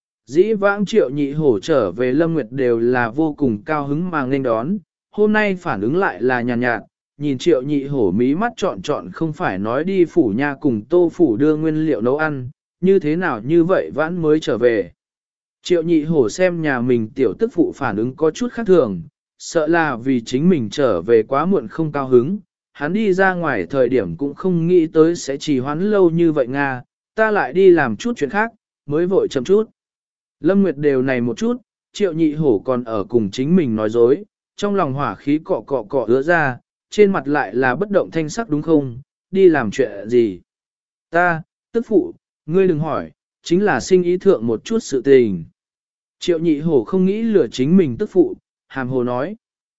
Dĩ vãng Triệu Nhị Hổ trở về Lâm Nguyệt đều là vô cùng cao hứng mà nghênh đón, hôm nay phản ứng lại là nhàn nhạt, nhìn Triệu Nhị Hổ mí mắt trọn không phải nói đi phủ nha cùng Tô phủ đưa nguyên liệu nấu ăn, như thế nào như vậy vãn mới trở về. Triệu Nhị Hổ xem nhà mình tiểu tức phụ phản ứng có chút khác thường, sợ là vì chính mình trở về quá muộn không cao hứng, hắn đi ra ngoài thời điểm cũng không nghĩ tới sẽ trì hoãn lâu như vậy Nga, ta lại đi làm chút chuyện khác, mới vội chậm chút. Lâm Nguyệt đều này một chút, Triệu Nhị Hổ còn ở cùng chính mình nói dối, trong lòng hỏa khí cọ cọ cọ ứa ra, trên mặt lại là bất động thanh sắc đúng không, đi làm chuyện gì. Ta, tức phụ, ngươi đừng hỏi, chính là sinh ý thượng một chút sự tình. Triệu nhị hổ không nghĩ lừa chính mình tức phụ, hàm hồ nói.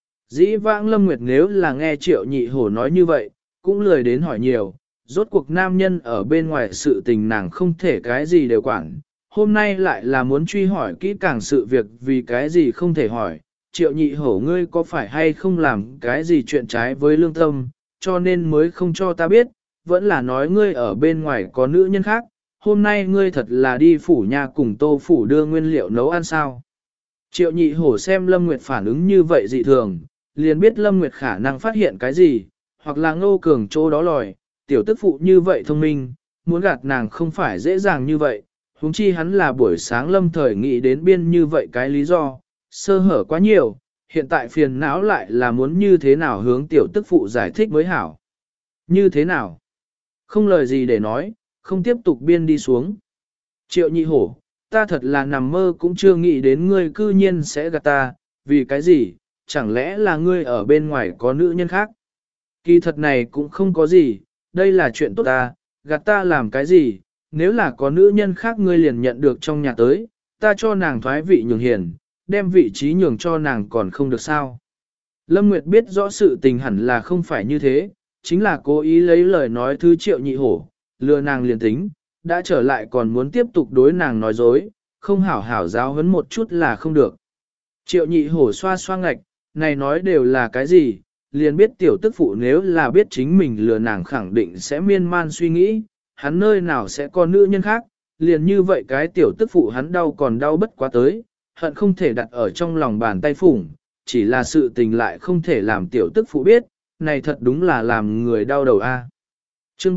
Dĩ vãng Lâm Nguyệt nếu là nghe triệu nhị hổ nói như vậy, cũng lười đến hỏi nhiều, rốt cuộc nam nhân ở bên ngoài sự tình nàng không thể cái gì đều quản. Hôm nay lại là muốn truy hỏi kỹ càng sự việc vì cái gì không thể hỏi, triệu nhị hổ ngươi có phải hay không làm cái gì chuyện trái với lương tâm, cho nên mới không cho ta biết, vẫn là nói ngươi ở bên ngoài có nữ nhân khác, hôm nay ngươi thật là đi phủ nhà cùng tô phủ đưa nguyên liệu nấu ăn sao. Triệu nhị hổ xem Lâm Nguyệt phản ứng như vậy dị thường, liền biết Lâm Nguyệt khả năng phát hiện cái gì, hoặc là Ngô Cường chỗ đó lòi, tiểu tức phụ như vậy thông minh, muốn gạt nàng không phải dễ dàng như vậy, huống chi hắn là buổi sáng lâm thời nghĩ đến biên như vậy cái lý do, sơ hở quá nhiều, hiện tại phiền não lại là muốn như thế nào hướng tiểu tức phụ giải thích mới hảo. Như thế nào? Không lời gì để nói, không tiếp tục biên đi xuống. Triệu nhị hổ, ta thật là nằm mơ cũng chưa nghĩ đến ngươi cư nhiên sẽ gạt ta, vì cái gì, chẳng lẽ là ngươi ở bên ngoài có nữ nhân khác? Kỳ thật này cũng không có gì, đây là chuyện tốt ta, gạt ta làm cái gì, nếu là có nữ nhân khác ngươi liền nhận được trong nhà tới, ta cho nàng thoái vị nhường hiền, đem vị trí nhường cho nàng còn không được sao. Lâm Nguyệt biết rõ sự tình hẳn là không phải như thế, chính là cố ý lấy lời nói thứ triệu nhị hổ, lừa nàng liền tính, đã trở lại còn muốn tiếp tục đối nàng nói dối, không hảo hảo giáo huấn một chút là không được. Triệu nhị hổ xoa xoa ngạch, này nói đều là cái gì, liền biết tiểu tức phụ nếu là biết chính mình lừa nàng khẳng định sẽ miên man suy nghĩ, hắn nơi nào sẽ có nữ nhân khác, liền như vậy cái tiểu tức phụ hắn đau còn đau bất quá tới, hận không thể đặt ở trong lòng bàn tay phủng, chỉ là sự tình lại không thể làm tiểu tức phụ biết, này thật đúng là làm người đau đầu a. Chương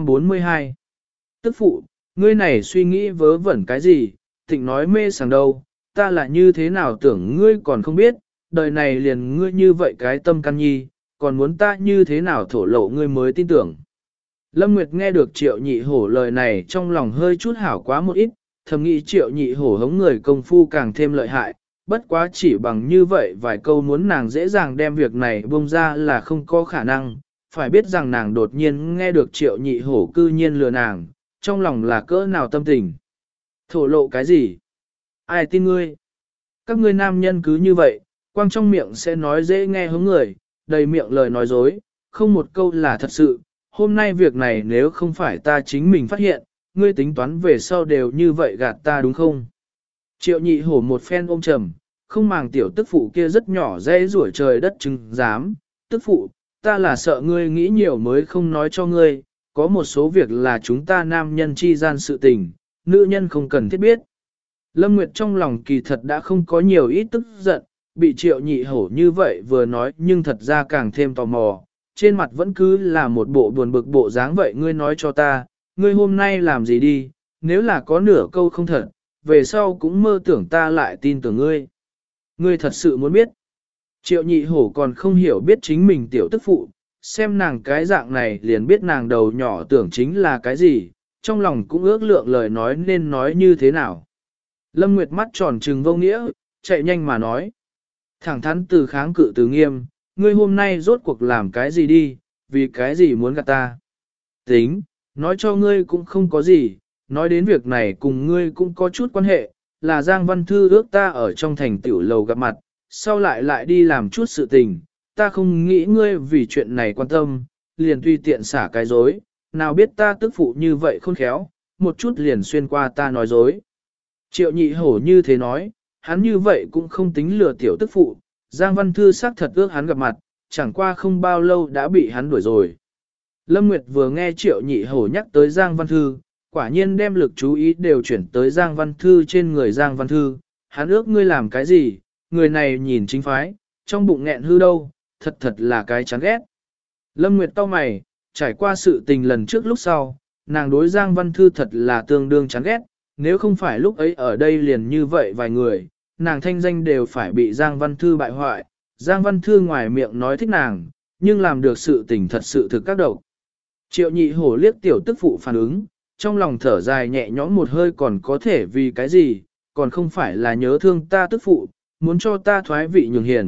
342 Tức phụ, ngươi này suy nghĩ vớ vẩn cái gì, thịnh nói mê sảng đâu, ta là như thế nào tưởng ngươi còn không biết, đời này liền ngươi như vậy cái tâm căn nhi, còn muốn ta như thế nào thổ lộ ngươi mới tin tưởng. Lâm Nguyệt nghe được triệu nhị hổ lời này trong lòng hơi chút hảo quá một ít, thầm nghĩ triệu nhị hổ hống người công phu càng thêm lợi hại, bất quá chỉ bằng như vậy vài câu muốn nàng dễ dàng đem việc này bông ra là không có khả năng, phải biết rằng nàng đột nhiên nghe được triệu nhị hổ cư nhiên lừa nàng, trong lòng là cỡ nào tâm tình. Thổ lộ cái gì? Ai tin ngươi? Các ngươi nam nhân cứ như vậy, quang trong miệng sẽ nói dễ nghe hống người, đầy miệng lời nói dối, không một câu là thật sự. Hôm nay việc này nếu không phải ta chính mình phát hiện, ngươi tính toán về sau đều như vậy gạt ta đúng không? Triệu nhị hổ một phen ôm trầm, không màng tiểu tức phụ kia rất nhỏ dễ rủa trời đất chứng dám. Tức phụ, ta là sợ ngươi nghĩ nhiều mới không nói cho ngươi, có một số việc là chúng ta nam nhân chi gian sự tình, nữ nhân không cần thiết biết. Lâm Nguyệt trong lòng kỳ thật đã không có nhiều ít tức giận, bị triệu nhị hổ như vậy vừa nói nhưng thật ra càng thêm tò mò, trên mặt vẫn cứ là một bộ buồn bực bộ dáng vậy ngươi nói cho ta, ngươi hôm nay làm gì đi, nếu là có nửa câu không thật, về sau cũng mơ tưởng ta lại tin tưởng ngươi. Ngươi thật sự muốn biết. Triệu nhị hổ còn không hiểu biết chính mình tiểu tức phụ, xem nàng cái dạng này liền biết nàng đầu nhỏ tưởng chính là cái gì, trong lòng cũng ước lượng lời nói nên nói như thế nào. Lâm Nguyệt mắt tròn trừng vô nghĩa, chạy nhanh mà nói. Thẳng thắn từ kháng cự từ nghiêm, ngươi hôm nay rốt cuộc làm cái gì đi, vì cái gì muốn gạt ta. Tính, nói cho ngươi cũng không có gì, nói đến việc này cùng ngươi cũng có chút quan hệ, là Giang Văn Thư ước ta ở trong thành tiểu lầu gặp mặt, sau lại đi làm chút sự tình, ta không nghĩ ngươi vì chuyện này quan tâm, liền tùy tiện xả cái dối, nào biết ta tức phụ như vậy khôn khéo, một chút liền xuyên qua ta nói dối. Triệu nhị hổ như thế nói, hắn như vậy cũng không tính lừa tiểu tức phụ, Giang Văn Thư xác thật ước hắn gặp mặt, chẳng qua không bao lâu đã bị hắn đuổi rồi. Lâm Nguyệt vừa nghe Triệu nhị hổ nhắc tới Giang Văn Thư, quả nhiên đem lực chú ý đều chuyển tới Giang Văn Thư trên người Giang Văn Thư, hắn ước ngươi làm cái gì, người này nhìn chính phái, trong bụng nghẹn hư đâu, thật là cái chán ghét. Lâm Nguyệt cau mày, trải qua sự tình lần trước lúc sau, nàng đối Giang Văn Thư thật là tương đương chán ghét, nếu không phải lúc ấy ở đây liền như vậy vài người, nàng thanh danh đều phải bị Giang Văn Thư bại hoại. Giang Văn Thư ngoài miệng nói thích nàng, nhưng làm được sự tình thật sự thực các độc. Triệu nhị hổ liếc tiểu tức phụ phản ứng, trong lòng thở dài nhẹ nhõm một hơi còn có thể vì cái gì, còn không phải là nhớ thương ta tức phụ, muốn cho ta thoái vị nhường hiền,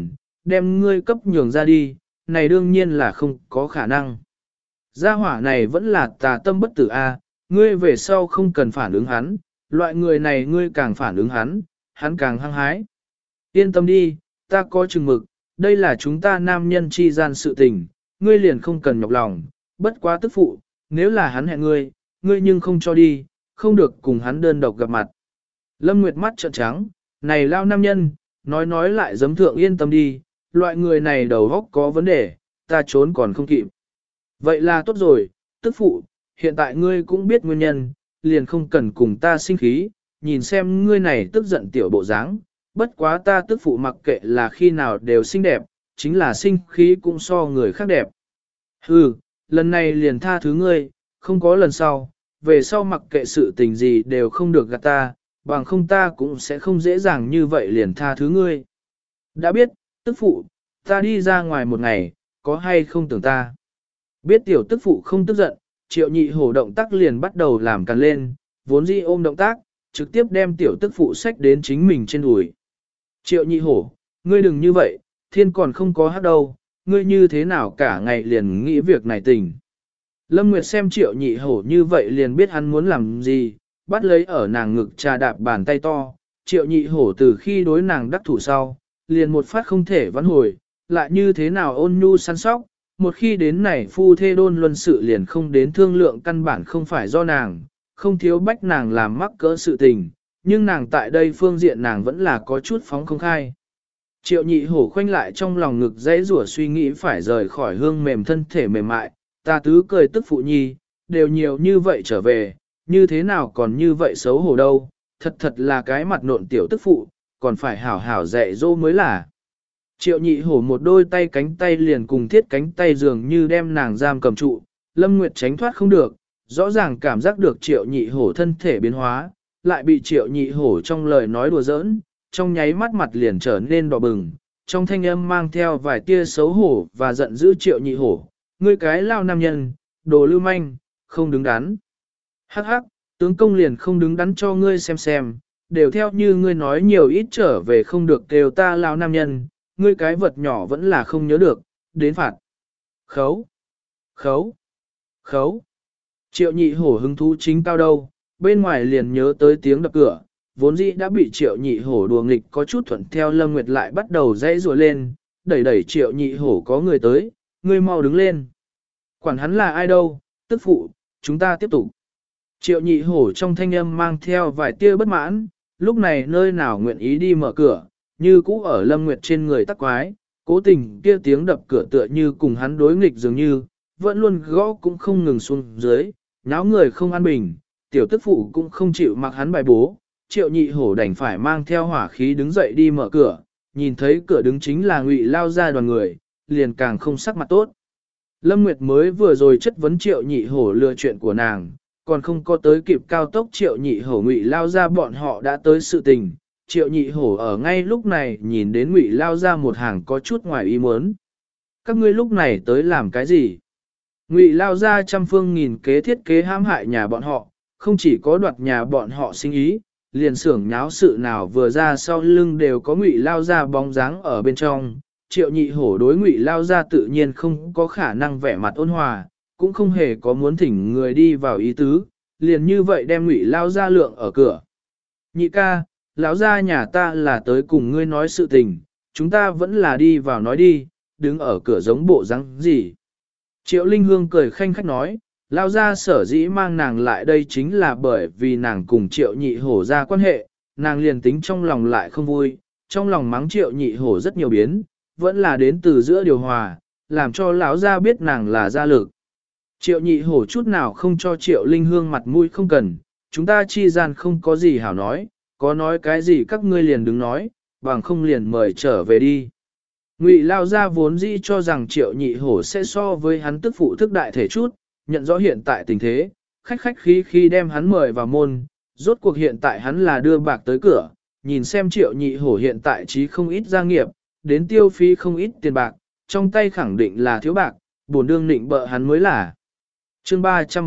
đem ngươi cấp nhường ra đi, này đương nhiên là không có khả năng. Gia hỏa này vẫn là tà tâm bất tử a, ngươi về sau không cần phản ứng hắn, loại người này ngươi càng phản ứng hắn, hắn càng hăng hái. Yên tâm đi, ta có chừng mực, đây là chúng ta nam nhân chi gian sự tình, ngươi liền không cần nhọc lòng, bất quá tức phụ, nếu là hắn hẹn ngươi, ngươi nhưng không cho đi, không được cùng hắn đơn độc gặp mặt. Lâm Nguyệt mắt trợn trắng, này lao nam nhân, nói lại giấm thượng yên tâm đi, loại người này đầu óc có vấn đề, ta trốn còn không kịp. Vậy là tốt rồi, tức phụ, hiện tại ngươi cũng biết nguyên nhân, liền không cần cùng ta sinh khí, nhìn xem ngươi này tức giận tiểu bộ dáng, bất quá ta tức phụ mặc kệ là khi nào đều xinh đẹp, chính là sinh khí cũng so người khác đẹp. Hừ, lần này liền tha thứ ngươi, không có lần sau, về sau mặc kệ sự tình gì đều không được gạt ta, bằng không ta cũng sẽ không dễ dàng như vậy liền tha thứ ngươi. Đã biết, tức phụ, ta đi ra ngoài một ngày, có hay không tưởng ta. Biết tiểu tức phụ không tức giận, Triệu Nhị Hổ động tác liền bắt đầu làm càn lên, vốn dĩ ôm động tác, trực tiếp đem tiểu tức phụ xách đến chính mình trên đùi. Triệu Nhị Hổ, ngươi đừng như vậy, thiên còn không có hát đâu, ngươi như thế nào cả ngày liền nghĩ việc này tình. Lâm Nguyệt xem Triệu Nhị Hổ như vậy liền biết hắn muốn làm gì, bắt lấy ở nàng ngực trà đạp bàn tay to, Triệu Nhị Hổ từ khi đối nàng đắc thủ sau, liền một phát không thể vãn hồi, lại như thế nào ôn nhu săn sóc, một khi đến này phu thê đôn luân sự liền không đến thương lượng căn bản không phải do nàng, không thiếu bách nàng làm mắc cỡ sự tình, nhưng nàng tại đây phương diện nàng vẫn là có chút phóng không khai. Triệu Nhị Hổ khoanh lại trong lòng ngực dãy rủa suy nghĩ phải rời khỏi hương mềm thân thể mềm mại, ta tứ cười tức phụ nhi, đều nhiều như vậy trở về, như thế nào còn như vậy xấu hổ đâu, thật là cái mặt nộn tiểu tức phụ, còn phải hảo hảo dạy dỗ mới là. Triệu Nhị Hổ một đôi tay cánh tay liền cùng thiết cánh tay dường như đem nàng giam cầm trụ, Lâm Nguyệt tránh thoát không được, rõ ràng cảm giác được Triệu Nhị Hổ thân thể biến hóa, lại bị Triệu Nhị Hổ trong lời nói đùa giỡn, trong nháy mắt mặt liền trở nên đỏ bừng, trong thanh âm mang theo vài tia xấu hổ và giận dữ Triệu Nhị Hổ, ngươi cái lao nam nhân, đồ lưu manh, không đứng đắn. Hắc hắc, tướng công liền không đứng đắn cho ngươi xem, đều theo như ngươi nói nhiều ít trở về không được kêu ta lao nam nhân, ngươi cái vật nhỏ vẫn là không nhớ được, đến phạt. Khấu, khấu, khấu. Triệu Nhị Hổ hứng thú chính cao đâu, bên ngoài liền nhớ tới tiếng đập cửa, vốn dĩ đã bị Triệu Nhị Hổ đùa nghịch có chút thuận theo Lâm Nguyệt lại bắt đầu dãy rùa lên, đẩy Triệu Nhị Hổ có người tới, ngươi mau đứng lên. Quản hắn là ai đâu, tức phụ, chúng ta tiếp tục. Triệu Nhị Hổ trong thanh âm mang theo vài tia bất mãn, lúc này nơi nào nguyện ý đi mở cửa, như cũ ở Lâm Nguyệt trên người tắc quái, cố tình kia tiếng đập cửa tựa như cùng hắn đối nghịch dường như, vẫn luôn gõ cũng không ngừng xuống dưới, náo người không an bình, tiểu tức phụ cũng không chịu mặc hắn bài bố, Triệu Nhị Hổ đành phải mang theo hỏa khí đứng dậy đi mở cửa, nhìn thấy cửa đứng chính là Ngụy Lao gia đoàn người, liền càng không sắc mặt tốt. Lâm Nguyệt mới vừa rồi chất vấn Triệu Nhị Hổ lừa chuyện của nàng, còn không có tới kịp cao tốc Triệu Nhị Hổ Ngụy Lao gia bọn họ đã tới sự tình. Triệu Nhị Hổ ở ngay lúc này nhìn đến Ngụy Lao gia một hàng có chút ngoài ý muốn. Các ngươi lúc này tới làm cái gì? Ngụy Lao gia trăm phương nghìn kế thiết kế hãm hại nhà bọn họ, không chỉ có đoạt nhà bọn họ sinh ý, liền xưởng nháo sự nào vừa ra sau lưng đều có Ngụy Lao gia bóng dáng ở bên trong. Triệu Nhị Hổ đối Ngụy Lao gia tự nhiên không có khả năng vẻ mặt ôn hòa, cũng không hề có muốn thỉnh người đi vào ý tứ, liền như vậy đem Ngụy Lao gia lượng ở cửa. Nhị ca, lão gia nhà ta là tới cùng ngươi nói sự tình, chúng ta vẫn là đi vào nói đi, đứng ở cửa giống bộ răng gì. Triệu Linh Hương cười khanh khách nói, lão gia sở dĩ mang nàng lại đây chính là bởi vì nàng cùng Triệu Nhị Hổ ra quan hệ, nàng liền tính trong lòng lại không vui, trong lòng mắng Triệu Nhị Hổ rất nhiều biến, vẫn là đến từ giữa điều hòa, làm cho lão gia biết nàng là gia lực. Triệu Nhị Hổ chút nào không cho Triệu Linh Hương mặt mũi không cần, chúng ta chi gian không có gì hảo nói, có nói cái gì các ngươi liền đứng nói, bằng không liền mời trở về đi. Ngụy Lao gia vốn dĩ cho rằng Triệu Nhị Hổ sẽ so với hắn tức phụ thức đại thể chút, nhận rõ hiện tại tình thế, khách khí khi đem hắn mời vào môn, rốt cuộc hiện tại hắn là đưa bạc tới cửa, nhìn xem Triệu Nhị Hổ hiện tại trí không ít gia nghiệp, đến tiêu phí không ít tiền bạc, trong tay khẳng định là thiếu bạc, bổn đương định bợ hắn mới là. Chương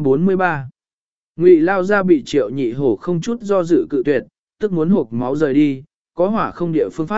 343 Ngụy Lao gia bị Triệu Nhị Hổ không chút do dự cự tuyệt, tức muốn hộp máu rời đi, có hỏa không địa phương phát,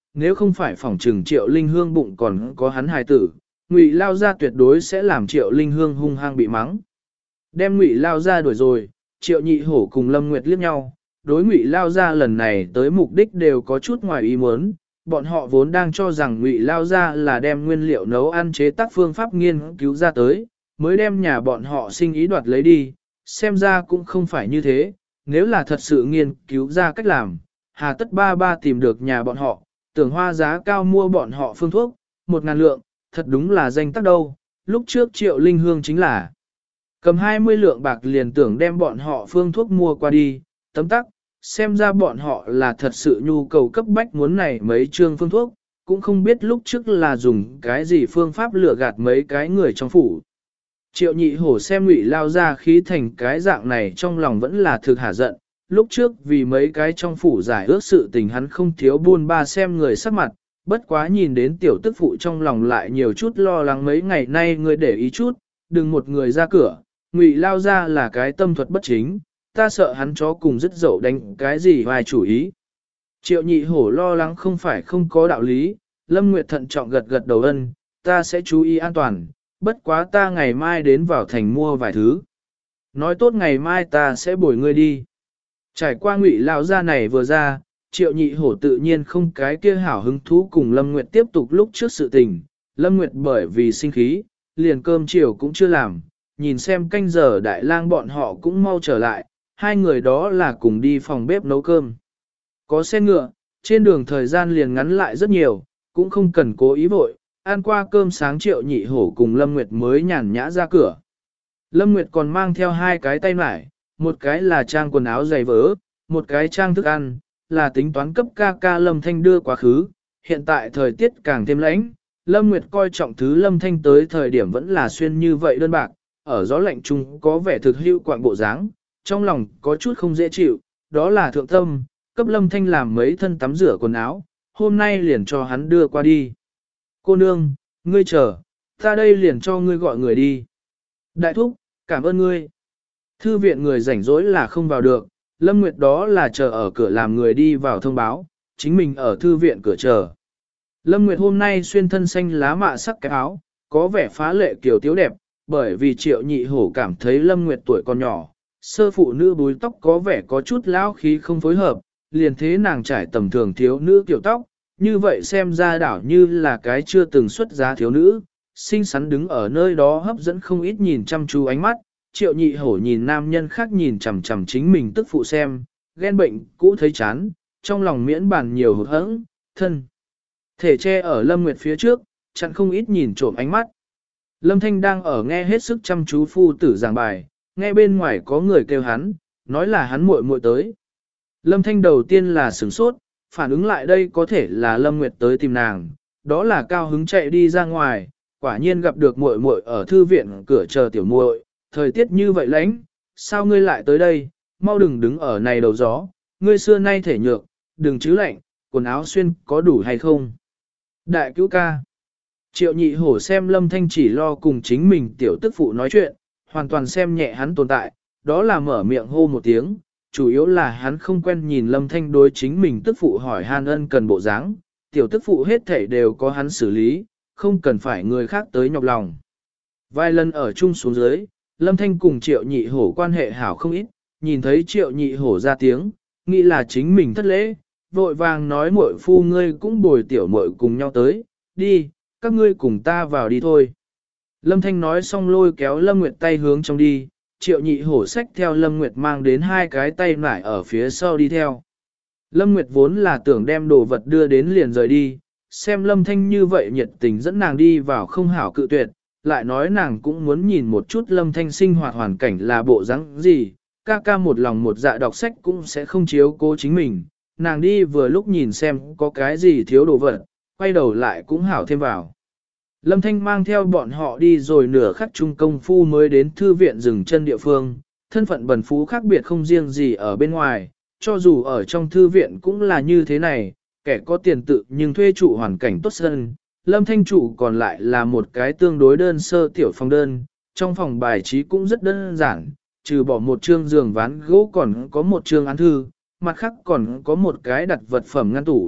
nếu không phải phỏng trừng Triệu Linh Hương bụng còn có hắn hài tử, Ngụy Lao Gia tuyệt đối sẽ làm Triệu Linh Hương hung hăng bị mắng. Đem Ngụy Lao Gia đuổi rồi, Triệu Nhị Hổ cùng Lâm Nguyệt liếc nhau, đối Ngụy Lao Gia lần này tới mục đích đều có chút ngoài ý muốn, bọn họ vốn đang cho rằng Ngụy Lao Gia là đem nguyên liệu nấu ăn chế tác phương pháp nghiên cứu ra tới, mới đem nhà bọn họ sinh ý đoạt lấy đi, xem ra cũng không phải như thế, nếu là thật sự nghiên cứu ra cách làm, hà tất ba ba tìm được nhà bọn họ, tưởng hoa giá cao mua bọn họ phương thuốc, 1.000 lượng, thật đúng là danh tác đâu, lúc trước Triệu Linh Hương chính là cầm 20 lượng bạc liền tưởng đem bọn họ phương thuốc mua qua đi, tấm tắc, xem ra bọn họ là thật sự nhu cầu cấp bách muốn này mấy trương phương thuốc, cũng không biết lúc trước là dùng cái gì phương pháp lừa gạt mấy cái người trong phủ. Triệu Nhị Hổ xem Ngụy Lao Gia khí thành cái dạng này trong lòng vẫn là thực hả giận, lúc trước vì mấy cái trong phủ giải ước sự tình hắn không thiếu buôn ba xem người sắc mặt, bất quá nhìn đến tiểu tức phụ trong lòng lại nhiều chút lo lắng mấy ngày nay người để ý chút, đừng một người ra cửa, Ngụy Lao Gia là cái tâm thuật bất chính, ta sợ hắn chó cùng dứt dậu đánh cái gì vài chủ ý. Triệu Nhị Hổ lo lắng không phải không có đạo lý, Lâm Nguyệt thận trọng gật gật đầu ân, ta sẽ chú ý an toàn, bất quá ta ngày mai đến vào thành mua vài thứ. Nói tốt ngày mai ta sẽ bồi ngươi đi. Trải qua Ngụy Lao Gia này vừa ra, Triệu Nhị Hổ tự nhiên không cái kia hảo hứng thú cùng Lâm Nguyệt tiếp tục lúc trước sự tình. Lâm Nguyệt bởi vì sinh khí, liền cơm chiều cũng chưa làm, nhìn xem canh giờ đại lang bọn họ cũng mau trở lại, hai người đó là cùng đi phòng bếp nấu cơm. Có xe ngựa, trên đường thời gian liền ngắn lại rất nhiều, cũng không cần cố ý vội, ăn qua cơm sáng Triệu Nhị Hổ cùng Lâm Nguyệt mới nhàn nhã ra cửa. Lâm Nguyệt còn mang theo hai cái tay mải, một cái là trang quần áo giày vớ, một cái trang thức ăn, là tính toán cấp ca ca Lâm Thanh đưa quá khứ. Hiện tại thời tiết càng thêm lạnh, Lâm Nguyệt coi trọng thứ Lâm Thanh tới thời điểm vẫn là xuyên như vậy đơn bạc, ở gió lạnh chung có vẻ thực hữu quạng bộ dáng, trong lòng có chút không dễ chịu, đó là thượng tâm, cấp Lâm Thanh làm mấy thân tắm rửa quần áo, hôm nay liền cho hắn đưa qua đi. Cô nương, ngươi chờ, ta đây liền cho ngươi gọi người đi. Đại thúc, cảm ơn ngươi. Thư viện người rảnh rỗi là không vào được, Lâm Nguyệt đó là chờ ở cửa làm người đi vào thông báo, chính mình ở thư viện cửa chờ. Lâm Nguyệt hôm nay xuyên thân xanh lá mạ sắc cái áo, có vẻ phá lệ kiều tiếu đẹp, bởi vì Triệu Nhị Hổ cảm thấy Lâm Nguyệt tuổi còn nhỏ, sơ phụ nữ búi tóc có vẻ có chút lão khí không phối hợp, liền thế nàng trải tầm thường thiếu nữ kiểu tóc, như vậy xem ra đảo như là cái chưa từng xuất giá thiếu nữ, xinh xắn đứng ở nơi đó hấp dẫn không ít nhìn chăm chú ánh mắt. Triệu Nhị Hổ nhìn nam nhân khác nhìn chằm chằm chính mình tức phụ xem, ghen bệnh cũ thấy chán, trong lòng miễn bàn nhiều hụt hẫng, thân. Thể che ở Lâm Nguyệt phía trước, chặn không ít nhìn trộm ánh mắt. Lâm Thanh đang ở nghe hết sức chăm chú phu tử giảng bài, nghe bên ngoài có người kêu hắn, nói là hắn muội muội tới. Lâm Thanh đầu tiên là sửng sốt, phản ứng lại đây có thể là Lâm Nguyệt tới tìm nàng, đó là cao hứng chạy đi ra ngoài, quả nhiên gặp được muội muội ở thư viện cửa chờ tiểu muội, thời tiết như vậy lạnh, sao ngươi lại tới đây, mau đừng đứng ở này đầu gió, ngươi xưa nay thể nhược, đừng chứ lạnh, quần áo xuyên có đủ hay không. Đại cứu ca. Triệu Nhị Hổ xem Lâm Thanh chỉ lo cùng chính mình tiểu tức phụ nói chuyện, hoàn toàn xem nhẹ hắn tồn tại, đó là mở miệng hô một tiếng, chủ yếu là hắn không quen nhìn Lâm Thanh đối chính mình tức phụ hỏi han ân cần bộ dáng, tiểu tức phụ hết thảy đều có hắn xử lý, không cần phải người khác tới nhọc lòng. Vài lần ở chung xuống dưới, Lâm Thanh cùng Triệu Nhị Hổ quan hệ hảo không ít, nhìn thấy Triệu Nhị Hổ ra tiếng, nghĩ là chính mình thất lễ, vội vàng nói muội phu ngươi cũng bồi tiểu muội cùng nhau tới, đi, các ngươi cùng ta vào đi thôi. Lâm Thanh nói xong lôi kéo Lâm Nguyệt tay hướng trong đi, Triệu Nhị Hổ xách theo Lâm Nguyệt mang đến hai cái tay nải ở phía sau đi theo. Lâm Nguyệt vốn là tưởng đem đồ vật đưa đến liền rời đi, xem Lâm Thanh như vậy nhiệt tình dẫn nàng đi vào không hảo cự tuyệt, lại nói nàng cũng muốn nhìn một chút Lâm Thanh sinh hoạt hoàn cảnh là bộ dáng gì, ca ca một lòng một dạ đọc sách cũng sẽ không chiếu cố chính mình, nàng đi vừa lúc nhìn xem có cái gì thiếu đồ vật, quay đầu lại cũng hảo thêm vào. Lâm Thanh mang theo bọn họ đi rồi nửa khắc trung công phu mới đến thư viện dừng chân địa phương, thân phận bần phú khác biệt không riêng gì ở bên ngoài, cho dù ở trong thư viện cũng là như thế này, kẻ có tiền tự nhưng thuê trụ hoàn cảnh tốt hơn. Lâm Thanh trụ còn lại là một cái tương đối đơn sơ tiểu phòng đơn, trong phòng bài trí cũng rất đơn giản, trừ bỏ một chương giường ván gỗ còn có một chương án thư, mặt khác còn có một cái đặt vật phẩm ngăn tủ,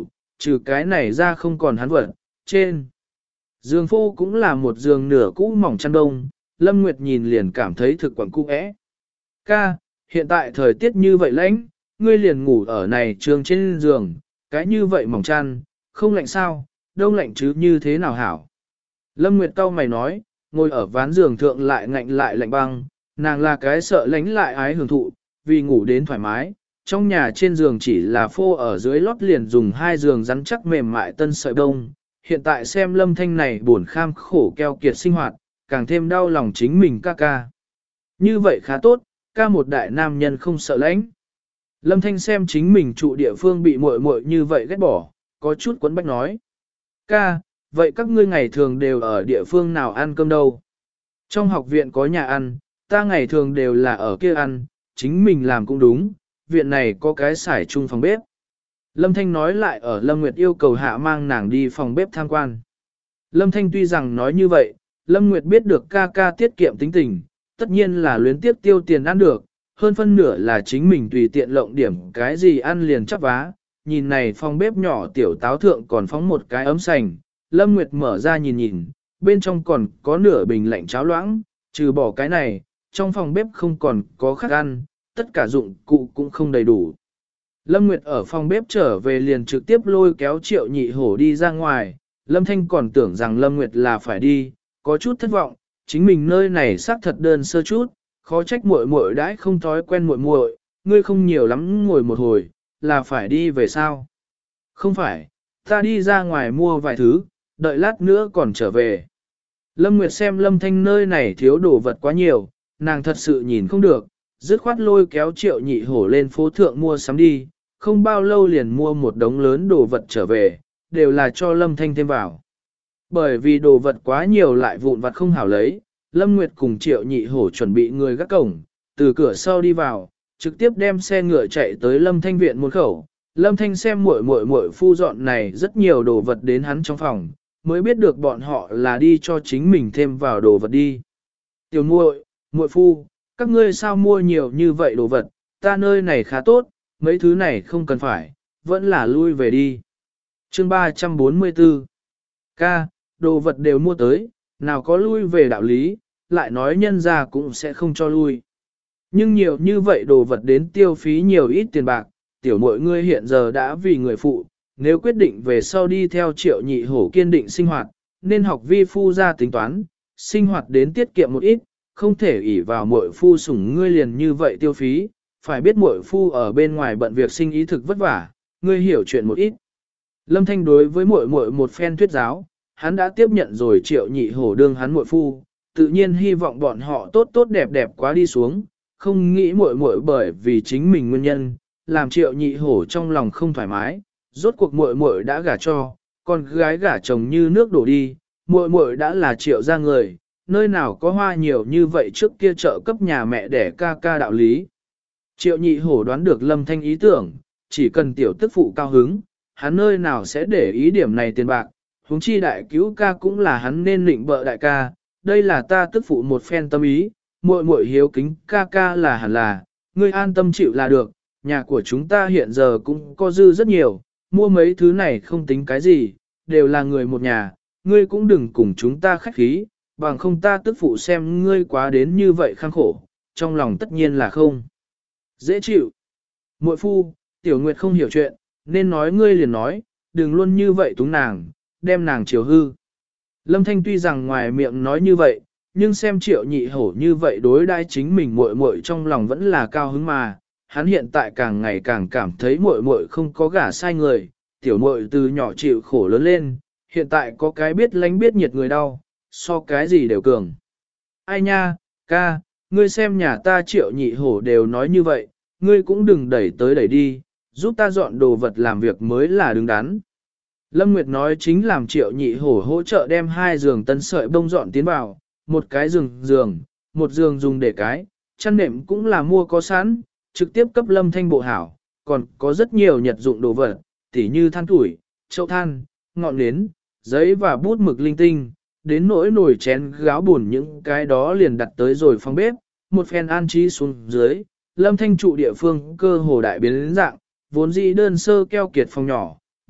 trừ cái này ra không còn hắn vật, trên. Giường phô cũng là một giường nửa cũ mỏng chăn đông, Lâm Nguyệt nhìn liền cảm thấy thực quẩn cung ẽ. Ca, hiện tại thời tiết như vậy lạnh, ngươi liền ngủ ở này trường trên giường, cái như vậy mỏng chăn, không lạnh sao, đông lạnh chứ như thế nào hảo. Lâm Nguyệt cau mày nói, ngồi ở ván giường thượng lại ngạnh lại lạnh băng, nàng là cái sợ lánh lại ái hưởng thụ, vì ngủ đến thoải mái, trong nhà trên giường chỉ là phô ở dưới lót liền dùng 2 giường rắn chắc mềm mại tân sợi bông. Hiện tại xem Lâm Thanh này buồn kham khổ keo kiệt sinh hoạt, càng thêm đau lòng chính mình ca ca. Như vậy khá tốt, ca một đại nam nhân không sợ lãnh. Lâm Thanh xem chính mình trụ địa phương bị muội muội như vậy ghét bỏ, có chút quấn bách nói. Ca, vậy các ngươi ngày thường đều ở địa phương nào ăn cơm đâu? Trong học viện có nhà ăn, ta ngày thường đều là ở kia ăn, chính mình làm cũng đúng, viện này có cái xài chung phòng bếp. Lâm Thanh nói lại ở Lâm Nguyệt yêu cầu hạ mang nàng đi phòng bếp tham quan. Lâm Thanh tuy rằng nói như vậy, Lâm Nguyệt biết được ca ca tiết kiệm tính tình, tất nhiên là luyến tiếp tiêu tiền ăn được, hơn phân nửa là chính mình tùy tiện lộng điểm cái gì ăn liền chắp vá. Nhìn này phòng bếp nhỏ tiểu táo thượng còn phóng một cái ấm sành, Lâm Nguyệt mở ra nhìn nhìn, bên trong còn có nửa bình lạnh cháo loãng, trừ bỏ cái này, trong phòng bếp không còn có khác ăn, tất cả dụng cụ cũng không đầy đủ. Lâm Nguyệt ở phòng bếp trở về liền trực tiếp lôi kéo Triệu Nhị Hổ đi ra ngoài, Lâm Thanh còn tưởng rằng Lâm Nguyệt là phải đi, có chút thất vọng, chính mình nơi này xác thật đơn sơ chút, khó trách muội muội đãi không thói quen muội muội, ngươi không nhiều lắm ngồi một hồi, là phải đi về sao? Không phải, ta đi ra ngoài mua vài thứ, đợi lát nữa còn trở về. Lâm Nguyệt xem Lâm Thanh nơi này thiếu đồ vật quá nhiều, nàng thật sự nhìn không được, dứt khoát lôi kéo Triệu Nhị Hổ lên phố thượng mua sắm đi, không bao lâu liền mua một đống lớn đồ vật trở về, đều là cho Lâm Thanh thêm vào. Bởi vì đồ vật quá nhiều lại vụn vặt không hảo lấy, Lâm Nguyệt cùng Triệu Nhị Hổ chuẩn bị người gác cổng, từ cửa sau đi vào, trực tiếp đem xe ngựa chạy tới Lâm Thanh viện một khẩu. Lâm Thanh xem muội phu dọn này rất nhiều đồ vật đến hắn trong phòng, mới biết được bọn họ là đi cho chính mình thêm vào đồ vật đi. Tiểu muội phu, các ngươi sao mua nhiều như vậy đồ vật, ta nơi này khá tốt, mấy thứ này không cần phải, vẫn là lui về đi. Chương 344 Ca, đồ vật đều mua tới, nào có lui về đạo lý, lại nói nhân ra cũng sẽ không cho lui. Nhưng nhiều như vậy đồ vật đến tiêu phí nhiều ít tiền bạc, tiểu muội ngươi hiện giờ đã vì người phụ, nếu quyết định về sau đi theo Triệu Nhị Hổ kiên định sinh hoạt, nên học vi phu ra tính toán, sinh hoạt đến tiết kiệm một ít, không thể ỷ vào muội phu sủng ngươi liền như vậy tiêu phí, phải biết muội phu ở bên ngoài bận việc sinh ý thực vất vả, ngươi hiểu chuyện một ít. Lâm Thanh đối với muội một phen thuyết giáo, hắn đã tiếp nhận rồi Triệu Nhị Hổ đương hắn muội phu, tự nhiên hy vọng bọn họ tốt tốt đẹp đẹp quá đi xuống, không nghĩ muội bởi vì chính mình nguyên nhân, làm Triệu Nhị Hổ trong lòng không thoải mái, rốt cuộc muội đã gả cho, con gái gả chồng như nước đổ đi, muội đã là Triệu gia người, nơi nào có hoa nhiều như vậy trước kia trợ cấp nhà mẹ để ca ca đạo lý. Triệu Nhị Hổ đoán được Lâm Thanh ý tưởng, chỉ cần tiểu tức phụ cao hứng, hắn nơi nào sẽ để ý điểm này tiền bạc, huống chi đại cứu ca cũng là hắn nên định bợ đại ca, đây là ta tức phụ một phen tâm ý, muội hiếu kính ca ca là hẳn là, ngươi an tâm chịu là được, nhà của chúng ta hiện giờ cũng có dư rất nhiều, mua mấy thứ này không tính cái gì, đều là người một nhà, ngươi cũng đừng cùng chúng ta khách khí, bằng không ta tức phụ xem ngươi quá đến như vậy khăng khổ, trong lòng tất nhiên là không dễ chịu. Muội phu, Tiểu Nguyệt không hiểu chuyện, nên nói ngươi liền nói, đừng luôn như vậy túng nàng, đem nàng chiều hư. Lâm Thanh tuy rằng ngoài miệng nói như vậy, nhưng xem Triệu Nhị Hổ như vậy đối đãi chính mình muội trong lòng vẫn là cao hứng mà, hắn hiện tại càng ngày càng cảm thấy muội không có gả sai người, tiểu muội từ nhỏ chịu khổ lớn lên, hiện tại có cái biết lánh biết nhiệt người đau, so cái gì đều cường. Ai nha, ca, ngươi xem nhà ta Triệu Nhị Hổ đều nói như vậy, ngươi cũng đừng đẩy tới đẩy đi, giúp ta dọn đồ vật làm việc mới là đứng đắn. Lâm Nguyệt nói chính làm Triệu Nhị Hổ hỗ trợ đem 2 giường tân sợi bông dọn tiến vào, một cái giường, một giường dùng để cái, chăn nệm cũng là mua có sẵn, trực tiếp cấp Lâm Thanh bộ hảo, còn có rất nhiều nhật dụng đồ vật, tỉ như than tuổi, chậu than, ngọn nến, giấy và bút mực linh tinh, đến nỗi nồi chén gáo buồn những cái đó liền đặt tới rồi phòng bếp, một phen an trí xuống dưới, Lâm Thanh trụ địa phương cơ hồ đại biến đến dạng, vốn dĩ đơn sơ keo kiệt phòng nhỏ,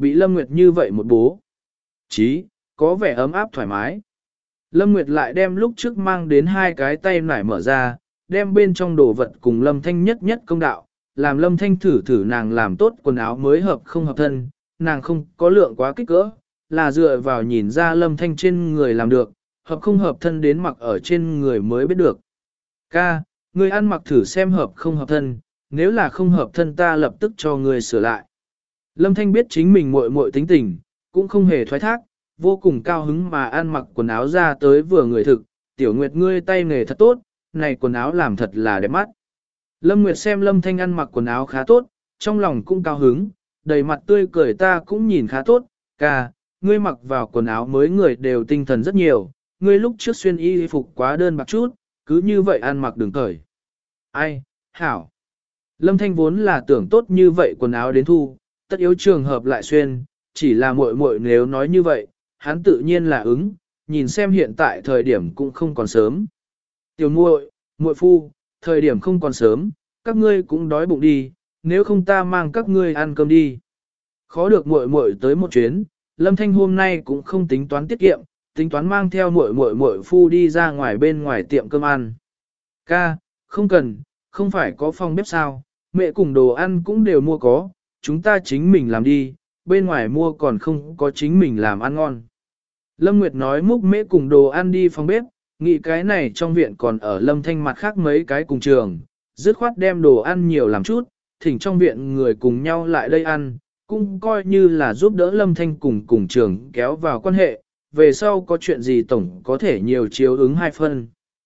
bị Lâm Nguyệt như vậy một bố. Chí, có vẻ ấm áp thoải mái. Lâm Nguyệt lại đem lúc trước mang đến hai cái tay nải mở ra, đem bên trong đồ vật cùng Lâm Thanh nhất nhất công đạo, làm Lâm Thanh thử thử nàng làm tốt quần áo mới hợp không hợp thân, nàng không có lượng quá kích cỡ, là dựa vào nhìn ra Lâm Thanh trên người làm được, hợp không hợp thân đến mặc ở trên người mới biết được. Ca, ngươi ăn mặc thử xem hợp không hợp thân, nếu là không hợp thân ta lập tức cho ngươi sửa lại. Lâm Thanh biết chính mình muội muội tính tình, cũng không hề thoái thác, vô cùng cao hứng mà ăn mặc quần áo ra tới vừa người thực, Tiểu Nguyệt ngươi tay nghề thật tốt, này quần áo làm thật là đẹp mắt. Lâm Nguyệt xem Lâm Thanh ăn mặc quần áo khá tốt, trong lòng cũng cao hứng, đầy mặt tươi cười ta cũng nhìn khá tốt, ca, ngươi mặc vào quần áo mới người đều tinh thần rất nhiều, ngươi lúc trước xuyên y phục quá đơn bạc chút, cứ như vậy ăn mặc đừng cởi. Ai, hảo. Lâm Thanh vốn là tưởng tốt như vậy quần áo đến thu, tất yếu trường hợp lại xuyên, chỉ là muội muội nếu nói như vậy, hắn tự nhiên là ứng, nhìn xem hiện tại thời điểm cũng không còn sớm. Tiểu muội, muội phu, thời điểm không còn sớm, các ngươi cũng đói bụng đi, nếu không ta mang các ngươi ăn cơm đi. Khó được muội muội tới một chuyến, Lâm Thanh hôm nay cũng không tính toán tiết kiệm, tính toán mang theo muội phu đi ra ngoài bên ngoài tiệm cơm ăn. Ca, không cần, không phải có phòng bếp sao, mẹ cùng đồ ăn cũng đều mua có, chúng ta chính mình làm đi, bên ngoài mua còn không có chính mình làm ăn ngon. Lâm Nguyệt nói múc mễ cùng đồ ăn đi phòng bếp, nghĩ cái này trong viện còn ở Lâm Thanh mặt khác mấy cái cùng trường, dứt khoát đem đồ ăn nhiều làm chút, thỉnh trong viện người cùng nhau lại đây ăn, cũng coi như là giúp đỡ Lâm Thanh cùng trường kéo vào quan hệ, về sau có chuyện gì tổng có thể nhiều chiếu ứng hai phân.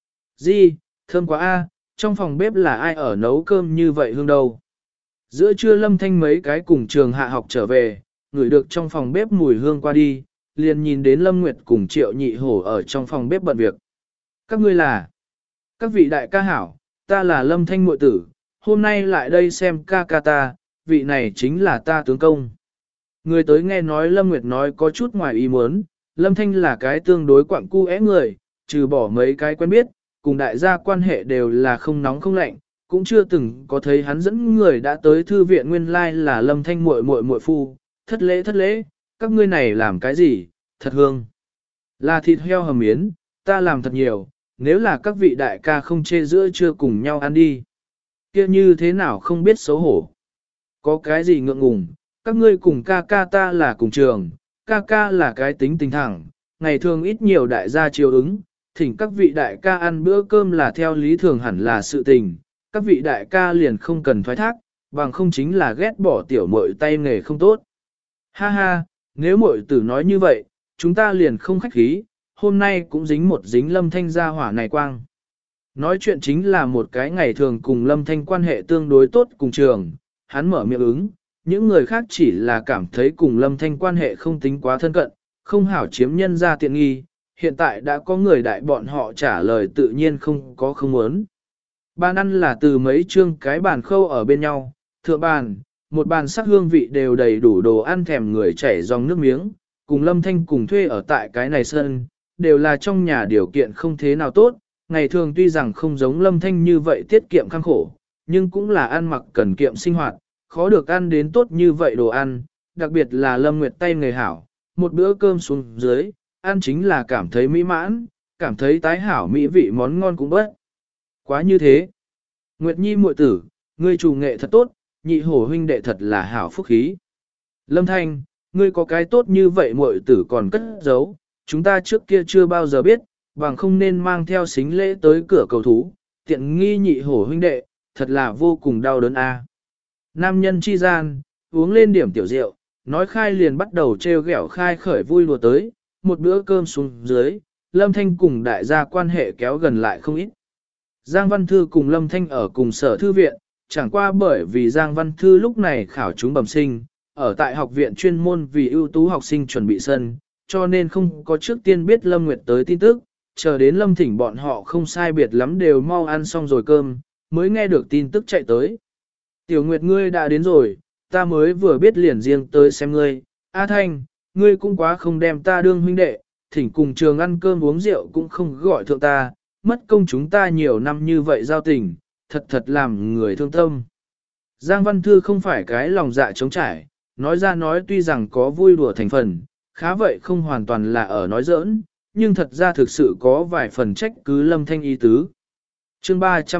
Di, thơm quá a, trong phòng bếp là ai ở nấu cơm như vậy hương đâu. Giữa trưa Lâm Thanh mấy cái cùng trường hạ học trở về, ngửi được trong phòng bếp mùi hương qua đi, liền nhìn đến Lâm Nguyệt cùng Triệu Nhị Hổ ở trong phòng bếp bận việc. Các ngươi là, các vị đại ca hảo, ta là Lâm Thanh muội tử, hôm nay lại đây xem ca ca ta, vị này chính là ta tướng công. Người tới nghe nói Lâm Nguyệt nói có chút ngoài ý muốn, Lâm Thanh là cái tương đối quặng cu é người, trừ bỏ mấy cái quen biết, cùng đại gia quan hệ đều là không nóng không lạnh, cũng chưa từng có thấy hắn dẫn người đã tới thư viện nguyên lai là Lâm Thanh muội phu, thất lễ, các ngươi này làm cái gì, thật hương. Là thịt heo hầm miến, ta làm thật nhiều, nếu là các vị đại ca không chê giữa trưa cùng nhau ăn đi. Kia như thế nào không biết xấu hổ. Có cái gì ngượng ngùng, các ngươi cùng ca ca ta là cùng trường, ca ca là cái tính tình thẳng, ngày thường ít nhiều đại gia chiều ứng, thỉnh các vị đại ca ăn bữa cơm là theo lý thường hẳn là sự tình, các vị đại ca liền không cần thoái thác, bằng không chính là ghét bỏ tiểu muội tay nghề không tốt. Ha ha, nếu muội tử nói như vậy, chúng ta liền không khách khí, hôm nay cũng dính một dính Lâm Thanh gia hỏa này quang. Nói chuyện chính là một cái ngày thường cùng Lâm Thanh quan hệ tương đối tốt cùng trường, hắn mở miệng ứng, những người khác chỉ là cảm thấy cùng Lâm Thanh quan hệ không tính quá thân cận, không hảo chiếm nhân ra tiện nghi, hiện tại đã có người đại bọn họ trả lời tự nhiên không có không muốn. Bàn ăn là từ mấy chương cái bàn khâu ở bên nhau, thượng bàn, một bàn sắc hương vị đều đầy đủ đồ ăn thèm người chảy dòng nước miếng, cùng Lâm Thanh cùng thuê ở tại cái này sân, đều là trong nhà điều kiện không thế nào tốt, ngày thường tuy rằng không giống Lâm Thanh như vậy tiết kiệm khăng khổ, nhưng cũng là ăn mặc cần kiệm sinh hoạt, khó được ăn đến tốt như vậy đồ ăn, đặc biệt là Lâm Nguyệt tay người hảo, một bữa cơm xuống dưới, ăn chính là cảm thấy mỹ mãn, cảm thấy tái hảo mỹ vị món ngon cũng bất. Quá như thế. Nguyệt Nhi muội tử, ngươi chủ nghệ thật tốt, Nhị Hổ huynh đệ thật là hảo phúc khí. Lâm Thanh, ngươi có cái tốt như vậy muội tử còn cất giấu, chúng ta trước kia chưa bao giờ biết, bằng không nên mang theo xính lễ tới cửa cầu thú, tiện nghi Nhị Hổ huynh đệ, thật là vô cùng đau đớn a. Nam nhân chi gian, uống lên điểm tiểu rượu, nói khai liền bắt đầu trêu ghẹo khai khởi vui lùa tới, một bữa cơm xuống dưới, Lâm Thanh cùng đại gia quan hệ kéo gần lại không ít. Giang Văn Thư cùng Lâm Thanh ở cùng sở thư viện, chẳng qua bởi vì Giang Văn Thư lúc này khảo chúng bẩm sinh, ở tại học viện chuyên môn vì ưu tú học sinh chuẩn bị sân, cho nên không có trước tiên biết Lâm Nguyệt tới tin tức, chờ đến Lâm Thỉnh bọn họ không sai biệt lắm đều mau ăn xong rồi cơm, mới nghe được tin tức chạy tới. Tiểu Nguyệt ngươi đã đến rồi, ta mới vừa biết liền riêng tới xem ngươi, A Thanh, ngươi cũng quá không đem ta đương huynh đệ, thỉnh cùng trường ăn cơm uống rượu cũng không gọi thượng ta, mất công chúng ta nhiều năm như vậy giao tình, thật thật làm người thương tâm. Giang Văn Thư không phải cái lòng dạ trống trải, nói ra nói tuy rằng có vui đùa thành phần, khá vậy không hoàn toàn là ở nói giỡn, nhưng thật ra thực sự có vài phần trách cứ Lâm Thanh ý tứ. Chương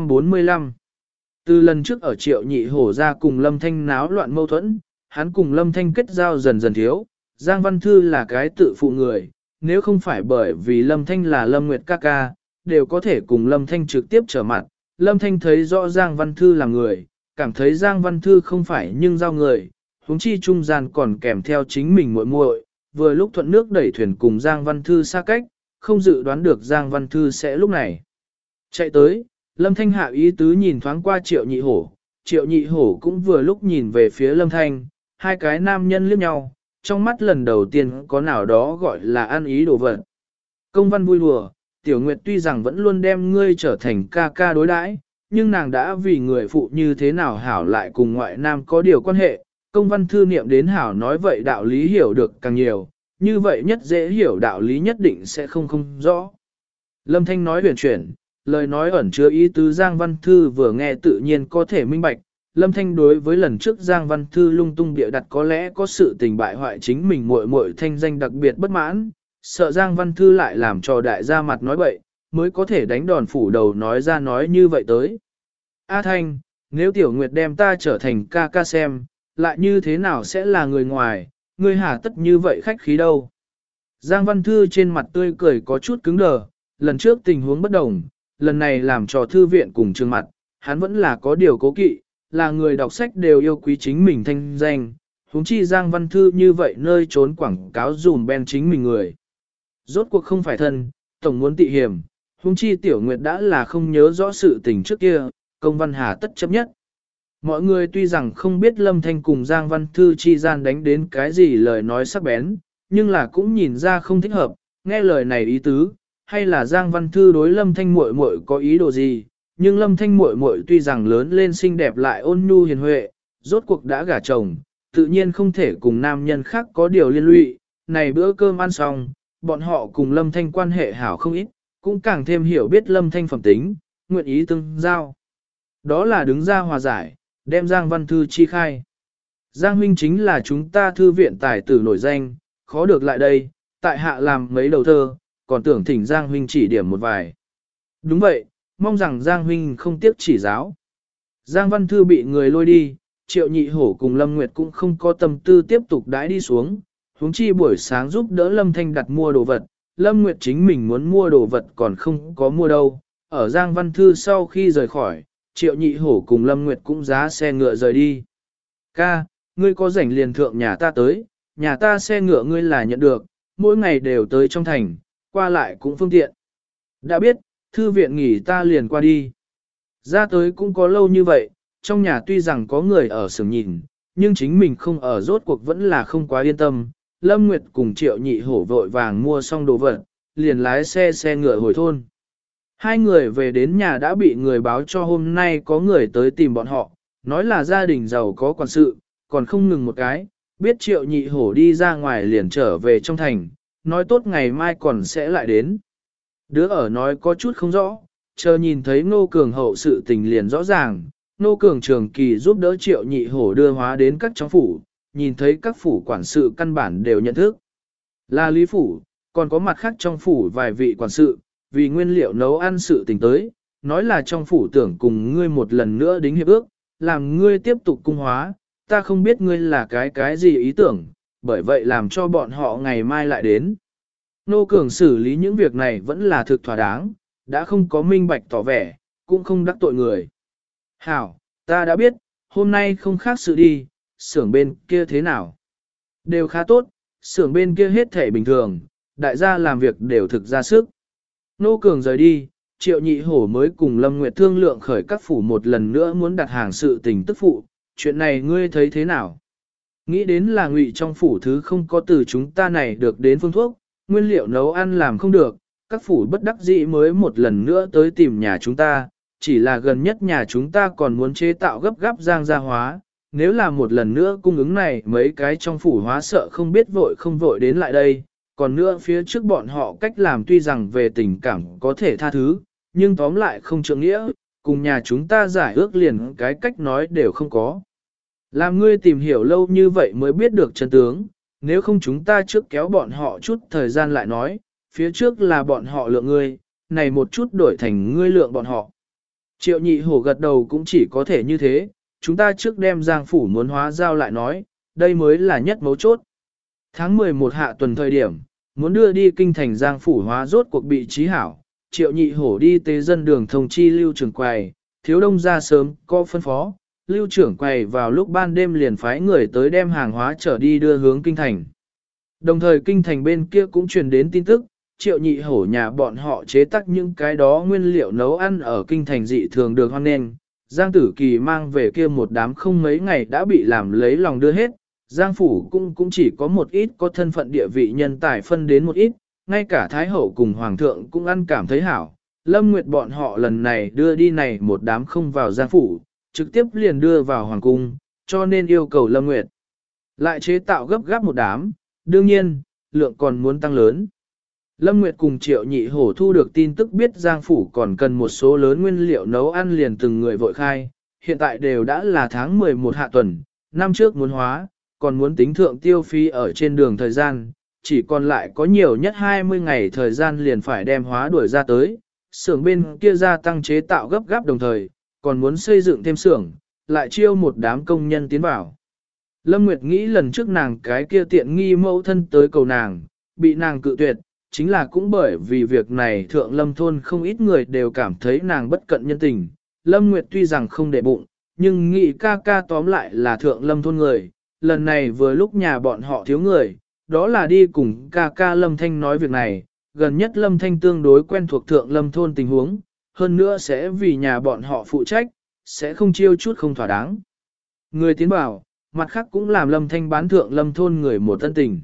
345 Từ lần trước ở Triệu Nhị Hổ ra cùng Lâm Thanh náo loạn mâu thuẫn, hắn cùng Lâm Thanh kết giao dần dần thiếu, Giang Văn Thư là cái tự phụ người, nếu không phải bởi vì Lâm Thanh là Lâm Nguyệt ca ca, đều có thể cùng Lâm Thanh trực tiếp trở mặt. Lâm Thanh thấy rõ Giang Văn Thư là người, cảm thấy Giang Văn Thư không phải nhưng giao người, huống chi trung gian còn kèm theo chính mình muội muội, vừa lúc thuận nước đẩy thuyền cùng Giang Văn Thư xa cách, không dự đoán được Giang Văn Thư sẽ lúc này chạy tới. Lâm Thanh hạ ý tứ nhìn thoáng qua Triệu Nhị Hổ, Triệu Nhị Hổ cũng vừa lúc nhìn về phía Lâm Thanh, hai cái nam nhân liếc nhau, trong mắt lần đầu tiên có nào đó gọi là ăn ý đồ vật. Công văn vui đùa, Tiểu Nguyệt tuy rằng vẫn luôn đem ngươi trở thành ca ca đối đãi, nhưng nàng đã vì người phụ như thế nào hảo lại cùng ngoại nam có điều quan hệ, công văn thư niệm đến hảo nói vậy đạo lý hiểu được càng nhiều, như vậy nhất dễ hiểu đạo lý nhất định sẽ không rõ. Lâm Thanh nói huyền chuyển, lời nói ẩn chứa ý tứ Giang Văn Thư vừa nghe tự nhiên có thể minh bạch. Lâm Thanh đối với lần trước Giang Văn Thư lung tung bịa đặt có lẽ có sự tình bại hoại chính mình muội muội thanh danh đặc biệt bất mãn, sợ Giang Văn Thư lại làm cho đại gia mặt nói bậy, mới có thể đánh đòn phủ đầu nói ra nói như vậy tới. A Thanh, nếu Tiểu Nguyệt đem ta trở thành ca ca xem, lại như thế nào sẽ là người ngoài, ngươi hà tất như vậy khách khí đâu. Giang Văn Thư trên mặt tươi cười có chút cứng đờ, lần trước tình huống bất đồng, lần này làm cho thư viện cùng trường mặt, hắn vẫn là có điều cố kỵ, là người đọc sách đều yêu quý chính mình thanh danh, huống chi Giang Văn Thư như vậy nơi trốn quảng cáo dùm ben chính mình người. Rốt cuộc không phải thân, tổng muốn tị hiểm, huống chi Tiểu Nguyệt đã là không nhớ rõ sự tình trước kia, công văn hà tất chấp nhất. Mọi người tuy rằng không biết Lâm Thanh cùng Giang Văn Thư chi gian đánh đến cái gì lời nói sắc bén, nhưng là cũng nhìn ra không thích hợp, nghe lời này ý tứ, hay là Giang Văn Thư đối Lâm Thanh muội muội có ý đồ gì, nhưng Lâm Thanh muội muội tuy rằng lớn lên xinh đẹp lại ôn nhu hiền huệ, rốt cuộc đã gả chồng, tự nhiên không thể cùng nam nhân khác có điều liên lụy, này bữa cơm ăn xong, bọn họ cùng Lâm Thanh quan hệ hảo không ít, cũng càng thêm hiểu biết Lâm Thanh phẩm tính, nguyện ý tương giao. Đó là đứng ra hòa giải, đem Giang Văn Thư chi khai. Giang huynh chính là chúng ta thư viện tài tử nổi danh, khó được lại đây, tại hạ làm mấy đầu thơ, còn tưởng thỉnh Giang huynh chỉ điểm một vài. Đúng vậy, mong rằng Giang huynh không tiếc chỉ giáo. Giang Văn Thư bị người lôi đi, Triệu Nhị Hổ cùng Lâm Nguyệt cũng không có tâm tư tiếp tục đãi đi xuống, huống chi buổi sáng giúp đỡ Lâm Thanh đặt mua đồ vật, Lâm Nguyệt chính mình muốn mua đồ vật còn không có mua đâu. Ở Giang Văn Thư sau khi rời khỏi, Triệu Nhị Hổ cùng Lâm Nguyệt cũng giá xe ngựa rời đi. Ca, ngươi có rảnh liền thượng nhà ta tới, nhà ta xe ngựa ngươi là nhận được, mỗi ngày đều tới trong thành, qua lại cũng phương tiện. Đã biết, thư viện nghỉ ta liền qua đi. Ra tới cũng có lâu như vậy, trong nhà tuy rằng có người ở sừng nhìn, nhưng chính mình không ở rốt cuộc vẫn là không quá yên tâm. Lâm Nguyệt cùng Triệu Nhị Hổ vội vàng mua xong đồ vật, liền lái xe ngựa hồi thôn. Hai người về đến nhà đã bị người báo cho hôm nay có người tới tìm bọn họ, nói là gia đình giàu có quản sự, còn không ngừng một cái, biết Triệu Nhị Hổ đi ra ngoài liền trở về trong thành, nói tốt ngày mai còn sẽ lại đến. Đứa ở nói có chút không rõ, chờ nhìn thấy Nô Cường hậu sự tình liền rõ ràng, Nô Cường trường kỳ giúp đỡ Triệu Nhị Hổ đưa hóa đến các trong phủ, nhìn thấy các phủ quản sự căn bản đều nhận thức. Là Lý Phủ, còn có mặt khác trong phủ vài vị quản sự, vì nguyên liệu nấu ăn sự tình tới, nói là trong phủ tưởng cùng ngươi một lần nữa đính hiệp ước, làm ngươi tiếp tục cung hóa, ta không biết ngươi là cái gì ý tưởng, bởi vậy làm cho bọn họ ngày mai lại đến. Nô Cường xử lý những việc này vẫn là thực thỏa đáng, đã không có minh bạch tỏ vẻ, cũng không đắc tội người. Hảo, ta đã biết, hôm nay không khác sự đi, xưởng bên kia thế nào? Đều khá tốt, xưởng bên kia hết thể bình thường, đại gia làm việc đều thực ra sức. Nô Cường rời đi, Triệu Nhị Hổ mới cùng Lâm Nguyệt thương lượng khởi các phủ một lần nữa muốn đặt hàng sự tình tức phụ, chuyện này ngươi thấy thế nào? Nghĩ đến là ngụy trong phủ thứ không có từ chúng ta này được đến phương thuốc, nguyên liệu nấu ăn làm không được, các phủ bất đắc dĩ mới một lần nữa tới tìm nhà chúng ta, chỉ là gần nhất nhà chúng ta còn muốn chế tạo gấp gáp giang gia hóa, nếu là một lần nữa cung ứng này mấy cái trong phủ hóa sợ không biết vội không vội đến lại đây, còn nữa phía trước bọn họ cách làm tuy rằng về tình cảm có thể tha thứ, nhưng tóm lại không trượng nghĩa, cùng nhà chúng ta giải ước liền cái cách nói đều không có. Làm ngươi tìm hiểu lâu như vậy mới biết được chân tướng, nếu không chúng ta trước kéo bọn họ chút thời gian lại nói, phía trước là bọn họ lượng ngươi, này một chút đổi thành ngươi lượng bọn họ. Triệu nhị hổ gật đầu cũng chỉ có thể như thế, chúng ta trước đem Giang Phủ muốn hóa giao lại nói, đây mới là nhất mấu chốt. Tháng 11 hạ tuần thời điểm, muốn đưa đi kinh thành Giang Phủ hóa rốt cuộc bị trí hảo, Triệu nhị hổ đi tế dân đường thông chi lưu trưởng quầy, thiếu đông ra sớm có phân phó, lưu trưởng quầy vào lúc ban đêm liền phái người tới đem hàng hóa trở đi đưa hướng kinh thành. Đồng thời kinh thành bên kia cũng truyền đến tin tức, Triệu nhị hổ nhà bọn họ chế tác những cái đó nguyên liệu nấu ăn ở kinh thành dị thường được hoan nghênh. Giang Tử Kỳ mang về kia một đám không mấy ngày đã bị làm lấy lòng đưa hết, Giang Phủ cũng chỉ có một ít có thân phận địa vị nhân tài phân đến một ít, ngay cả Thái Hậu cùng Hoàng thượng cũng ăn cảm thấy hảo. Lâm Nguyệt bọn họ lần này đưa đi này một đám không vào Giang Phủ, trực tiếp liền đưa vào Hoàng cung, cho nên yêu cầu Lâm Nguyệt lại chế tạo gấp gáp một đám, đương nhiên, lượng còn muốn tăng lớn. Lâm Nguyệt cùng Triệu nhị hổ thu được tin tức biết Giang Phủ còn cần một số lớn nguyên liệu nấu ăn liền từng người vội khai, hiện tại đều đã là tháng 11 hạ tuần, năm trước muốn hóa, còn muốn tính thượng tiêu phí ở trên đường thời gian, chỉ còn lại có nhiều nhất 20 ngày thời gian liền phải đem hóa đuổi ra tới, xưởng bên kia gia tăng chế tạo gấp gáp đồng thời, còn muốn xây dựng thêm xưởng, lại chiêu một đám công nhân tiến vào. Lâm Nguyệt nghĩ lần trước nàng cái kia tiện nghi mẫu thân tới cầu nàng, bị nàng cự tuyệt, chính là cũng bởi vì việc này thượng lâm thôn không ít người đều cảm thấy nàng bất cận nhân tình. Lâm Nguyệt tuy rằng không để bụng, nhưng nghĩ ca ca tóm lại là thượng lâm thôn người, lần này vừa lúc nhà bọn họ thiếu người, đó là đi cùng ca ca Lâm Thanh nói việc này, gần nhất Lâm Thanh tương đối quen thuộc thượng lâm thôn tình huống, hơn nữa sẽ vì nhà bọn họ phụ trách, sẽ không chiêu chút không thỏa đáng. Người tiến bảo, mặt khác cũng làm Lâm Thanh bán thượng lâm thôn người một tân tình.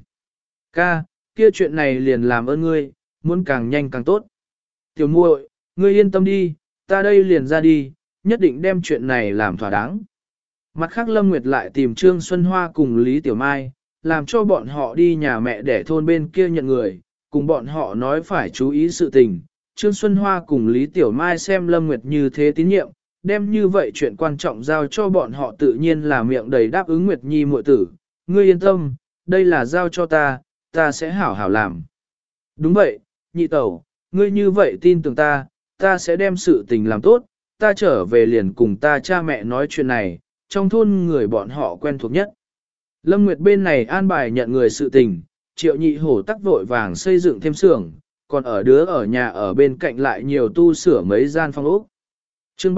Ca, kia chuyện này liền làm ơn ngươi, muốn càng nhanh càng tốt. Tiểu muội, ngươi yên tâm đi, ta đây liền ra đi, nhất định đem chuyện này làm thỏa đáng. Mặt khác Lâm Nguyệt lại tìm Trương Xuân Hoa cùng Lý Tiểu Mai, làm cho bọn họ đi nhà mẹ để thôn bên kia nhận người, cùng bọn họ nói phải chú ý sự tình. Trương Xuân Hoa cùng Lý Tiểu Mai xem Lâm Nguyệt như thế tín nhiệm, đem như vậy chuyện quan trọng giao cho bọn họ tự nhiên là miệng đầy đáp ứng Nguyệt Nhi muội tử. Ngươi yên tâm, đây là giao cho ta sẽ hảo hảo làm. Đúng vậy, nhị tẩu, ngươi như vậy tin tưởng ta sẽ đem sự tình làm tốt, ta trở về liền cùng ta cha mẹ nói chuyện này, trong thôn người bọn họ quen thuộc nhất. Lâm Nguyệt bên này an bài nhận người sự tình, Triệu nhị hổ tắc vội vàng xây dựng thêm xưởng, còn ở đứa ở nhà ở bên cạnh lại nhiều tu sửa mấy gian phòng ốc. Chương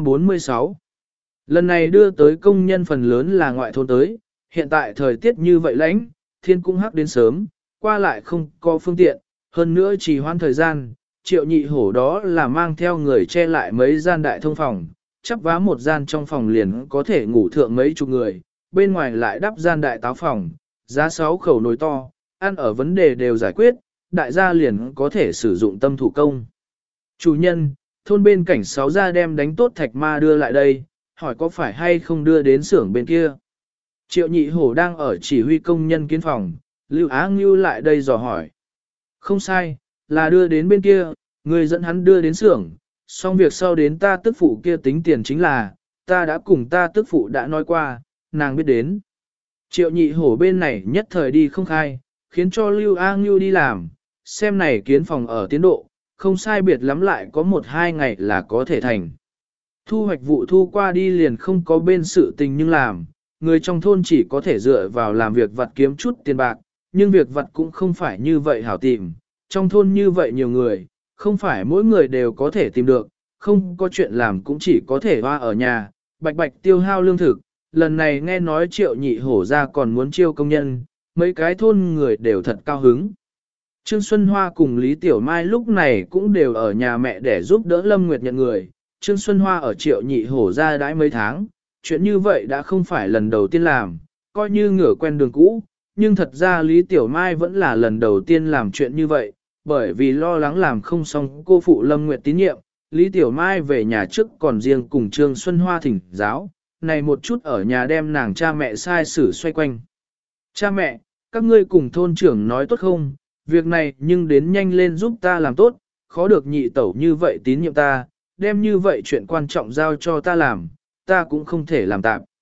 346 Lần này đưa tới công nhân phần lớn là ngoại thôn tới, hiện tại thời tiết như vậy lạnh, thiên cũng hắc đến sớm, qua lại không có phương tiện, hơn nữa trì hoãn thời gian, Triệu nhị hổ đó là mang theo người che lại mấy gian đại thông phòng, chắp vá một gian trong phòng liền có thể ngủ thượng mấy chục người, bên ngoài lại đắp gian đại táo phòng, giá 6 khẩu nồi to, ăn ở vấn đề đều giải quyết, đại gia liền có thể sử dụng tâm thủ công. Chủ nhân, thôn bên cảnh 6 gia đem đánh tốt thạch ma đưa lại đây, hỏi có phải hay không đưa đến xưởng bên kia. Triệu nhị hổ đang ở chỉ huy công nhân kiến phòng, Lưu Á Ngưu lại đây dò hỏi. Không sai, là đưa đến bên kia, người dẫn hắn đưa đến xưởng, xong việc sau đến ta tức phụ kia tính tiền chính là, ta đã cùng ta tức phụ đã nói qua, nàng biết đến. Triệu nhị hổ bên này nhất thời đi không khai, khiến cho Lưu A Ngưu đi làm, xem này kiến phòng ở tiến độ, không sai biệt lắm lại có 1-2 ngày là có thể thành. Thu hoạch vụ thu qua đi liền không có bên sự tình nhưng làm, người trong thôn chỉ có thể dựa vào làm việc vặt kiếm chút tiền bạc, nhưng việc vặt cũng không phải như vậy hảo tìm, trong thôn như vậy nhiều người, không phải mỗi người đều có thể tìm được, không có chuyện làm cũng chỉ có thể hoa ở nhà, bạch bạch tiêu hao lương thực. Lần này nghe nói Triệu nhị hổ ra còn muốn chiêu công nhân, mấy cái thôn người đều thật cao hứng. Trương Xuân Hoa cùng Lý Tiểu Mai lúc này cũng đều ở nhà mẹ để giúp đỡ Lâm Nguyệt nhận người. Trương Xuân Hoa ở Triệu nhị hổ ra đãi mấy tháng, chuyện như vậy đã không phải lần đầu tiên làm, coi như ngửa quen đường cũ, nhưng thật ra Lý Tiểu Mai vẫn là lần đầu tiên làm chuyện như vậy, bởi vì lo lắng làm không xong cô phụ Lâm Nguyệt tín nhiệm, Lý Tiểu Mai về nhà trước còn riêng cùng Trương Xuân Hoa thỉnh giáo, này một chút ở nhà đem nàng cha mẹ sai xử xoay quanh. Cha mẹ, các ngươi cùng thôn trưởng nói tốt không, việc này nhưng đến nhanh lên giúp ta làm tốt, khó được nhị tẩu như vậy tín nhiệm ta, đem như vậy chuyện quan trọng giao cho ta làm, ta cũng không thể làm tạm.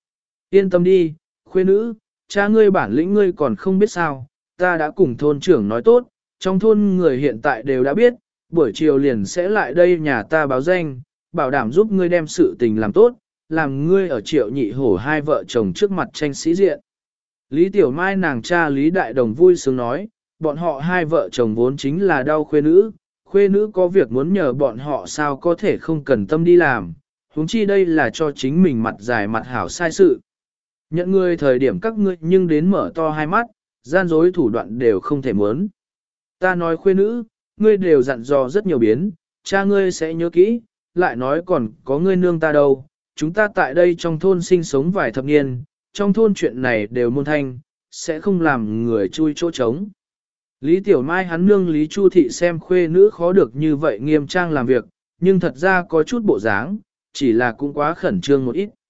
Yên tâm đi, khuê nữ, cha ngươi bản lĩnh ngươi còn không biết sao, ta đã cùng thôn trưởng nói tốt, trong thôn người hiện tại đều đã biết, buổi chiều liền sẽ lại đây nhà ta báo danh, bảo đảm giúp ngươi đem sự tình làm tốt, làm ngươi ở Triệu Nhị Hổ hai vợ chồng trước mặt tranh sĩ diện. Lý Tiểu Mai nàng cha Lý Đại Đồng vui sướng nói, bọn họ hai vợ chồng vốn chính là đau khuê nữ có việc muốn nhờ bọn họ sao có thể không cần tâm đi làm, huống chi đây là cho chính mình mặt dài mặt hảo sai sự. Nhận ngươi thời điểm các ngươi nhưng đến mở to hai mắt, gian dối thủ đoạn đều không thể muốn. Ta nói khuê nữ, ngươi đều dặn dò rất nhiều biến, cha ngươi sẽ nhớ kỹ, lại nói còn có ngươi nương ta đâu, chúng ta tại đây trong thôn sinh sống vài thập niên, trong thôn chuyện này đều môn thanh, sẽ không làm người chui chỗ trống. Lý Tiểu Mai hắn nương Lý Chu Thị xem khuê nữ khó được như vậy nghiêm trang làm việc, nhưng thật ra có chút bộ dáng, chỉ là cũng quá khẩn trương một ít.